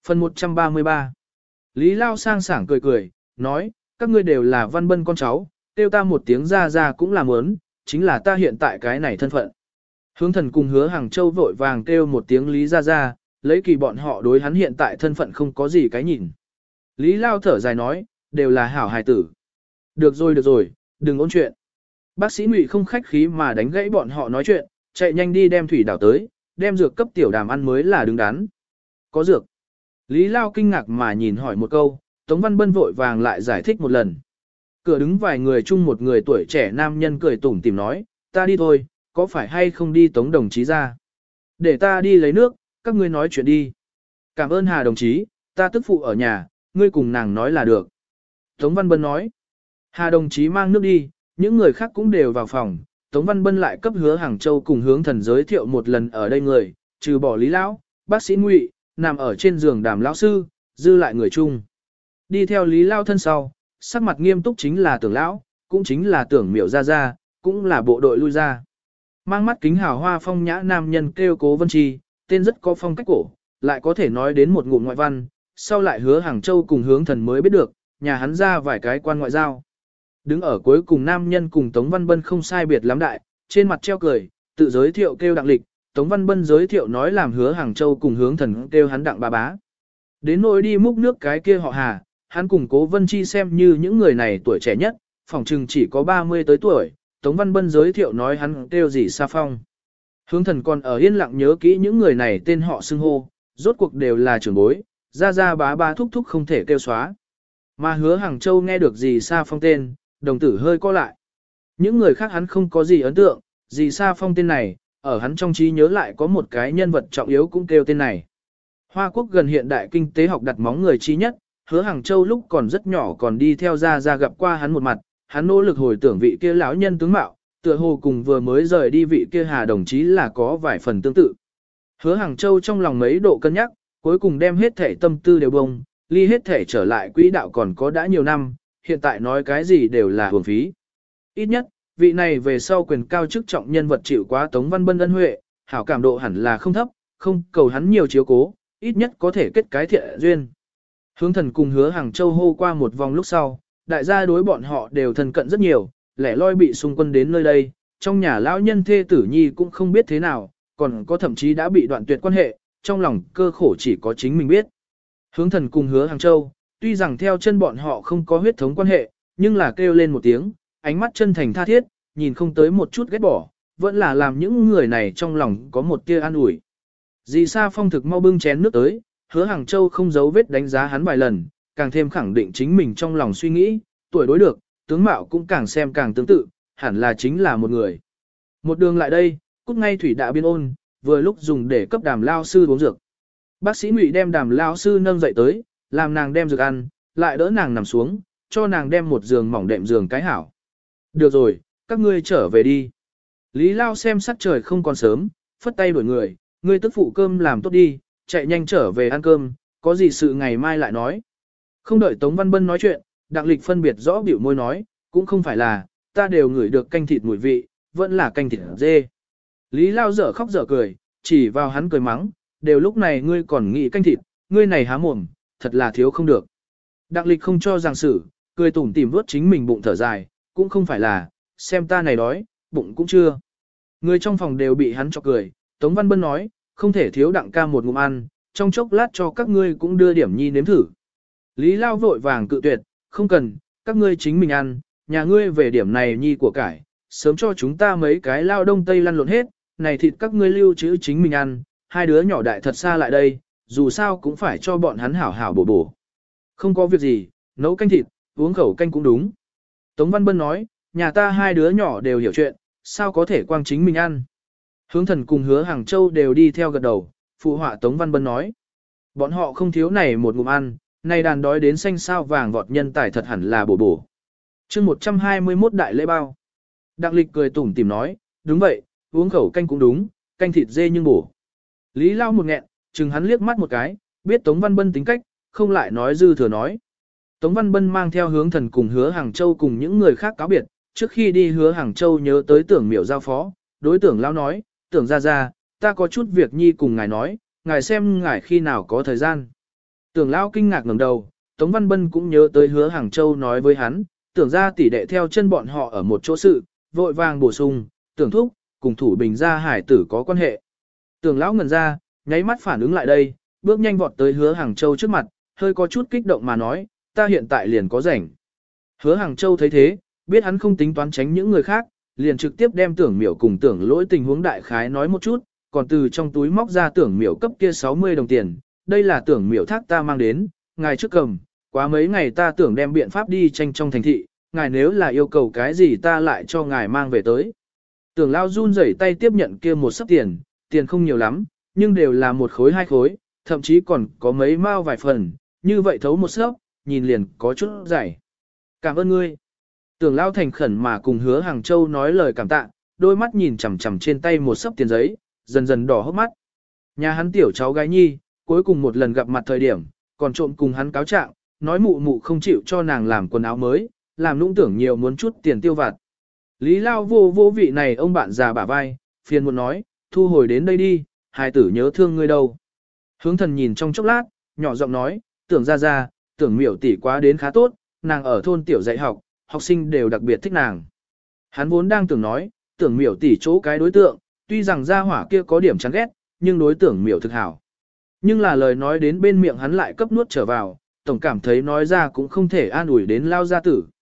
Phần 133. Lý Lao sang sảng cười cười, nói, các ngươi đều là Văn Bân con cháu, kêu ta một tiếng ra ra cũng là muốn, chính là ta hiện tại cái này thân phận. Hướng thần cùng Hứa Hàng Châu vội vàng kêu một tiếng Lý ra ra, lấy kỳ bọn họ đối hắn hiện tại thân phận không có gì cái nhìn. Lý Lao thở dài nói, đều là hảo hài tử. Được rồi, đừng ôn chuyện. Bác sĩ Ngụy không khách khí mà đánh gãy bọn họ nói chuyện, chạy nhanh đi đem thủy đảo tới, đem dược cấp tiểu đàm ăn mới là đứng đắn. Có dược. Lý Lao kinh ngạc mà nhìn hỏi một câu, Tống Văn Bân vội vàng lại giải thích một lần. Cửa đứng vài người chung một người tuổi trẻ nam nhân cười tủm tỉm nói, ta đi thôi, có phải hay không đi Tống đồng chí ra? Để ta đi lấy nước, các ngươi nói chuyện đi. Cảm ơn Hà đồng chí, ta tức phụ ở nhà, ngươi cùng nàng nói là được. Tống Văn Bân nói, Hà đồng chí mang nước đi, những người khác cũng đều vào phòng. Tống Văn Bân lại cấp Hứa Hàng Châu cùng Hướng Thần giới thiệu một lần ở đây người, trừ bỏ Lý Lão, bác sĩ Ngụy, nằm ở trên giường Đàm lão sư, dư lại người chung. Đi theo Lý Lao thân sau, sắc mặt nghiêm túc chính là Tưởng Lão, cũng chính là Tưởng Miểu ra ra, cũng là bộ đội lui ra. Mang mắt kính hào hoa phong nhã nam nhân kêu Cố Vân Chi, tên rất có phong cách cổ, lại có thể nói đến một ngụm ngoại văn, sau lại Hứa Hàng Châu cùng Hướng Thần mới biết được, nhà hắn ra vài cái quan ngoại giao. Đứng ở cuối cùng nam nhân cùng Tống Văn Bân không sai biệt lắm đại, trên mặt treo cười, tự giới thiệu kêu Đặng Lịch, Tống Văn Bân giới thiệu nói làm Hứa Hàng Châu cùng Hướng Thần kêu hắn Đặng bà bá. Đến nỗi đi múc nước cái kia họ Hà, hắn cùng Cố Vân Chi xem như những người này tuổi trẻ nhất, phỏng chừng chỉ có 30 tới tuổi, Tống Văn Bân giới thiệu nói hắn kêu gì Sa Phong. Hướng Thần còn ở yên lặng nhớ kỹ những người này tên họ xưng hô, rốt cuộc đều là trưởng bối, ra bá bá thúc thúc không thể kêu xóa. Mà Hứa Hàng Châu nghe được gì Sa Phong tên, đồng tử hơi co lại. Những người khác hắn không có gì ấn tượng, gì Sa Phong tên này, ở hắn trong trí nhớ lại có một cái nhân vật trọng yếu cũng kêu tên này. Hoa Quốc gần hiện đại kinh tế học đặt móng người trí nhất, Hứa Hàng Châu lúc còn rất nhỏ còn đi theo ra gặp qua hắn một mặt, hắn nỗ lực hồi tưởng vị kia lão nhân tướng mạo, tựa hồ cùng vừa mới rời đi vị kia Hà đồng chí là có vài phần tương tự. Hứa Hàng Châu trong lòng mấy độ cân nhắc, cuối cùng đem hết thể tâm tư đều bông, ly hết thể trở lại quỹ đạo còn có đã nhiều năm, hiện tại nói cái gì đều là hưởng phí. Ít nhất, vị này về sau quyền cao chức trọng nhân vật chịu quá Tống Văn Bân ân huệ, hảo cảm độ hẳn là không thấp, không cầu hắn nhiều chiếu cố, ít nhất có thể kết cái thiện duyên. Hướng Thần cùng Hứa Hàng Châu hô qua một vòng lúc sau, đại gia đối bọn họ đều thân cận rất nhiều, lẻ loi bị xung quân đến nơi đây, trong nhà lão nhân thê tử nhi cũng không biết thế nào, còn có thậm chí đã bị đoạn tuyệt quan hệ, trong lòng cơ khổ chỉ có chính mình biết. Hướng Thần cùng Hứa Hàng Châu, tuy rằng theo chân bọn họ không có huyết thống quan hệ, nhưng là kêu lên một tiếng, ánh mắt chân thành tha thiết, nhìn không tới một chút ghét bỏ, vẫn là làm những người này trong lòng có một tia an ủi. Dì Sa Phong thực mau bưng chén nước tới, Hứa Hàng Châu không giấu vết đánh giá hắn vài lần, càng thêm khẳng định chính mình trong lòng suy nghĩ, tuổi đối được, tướng mạo cũng càng xem càng tương tự, hẳn là chính là một người. Một đường lại đây, cút ngay thủy đã biên ôn, vừa lúc dùng để cấp Đàm lao sư uống dược. Bác sĩ Ngụy đem Đàm lao sư nâng dậy tới, làm nàng đem dược ăn, lại đỡ nàng nằm xuống, cho nàng đem một giường mỏng đệm giường cái hảo. Được rồi, các ngươi trở về đi. Lý Lao xem sắc trời không còn sớm, phất tay đuổi người, ngươi tức phụ cơm làm tốt đi, chạy nhanh trở về ăn cơm, có gì sự ngày mai lại nói. Không đợi Tống Văn Bân nói chuyện, Đặng Lịch phân biệt rõ biểu môi nói, cũng không phải là, ta đều ngửi được canh thịt mùi vị, vẫn là canh thịt dê. Lý Lao dở khóc dở cười, chỉ vào hắn cười mắng, đều lúc này ngươi còn nghĩ canh thịt, ngươi này há mồm, thật là thiếu không được. Đặng Lịch không cho rằng xử, cười tủm tỉm vuốt chính mình bụng thở dài, cũng không phải là, xem ta này đói, bụng cũng chưa. Người trong phòng đều bị hắn cho cười, Tống Văn Bân nói, không thể thiếu Đặng ca một ngụm ăn, trong chốc lát cho các ngươi cũng đưa điểm nhi nếm thử. Lý Lao vội vàng cự tuyệt, không cần, các ngươi chính mình ăn, nhà ngươi về điểm này nhi của cải, sớm cho chúng ta mấy cái lao đông tây lăn lộn hết, này thịt các ngươi lưu trữ chính mình ăn, hai đứa nhỏ đại thật xa lại đây, dù sao cũng phải cho bọn hắn hảo hảo bổ bổ. Không có việc gì, nấu canh thịt, uống khẩu canh cũng đúng. Tống Văn Bân nói, nhà ta hai đứa nhỏ đều hiểu chuyện, sao có thể quang chính mình ăn. Hướng Thần cùng Hứa Hàng Châu đều đi theo gật đầu, phụ họa Tống Văn Bân nói. Bọn họ không thiếu này một ngụm ăn, này đàn đói đến xanh sao vàng vọt nhân tài thật hẳn là bổ bổ. chương 121 đại lễ bao. Đặng Lịch cười tủm tỉm nói, đúng vậy, uống khẩu canh cũng đúng, canh thịt dê nhưng bổ. Lý Lao một nghẹn, chừng hắn liếc mắt một cái, biết Tống Văn Bân tính cách, không lại nói dư thừa nói. Tống Văn Bân mang theo Hướng Thần cùng Hứa Hàng Châu cùng những người khác cáo biệt, trước khi đi Hứa Hàng Châu nhớ tới Tưởng Miểu giao phó, đối Tưởng Lao nói, Tưởng ra, ta có chút việc nhi cùng ngài nói, ngài xem ngài khi nào có thời gian. Tưởng lão kinh ngạc ngẩng đầu, Tống Văn Bân cũng nhớ tới Hứa Hàng Châu nói với hắn, tưởng ra tỷ đệ theo chân bọn họ ở một chỗ sự, vội vàng bổ sung, tưởng thúc, cùng thủ bình gia hải tử có quan hệ. Tưởng lão ngẩn ra, nháy mắt phản ứng lại đây, bước nhanh vọt tới Hứa Hàng Châu trước mặt, hơi có chút kích động mà nói, ta hiện tại liền có rảnh. Hứa Hàng Châu thấy thế, biết hắn không tính toán tránh những người khác, liền trực tiếp đem tưởng miểu cùng tưởng lỗi tình huống đại khái nói một chút, còn từ trong túi móc ra tưởng miểu cấp kia 60 đồng tiền, đây là tưởng miểu thác ta mang đến, ngài trước cầm, quá mấy ngày ta tưởng đem biện pháp đi tranh trong thành thị, ngài nếu là yêu cầu cái gì ta lại cho ngài mang về tới. Tưởng lao run rẩy tay tiếp nhận kia một sấp tiền, tiền không nhiều lắm, nhưng đều là một khối hai khối, thậm chí còn có mấy mao vài phần, như vậy thấu một sấp, nhìn liền có chút dày. Cảm ơn ngươi. Tưởng lao thành khẩn mà cùng Hứa Hàng Châu nói lời cảm tạ, đôi mắt nhìn chằm chằm trên tay một sấp tiền giấy, dần dần đỏ hốc mắt. Nhà hắn tiểu cháu gái nhi, cuối cùng một lần gặp mặt thời điểm, còn trộm cùng hắn cáo trạng, nói mụ mụ không chịu cho nàng làm quần áo mới, làm nũng tưởng nhiều muốn chút tiền tiêu vặt. Lý Lao vô vị này ông bạn già bả vai, phiền muốn nói, thu hồi đến đây đi, hài tử nhớ thương ngươi đâu. Hướng thần nhìn trong chốc lát, nhỏ giọng nói, tưởng ra, tưởng miểu tỷ quá đến khá tốt, nàng ở thôn tiểu dạy học, học sinh đều đặc biệt thích nàng. Hắn vốn đang tưởng nói, tưởng miểu tỷ chỗ cái đối tượng, tuy rằng gia hỏa kia có điểm chán ghét, nhưng đối tưởng miểu thực hảo. Nhưng là lời nói đến bên miệng hắn lại cấp nuốt trở vào, tổng cảm thấy nói ra cũng không thể an ủi đến Lao gia tử.